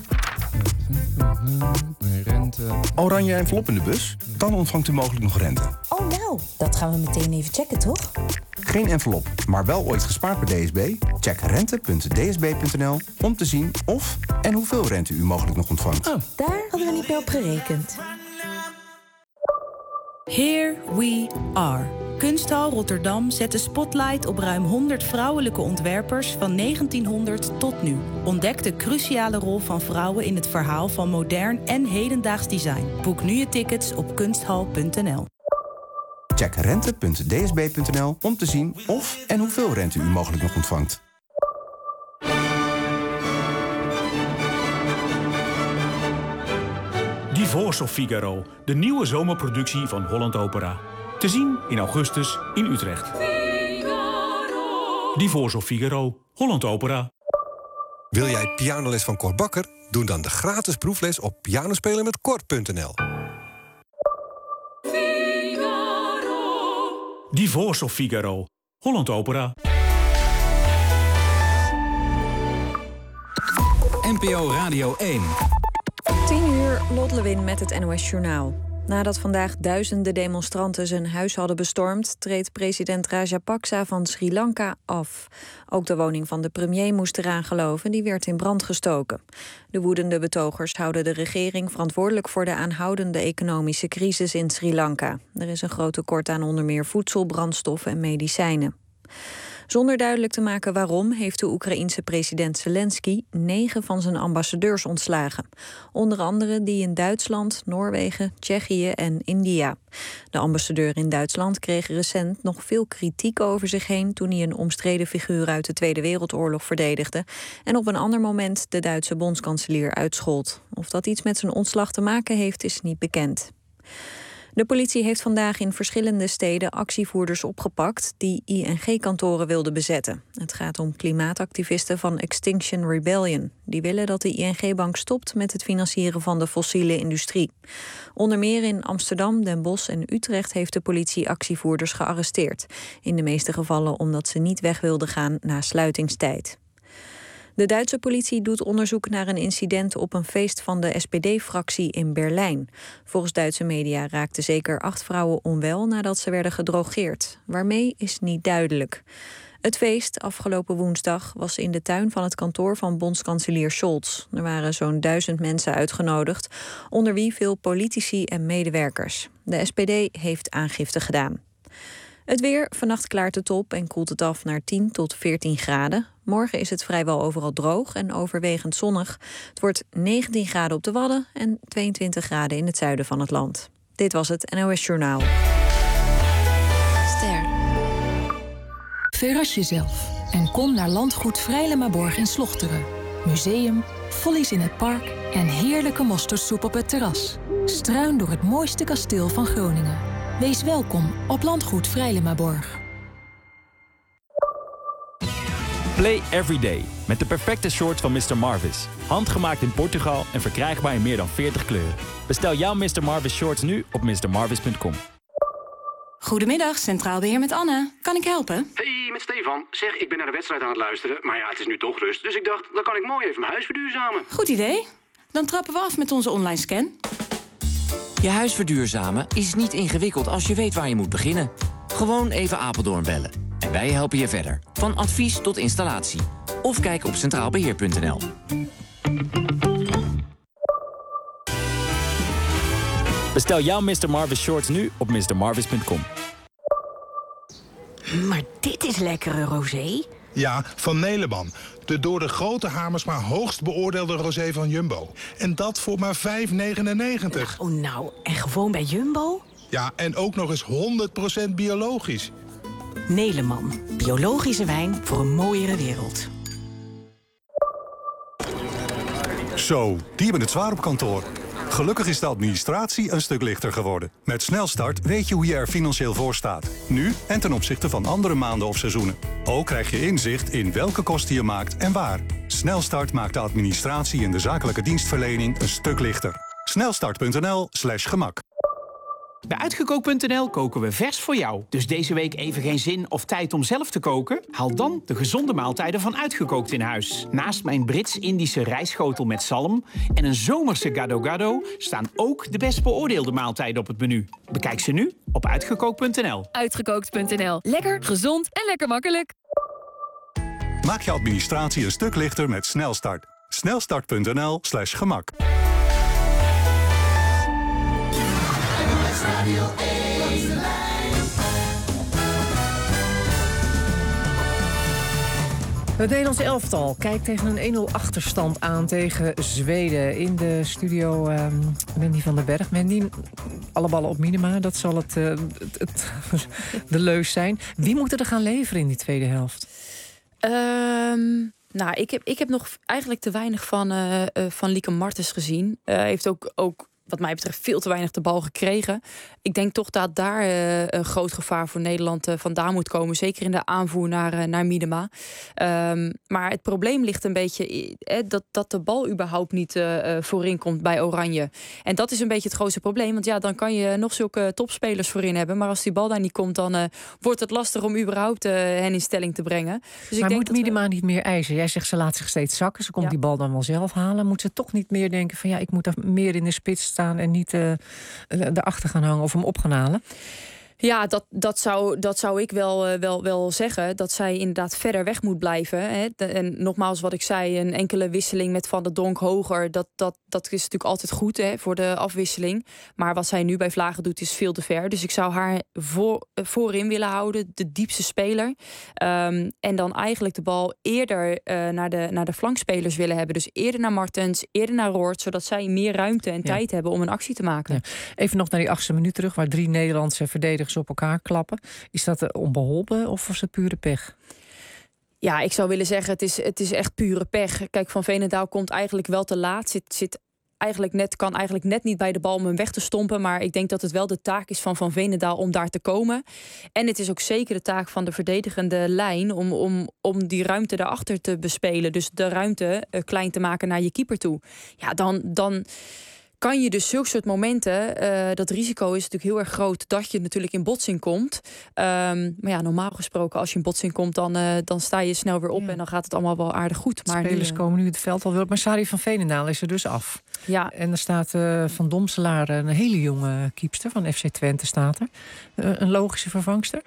Rente. Oranje envelop in de bus? Dan ontvangt u mogelijk nog rente. Oh nou, dat gaan we meteen even checken, toch? Geen envelop, maar wel ooit gespaard bij D S B? Check rente punt d s b punt n l om te zien of en hoeveel rente u mogelijk nog ontvangt. Oh, daar hadden we niet meer op gerekend. Here we are. Kunsthal Rotterdam zet de spotlight op ruim honderd vrouwelijke ontwerpers van negentienhonderd tot nu. Ontdek de cruciale rol van vrouwen in het verhaal van modern en hedendaags design. Boek nu je tickets op kunsthal punt n l. Check rente punt d s b punt n l om te zien of en hoeveel rente u mogelijk nog ontvangt. Divorce of Figaro, de nieuwe zomerproductie van Holland Opera. Te zien in augustus in Utrecht. Divorce of Figaro, Holland Opera. Wil jij pianoles van Cor Bakker? Doe dan de gratis proefles op pianospelen met cor punt n l. Divorce of Figaro, Holland Opera. N P O Radio één. tien uur, Lot Lewin met het N O S Journaal. Nadat vandaag duizenden demonstranten zijn huis hadden bestormd, treedt president Rajapaksa van Sri Lanka af. Ook de woning van de premier moest eraan geloven, die werd in brand gestoken. De woedende betogers houden de regering verantwoordelijk voor de aanhoudende economische crisis in Sri Lanka. Er is een groot tekort aan onder meer voedsel, brandstoffen en medicijnen. Zonder duidelijk te maken waarom heeft de Oekraïense president Zelensky negen van zijn ambassadeurs ontslagen. Onder andere die in Duitsland, Noorwegen, Tsjechië en India. De ambassadeur in Duitsland kreeg recent nog veel kritiek over zich heen toen hij een omstreden figuur uit de Tweede Wereldoorlog verdedigde en op een ander moment de Duitse bondskanselier uitschold. Of dat iets met zijn ontslag te maken heeft, is niet bekend. De politie heeft vandaag in verschillende steden actievoerders opgepakt die I N G-kantoren wilden bezetten. Het gaat om klimaatactivisten van Extinction Rebellion. Die willen dat de I N G-bank stopt met het financieren van de fossiele industrie. Onder meer in Amsterdam, Den Bosch en Utrecht heeft de politie actievoerders gearresteerd. In de meeste gevallen omdat ze niet weg wilden gaan na sluitingstijd. De Duitse politie doet onderzoek naar een incident op een feest van de S P D-fractie in Berlijn. Volgens Duitse media raakten zeker acht vrouwen onwel nadat ze werden gedrogeerd. Waarmee is niet duidelijk. Het feest afgelopen woensdag was in de tuin van het kantoor van bondskanselier Scholz. Er waren zo'n duizend mensen uitgenodigd, onder wie veel politici en medewerkers. De S P D heeft aangifte gedaan. Het weer, vannacht klaart het op en koelt het af naar tien tot veertien graden. Morgen is het vrijwel overal droog en overwegend zonnig. Het wordt negentien graden op de Wadden en tweeëntwintig graden in het zuiden van het land. Dit was het N O S Journaal. Ster. Verras jezelf en kom naar Landgoed Vrijlemaborg in Slochteren. Museum, follies in het park en heerlijke mosterdsoep op het terras. Struin door het mooiste kasteel van Groningen. Wees welkom op Landgoed Vrijlemaborg. Play Everyday met de perfecte shorts van mister Marvis. Handgemaakt in Portugal en verkrijgbaar in meer dan veertig kleuren. Bestel jouw mister Marvis shorts nu op mister marvis punt com. Goedemiddag, Centraal Beheer met Anne. Kan ik helpen? Hey, met Stefan. Zeg, ik ben naar de wedstrijd aan het luisteren, maar ja, het is nu toch rust. Dus ik dacht, dan kan ik mooi even mijn huis verduurzamen. Goed idee. Dan trappen we af met onze online scan. Je huis verduurzamen is niet ingewikkeld als je weet waar je moet beginnen. Gewoon even Apeldoorn bellen. En wij helpen je verder. Van advies tot installatie. Of kijk op centraal beheer punt n l. Bestel jouw mister Marvis shorts nu op mister marvis punt com. Maar dit is lekkere rosé. Ja, van Neleman. De door de grote Hamersma hoogst beoordeelde rosé van Jumbo. En dat voor maar vijf negenennegentig. Oh nou, en gewoon bij Jumbo? Ja, en ook nog eens honderd procent biologisch. Neleman. Biologische wijn voor een mooiere wereld. Zo, die hebben het zwaar op kantoor. Gelukkig is de administratie een stuk lichter geworden. Met Snelstart weet je hoe je er financieel voor staat. Nu en ten opzichte van andere maanden of seizoenen. Ook krijg je inzicht in welke kosten je maakt en waar. Snelstart maakt de administratie en de zakelijke dienstverlening een stuk lichter. Snelstart punt n l slash gemak. Bij uitgekookt punt n l koken we vers voor jou. Dus deze week even geen zin of tijd om zelf te koken? Haal dan de gezonde maaltijden van Uitgekookt in huis. Naast mijn Brits-Indische rijstschotel met zalm en een zomerse gado-gado staan ook de best beoordeelde maaltijden op het menu. Bekijk ze nu op uitgekookt punt n l. Uitgekookt punt n l. Lekker, gezond en lekker makkelijk. Maak je administratie een stuk lichter met Snelstart. Snelstart punt n l slash gemak. Het Nederlandse elftal kijkt tegen een één nul achterstand aan tegen Zweden. In de studio uh, Mandy van den Berg. Mandy, alle ballen op minima, dat zal het, uh, het, het de leus zijn. Wie moet er gaan leveren in die tweede helft? Um, nou, ik heb, ik heb nog eigenlijk te weinig van, uh, uh, van Lieke Martens gezien. Hij uh, heeft ook... ook wat mij betreft veel te weinig de bal gekregen. Ik denk toch dat daar uh, een groot gevaar voor Nederland uh, vandaan moet komen. Zeker in de aanvoer naar, uh, naar Miedema. Um, maar het probleem ligt een beetje... Eh, dat, dat de bal überhaupt niet uh, voorin komt bij Oranje. En dat is een beetje het grootste probleem. Want ja, dan kan je nog zulke topspelers voorin hebben. Maar als die bal daar niet komt, dan uh, wordt het lastig om überhaupt uh, hen in stelling te brengen. Dus maar ik moet denk Miedema we... niet meer eisen? Jij zegt ze laat zich steeds zakken. Ze komt ja. die bal dan wel zelf halen. Moet ze toch niet meer denken van ja, ik moet er meer in de spits staan en niet uh, erachter gaan hangen of hem op gaan halen? Ja, dat, dat, zou, dat zou ik wel, uh, wel, wel zeggen. Dat zij inderdaad verder weg moet blijven. Hè. De, en nogmaals wat ik zei, een enkele wisseling met Van der Donk hoger. Dat, dat, dat is natuurlijk altijd goed hè, voor de afwisseling. Maar wat zij nu bij Vlagen doet is veel te ver. Dus ik zou haar voor, uh, voorin willen houden. De diepste speler. Um, en dan eigenlijk de bal eerder uh, naar, de, naar de flankspelers willen hebben. Dus eerder naar Martens, eerder naar Roord. Zodat zij meer ruimte en ja. tijd hebben om een actie te maken. Ja. Even nog naar die achtste minuut terug. Waar drie Nederlandse verdedigers op elkaar klappen. Is dat onbeholpen of was het pure pech? Ja, ik zou willen zeggen, het is, het is echt pure pech. Kijk, Van Veenendaal komt eigenlijk wel te laat. Zit, zit eigenlijk net, kan eigenlijk net niet bij de bal om hem weg te stompen. Maar ik denk dat het wel de taak is van Van Veenendaal om daar te komen. En het is ook zeker de taak van de verdedigende lijn om, om, om die ruimte daarachter te bespelen. Dus de ruimte uh, klein te maken naar je keeper toe. Ja, dan... dan kan je dus zulke soort momenten, uh, dat risico is natuurlijk heel erg groot dat je natuurlijk in botsing komt. Um, maar ja, normaal gesproken als je in botsing komt, dan, uh, dan sta je snel weer op ja. en dan gaat het allemaal wel aardig goed. Maar spelers nu, uh... komen nu het veld al weer op. Maar Sari van Veenendaal is er dus af. Ja. En er staat uh, Van Domselaar, een hele jonge keepster van F C Twente staat er. Uh, een logische vervangster?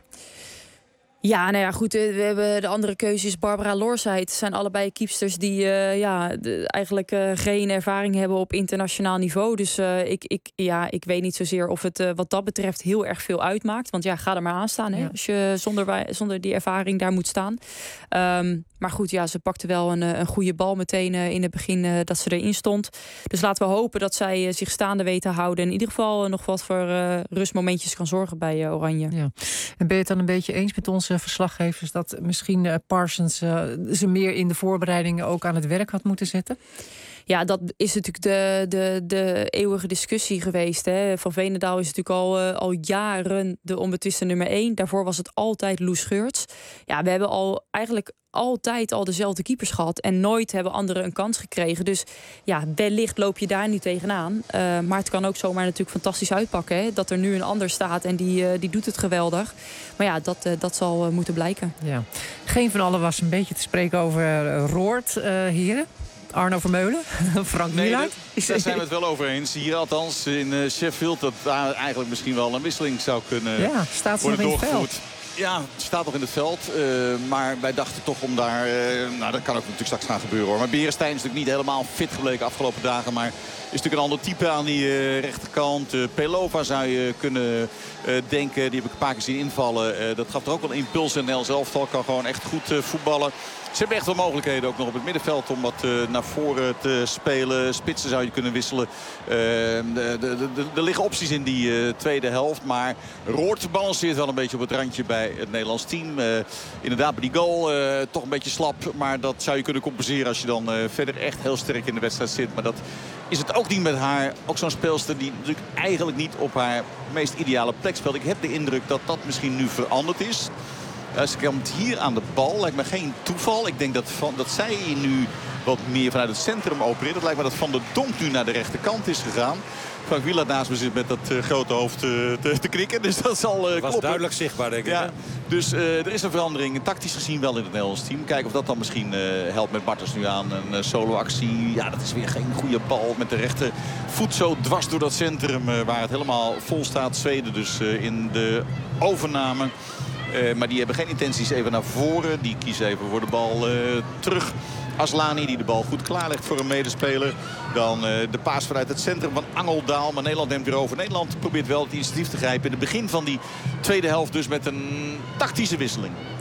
Ja, nou ja, goed. We hebben de andere keuzes. Barbara Loorzijde. Het zijn allebei keepsters die uh, ja, de, eigenlijk uh, geen ervaring hebben op internationaal niveau. Dus uh, ik, ik, ja, ik weet niet zozeer of het uh, wat dat betreft heel erg veel uitmaakt. Want ja, ga er maar aan staan hè, ja. als je zonder, zonder die ervaring daar moet staan. Um, maar goed, ja, ze pakte wel een, een goede bal meteen uh, in het begin uh, dat ze erin stond. Dus laten we hopen dat zij uh, zich staande weet te houden. En in ieder geval uh, nog wat voor uh, rustmomentjes kan zorgen bij uh, Oranje. Ja. En ben je het dan een beetje eens met ons verslaggevers dat misschien uh, Parsons uh, ze meer in de voorbereidingen ook aan het werk had moeten zetten? Ja, dat is natuurlijk de, de, de eeuwige discussie geweest. Hè. Van Veenendaal is natuurlijk al, uh, al jaren de onbetwiste nummer één. Daarvoor was het altijd Loes Geurts. Ja, we hebben al eigenlijk altijd al dezelfde keepers gehad. En nooit hebben anderen een kans gekregen. Dus ja, wellicht loop je daar nu tegenaan. Uh, maar het kan ook zomaar natuurlijk fantastisch uitpakken. Hè? Dat er nu een ander staat en die, uh, die doet het geweldig. Maar ja, dat, uh, dat zal uh, moeten blijken. Ja. Geen van allen was een beetje te spreken over uh, Roord, uh, heren. Arno Vermeulen, Frank nee, Wielaert. Dat, daar zijn we het wel over eens. Hier althans in uh, Sheffield, dat daar eigenlijk misschien wel een wisseling zou kunnen ja, staat worden nog in het doorgevoerd. veld. Ja, het staat nog in het veld. Uh, maar wij dachten toch om daar... Uh, nou, dat kan ook natuurlijk straks gaan gebeuren hoor. Maar Beresteyn is natuurlijk niet helemaal fit gebleken afgelopen dagen. Maar is natuurlijk een ander type aan die uh, rechterkant. Uh, Pelova zou je kunnen uh, denken. Die heb ik een paar keer zien invallen. Uh, dat gaf er ook wel een impuls. En Nel zelf kan gewoon echt goed uh, voetballen. Ze hebben echt wel mogelijkheden ook nog op het middenveld om wat uh, naar voren te spelen. Spitsen zou je kunnen wisselen. Uh, er liggen opties in die uh, tweede helft. Maar Roord balanceert wel een beetje op het randje bij het Nederlands team. Uh, inderdaad bij die goal uh, toch een beetje slap. Maar dat zou je kunnen compenseren als je dan uh, verder echt heel sterk in de wedstrijd zit. Maar dat is het ook niet met haar. Ook zo'n speelster die natuurlijk eigenlijk niet op haar meest ideale plek speelt. Ik heb de indruk dat dat misschien nu veranderd is. Ze komt hier aan de bal. Lijkt me geen toeval. Ik denk dat, van, dat zij nu wat meer vanuit het centrum opereert. Het lijkt me dat Van der Donk nu naar de rechterkant is gegaan. Frank Wielaert naast me zit met dat uh, grote hoofd uh, te, te krikken. Dus dat zal uh, was kloppen. duidelijk zichtbaar, denk ik. Ja, dus uh, er is een verandering. Tactisch gezien wel in het Nederlands team. Kijken of dat dan misschien uh, helpt met Martens nu aan. Een uh, solo-actie. Ja, dat is weer geen goede bal. Met de rechtervoet zo dwars door dat centrum. Uh, waar het helemaal vol staat. Zweden dus uh, in de overname. Uh, maar die hebben geen intenties even naar voren. Die kiezen even voor de bal uh, terug. Aslani die de bal goed klaarlegt voor een medespeler. Dan uh, de paas vanuit het centrum van Angeldaal. Maar Nederland neemt weer over. Nederland probeert wel het initiatief te grijpen. In het begin van die tweede helft dus met een tactische wisseling.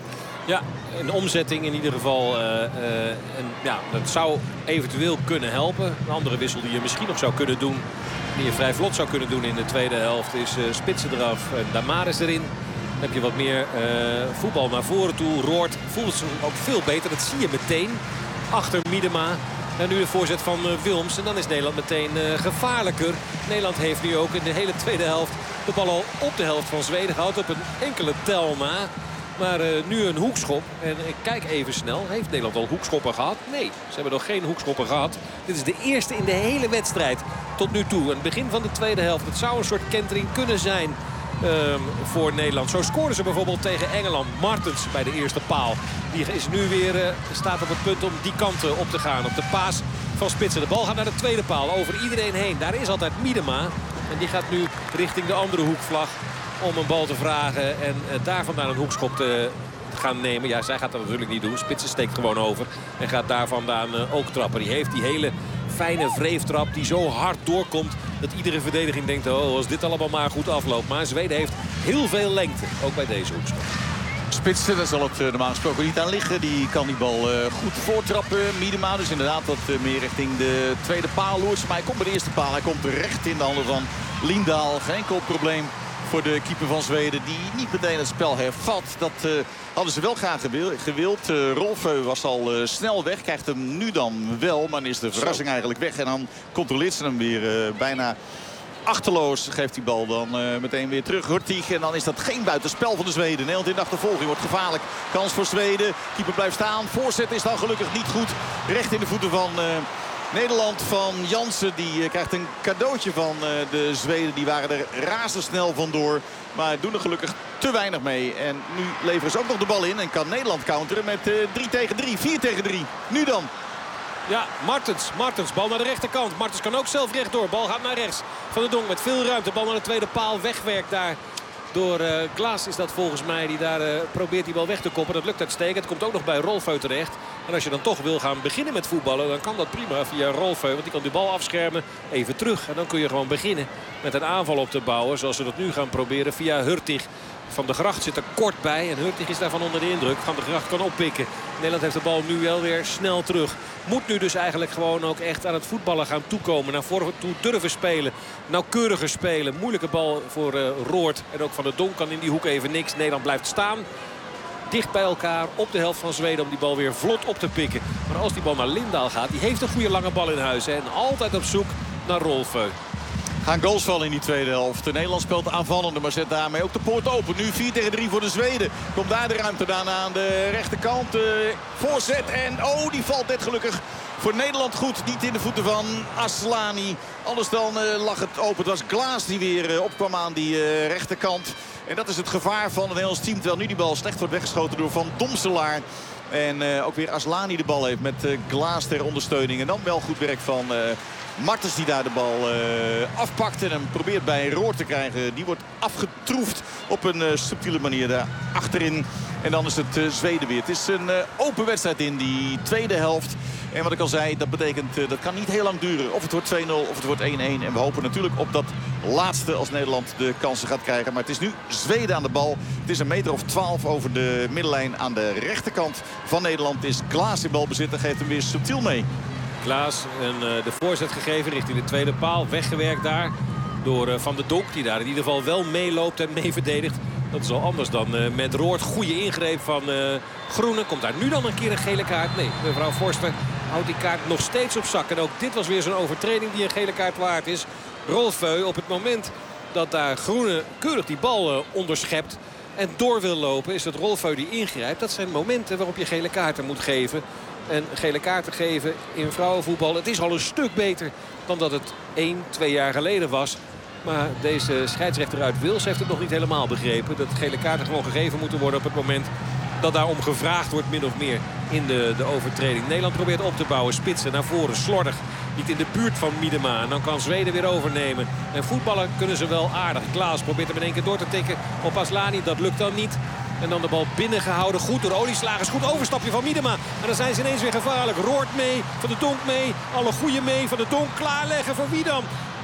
Ja, een omzetting in ieder geval. Uh, uh, en, ja, dat zou eventueel kunnen helpen. Een andere wissel die je misschien nog zou kunnen doen, die je vrij vlot zou kunnen doen in de tweede helft, is uh, Spitsen eraf en Damaris erin. Dan heb je wat meer uh, voetbal naar voren toe. Roord voelt zich ook veel beter. Dat zie je meteen. Achter Miedema. En nu de voorzet van uh, Wilms. En dan is Nederland meteen uh, gevaarlijker. Nederland heeft nu ook in de hele tweede helft de bal al op de helft van Zweden gehad. Op een enkele tel na. Maar uh, nu een hoekschop. En ik kijk even snel. Heeft Nederland al hoekschoppen gehad? Nee, ze hebben nog geen hoekschoppen gehad. Dit is de eerste in de hele wedstrijd tot nu toe. Het begin van de tweede helft. Het zou een soort kentering kunnen zijn. Um, voor Nederland. Zo scoorden ze bijvoorbeeld tegen Engeland. Martens bij de eerste paal. Die is nu weer uh, staat op het punt om die kant uh, op te gaan. Op de paas van Spitsen. De bal gaat naar de tweede paal. Over iedereen heen. Daar is altijd Miedema. En die gaat nu richting de andere hoekvlag om een bal te vragen. En uh, daar vandaan een hoekschop te gaan nemen. Ja, zij gaat dat natuurlijk niet doen. Spitsen steekt gewoon over. En gaat daar vandaan uh, ook trappen. Die heeft die hele fijne wreeftrap die zo hard doorkomt dat iedere verdediging denkt, oh, als dit allemaal maar goed afloopt. Maar Zweden heeft heel veel lengte, ook bij deze hoekschop. Spitsen, daar zal het uh, normaal gesproken niet aan liggen. Die kan die bal uh, goed voortrappen. Miedema dus inderdaad wat uh, meer richting de tweede paal loert. Maar hij komt bij de eerste paal. Hij komt recht in de handen van Lindahl. Geen enkel probleem voor de keeper van Zweden, die niet meteen het spel hervat. Dat uh, hadden ze wel graag gewild. Uh, Rolfö was al uh, snel weg. Krijgt hem nu dan wel. Maar dan is de verrassing Zo. eigenlijk weg. En dan controleert ze hem weer uh, bijna achterloos. Geeft die bal dan uh, meteen weer terug. Hurtig. En dan is dat geen buitenspel van de Zweden. Nederland in de achtervolging. Wordt gevaarlijk. Kans voor Zweden. Keeper blijft staan. Voorzet is dan gelukkig niet goed. Recht in de voeten van Uh, Nederland van Jansen. Die uh, krijgt een cadeautje van uh, de Zweden. Die waren er razendsnel vandoor. Maar doen er gelukkig te weinig mee. En nu leveren ze ook nog de bal in. En kan Nederland counteren met uh, drie tegen drie. vier tegen drie. Nu dan. Ja, Martens. Martens, bal naar de rechterkant. Martens kan ook zelf rechtdoor. Bal gaat naar rechts. Van der Donk met veel ruimte. Bal naar de tweede paal. Wegwerkt daar. Door uh, Glaas is dat volgens mij die daar uh, probeert die bal weg te koppen. Dat lukt uitstekend. Het komt ook nog bij Rolfö terecht. En als je dan toch wil gaan beginnen met voetballen, dan kan dat prima via Rolfö. Want die kan die bal afschermen. Even terug. En dan kun je gewoon beginnen met een aanval op te bouwen. Zoals we dat nu gaan proberen via Hurtig. Van de Gracht zit er kort bij. En Hurtig is daarvan onder de indruk. Van de Gracht kan oppikken. Nederland heeft de bal nu wel weer snel terug. Moet nu dus eigenlijk gewoon ook echt aan het voetballen gaan toekomen. Naar voren toe durven spelen. Nauwkeuriger spelen. Moeilijke bal voor uh, Roord. En ook Van der Donk kan in die hoek even niks. Nederland blijft staan. Dicht bij elkaar op de helft van Zweden om die bal weer vlot op te pikken. Maar als die bal naar Lindahl gaat, die heeft een goede lange bal in huis. Hè, en altijd op zoek naar Rolfö. Gaan goals vallen in die tweede helft. De Nederland speelt aanvallende, maar zet daarmee ook de poort open. Nu vier tegen drie voor de Zweden. Komt daar de ruimte dan aan de rechterkant. Uh, voorzet en oh, die valt net gelukkig voor Nederland goed. Niet in de voeten van Aslani. Anders dan uh, lag het open. Het was Glaas die weer uh, opkwam aan die uh, rechterkant. En dat is het gevaar van het Nederlands team. Terwijl nu die bal slecht wordt weggeschoten door Van Domselaar. En uh, ook weer Aslani de bal heeft met uh, Glaas ter ondersteuning. En dan wel goed werk van Uh, Martens die daar de bal uh, afpakt en hem probeert bij Roord te krijgen. Die wordt afgetroefd op een uh, subtiele manier daar achterin. En dan is het uh, Zweden weer. Het is een uh, open wedstrijd in die tweede helft. En wat ik al zei, dat betekent uh, dat kan niet heel lang duren. Of het wordt twee nul of het wordt één één. En we hopen natuurlijk op dat laatste als Nederland de kansen gaat krijgen. Maar het is nu Zweden aan de bal. Het is een meter of twaalf over de middenlijn aan de rechterkant van Nederland. Is Klaas in balbezit en geeft hem weer subtiel mee. Klaas en uh, de voorzet gegeven richting de tweede paal. Weggewerkt daar door uh, Van der Donk. Die daar in ieder geval wel meeloopt en mee verdedigt. Dat is al anders dan uh, met Roord. Goede ingreep van uh, Groene. Komt daar nu dan een keer een gele kaart? Nee, mevrouw Forster houdt die kaart nog steeds op zak. En ook dit was weer zo'n overtreding die een gele kaart waard is. Rolfö op het moment dat daar Groene keurig die bal uh, onderschept en door wil lopen, is het Rolfö die ingrijpt. Dat zijn momenten waarop je gele kaarten moet geven. En gele kaarten geven in vrouwenvoetbal, het is al een stuk beter dan dat het één, twee jaar geleden was. Maar deze scheidsrechter uit Wils heeft het nog niet helemaal begrepen. Dat gele kaarten gewoon gegeven moeten worden op het moment dat daarom gevraagd wordt, min of meer, in de, de overtreding. Nederland probeert op te bouwen, spitsen naar voren, slordig. Niet in de buurt van Miedema. En dan kan Zweden weer overnemen. En voetballen kunnen ze wel aardig. Klaas probeert hem in één keer door te tikken op Aslani. Dat lukt dan niet. En dan de bal binnengehouden. Goed door Olieslagers. Goed overstapje van Miedema. En dan zijn ze ineens weer gevaarlijk. Roord mee. Van de Donk mee. Alle goeie mee. Van de Donk klaarleggen voor wie dan?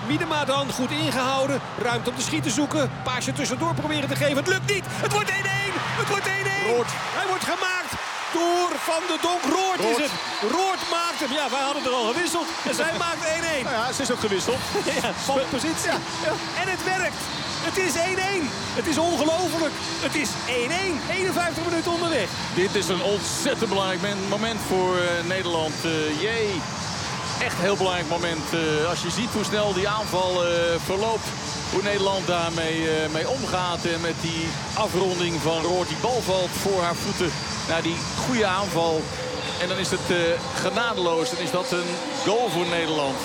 Miedema dan goed ingehouden. Ruimte om te schieten zoeken. Paasje tussendoor proberen te geven. Het lukt niet. Het wordt één-één. Het wordt één-één. Roord. Hij wordt gemaakt door Van de Donk. Roord, Roord. is het. Roord maakt hem. Ja, wij hadden er al gewisseld. En zij maakt één-één. Nou ja, ze is ook gewisseld. Ja, van positie. Ja. Ja. En het werkt. Het is één-één. Het is ongelooflijk. Het is één-één. eenenvijftig minuten onderweg. Dit is een ontzettend belangrijk moment voor uh, Nederland. Uh, jee. Echt een heel belangrijk moment. Uh, als je ziet hoe snel die aanval uh, verloopt. Hoe Nederland daarmee uh, mee omgaat. En met die afronding van Roord. Die bal valt voor haar voeten. Naar die goede aanval. En dan is het uh, genadeloos. Dan is dat een goal voor Nederland.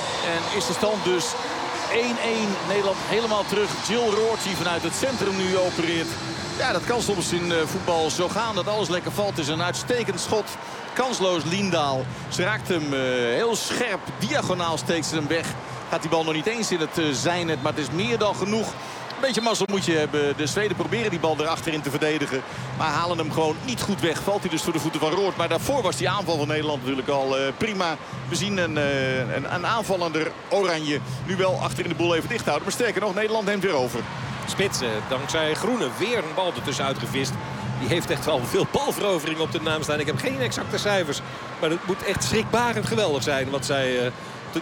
En is de stand dus één-één. Nederland helemaal terug. Jill Roord die vanuit het centrum nu opereert. Ja, dat kan soms in uh, voetbal zo gaan dat alles lekker valt. Het is een uitstekend schot. Kansloos Lindaal. Ze raakt hem uh, heel scherp. Diagonaal steekt ze hem weg. Gaat die bal nog niet eens in het uh, zijnet. Maar het is meer dan genoeg. Een beetje mazzel moet je hebben. De Zweden proberen die bal erachterin te verdedigen. Maar halen hem gewoon niet goed weg. Valt hij dus voor de voeten van Roord. Maar daarvoor was die aanval van Nederland natuurlijk al uh, prima. We zien een, uh, een, een aanvallender Oranje nu wel achter in de boel even dicht houden. Maar sterker nog, Nederland neemt weer over. Spitsen, dankzij Groene, weer een bal ertussen uitgevist. Die heeft echt wel veel balverovering op de naam staan. Ik heb geen exacte cijfers. Maar het moet echt schrikbarend geweldig zijn wat zij uh,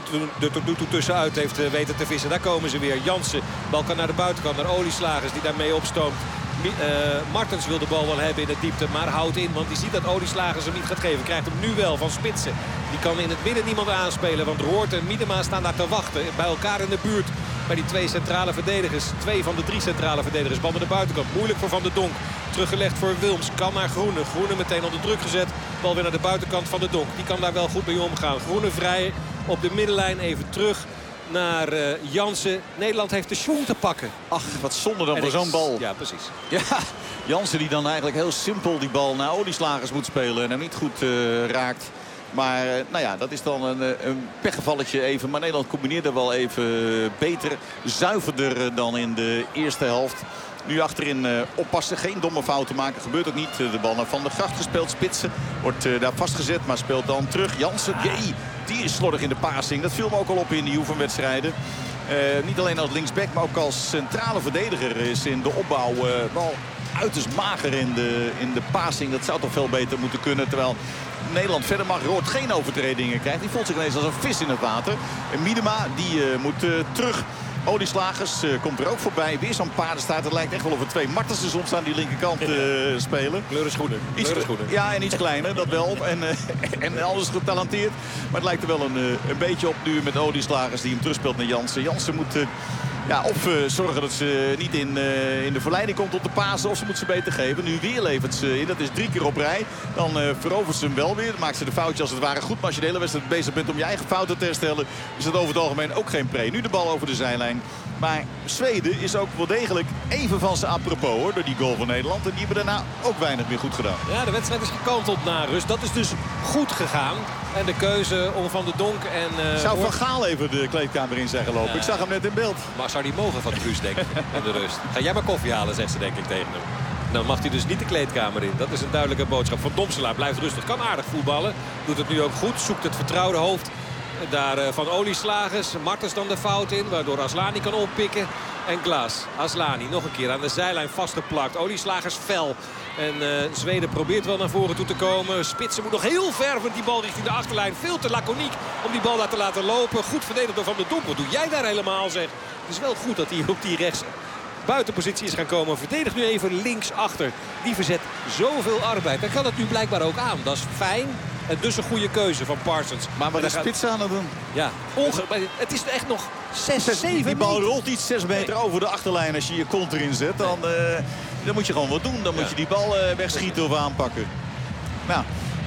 er tot nu toe tussenuit heeft uh, weten te vissen. Daar komen ze weer. Jansen, bal kan naar de buitenkant. Naar Olieslagers die daarmee opstoomt. Uh, Martens wil de bal wel hebben in de diepte. Maar houdt in, want die ziet dat Olieslagers hem niet gaat geven. Krijgt hem nu wel van Spitsen. Die kan in het midden niemand aanspelen. Want Roord en Miedema staan daar te wachten. Bij elkaar in de buurt. Bij die twee centrale verdedigers. Twee van de drie centrale verdedigers. Bal naar de buitenkant. Moeilijk voor Van de Donk. Teruggelegd voor Wilms. Kan naar Groene. Groene meteen onder druk gezet. Bal weer naar de buitenkant van de Donk. Die kan daar wel goed mee omgaan. Groene vrij op de middenlijn. Even terug naar uh, Jansen. Nederland heeft de schoen te pakken. Ach, wat zonde dan en voor zo'n bal. Ja, precies. Ja, Jansen die dan eigenlijk heel simpel die bal naar Olieslagers moet spelen. En hem niet goed uh, raakt. Maar uh, nou ja, dat is dan een, een pechgevalletje even. Maar Nederland combineert er wel even beter. Zuiverder dan in de eerste helft. Nu achterin uh, oppassen, geen domme fouten maken. Gebeurt ook niet. De bal naar Van der Gracht gespeeld. Spitsen wordt uh, daar vastgezet, maar speelt dan terug. Jansen, jee, die is slordig in de passing. Dat viel me ook al op in die oefenwedstrijden. Uh, niet alleen als linksback, maar ook als centrale verdediger is in de opbouw uh, wel uiterst mager in de, in de passing. Dat zou toch veel beter moeten kunnen. Terwijl Nederland verder mag. Roord geen overtredingen krijgt. Die voelt zich ineens als een vis in het water. En Miedema die uh, moet uh, terug. Olieslagers uh, komt er ook voorbij. Weer zo'n paardenstaart. Het lijkt echt wel of er twee Martensen soms aan die linkerkant uh, spelen. Kleuren schoenen. Iets, ja, en iets kleiner, dat wel. En, uh, en alles getalenteerd. Maar het lijkt er wel een, uh, een beetje op nu met Olieslagers die hem terugspeelt naar Jansen. Jansen moet uh, ja, of uh, zorgen dat ze niet in, uh, in de verleiding komt op de Pasen. Of ze moet ze beter geven. Nu weer levert ze in. Dat is drie keer op rij. Dan uh, verovert ze hem wel weer. Dan maakt ze de foutje als het ware goed. Maar als je de hele wedstrijd bezig bent om je eigen fouten te herstellen, is dat over het algemeen ook geen pre. Nu de bal over de zijlijn. Maar Zweden is ook wel degelijk even van zijn apropos hoor, door die goal van Nederland. En die hebben daarna ook weinig meer goed gedaan. Ja, de wedstrijd is gekanteld naar rust. Dat is dus goed gegaan. En de keuze om Van de Donk en... Uh, zou Van Gaal even de kleedkamer in zijn gelopen? Ja. Ik zag hem net in beeld. Maar zou die mogen van de rust, denk ik, in de rust. Ga jij maar koffie halen, zegt ze denk ik tegen hem. Dan mag hij dus niet de kleedkamer in. Dat is een duidelijke boodschap. Van Domselaar blijft rustig, kan aardig voetballen. Doet het nu ook goed, zoekt het vertrouwde hoofd. Daar uh, van Olieslagers. Martens dan de fout in, waardoor Aslani kan oppikken. En Glaas. Aslani nog een keer aan de zijlijn vastgeplakt. Olieslagers fel. En uh, Zweden probeert wel naar voren toe te komen. Spitsen moet nog heel ver met die bal richting de achterlijn. Veel te laconiek om die bal daar te laten lopen. Goed verdedigd door Van der Donk. Wat doe jij daar helemaal, zeg? Het is wel goed dat hij op die rechts buitenpositie is gaan komen. Verdedigt nu even links achter. Die verzet zoveel arbeid. Dan kan het nu blijkbaar ook aan. Dat is fijn. En dus een goede keuze van Parsons. Maar wat is gaat... Spits aan het doen? Ja, onge... het is echt nog zes, zeven Die bal meter. rolt niet zes meter nee. over de achterlijn. Als je je kont erin zet, dan, uh, dan moet je gewoon wat doen. Dan moet ja. je die bal uh, wegschieten of aanpakken. Nou,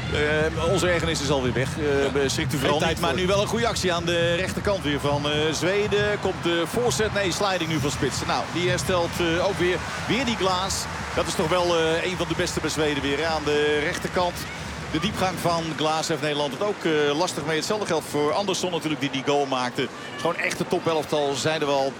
uh, onze ergernis is alweer weg. Uh, ja. Schrikt u vooral niet. Maar nu wel een goede actie aan de rechterkant weer van uh, Zweden. Komt de voorzet. Nee, sliding nu van Spits. Nou, die herstelt uh, ook weer. Weer die Glaas. Dat is toch wel uh, een van de beste bij Zweden weer. Hè? Aan de rechterkant. De diepgang van Glaas heeft Nederland het ook uh, lastig mee. Hetzelfde geldt voor Andersson natuurlijk die die goal maakte. Het is gewoon echt de top elftal, zeiden we al.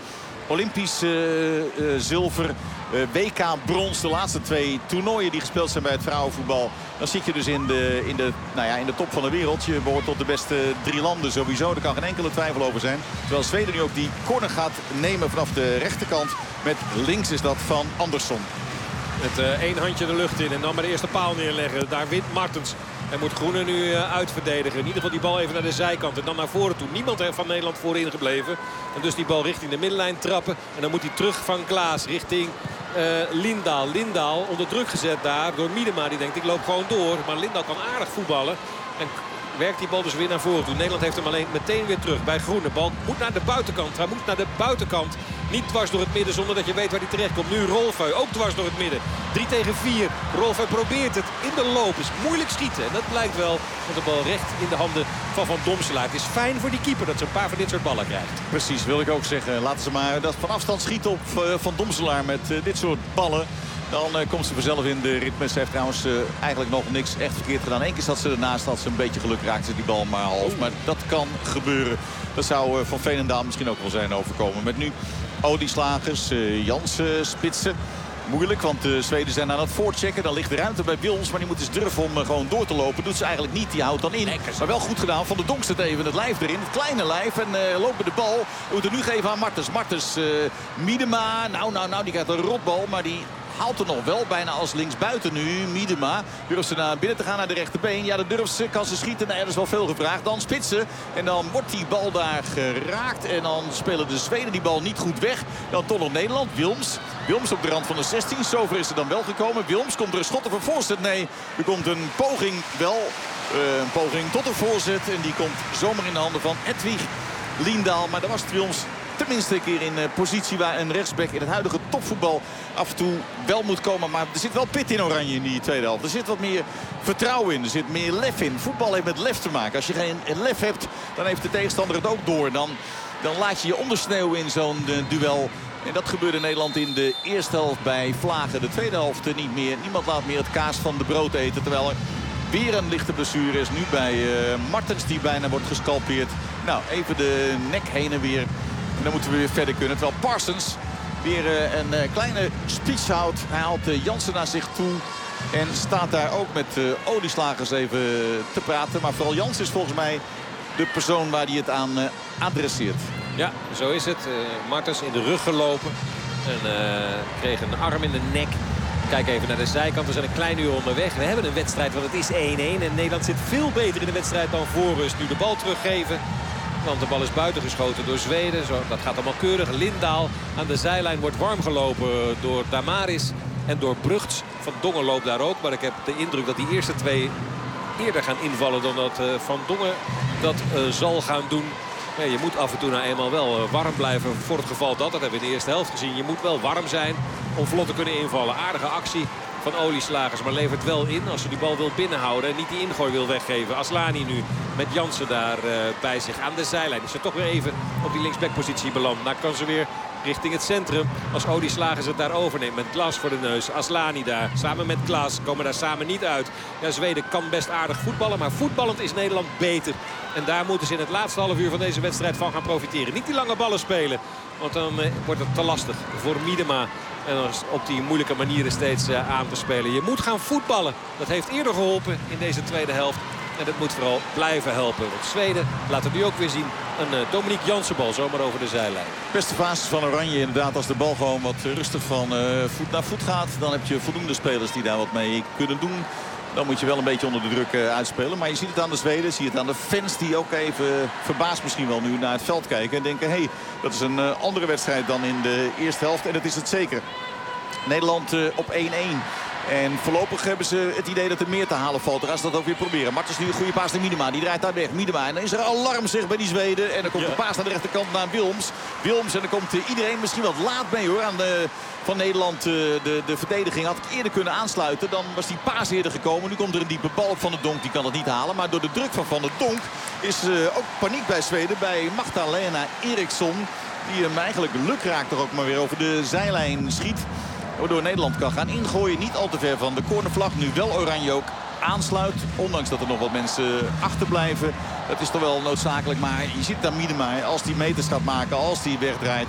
Olympisch uh, uh, zilver. Uh, W K brons, de laatste twee toernooien die gespeeld zijn bij het vrouwenvoetbal. Dan zit je dus in de, in, de, nou ja, in de top van de wereld. Je behoort tot de beste drie landen sowieso. Daar kan geen enkele twijfel over zijn. Terwijl Zweden nu ook die corner gaat nemen vanaf de rechterkant. Met links is dat van Andersson. Met uh, één handje de lucht in en dan maar de eerste paal neerleggen. Daar wint Martens. Hij moet Groene nu uh, uitverdedigen. In ieder geval die bal even naar de zijkant. En dan naar voren toe. Niemand er van Nederland voorin gebleven. En dus die bal richting de middenlijn trappen. En dan moet hij terug van Klaas richting uh, Lindaal. Lindaal onder druk gezet daar door Miedema. Die denkt ik loop gewoon door. Maar Lindaal kan aardig voetballen. En werkt die bal dus weer naar voren toe. Nederland heeft hem alleen meteen weer terug bij Groene. Bal moet naar de buitenkant. Hij moet naar de buitenkant. Niet dwars door het midden zonder dat je weet waar hij terecht komt. Nu Rolfeu ook dwars door het midden. drie tegen vier. Rolfeu probeert het in de loop. Is moeilijk schieten. En dat blijkt wel. Want de bal recht in de handen van Van Domselaar. Het is fijn voor die keeper dat ze een paar van dit soort ballen krijgt. Precies, wil ik ook zeggen. Laten ze maar dat van afstand schieten op uh, Van Domselaar met uh, dit soort ballen. Dan uh, komt ze vanzelf in de ritme. Ze heeft trouwens uh, eigenlijk nog niks echt verkeerd gedaan. Eén keer zat ze ernaast, had ze een beetje geluk, raakte ze die bal maar half. Maar dat kan gebeuren. Dat zou uh, Van Veenendaal misschien ook wel zijn overkomen. Met nu olieslagers, uh, Jansen, Spitsen. Moeilijk, want de Zweden zijn aan het voorchecken. Dan ligt de ruimte bij Wils, maar die moet eens durven om uh, gewoon door te lopen. Doet ze eigenlijk niet, die houdt dan in. Maar wel goed gedaan. Van de Donk zet even het lijf erin. Het kleine lijf en uh, lopen de bal. We moeten nu geven aan Martens. Martens, uh, Miedema. Nou, nou, nou, die krijgt een rotbal, maar die haalt er nog wel, bijna als linksbuiten nu. Miedema durft ze naar binnen te gaan naar de rechterbeen. Ja, dat durft ze. Kan ze schieten? Nee, dat is wel veel gevraagd. Dan Spitsen. En dan wordt die bal daar geraakt. En dan spelen de Zweden die bal niet goed weg. Dan toch nog Nederland. Wilms. Wilms op de rand van de zestien. Zover is er dan wel gekomen. Wilms, komt er een schot of een voorzet? Nee, er komt een poging wel. Uh, een poging tot een voorzet. En die komt zomaar in de handen van Edwig Lindaal. Maar daar was het Wilms tenminste een keer in uh, positie waar een rechtsback in het huidige topvoetbal af en toe wel moet komen. Maar er zit wel pit in Oranje in die tweede helft. Er zit wat meer vertrouwen in. Er zit meer lef in. Voetbal heeft met lef te maken. Als je geen lef hebt, dan heeft de tegenstander het ook door. Dan, dan laat je je ondersneeuwen in zo'n uh, duel. En dat gebeurde in Nederland in de eerste helft bij Vlagen. De tweede helft uh, niet meer. Niemand laat meer het kaas van de brood eten. Terwijl er weer een lichte blessure is. Nu bij uh, Martens die bijna wordt gescalpeerd. Nou, even de nek heen en weer. En dan moeten we weer verder kunnen. Terwijl Parsons weer uh, een uh, kleine speech houdt. Hij haalt uh, Jansen naar zich toe. En staat daar ook met uh, olieslagers even te praten. Maar vooral Jansen is volgens mij de persoon waar hij het aan uh, adresseert. Ja, zo is het. Uh, Martens in de rug gelopen. En uh, kreeg een arm in de nek. Kijk even naar de zijkant. We zijn een klein uur onderweg. We hebben een wedstrijd, want het is één-één. En Nederland zit veel beter in de wedstrijd dan voor rust. Nu de bal teruggeven. Want de bal is buitengeschoten door Zweden. Zo, dat gaat allemaal keurig. Lindaal aan de zijlijn wordt warm gelopen door Damaris en door Brugts. Van Dongen loopt daar ook. Maar ik heb de indruk dat die eerste twee eerder gaan invallen dan dat uh, Van Dongen dat uh, zal gaan doen. Ja, je moet af en toe nou eenmaal wel uh, warm blijven voor het geval dat. Dat hebben we in de eerste helft gezien. Je moet wel warm zijn om vlot te kunnen invallen. Aardige actie van olieslagers, maar levert wel in als ze die bal wil binnenhouden en niet die ingooi wil weggeven. Aslani nu met Jansen daar uh, bij zich aan de zijlijn. Is ze toch weer even op die linksbackpositie beland. Nou kan ze weer richting het centrum als olieslagers het daar overneemt. Met Klaas voor de neus. Aslani daar samen met Klaas komen daar samen niet uit. Ja, Zweden kan best aardig voetballen, maar voetballend is Nederland beter. En daar moeten ze in het laatste half uur van deze wedstrijd van gaan profiteren. Niet die lange ballen spelen, want dan uh, wordt het te lastig voor Miedema. En dan op die moeilijke manieren steeds uh, aan te spelen. Je moet gaan voetballen. Dat heeft eerder geholpen in deze tweede helft. En dat moet vooral blijven helpen. Want Zweden laat het nu ook weer zien. Een uh, Dominique Jansen bal zomaar over de zijlijn. Beste fase van Oranje inderdaad. Als de bal gewoon wat rustig van uh, voet naar voet gaat. Dan heb je voldoende spelers die daar wat mee kunnen doen. Dan moet je wel een beetje onder de druk uh, uitspelen. Maar je ziet het aan de Zweden. Zie je het aan de fans die ook even verbaasd misschien wel nu naar het veld kijken. En denken, hé, hey, dat is een uh, andere wedstrijd dan in de eerste helft. En dat is het zeker. Nederland uh, op één-één. En voorlopig hebben ze het idee dat er meer te halen valt. Dan gaan ze dat ook weer proberen. Martens nu een goede paas naar Miedema. Die draait daar weg. Miedema. En dan is er alarm zeg bij die Zweden. En dan komt ja. de paas naar de rechterkant naar Wilms. Wilms. En dan komt uh, iedereen misschien wat laat mee hoor. Aan de, van Nederland. Uh, de, de verdediging had ik eerder kunnen aansluiten. Dan was die paas eerder gekomen. Nu komt er een diepe bal op Van der Donk. Die kan het niet halen. Maar door de druk van Van der Donk is uh, ook paniek bij Zweden. Bij Magdalena Eriksson. Die hem eigenlijk lukraak toch ook maar weer over de zijlijn schiet. Waardoor Nederland kan gaan ingooien. Niet al te ver van de cornervlag. Nu wel Oranje ook aansluit. Ondanks dat er nog wat mensen achterblijven. Dat is toch wel noodzakelijk. Maar je ziet dan Miedema. Als die meters gaat maken. Als die wegdraait.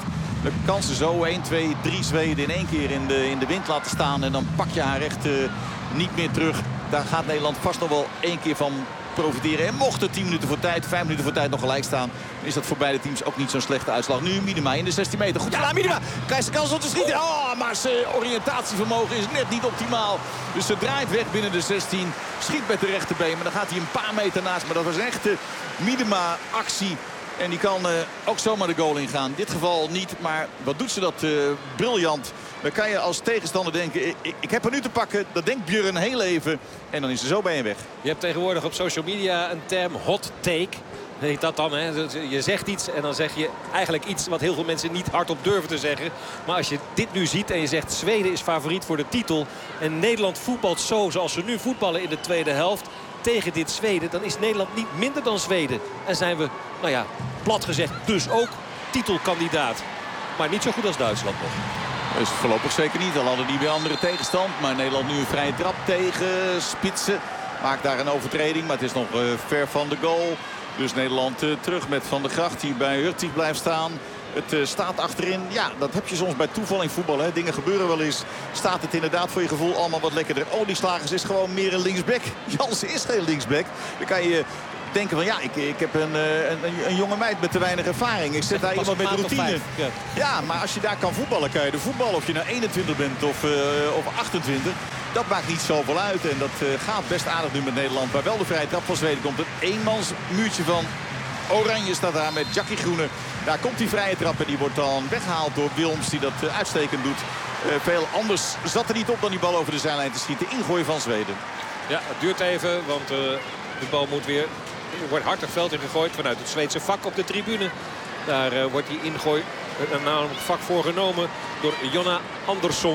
de kansen zo één, twee, drie Zweden in één keer in de, in de wind laten staan. En dan pak je haar echt uh, niet meer terug. Daar gaat Nederland vast nog wel één keer van profiteren. En mocht het tien minuten voor tijd, vijf minuten voor tijd nog gelijk staan, is dat voor beide teams ook niet zo'n slechte uitslag. Nu Miedema in de zestien meter. Goed gedaan, Miedema. Krijgt ze kans om te schieten. Oh, maar zijn oriëntatievermogen is net niet optimaal. Dus ze draait weg binnen de zestien. Schiet met de rechterbeen, maar dan gaat hij een paar meter naast. Maar dat was een echte Miedema-actie. En die kan uh, ook zomaar de goal ingaan. In dit geval niet, maar wat doet ze dat uh, briljant. Dan kan je als tegenstander denken, ik, ik heb er nu te pakken. Dat denkt Björn heel even. En dan is ze zo bij je weg. Je hebt tegenwoordig op social media een term hot take. Heet dat dan, hè? Je zegt iets en dan zeg je eigenlijk iets wat heel veel mensen niet hardop durven te zeggen. Maar als je dit nu ziet en je zegt Zweden is favoriet voor de titel. En Nederland voetbalt zo zoals ze nu voetballen in de tweede helft tegen dit Zweden, dan is Nederland niet minder dan Zweden. En zijn we, nou ja, plat gezegd, dus ook titelkandidaat. Maar niet zo goed als Duitsland nog. Dus voorlopig zeker niet. Al hadden die weer andere tegenstand. Maar Nederland nu een vrije trap tegen Spitsen. Maakt daar een overtreding, maar het is nog uh, ver van de goal. Dus Nederland uh, terug met Van der Gracht die bij Hurtig blijft staan. Het uh, staat achterin. Ja, dat heb je soms bij toeval in voetbal. Hè. Dingen gebeuren wel eens. Staat het inderdaad voor je gevoel allemaal wat lekkerder. Olieslagers is gewoon meer een linksback. Jansen is geen linksback. Dan kan je denken van ja, ik, ik heb een, een, een jonge meid met te weinig ervaring. Ik zet daar iemand met routine. Ja. ja, maar als je daar kan voetballen, kan je de voetbal. Of je nou eenentwintig bent of, uh, of achtentwintig. Dat maakt niet zoveel uit. En dat uh, gaat best aardig nu met Nederland. Waar wel de vrije trap van Zweden komt. Een eenmans muurtje van Oranje staat daar met Jackie Groene. Daar komt die vrije trap en die wordt dan weggehaald door Wilms. Die dat uh, uitstekend doet. Uh, veel anders zat er niet op dan die bal over de zijlijn te schieten. Ingooi van Zweden. Ja, het duurt even. Want uh, de bal moet weer... Er wordt hard het veld ingegooid vanuit het Zweedse vak op de tribune. Daar uh, wordt die ingooi uh, namelijk vak voor genomen door Jonna Andersson.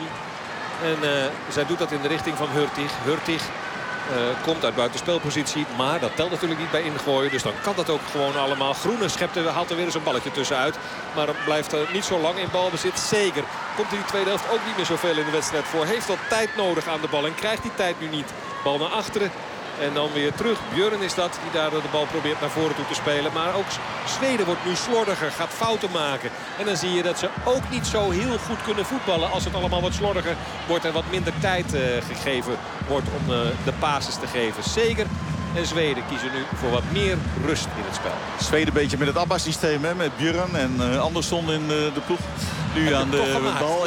En uh, zij doet dat in de richting van Hurtig. Hurtig uh, komt uit buitenspelpositie. Maar dat telt natuurlijk niet bij ingooien. Dus dan kan dat ook gewoon allemaal. Groene schept er, haalt er weer eens een balletje tussenuit. Maar dan blijft er niet zo lang in balbezit. Zeker. Komt in die tweede helft ook niet meer zoveel in de wedstrijd voor. Heeft wat tijd nodig aan de bal. En krijgt die tijd nu niet. Bal naar achteren. En dan weer terug. Björn is dat die daar de bal probeert naar voren toe te spelen. Maar ook Zweden wordt nu slordiger. Gaat fouten maken. En dan zie je dat ze ook niet zo heel goed kunnen voetballen. Als het allemaal wat slordiger wordt en wat minder tijd uh, gegeven wordt om uh, de passes te geven. Zeker. En Zweden kiezen nu voor wat meer rust in het spel. Zweden een beetje met het ABBA-systeem. Hè? Met Björn en uh, Andersson in uh, de ploeg. Nu aan de bal.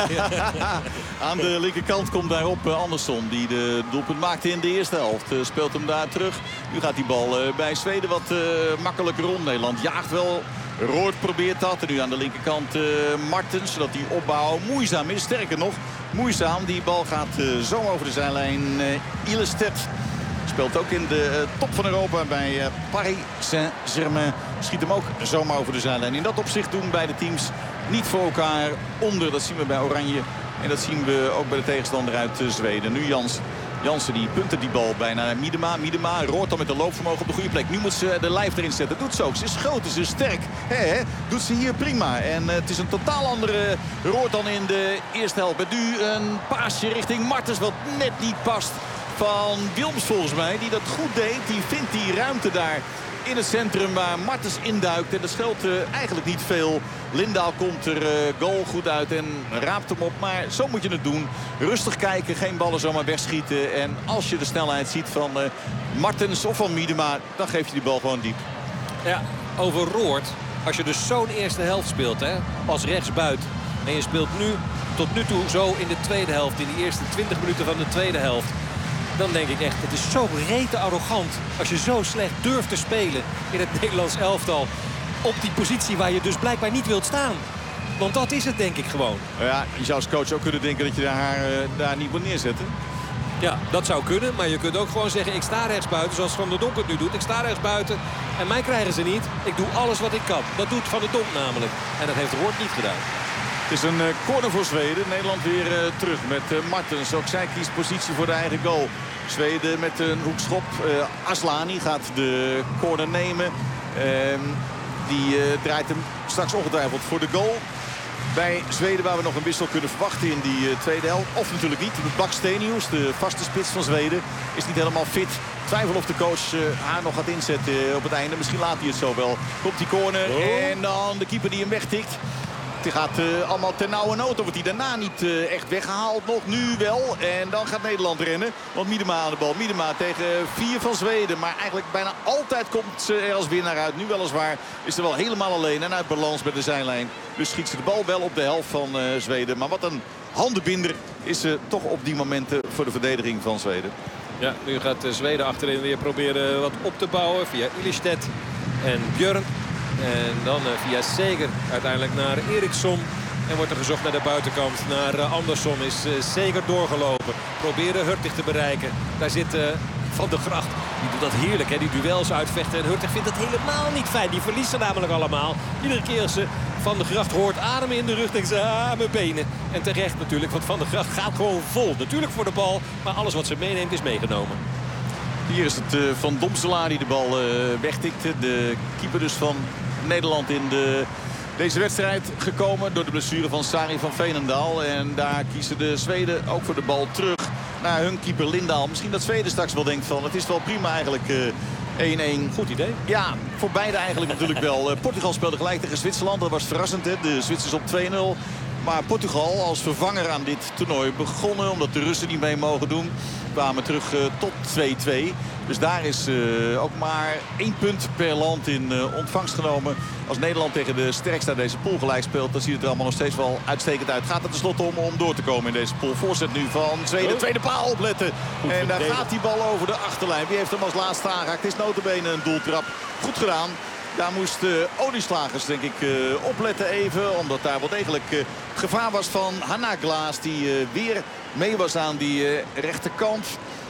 Aan de linkerkant komt daarop uh, Andersson. Die de doelpunt maakte in de eerste helft. Uh, speelt hem daar terug. Nu gaat die bal uh, bij Zweden wat uh, makkelijker rond. Nederland jaagt wel. Roord probeert dat. En nu aan de linkerkant uh, Martens. Zodat die opbouw moeizaam is. Sterker nog, moeizaam. Die bal gaat uh, zo over de zijlijn. Uh, Ilestedt. Speelt ook in de uh, top van Europa bij uh, Paris Saint-Germain. Schiet hem ook zomaar over de zijlijn. In dat opzicht doen beide teams niet voor elkaar onder. Dat zien we bij Oranje. En dat zien we ook bij de tegenstander uit uh, Zweden. Nu Jans. Jansen die punten die bal bijna naar Miedema. Miedema roort dan met de loopvermogen op de goede plek. Nu moet ze de lijf erin zetten. Doet ze ook. Ze is groot, ze is sterk. He, he. Doet ze hier prima. En uh, het is een totaal andere roort dan in de eerste helft. Met nu een paasje richting Martens wat net niet past. Van Wilms volgens mij, die dat goed deed. Die vindt die ruimte daar in het centrum waar Martens induikt. En dat scheelt uh, eigenlijk niet veel. Lindahl komt er uh, goal goed uit en raapt hem op. Maar zo moet je het doen. Rustig kijken, geen ballen zomaar wegschieten. En als je de snelheid ziet van uh, Martens of van Miedema, dan geef je die bal gewoon diep. Ja, over Roord. Als je dus zo'n eerste helft speelt, hè, als rechtsbuit. En je speelt nu, tot nu toe, zo in de tweede helft. In de eerste twintig minuten van de tweede helft. Dan denk ik echt, het is zo rete arrogant als je zo slecht durft te spelen in het Nederlands elftal. Op die positie waar je dus blijkbaar niet wilt staan. Want dat is het denk ik gewoon. Ja, je zou als coach ook kunnen denken dat je haar uh, daar niet moet neerzetten. Ja, dat zou kunnen. Maar je kunt ook gewoon zeggen, ik sta rechts buiten zoals Van der Donk het nu doet. Ik sta rechts buiten en mij krijgen ze niet. Ik doe alles wat ik kan. Dat doet Van der Donk namelijk. En dat heeft Roord niet gedaan. Het is een uh, corner voor Zweden. Nederland weer uh, terug met uh, Martens. Ook zij kiest positie voor de eigen goal. Zweden met een hoekschop. Uh, Aslani gaat de corner nemen. Uh, die uh, draait hem straks ongetwijfeld voor de goal. Bij Zweden waar we nog een wissel kunnen verwachten in die uh, tweede helft. Of natuurlijk niet. Bak Stenius, de vaste spits van Zweden, is niet helemaal fit. Twijfel of de coach uh, haar nog gaat inzetten uh, op het einde. Misschien laat hij het zo wel. Komt die corner oh. En dan de keeper die hem wegtikt. Die gaat uh, allemaal ten nauwe nood. Wordt hij daarna niet uh, echt weggehaald nog. Nu wel. En dan gaat Nederland rennen. Want Miedema aan de bal. Miedema tegen vier van Zweden. Maar eigenlijk bijna altijd komt ze er als winnaar uit. Nu weliswaar is ze wel helemaal alleen en uit balans bij de zijlijn. Dus schiet ze de bal wel op de helft van uh, Zweden. Maar wat een handenbinder is ze toch op die momenten voor de verdediging van Zweden. Ja, nu gaat Zweden achterin weer proberen wat op te bouwen via Ilestedt en Björn. En dan via Seger uiteindelijk naar Eriksson. En wordt er gezocht naar de buitenkant. Naar Andersson is Seger doorgelopen. Proberen Hurtig te bereiken. Daar zit uh, Van der Gracht. Die doet dat heerlijk, hè? Die duels uitvechten. En Hurtig vindt het helemaal niet fijn. Die verliest ze namelijk allemaal. Iedere keer als ze Van der Gracht hoort ademen in de rug, denkt ze, ah, mijn benen. En terecht natuurlijk, want Van der Gracht gaat gewoon vol. Natuurlijk voor de bal, maar alles wat ze meeneemt is meegenomen. Hier is het uh, Van Domselaar die de bal uh, wegtikte. De keeper dus van Nederland in de, deze wedstrijd gekomen door de blessure van Sari van Veenendaal. En daar kiezen de Zweden ook voor de bal terug naar hun keeper Lindahl. Misschien dat Zweden straks wel denkt van, het is wel prima eigenlijk uh, één één. Goed idee. Ja, voor beide eigenlijk natuurlijk wel. Uh, Portugal speelde gelijk tegen Zwitserland. Dat was verrassend, hè? De Zwitsers op twee nul. Maar Portugal als vervanger aan dit toernooi begonnen. Omdat de Russen niet mee mogen doen. Kwamen terug uh, tot twee twee. Dus daar is uh, ook maar één punt per land in uh, ontvangst genomen. Als Nederland tegen de sterkste uit deze pool gelijk speelt, dan ziet het er allemaal nog steeds wel uitstekend uit. Gaat het tenslotte om om door te komen in deze pool. Voorzet nu van Zweden. Oh. Tweede paal opletten. Goed en daar gaat die bal over de achterlijn. Wie heeft hem als laatste aangeraakt? Het is nota bene een doeltrap. Goed gedaan. Daar moesten uh, olieslagers denk ik uh, opletten even. Omdat daar wel degelijk uh, gevaar was van Hanna Glaas. Die uh, weer mee was aan die uh, rechterkant.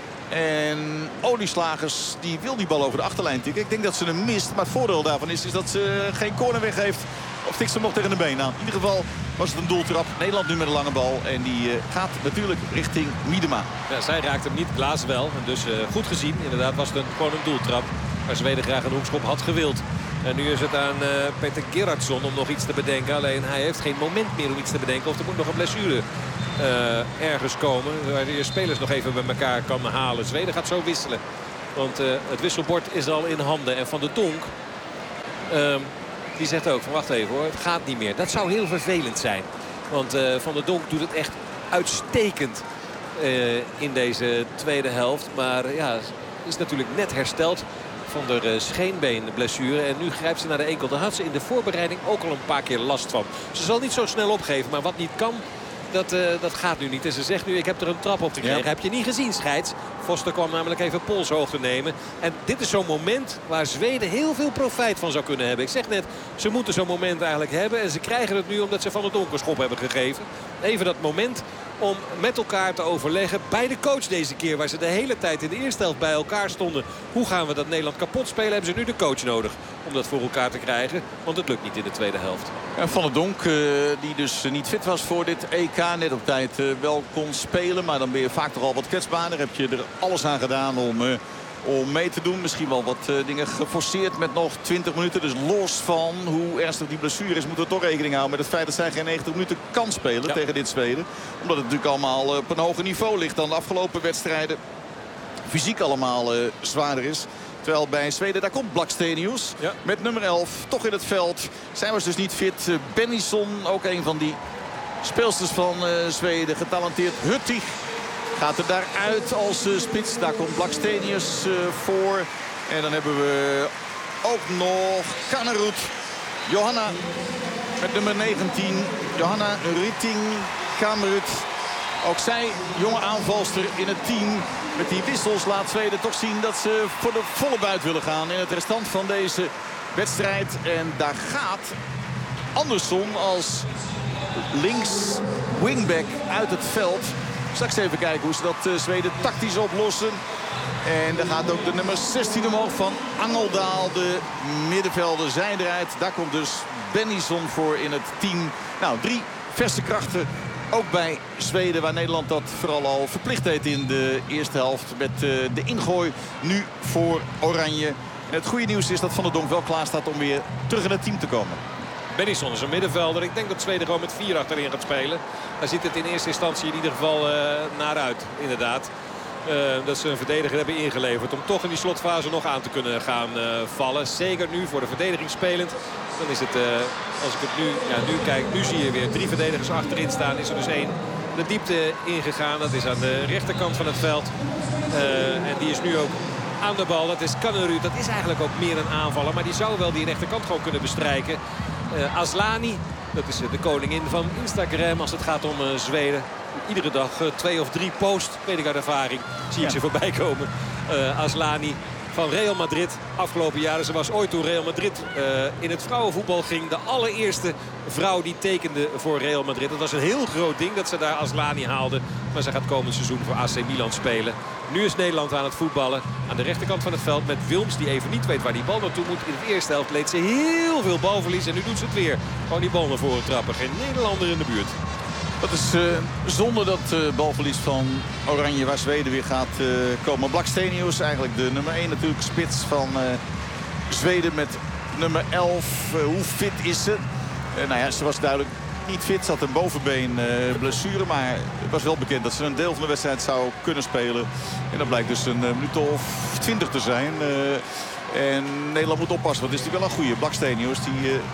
En olieslagers die wil die bal over de achterlijn tikken. Ik denk dat ze hem mist. Maar het voordeel daarvan is, is dat ze geen corner weggeeft. Of tikt ze hem nog tegen de been aan. In ieder geval was het een doeltrap. Nederland nu met een lange bal. En die uh, gaat natuurlijk richting Miedema. Ja, zij raakt hem niet. Glaas wel. En dus uh, goed gezien. Inderdaad was het een, gewoon een doeltrap. Waar Zweden graag een hoekschop had gewild. En nu is het aan uh, Peter Gerhardsson om nog iets te bedenken. Alleen hij heeft geen moment meer om iets te bedenken. Of er moet nog een blessure uh, ergens komen. Waar je spelers nog even bij elkaar kan halen. Zweden gaat zo wisselen. Want uh, het wisselbord is al in handen. En Van der Donk, uh, die zegt ook van wacht even hoor. Het gaat niet meer. Dat zou heel vervelend zijn. Want uh, Van der Donk doet het echt uitstekend uh, in deze tweede helft. Maar uh, ja, is natuurlijk net hersteld van de scheenbeenblessure. En nu grijpt ze naar de enkel. Daar had ze in de voorbereiding ook al een paar keer last van. Ze zal niet zo snel opgeven. Maar wat niet kan, dat, uh, dat gaat nu niet. En ze zegt nu, ik heb er een trap op gekregen. Ja. Heb je niet gezien, scheids? Foster kwam namelijk even polshoogte nemen. En dit is zo'n moment waar Zweden heel veel profijt van zou kunnen hebben. Ik zeg net, ze moeten zo'n moment eigenlijk hebben. En ze krijgen het nu omdat ze Van der Donk een schop hebben gegeven. Even dat moment om met elkaar te overleggen. Bij de coach deze keer, waar ze de hele tijd in de eerste helft bij elkaar stonden. Hoe gaan we dat Nederland kapot spelen? Hebben ze nu de coach nodig om dat voor elkaar te krijgen. Want het lukt niet in de tweede helft. Ja, Van der Donk, uh, die dus niet fit was voor dit E K. Net op tijd uh, wel kon spelen. Maar dan ben je vaak toch al wat kwetsbaarder. Heb je er alles aan gedaan om, uh, om mee te doen. Misschien wel wat uh, dingen geforceerd met nog twintig minuten. Dus los van hoe ernstig die blessure is, moeten we toch rekening houden met het feit dat zij geen negentig minuten kan spelen ja. tegen dit Zweden. Omdat het natuurlijk allemaal uh, op een hoger niveau ligt dan de afgelopen wedstrijden. Fysiek allemaal uh, zwaarder is. Terwijl bij Zweden, daar komt Blackstenius ja. met nummer elf. Toch in het veld. Zij was dus niet fit. Uh, Bennison, ook een van die speelsters van uh, Zweden. Getalenteerd. Hurtig gaat er daaruit als uh, spits. Daar komt Blackstenius uh, voor. En dan hebben we ook nog Kanerud. Johanna met nummer negentien. Johanna Ritting Kamerud. Ook zij, jonge aanvalster in het team. Met die wissels laat Zweden toch zien dat ze voor de volle buit willen gaan in het restant van deze wedstrijd. En daar gaat Andersson als links wingback uit het veld. Straks even kijken hoe ze dat uh, Zweden tactisch oplossen. En daar gaat ook de nummer zestien omhoog van Angeldaal. De middenvelden zijn eruit. Daar komt dus Bennison voor in het team. Nou, drie verse krachten. Ook bij Zweden, waar Nederland dat vooral al verplicht deed in de eerste helft. Met uh, de ingooi nu voor Oranje. En het goede nieuws is dat Van der Donk wel klaar staat om weer terug in het team te komen. Bennison is een middenvelder. Ik denk dat Zweden gewoon met vier achterin gaat spelen. Daar ziet het in eerste instantie in ieder geval uh, naar uit, inderdaad. Uh, dat ze een verdediger hebben ingeleverd om toch in die slotfase nog aan te kunnen gaan uh, vallen. Seger nu voor de verdediging spelend. Dan is het, uh, als ik het nu, ja, nu kijk, nu zie je weer drie verdedigers achterin staan. Is er dus één de diepte ingegaan. Dat is aan de rechterkant van het veld. Uh, en die is nu ook aan de bal. Dat is Kannerud. Dat is eigenlijk ook meer een aanvaller. Maar die zou wel die rechterkant gewoon kunnen bestrijken. Uh, Aslani, dat is de koningin van Instagram als het gaat om uh, Zweden. Iedere dag uh, twee of drie post, weet ik uit ervaring, zie ik ja. ze voorbij komen. Uh, Aslani van Real Madrid. Afgelopen jaren, ze was ooit toen Real Madrid uh, in het vrouwenvoetbal ging. De allereerste vrouw die tekende voor Real Madrid. Dat was een heel groot ding dat ze daar Aslani haalde. Maar ze gaat komend seizoen voor A C Milan spelen. Nu is Nederland aan het voetballen. Aan de rechterkant van het veld met Wilms die even niet weet waar die bal naartoe moet. In het eerste helft leed ze heel veel balverlies. En nu doet ze het weer. Gewoon die bal naar voren trappen. Geen Nederlander in de buurt. Dat is uh, zonder dat uh, balverlies van Oranje waar Zweden weer gaat uh, komen. Blackstenius, eigenlijk de nummer één natuurlijk, spits van uh, Zweden met nummer elf. Uh, hoe fit is ze? Uh, nou ja, ze was duidelijk niet fit. Ze had een bovenbeen uh, blessure. Maar het was wel bekend dat ze een deel van de wedstrijd zou kunnen spelen. En dat blijkt dus een uh, minuut of twintig te zijn. Uh, en Nederland moet oppassen. Want het is natuurlijk wel een goede Blackstenius. Die uh,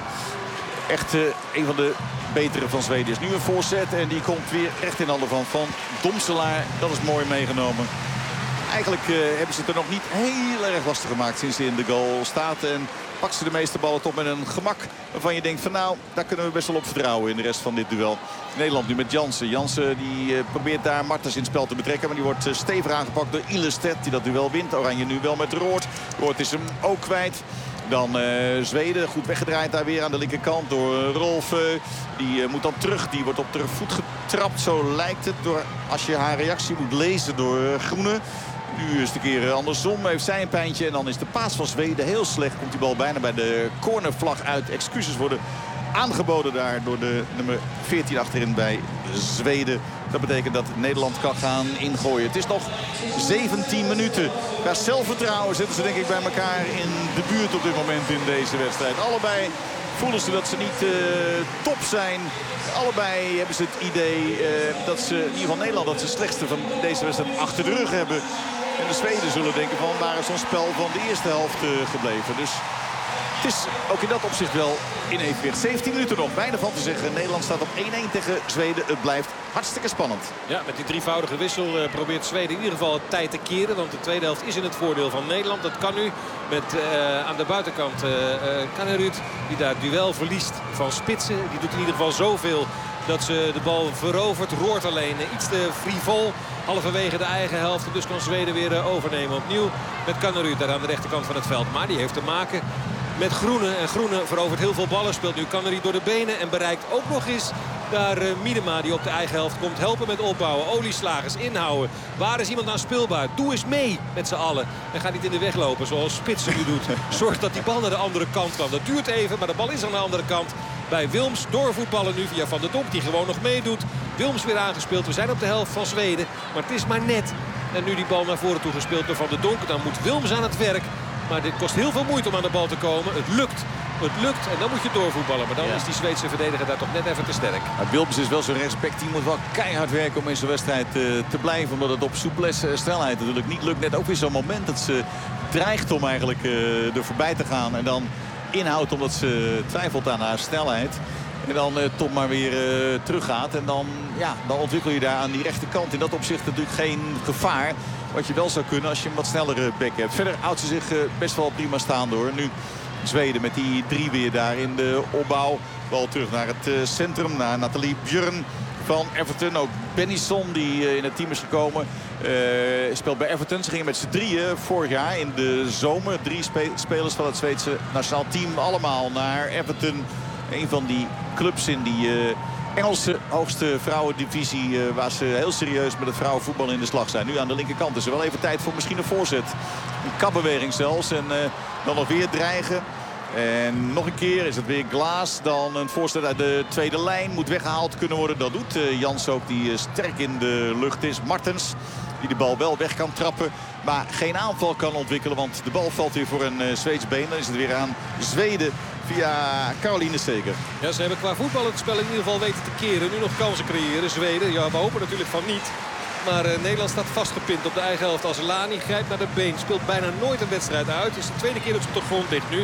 echt uh, een van de betere van Zweden is. Nu een voorzet en die komt weer recht in handen van Van Domselaar. Dat is mooi meegenomen. Eigenlijk uh, hebben ze het er nog niet heel erg lastig gemaakt sinds ze in de goal staat. En pakt ze de meeste ballen toch met een gemak waarvan je denkt van nou, daar kunnen we best wel op vertrouwen in de rest van dit duel. Nederland nu met Jansen. Jansen die uh, probeert daar Martens in het spel te betrekken. Maar die wordt uh, stevig aangepakt door Ilestedt die dat duel wint. Oranje nu wel met Roord. Roord is hem ook kwijt. Dan uh, Zweden, goed weggedraaid daar weer aan de linkerkant door uh, Rolf. Uh, die uh, moet dan terug, die wordt op de voet getrapt, zo lijkt het. Door, als je haar reactie moet lezen door uh, Groene. Nu is het een keer uh, andersom, heeft zij een pijntje. En dan is de paas van Zweden heel slecht. Komt die bal bijna bij de cornervlag uit. Excuses worden aangeboden daar door de nummer veertien achterin bij Zweden. Dat betekent dat Nederland kan gaan ingooien. Het is nog zeventien minuten. Qua zelfvertrouwen zitten ze denk ik bij elkaar in de buurt op dit moment in deze wedstrijd. Allebei voelen ze dat ze niet uh, top zijn. Allebei hebben ze het idee uh, dat ze, in ieder geval Nederland, dat ze het slechtste van deze wedstrijd achter de rug hebben. En de Zweden zullen denken van waar is zo'n spel van de eerste helft uh, gebleven. Dus het is ook in dat opzicht wel in evenwicht. zeventien minuten nog, weinig van te zeggen. Nederland staat op één-één tegen Zweden. Het blijft hartstikke spannend. Ja, met die drievoudige wissel uh, probeert Zweden in ieder geval het tijd te keren. Want de tweede helft is in het voordeel van Nederland. Dat kan nu met uh, aan de buitenkant uh, uh, Kannerud. Die daar het duel verliest van Spitsen. Die doet in ieder geval zoveel dat ze de bal verovert. Roort alleen uh, iets te frivol. Halverwege de eigen helft. Dus kan Zweden weer uh, overnemen. Opnieuw met Kannerud daar aan de rechterkant van het veld. Maar die heeft te maken met Groene. En Groene verovert heel veel ballen. Speelt nu Kannerud door de benen. En bereikt ook nog eens daar uh, Miedema die op de eigen helft komt helpen met opbouwen. Olieslagers inhouden. Waar is iemand aan speelbaar? Doe eens mee met z'n allen. En ga niet in de weg lopen zoals Spitsen nu doet. Zorg dat die bal naar de andere kant kan. Dat duurt even, maar de bal is aan de andere kant. Bij Wilms doorvoetballen nu via Van der Donk die gewoon nog meedoet. Wilms weer aangespeeld. We zijn op de helft van Zweden. Maar het is maar net. En nu die bal naar voren toe gespeeld door Van der Donk. Dan moet Wilms aan het werk. Maar dit kost heel veel moeite om aan de bal te komen. Het lukt. Het lukt en dan moet je doorvoetballen. Maar dan ja. is die Zweedse verdediger daar toch net even te sterk. Maar Wilms is wel zo'n rechtsback. Die moet wel keihard werken om in zo'n wedstrijd uh, te blijven. Omdat het op souplesse uh, snelheid natuurlijk niet lukt. Net ook weer zo'n moment dat ze dreigt om eigenlijk uh, er voorbij te gaan. En dan inhoudt omdat ze twijfelt aan haar snelheid. En dan uh, toch maar weer uh, teruggaat. En dan, ja, dan ontwikkel je daar aan die rechterkant. In dat opzicht natuurlijk geen gevaar. Wat je wel zou kunnen als je een wat snellere back hebt. Verder houdt ze zich uh, best wel prima staan door. Nu Zweden met die drie weer daar in de opbouw. Bal terug naar het uh, centrum. Naar Nathalie Björn van Everton. Ook Bennison die uh, in het team is gekomen. Uh, speelt bij Everton. Ze gingen met z'n drieën vorig jaar in de zomer. Drie spe spelers van het Zweedse nationaal team. Allemaal naar Everton. Een van die clubs in die uh, Engelse hoogste vrouwendivisie. Uh, waar ze heel serieus met het vrouwenvoetbal in de slag zijn. Nu aan de linkerkant is er wel even tijd voor misschien een voorzet. Een kapbeweging zelfs. En uh, dan nog weer dreigen. En nog een keer is het weer Glaas. Dan een voorstel uit de tweede lijn. Moet weggehaald kunnen worden. Dat doet uh, Jans ook die uh, sterk in de lucht is. Martens die de bal wel weg kan trappen. Maar geen aanval kan ontwikkelen. Want de bal valt weer voor een uh, Zweeds been. Dan is het weer aan Zweden via Caroline Seger. Ja, ze hebben qua voetbal het spel in ieder geval weten te keren. Nu nog kansen creëren. Zweden, ja, we hopen natuurlijk van niet. Maar uh, Nederland staat vastgepind op de eigen helft. Als Lani grijpt naar de been. Speelt bijna nooit een wedstrijd uit. Het is de tweede keer dat ze op de grond ligt nu.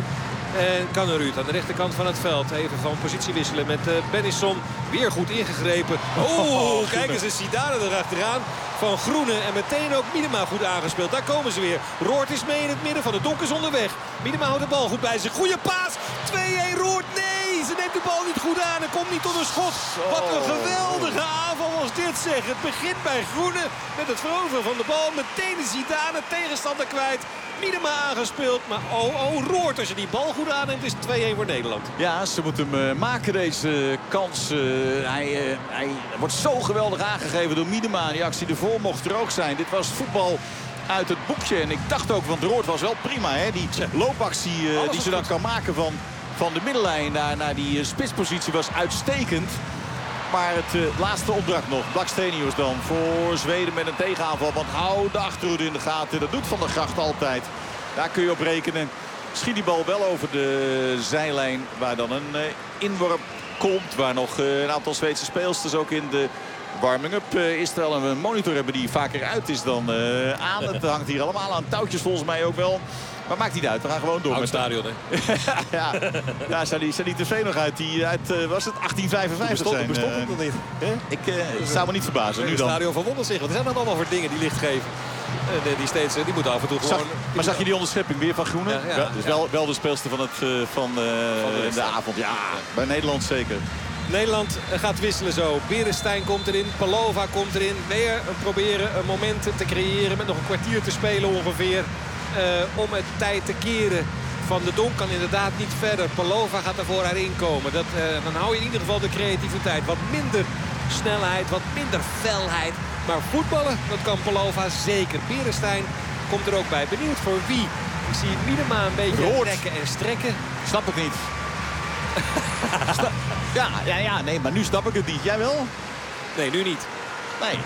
En Kanerud aan de rechterkant van het veld. Even van positie wisselen met uh, Bennison. Weer goed ingegrepen. Oh, kijk eens, is Zidane erachteraan. Van Groene en meteen ook Miedema goed aangespeeld. Daar komen ze weer. Roort is mee in het midden van de Donk is onderweg. Miedema houdt de bal goed bij zich. Goeie paas. twee-een Roort. Nee, ze neemt de bal niet goed aan en komt niet tot een schot. Wat een geweldige aanval was dit, zeg. Het begint bij Groene met het veroveren van de bal. Meteen is Zidane tegenstander kwijt. Miedema aangespeeld. Maar oh, oh, Roort. Als je die bal goed aanneemt is het twee-een voor Nederland. Ja, ze moeten hem uh, maken, deze uh, kans. Uh, hij, uh, hij wordt zo geweldig aangegeven door Miedema. Die actie ervoor mocht er ook zijn. Dit was voetbal uit het boekje. En ik dacht ook, want Roort was wel prima. Hè? Die loopactie uh, die ze dan kan maken van, van de middenlijn naar, naar die uh, spitspositie was uitstekend. Maar het uh, laatste ontbrak nog. Blackstenius dan voor Zweden met een tegenaanval. Want hou de achterhoede in de gaten. Dat doet Van der Gracht altijd. Daar kun je op rekenen. Schiet die bal wel over de zijlijn. Waar dan een uh, inworp komt. Waar nog uh, een aantal Zweedse speelsters ook in de warming-up uh, is. Terwijl we een monitor hebben die vaker uit is dan uh, aan. Het hangt hier allemaal aan touwtjes volgens mij ook wel. Maar maakt niet uit, we gaan gewoon door. Oud met stadion, hè? ja, ja zou, die, zou die tv nog uit, die uit, uh, was het achttien vijfenvijftig bestond, zijn? Bestond het nog niet? Uh, ik uh, zou me niet verbazen. Nu het dan. stadion verwondert zich, want er zijn dan allemaal voor dingen die licht geven. Uh, die, steeds, die moeten af en toe gewoon... Zag, maar zag je die onderschepping weer van Groene? Ja, ja, ja, dus ja. Wel, wel de speelster van, het, uh, van, uh, van de, de avond. Ja, bij Nederland zeker. Nederland gaat wisselen zo. Berenstein komt erin, Palova komt erin. Weer proberen een moment te creëren met nog een kwartier te spelen ongeveer. Uh, om het tijd te keren. Van de Donk kan inderdaad niet verder. Palova gaat er vooruit komen. Dat, uh, dan hou je in ieder geval de creativiteit. Wat minder snelheid, wat minder felheid. Maar voetballen, dat kan Palova zeker. Berenstein komt er ook bij. Benieuwd voor wie. Ik zie Miedema een beetje trekken en strekken. Snap ik niet. ja, ja, ja, nee, maar nu snap ik het niet. Jij wel? Nee, nu niet. Nee.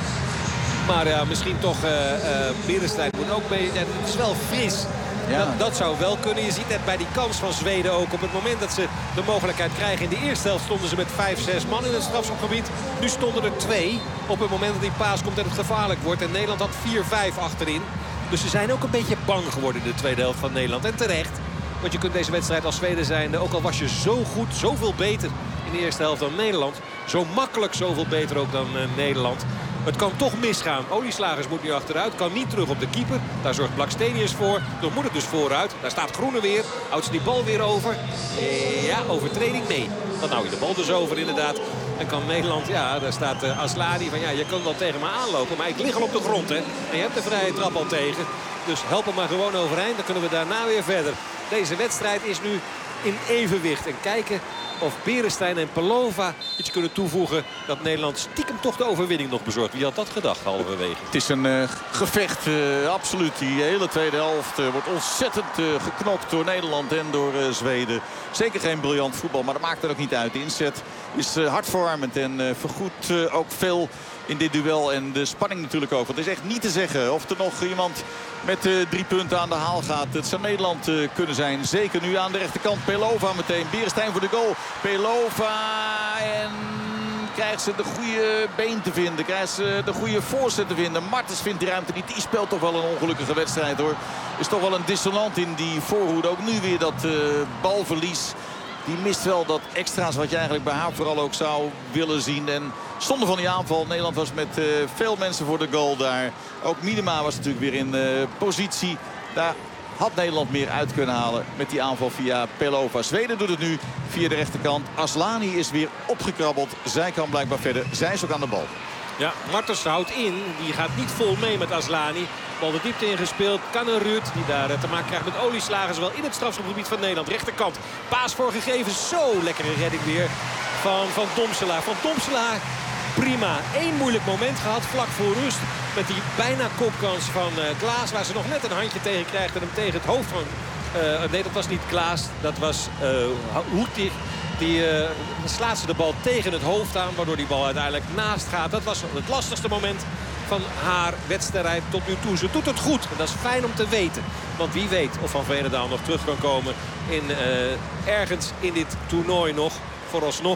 Maar ja, misschien toch uh, uh, Berenstein moet ook mee. Ja, het is wel fris. Ja. Dat, dat zou wel kunnen. Je ziet net bij die kans van Zweden ook. Op het moment dat ze de mogelijkheid krijgen. In de eerste helft stonden ze met vijf, zes man in het strafschopgebied. Nu stonden er twee. Op het moment dat die paas komt en het gevaarlijk wordt. En Nederland had vier, vijf achterin. Dus ze zijn ook een beetje bang geworden in de tweede helft van Nederland. En terecht. Want je kunt deze wedstrijd als Zweden zijn. Ook al was je zo goed, zoveel beter in de eerste helft dan Nederland. Zo makkelijk, zoveel beter ook dan uh, Nederland. Het kan toch misgaan. Olieslagers moet nu achteruit. Kan niet terug op de keeper. Daar zorgt Blackstenius voor. Dan moet het dus vooruit. Daar staat Groene weer. Houdt ze die bal weer over. Ja, overtreding. Nee. Dan hou je de bal dus over inderdaad. En kan Nederland, ja, daar staat uh, Aslani van ja, je kan wel tegen me aanlopen. Maar ik lig al op de grond, hè. En je hebt de vrije trap al tegen. Dus help hem maar gewoon overeind. Dan kunnen we daarna weer verder. Deze wedstrijd is nu in evenwicht. En kijken of Berenstein en Palova iets kunnen toevoegen dat Nederland stiekem toch de overwinning nog bezorgt. Wie had dat gedacht halverwege? Het is een uh, gevecht, uh, absoluut. Die hele tweede helft uh, wordt ontzettend uh, geknokt door Nederland en door uh, Zweden. Zeker geen briljant voetbal, maar dat maakt er ook niet uit. De inzet is uh, hartverwarmend en uh, vergoedt uh, ook veel in dit duel. En de spanning natuurlijk ook. Want het is echt niet te zeggen of er nog iemand met uh, drie punten aan de haal gaat. Het zou Nederland uh, kunnen zijn. Zeker nu aan de rechterkant. Pelova meteen. Berenstein voor de goal. Pelova en krijgt ze de goede been te vinden. Krijgt ze de goede voorzet te vinden. Martens vindt die ruimte niet. Die speelt toch wel een ongelukkige wedstrijd hoor. Is toch wel een dissonant in die voorhoede. Ook nu weer dat uh, balverlies. Die mist wel dat extra's wat je eigenlijk bij haar vooral ook zou willen zien. En zonder van die aanval. Nederland was met uh, veel mensen voor de goal daar. Ook Miedema was natuurlijk weer in uh, positie. Daar had Nederland meer uit kunnen halen met die aanval via Pelova. Zweden doet het nu via de rechterkant. Aslani is weer opgekrabbeld. Zij kan blijkbaar verder. Zij is ook aan de bal. Ja, Martens houdt in. Die gaat niet vol mee met Aslani. Bal de diepte ingespeeld. Kanerud die daar te maken krijgt met olieslagers. Wel in het strafschopgebied van Nederland. Rechterkant. Paas voorgegeven. Zo lekkere redding weer van Van Domselaar. Van Domselaar prima. Eén moeilijk moment gehad vlak voor rust. Met die bijna kopkans van uh, Klaas. Waar ze nog net een handje tegen krijgt. En hem tegen het hoofd van... Uh, nee, dat was niet Klaas. Dat was uh, Hoetig. Die uh, slaat ze de bal tegen het hoofd aan. Waardoor die bal uiteindelijk naast gaat. Dat was het lastigste moment van haar wedstrijd tot nu toe. Ze doet het goed. En dat is fijn om te weten. Want wie weet of Van Veenendaal nog terug kan komen in, uh, ergens in dit toernooi nog. Vooralsnog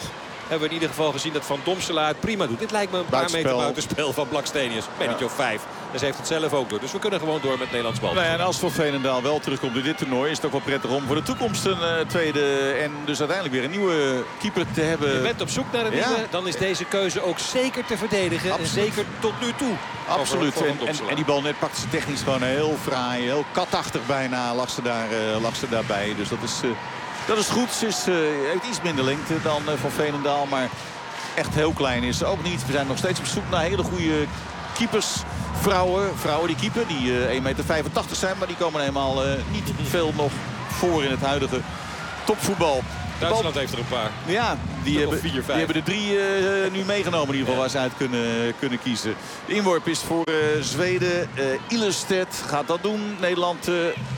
hebben we in ieder geval gezien dat Van Domselaar het prima doet. Dit lijkt me een paar meter buitenspel van Blackstenius. Benetje of vijf. En ze heeft het zelf ook door. Dus we kunnen gewoon door met Nederlands bal. Nou ja, en als Van Veenendaal wel terugkomt in dit toernooi... is het ook wel prettig om voor de toekomst een uh, tweede... en dus uiteindelijk weer een nieuwe keeper te hebben. Je bent op zoek naar een nieuwe. Ja. Dan is deze keuze ook zeker te verdedigen. Absoluut. En zeker tot nu toe. Absoluut. Voor, voor en, en, en die bal net pakte ze technisch gewoon heel fraai. Heel katachtig bijna lag ze, daar, uh, lag ze daarbij. Dus dat is, uh, dat is goed. Ze is, uh, heeft iets minder lengte dan uh, Van Veenendaal. Maar echt heel klein is ze ook niet. We zijn nog steeds op zoek naar hele goede keepers. Vrouwen, vrouwen die keeper, die uh, één komma vijfentachtig meter zijn. Maar die komen helemaal uh, niet veel nog voor in het huidige topvoetbal. Duitsland heeft er een paar. Ja, die, hebben, vier, die hebben de drie uh, nu meegenomen in ieder geval, ja. Waar ze uit kunnen, kunnen kiezen. De inworp is voor uh, Zweden. Uh, Ilestedt gaat dat doen. Nederland uh,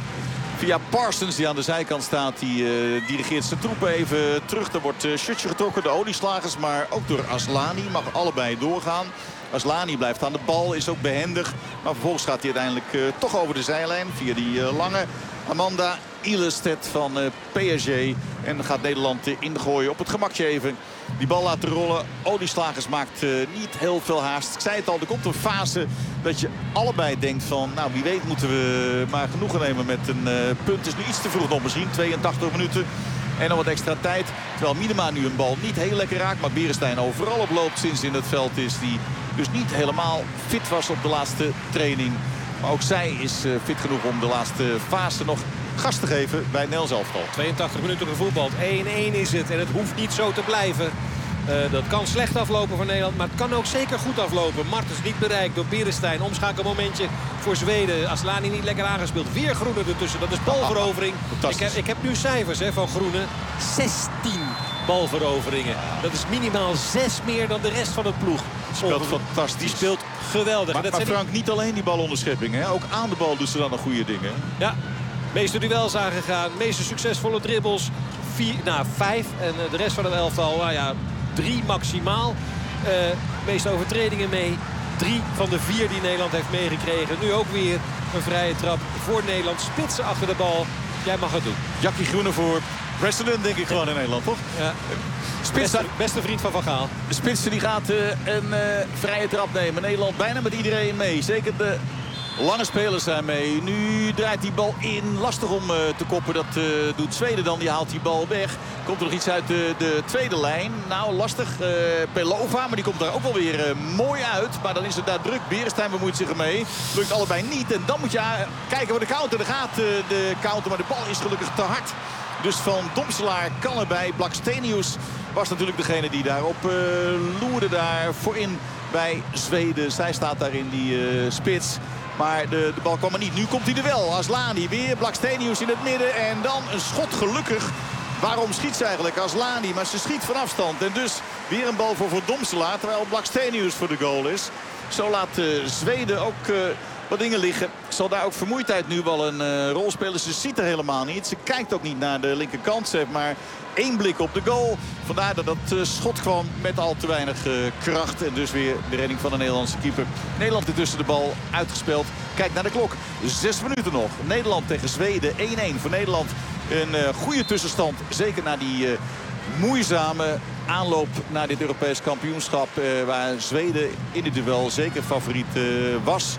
via Parsons die aan de zijkant staat. Die uh, dirigeert zijn troepen even terug. Er wordt uh, shirtje getrokken, de olieslagers. Maar ook door Aslani mag allebei doorgaan. Aslani blijft aan de bal, is ook behendig. Maar vervolgens gaat hij uiteindelijk uh, toch over de zijlijn. Via die uh, lange Amanda Ilestedt van uh, P S G. En dan gaat Nederland uh, ingooien op het gemakje even. Die bal laten rollen. Olieslagers maakt uh, niet heel veel haast. Ik zei het al, er komt een fase dat je allebei denkt van... nou, wie weet moeten we maar genoegen nemen met een uh, punt. Het is nu iets te vroeg nog misschien, tweeëntachtig minuten. En dan wat extra tijd. Terwijl Minema nu een bal niet heel lekker raakt. Maar Beresteyn overal op loopt sinds in het veld is. Die dus niet helemaal fit was op de laatste training. Maar ook zij is uh, fit genoeg om de laatste fase nog gas te geven bij Nederlands elftal. tweeëntachtig minuten gevoetbald. één-één is het. En het hoeft niet zo te blijven. Uh, dat kan slecht aflopen voor Nederland. Maar het kan ook zeker goed aflopen. Martens niet bereikt door Beresteyn. Omschakelmomentje voor Zweden. Aslani niet lekker aangespeeld. Weer Groene ertussen. Dat is balverovering. Ah, ik, heb, ik heb nu cijfers hè, van Groene. zestien balveroveringen. Dat is minimaal zes meer dan de rest van het ploeg. Speelt fantastisch. Die speelt geweldig. Maar, dat maar zijn Frank, niet alleen die balonderschepping. Hè? Ook aan de bal doen ze dan nog goede dingen. Ja. Meeste duels aangegaan. Meeste succesvolle dribbles. Vier, nou, vijf. En de rest van het elftal, nou ja, drie maximaal. Uh, meeste overtredingen mee. Drie van de vier die Nederland heeft meegekregen. Nu ook weer een vrije trap voor Nederland. Spitsen achter de bal. Jij mag het doen. Jackie Groene voor president, denk ik gewoon in Nederland, toch? Ja. Beste, beste vriend van Van Gaal. De Spitsen die gaat uh, een uh, vrije trap nemen. Nederland bijna met iedereen mee. Zeker de lange spelers zijn mee. Nu draait die bal in. Lastig om uh, te koppen. Dat uh, doet Zweden dan. Die haalt die bal weg. Komt er nog iets uit de, de tweede lijn. Nou, lastig. Uh, Pelova. Maar die komt daar ook wel weer uh, mooi uit. Maar dan is het daar druk. Beresteyn bemoeit zich ermee. Lukt allebei niet. En dan moet je uh, kijken waar de counter. Daar gaat uh, de counter. Maar de bal is gelukkig te hard. Dus Van Domselaar kan erbij. Blackstenius was natuurlijk degene die daarop uh, loerde. Daar voorin bij Zweden. Zij staat daar in die uh, spits. Maar de, de bal kwam er niet. Nu komt hij er wel. Aslani weer. Blackstenius in het midden. En dan een schot gelukkig. Waarom schiet ze eigenlijk Aslani? Maar ze schiet van afstand. En dus weer een bal voor Van Domselaar. Terwijl Blackstenius voor de goal is. Zo laat uh, Zweden ook uh, wat dingen liggen. Zal daar ook vermoeidheid nu wel een uh, rol spelen. Ze ziet er helemaal niet. Ze kijkt ook niet naar de linkerkant. Ze heeft maar één blik op de goal. Vandaar dat dat uh, schot kwam met al te weinig uh, kracht. En dus weer de redding van de Nederlandse keeper. Nederland intussen de bal uitgespeeld. Kijk naar de klok. Zes minuten nog. Nederland tegen Zweden. één-één voor Nederland. Een uh, goede tussenstand. Zeker na die uh, moeizame aanloop naar dit Europees kampioenschap. Uh, waar Zweden in het duel zeker favoriet uh, was.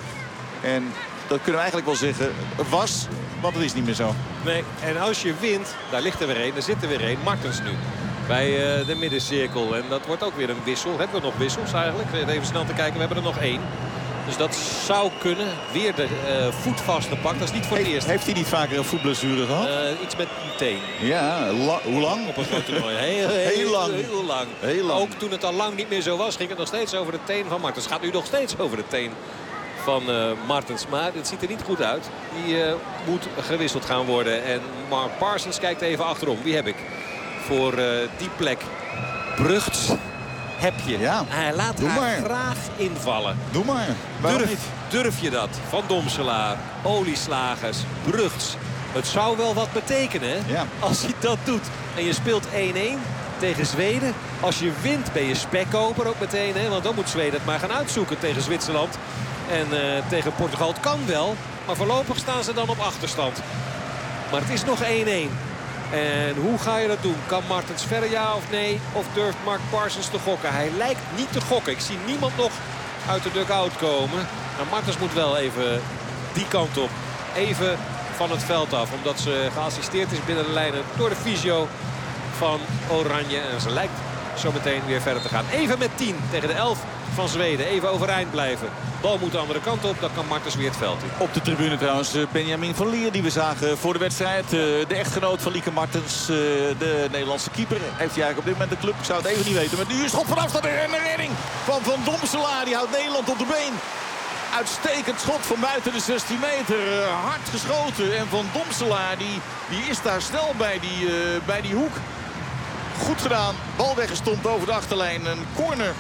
En dat kunnen we eigenlijk wel zeggen was. Want het is niet meer zo. Nee, en als je wint, daar ligt er weer één. Er zit er weer één. Martens nu. Bij uh, de middencirkel. En dat wordt ook weer een wissel. Hebben we nog wissels eigenlijk? Even snel te kijken. We hebben er nog één. Dus dat zou kunnen. Weer de uh, voet vastgepakt. Dat is niet voor het He, eerst. Heeft hij niet vaker een voetblessure gehad? Uh, iets met een teen. Ja, la, hoe lang? Op een groot toernooi. Heel, heel, heel, lang. heel lang. Heel lang. Ook toen het al lang niet meer zo was, ging het nog steeds over de teen van Martens. Het gaat nu nog steeds over de teen van uh, Martens. Maar het ziet er niet goed uit. Die uh, moet gewisseld gaan worden. En Mark Parsons kijkt even achterom. Wie heb ik voor uh, die plek? Brugts heb je. Ja. Hij laat Doe haar maar. graag invallen. Doe maar. Waarom Durf, niet? durf je dat? Van Domselaar, Olieslagers, Brugts. Het zou wel wat betekenen, hè? Ja. Als hij dat doet. En je speelt één-één tegen Zweden. Als je wint ben je spekkoper ook meteen, hè? Want dan moet Zweden het maar gaan uitzoeken tegen Zwitserland. En uh, tegen Portugal. Het kan wel. Maar voorlopig staan ze dan op achterstand. Maar het is nog één-één. En hoe ga je dat doen? Kan Martens verder ja of nee? Of durft Mark Parsons te gokken? Hij lijkt niet te gokken. Ik zie niemand nog uit de dugout komen. Nou, Martens moet wel even die kant op. Even van het veld af. Omdat ze geassisteerd is binnen de lijnen door de fysio van Oranje. En ze lijkt zo meteen weer verder te gaan. Even met tien tegen de elf van Zweden. Even overeind blijven. Bal moet de andere kant op. Dan kan Martens weer het veld in. Op de tribune trouwens Benjamin van Leer die we zagen voor de wedstrijd. De echtgenoot van Lieke Martens. De Nederlandse keeper. Heeft hij eigenlijk op dit moment de club? Ik zou het even niet weten. Maar nu is schot van afstand en een redding van Van Domselaar. Die houdt Nederland op de been. Uitstekend schot van buiten de zestien meter. Hard geschoten. En Van Domselaar die, die is daar snel bij die, uh, bij die hoek. Goed gedaan. Bal weggestompt over de achterlijn. Een corner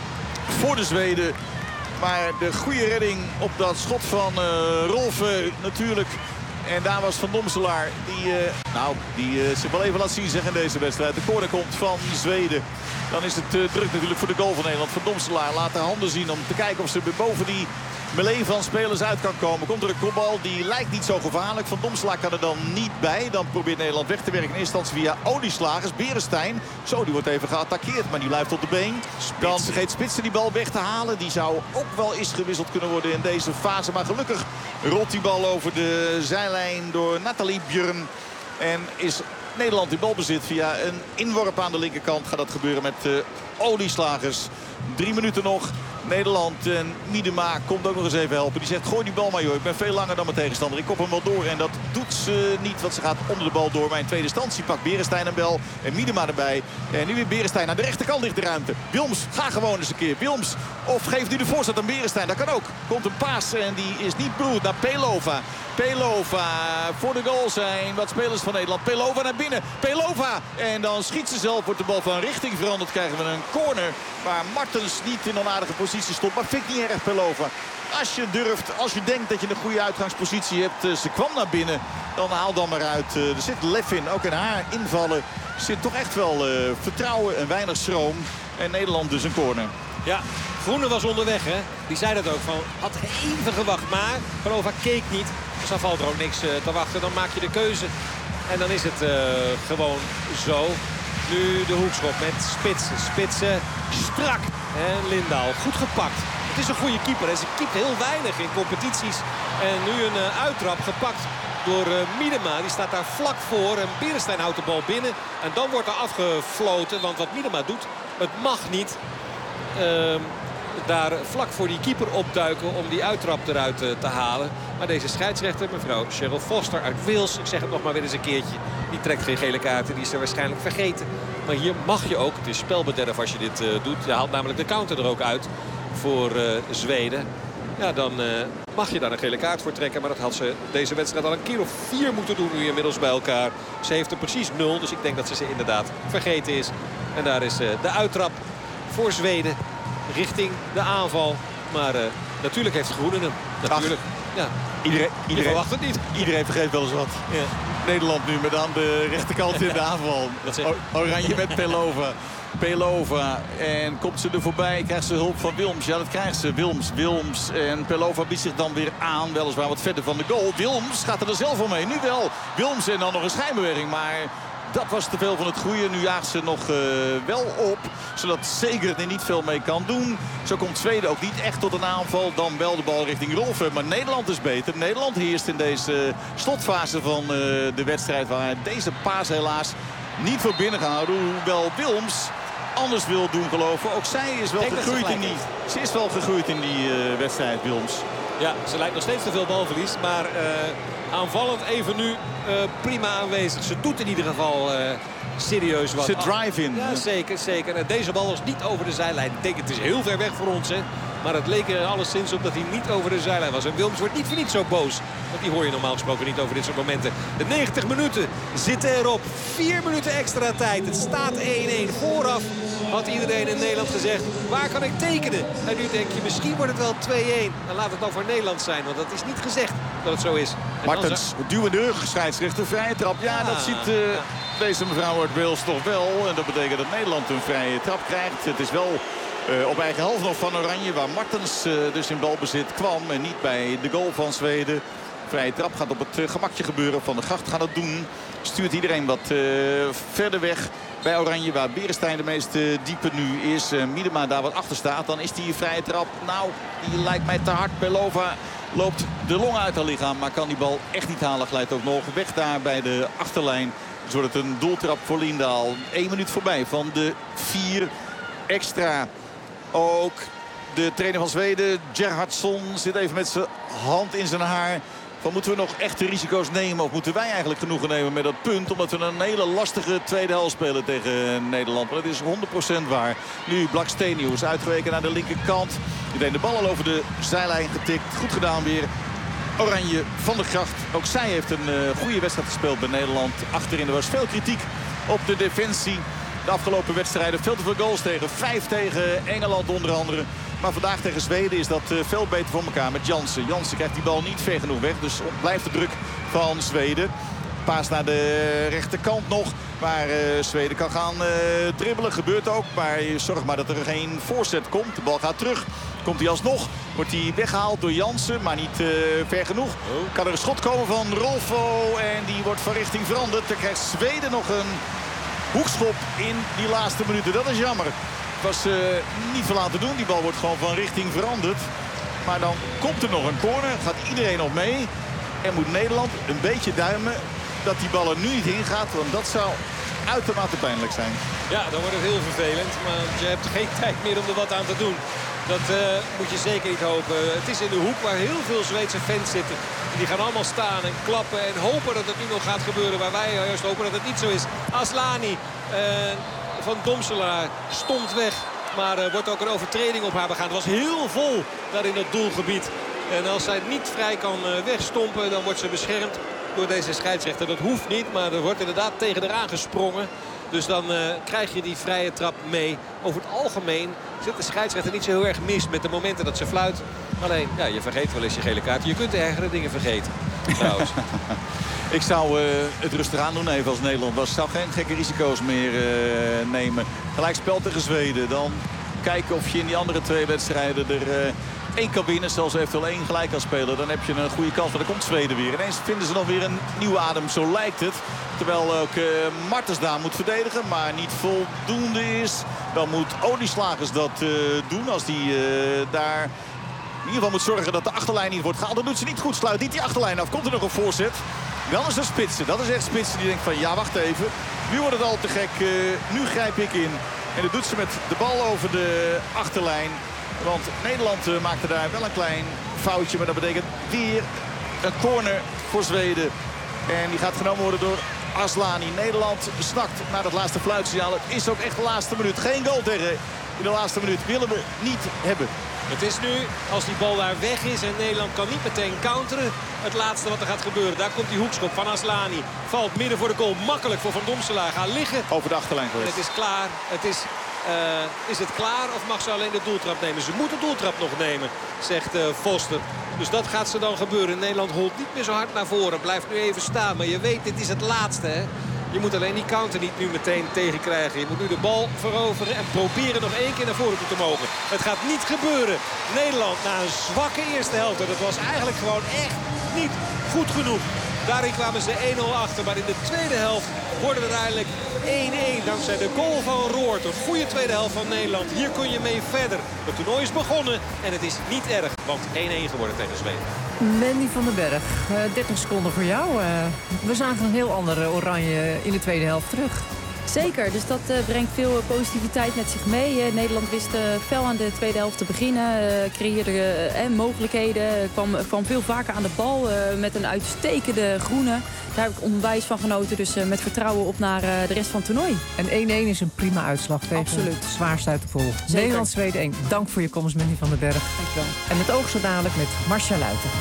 voor de Zweden. Maar de goede redding op dat schot van uh, Rolfe natuurlijk. En daar was Van Domselaar die, uh, nou, die uh, zich wel even laat zien zeg, in deze wedstrijd. De corner komt van Zweden. Dan is het uh, druk natuurlijk voor de goal van Nederland. Van Domselaar laat de handen zien om te kijken of ze boven die melee van spelers uit kan komen. Komt er een kopbal, die lijkt niet zo gevaarlijk. Van Domselaar kan er dan niet bij. Dan probeert Nederland weg te werken in eerste instantie via olieslagers. Berenstein, zo die wordt even geattaqueerd, maar die blijft op de been. Dan vergeet Spitsen die bal weg te halen. Die zou ook wel eens gewisseld kunnen worden in deze fase. Maar gelukkig rolt die bal over de zijlijn door Nathalie Björn. En is Nederland in balbezit via een inworp aan de linkerkant. Gaat dat gebeuren met uh, olieslagers. Drie minuten nog. Nederland en Miedema komt ook nog eens even helpen. Die zegt gooi die bal maar joh. Ik ben veel langer dan mijn tegenstander. Ik kop hem wel door. En dat doet ze niet. Want ze gaat onder de bal door. Maar in tweede instantie pakt Berenstein een bel. En Miedema erbij. En nu weer Berenstein. Aan de rechterkant ligt de ruimte. Wilms, ga gewoon eens een keer. Wilms. Of geeft nu de voorzet aan Berenstein. Dat kan ook. Komt een paas. En die is niet bedoeld naar Pelova. Pelova voor de goal zijn. Wat spelers van Nederland. Pelova naar binnen. Pelova. En dan schiet ze zelf. Wordt de bal van richting veranderd. Krijgen we een corner. Waar Martens niet in onaardige positie stond. Maar vind ik niet erg Pelova. Als je durft, als je denkt dat je een goede uitgangspositie hebt. Ze kwam naar binnen. Dan haal dan maar uit. Er zit lef in. Ook in haar invallen. Er zit toch echt wel uh, vertrouwen en weinig schroom. En Nederland dus een corner. Ja, Groene was onderweg hè. Die zei dat ook van. Had even gewacht. Maar Pelova keek niet. Dus dan valt er ook niks uh, te wachten. Dan maak je de keuze. En dan is het uh, gewoon zo. Nu de hoekschop met Spitsen. Spitsen strak. En Lindahl goed gepakt. Het is een goede keeper. En ze keept heel weinig in competities. En nu een uh, uittrap gepakt door uh, Miedema. Die staat daar vlak voor. En Berenstein houdt de bal binnen. En dan wordt er afgefloten. Want wat Miedema doet, het mag niet. Uh, daar vlak voor die keeper opduiken om die uittrap eruit uh, te halen. Maar deze scheidsrechter, mevrouw Cheryl Foster uit Wales, ik zeg het nog maar weer eens een keertje, die trekt geen gele kaarten, die is er waarschijnlijk vergeten. Maar hier mag je ook, het is spelbederf als je dit uh, doet. Je haalt namelijk de counter er ook uit voor uh, Zweden. Ja, dan uh, mag je daar een gele kaart voor trekken. Maar dat had ze deze wedstrijd al een keer of vier moeten doen nu inmiddels bij elkaar. Ze heeft er precies nul, dus ik denk dat ze ze inderdaad vergeten is. En daar is uh, de uittrap voor Zweden richting de aanval. Maar uh, natuurlijk heeft Groenen hem. Natuurlijk. Ja. Iedereen, iedereen verwacht het niet. Iedereen vergeet wel eens wat. Ja. Nederland nu met aan de rechterkant in de aanval. Oranje met Pelova. Pelova. En komt ze er voorbij. Krijgt ze hulp van Wilms. Ja, dat krijgt ze. Wilms, Wilms. En Pelova biedt zich dan weer aan. Weliswaar wat verder van de goal. Wilms gaat er zelf al mee. Nu wel. Wilms en dan nog een schijnbeweging. Maar dat was te veel van het goede. Nu jaagt ze nog uh, wel op. Zodat Seger er niet veel mee kan doen. Zo komt Zweden ook niet echt tot een aanval. Dan wel de bal richting Rolfe. Maar Nederland is beter. Nederland heerst in deze slotfase van uh, de wedstrijd. Waar deze paas helaas niet voor binnen gehouden. Hoewel Wilms anders wil doen geloven. Ook zij is wel gegroeid in die. Ze is wel gegroeid in die uh, wedstrijd, Wilms. Ja, ze lijkt nog steeds te veel balverlies. Maar uh, aanvallend even nu uh, prima aanwezig. Ze doet in ieder geval uh, serieus wat. Ze drive in. Ja, zeker, zeker. En deze bal was niet over de zijlijn. Ik denk, het is heel ver weg voor ons, hè. Maar het leek er alleszins op dat hij niet over de zijlijn was. En Wilms wordt niet voor niet zo boos. Want die hoor je normaal gesproken niet over dit soort momenten. De negentig minuten zitten erop. Vier minuten extra tijd. Het staat één-één. Vooraf had iedereen in Nederland gezegd, waar kan ik tekenen? En nu denk je, misschien wordt het wel twee-één. Dan laat het dan voor Nederland zijn. Want dat is niet gezegd dat het zo is. Martens, duwende rug, scheidsrechter, vrije trap. Ja, ja, dat ziet uh, ja. deze mevrouw uit Wales toch wel. En dat betekent dat Nederland een vrije trap krijgt. Het is wel Uh, op eigen helft nog van Oranje, waar Martens uh, dus in balbezit kwam en niet bij de goal van Zweden. Vrije trap gaat op het uh, gemakje gebeuren. Van der Gracht gaat het doen. Stuurt iedereen wat uh, verder weg bij Oranje. Waar Beresteyn de meest uh, diepe nu is. Uh, Miedema daar wat achter staat. Dan is die vrije trap. Nou, die lijkt mij te hard. Belova loopt de long uit haar lichaam. Maar kan die bal echt niet halen. Glijdt ook nog weg daar bij de achterlijn. Dus wordt het een doeltrap voor Lindahl. Eén minuut voorbij van de vier extra. Ook de trainer van Zweden, Gerhardsson, zit even met zijn hand in zijn haar. Van, moeten we nog echte risico's nemen? Of moeten wij eigenlijk genoegen nemen met dat punt? Omdat we een hele lastige tweede helft spelen tegen Nederland. Maar dat is honderd procent waar. Nu Blackstenius uitgeweken naar de linkerkant. Die deed de bal al over de zijlijn getikt. Goed gedaan weer. Oranje van der Gracht. Ook zij heeft een uh, goede wedstrijd gespeeld bij Nederland. Achterin er was veel kritiek op de defensie. De afgelopen wedstrijden veel te veel goals tegen. Vijf tegen Engeland onder andere. Maar vandaag tegen Zweden is dat uh, veel beter voor elkaar met Jansen. Jansen krijgt die bal niet ver genoeg weg. Dus blijft de druk van Zweden. Paas naar de rechterkant nog. Waar uh, Zweden kan gaan uh, dribbelen. Gebeurt ook. Maar zorg maar dat er geen voorzet komt. De bal gaat terug. Komt hij alsnog. Wordt hij weggehaald door Jansen. Maar niet uh, ver genoeg. Kan er een schot komen van Rolfo. En die wordt van richting veranderd. Dan krijgt Zweden nog een hoekschop in die laatste minuten. Dat is jammer. Het was uh, niet veel aan te doen. Die bal wordt gewoon van richting veranderd. Maar dan komt er nog een corner. Gaat iedereen nog mee. En moet Nederland een beetje duimen dat die bal er nu niet in gaat. Want dat zou uitermate pijnlijk zijn. Ja, dan wordt het heel vervelend. Maar je hebt geen tijd meer om er wat aan te doen. Dat uh, moet je zeker niet hopen. Het is in de hoek waar heel veel Zweedse fans zitten. Die gaan allemaal staan en klappen en hopen dat het nu nog gaat gebeuren. Waar wij juist hopen dat het niet zo is. Aslani uh, van Domselaar stond weg. Maar er uh, wordt ook een overtreding op haar begaan. Het was heel vol daar in het doelgebied. En als zij niet vrij kan uh, wegstompen, dan wordt ze beschermd door deze scheidsrechter. Dat hoeft niet, maar er wordt inderdaad tegen haar aangesprongen. Dus dan uh, krijg je die vrije trap mee. Over het algemeen zit de scheidsrechter niet zo heel erg mis met de momenten dat ze fluit. Alleen, ja, je vergeet wel eens je gele kaart. Je kunt ergere dingen vergeten. Trouwens. Ik zou uh, het rustig aan doen even als Nederland was. Ik zou geen gekke risico's meer uh, nemen. Gelijk spel tegen Zweden. Dan kijken of je in die andere twee wedstrijden er uh, één kan winnen. Zelfs eventueel één gelijk kan spelen. Dan heb je een goede kans. Maar dan komt Zweden weer. Ineens vinden ze nog weer een nieuwe adem. Zo lijkt het. Terwijl ook uh, Martens daar moet verdedigen. Maar niet voldoende is. Dan moet Olieslagers dat uh, doen. Als die uh, daar in ieder geval moet zorgen dat de achterlijn niet wordt gehaald. Dat doet ze niet goed. Sluit niet die achterlijn af. Komt er nog een voorzet. Dan is er Spitsen. Dat is echt Spitsen die denkt van ja, wacht even. Nu wordt het al te gek. Uh, nu grijp ik in. En dat doet ze met de bal over de achterlijn. Want Nederland uh, maakte daar wel een klein foutje. Maar dat betekent weer een corner voor Zweden. En die gaat genomen worden door Aslani. Nederland snakt naar het laatste fluitsignaal. Het is ook echt de laatste minuut. Geen goal tegen in de laatste minuut. Willen we niet hebben. Het is nu, als die bal daar weg is en Nederland kan niet meteen counteren, het laatste wat er gaat gebeuren. Daar komt die hoekschop van Aslani. Valt midden voor de goal. Makkelijk voor Van Domselaar. Gaan liggen. Over de achterlijn geweest. Het is klaar. Het is, uh, is het klaar of mag ze alleen de doeltrap nemen? Ze moet de doeltrap nog nemen, zegt uh, Foster. Dus dat gaat ze dan gebeuren. Nederland holt niet meer zo hard naar voren. Blijft nu even staan. Maar je weet, dit is het laatste, hè. Je moet alleen die counter niet nu meteen tegenkrijgen. Je moet nu de bal veroveren en proberen nog één keer naar voren toe te mogen. Het gaat niet gebeuren. Nederland na een zwakke eerste helft. Dat was eigenlijk gewoon echt niet goed genoeg. Daarin kwamen ze één nul achter. Maar in de tweede helft worden het uiteindelijk één-één. Dankzij de goal van Roort. Een goede tweede helft van Nederland. Hier kun je mee verder. Het toernooi is begonnen en het is niet erg. Want één-één geworden tegen Zweden. Mandy van den Berg, uh, dertig seconden voor jou. Uh, we zagen een heel andere Oranje in de tweede helft terug. Zeker, dus dat uh, brengt veel positiviteit met zich mee. Uh, Nederland wist uh, fel aan de tweede helft te beginnen. Uh, creëerde uh, mogelijkheden. Kwam, kwam veel vaker aan de bal uh, met een uitstekende groene. Daar heb ik onwijs van genoten. Dus uh, met vertrouwen op naar uh, de rest van het toernooi. En één-één is een prima uitslag tegen Absoluut. zwaarste uit de pool. Nederland-Zweden één. Dank voor je komst, Mandy van den Berg. Dankjewel. En het oog zo dadelijk met Marcia Luiten.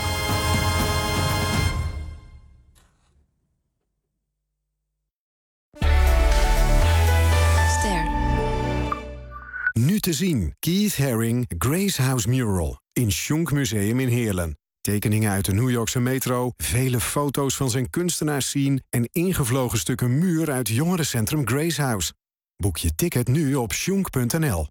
Nu te zien, Keith Haring, Grace House Mural in Schunk Museum in Heerlen. Tekeningen uit de New Yorkse metro, vele foto's van zijn kunstenaarsscene en ingevlogen stukken muur uit jongerencentrum Grace House. Boek je ticket nu op schunk punt n l.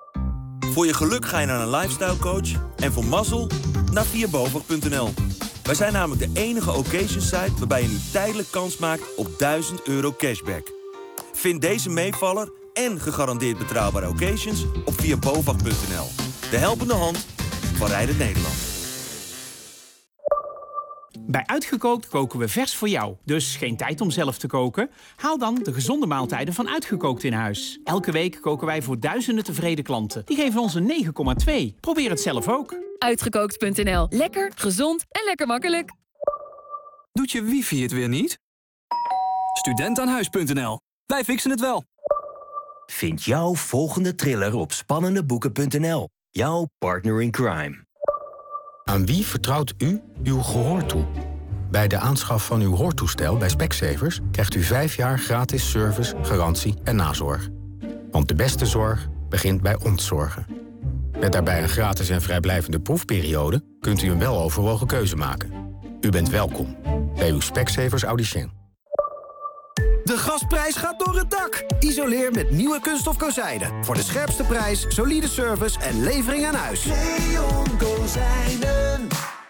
Voor je geluk ga je naar een lifestyle coach en voor mazzel naar vierboven punt n l. Bij Wij zijn namelijk de enige occasion-site waarbij je nu tijdelijk kans maakt op duizend euro cashback. Vind deze meevaller en gegarandeerd betrouwbare occasions op via bovag punt n l. De helpende hand van Rijdend Nederland. Bij Uitgekookt koken we vers voor jou. Dus geen tijd om zelf te koken? Haal dan de gezonde maaltijden van Uitgekookt in huis. Elke week koken wij voor duizenden tevreden klanten. Die geven ons een negen komma twee. Probeer het zelf ook. Uitgekookt punt n l. Lekker, gezond en lekker makkelijk. Doet je wifi het weer niet? Studentaanhuis punt n l. Wij fixen het wel. Vind jouw volgende thriller op spannendeboeken punt n l. Jouw partner in crime. Aan wie vertrouwt u uw gehoor toe? Bij de aanschaf van uw hoortoestel bij Specsavers krijgt u vijf jaar gratis service, garantie en nazorg. Want de beste zorg begint bij ons zorgen. Met daarbij een gratis en vrijblijvende proefperiode kunt u een weloverwogen keuze maken. U bent welkom bij uw Specsavers Audicien. De gasprijs gaat door het dak. Isoleer met nieuwe kunststof kozijnen. Voor de scherpste prijs, solide service en levering aan huis. Leon Kozijnen.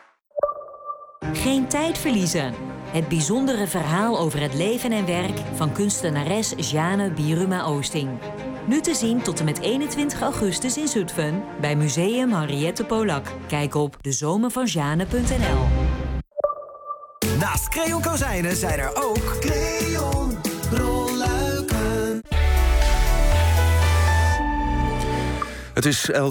Geen tijd verliezen. Het bijzondere verhaal over het leven en werk van kunstenares Jeanne Bieruma Oosting. Nu te zien tot en met eenentwintig augustus in Zutphen bij Museum Henriette Polak. Kijk op de zomer van jeanne punt n l. Naast Creon Kozijnen zijn er ook Creon rolluiken. Het is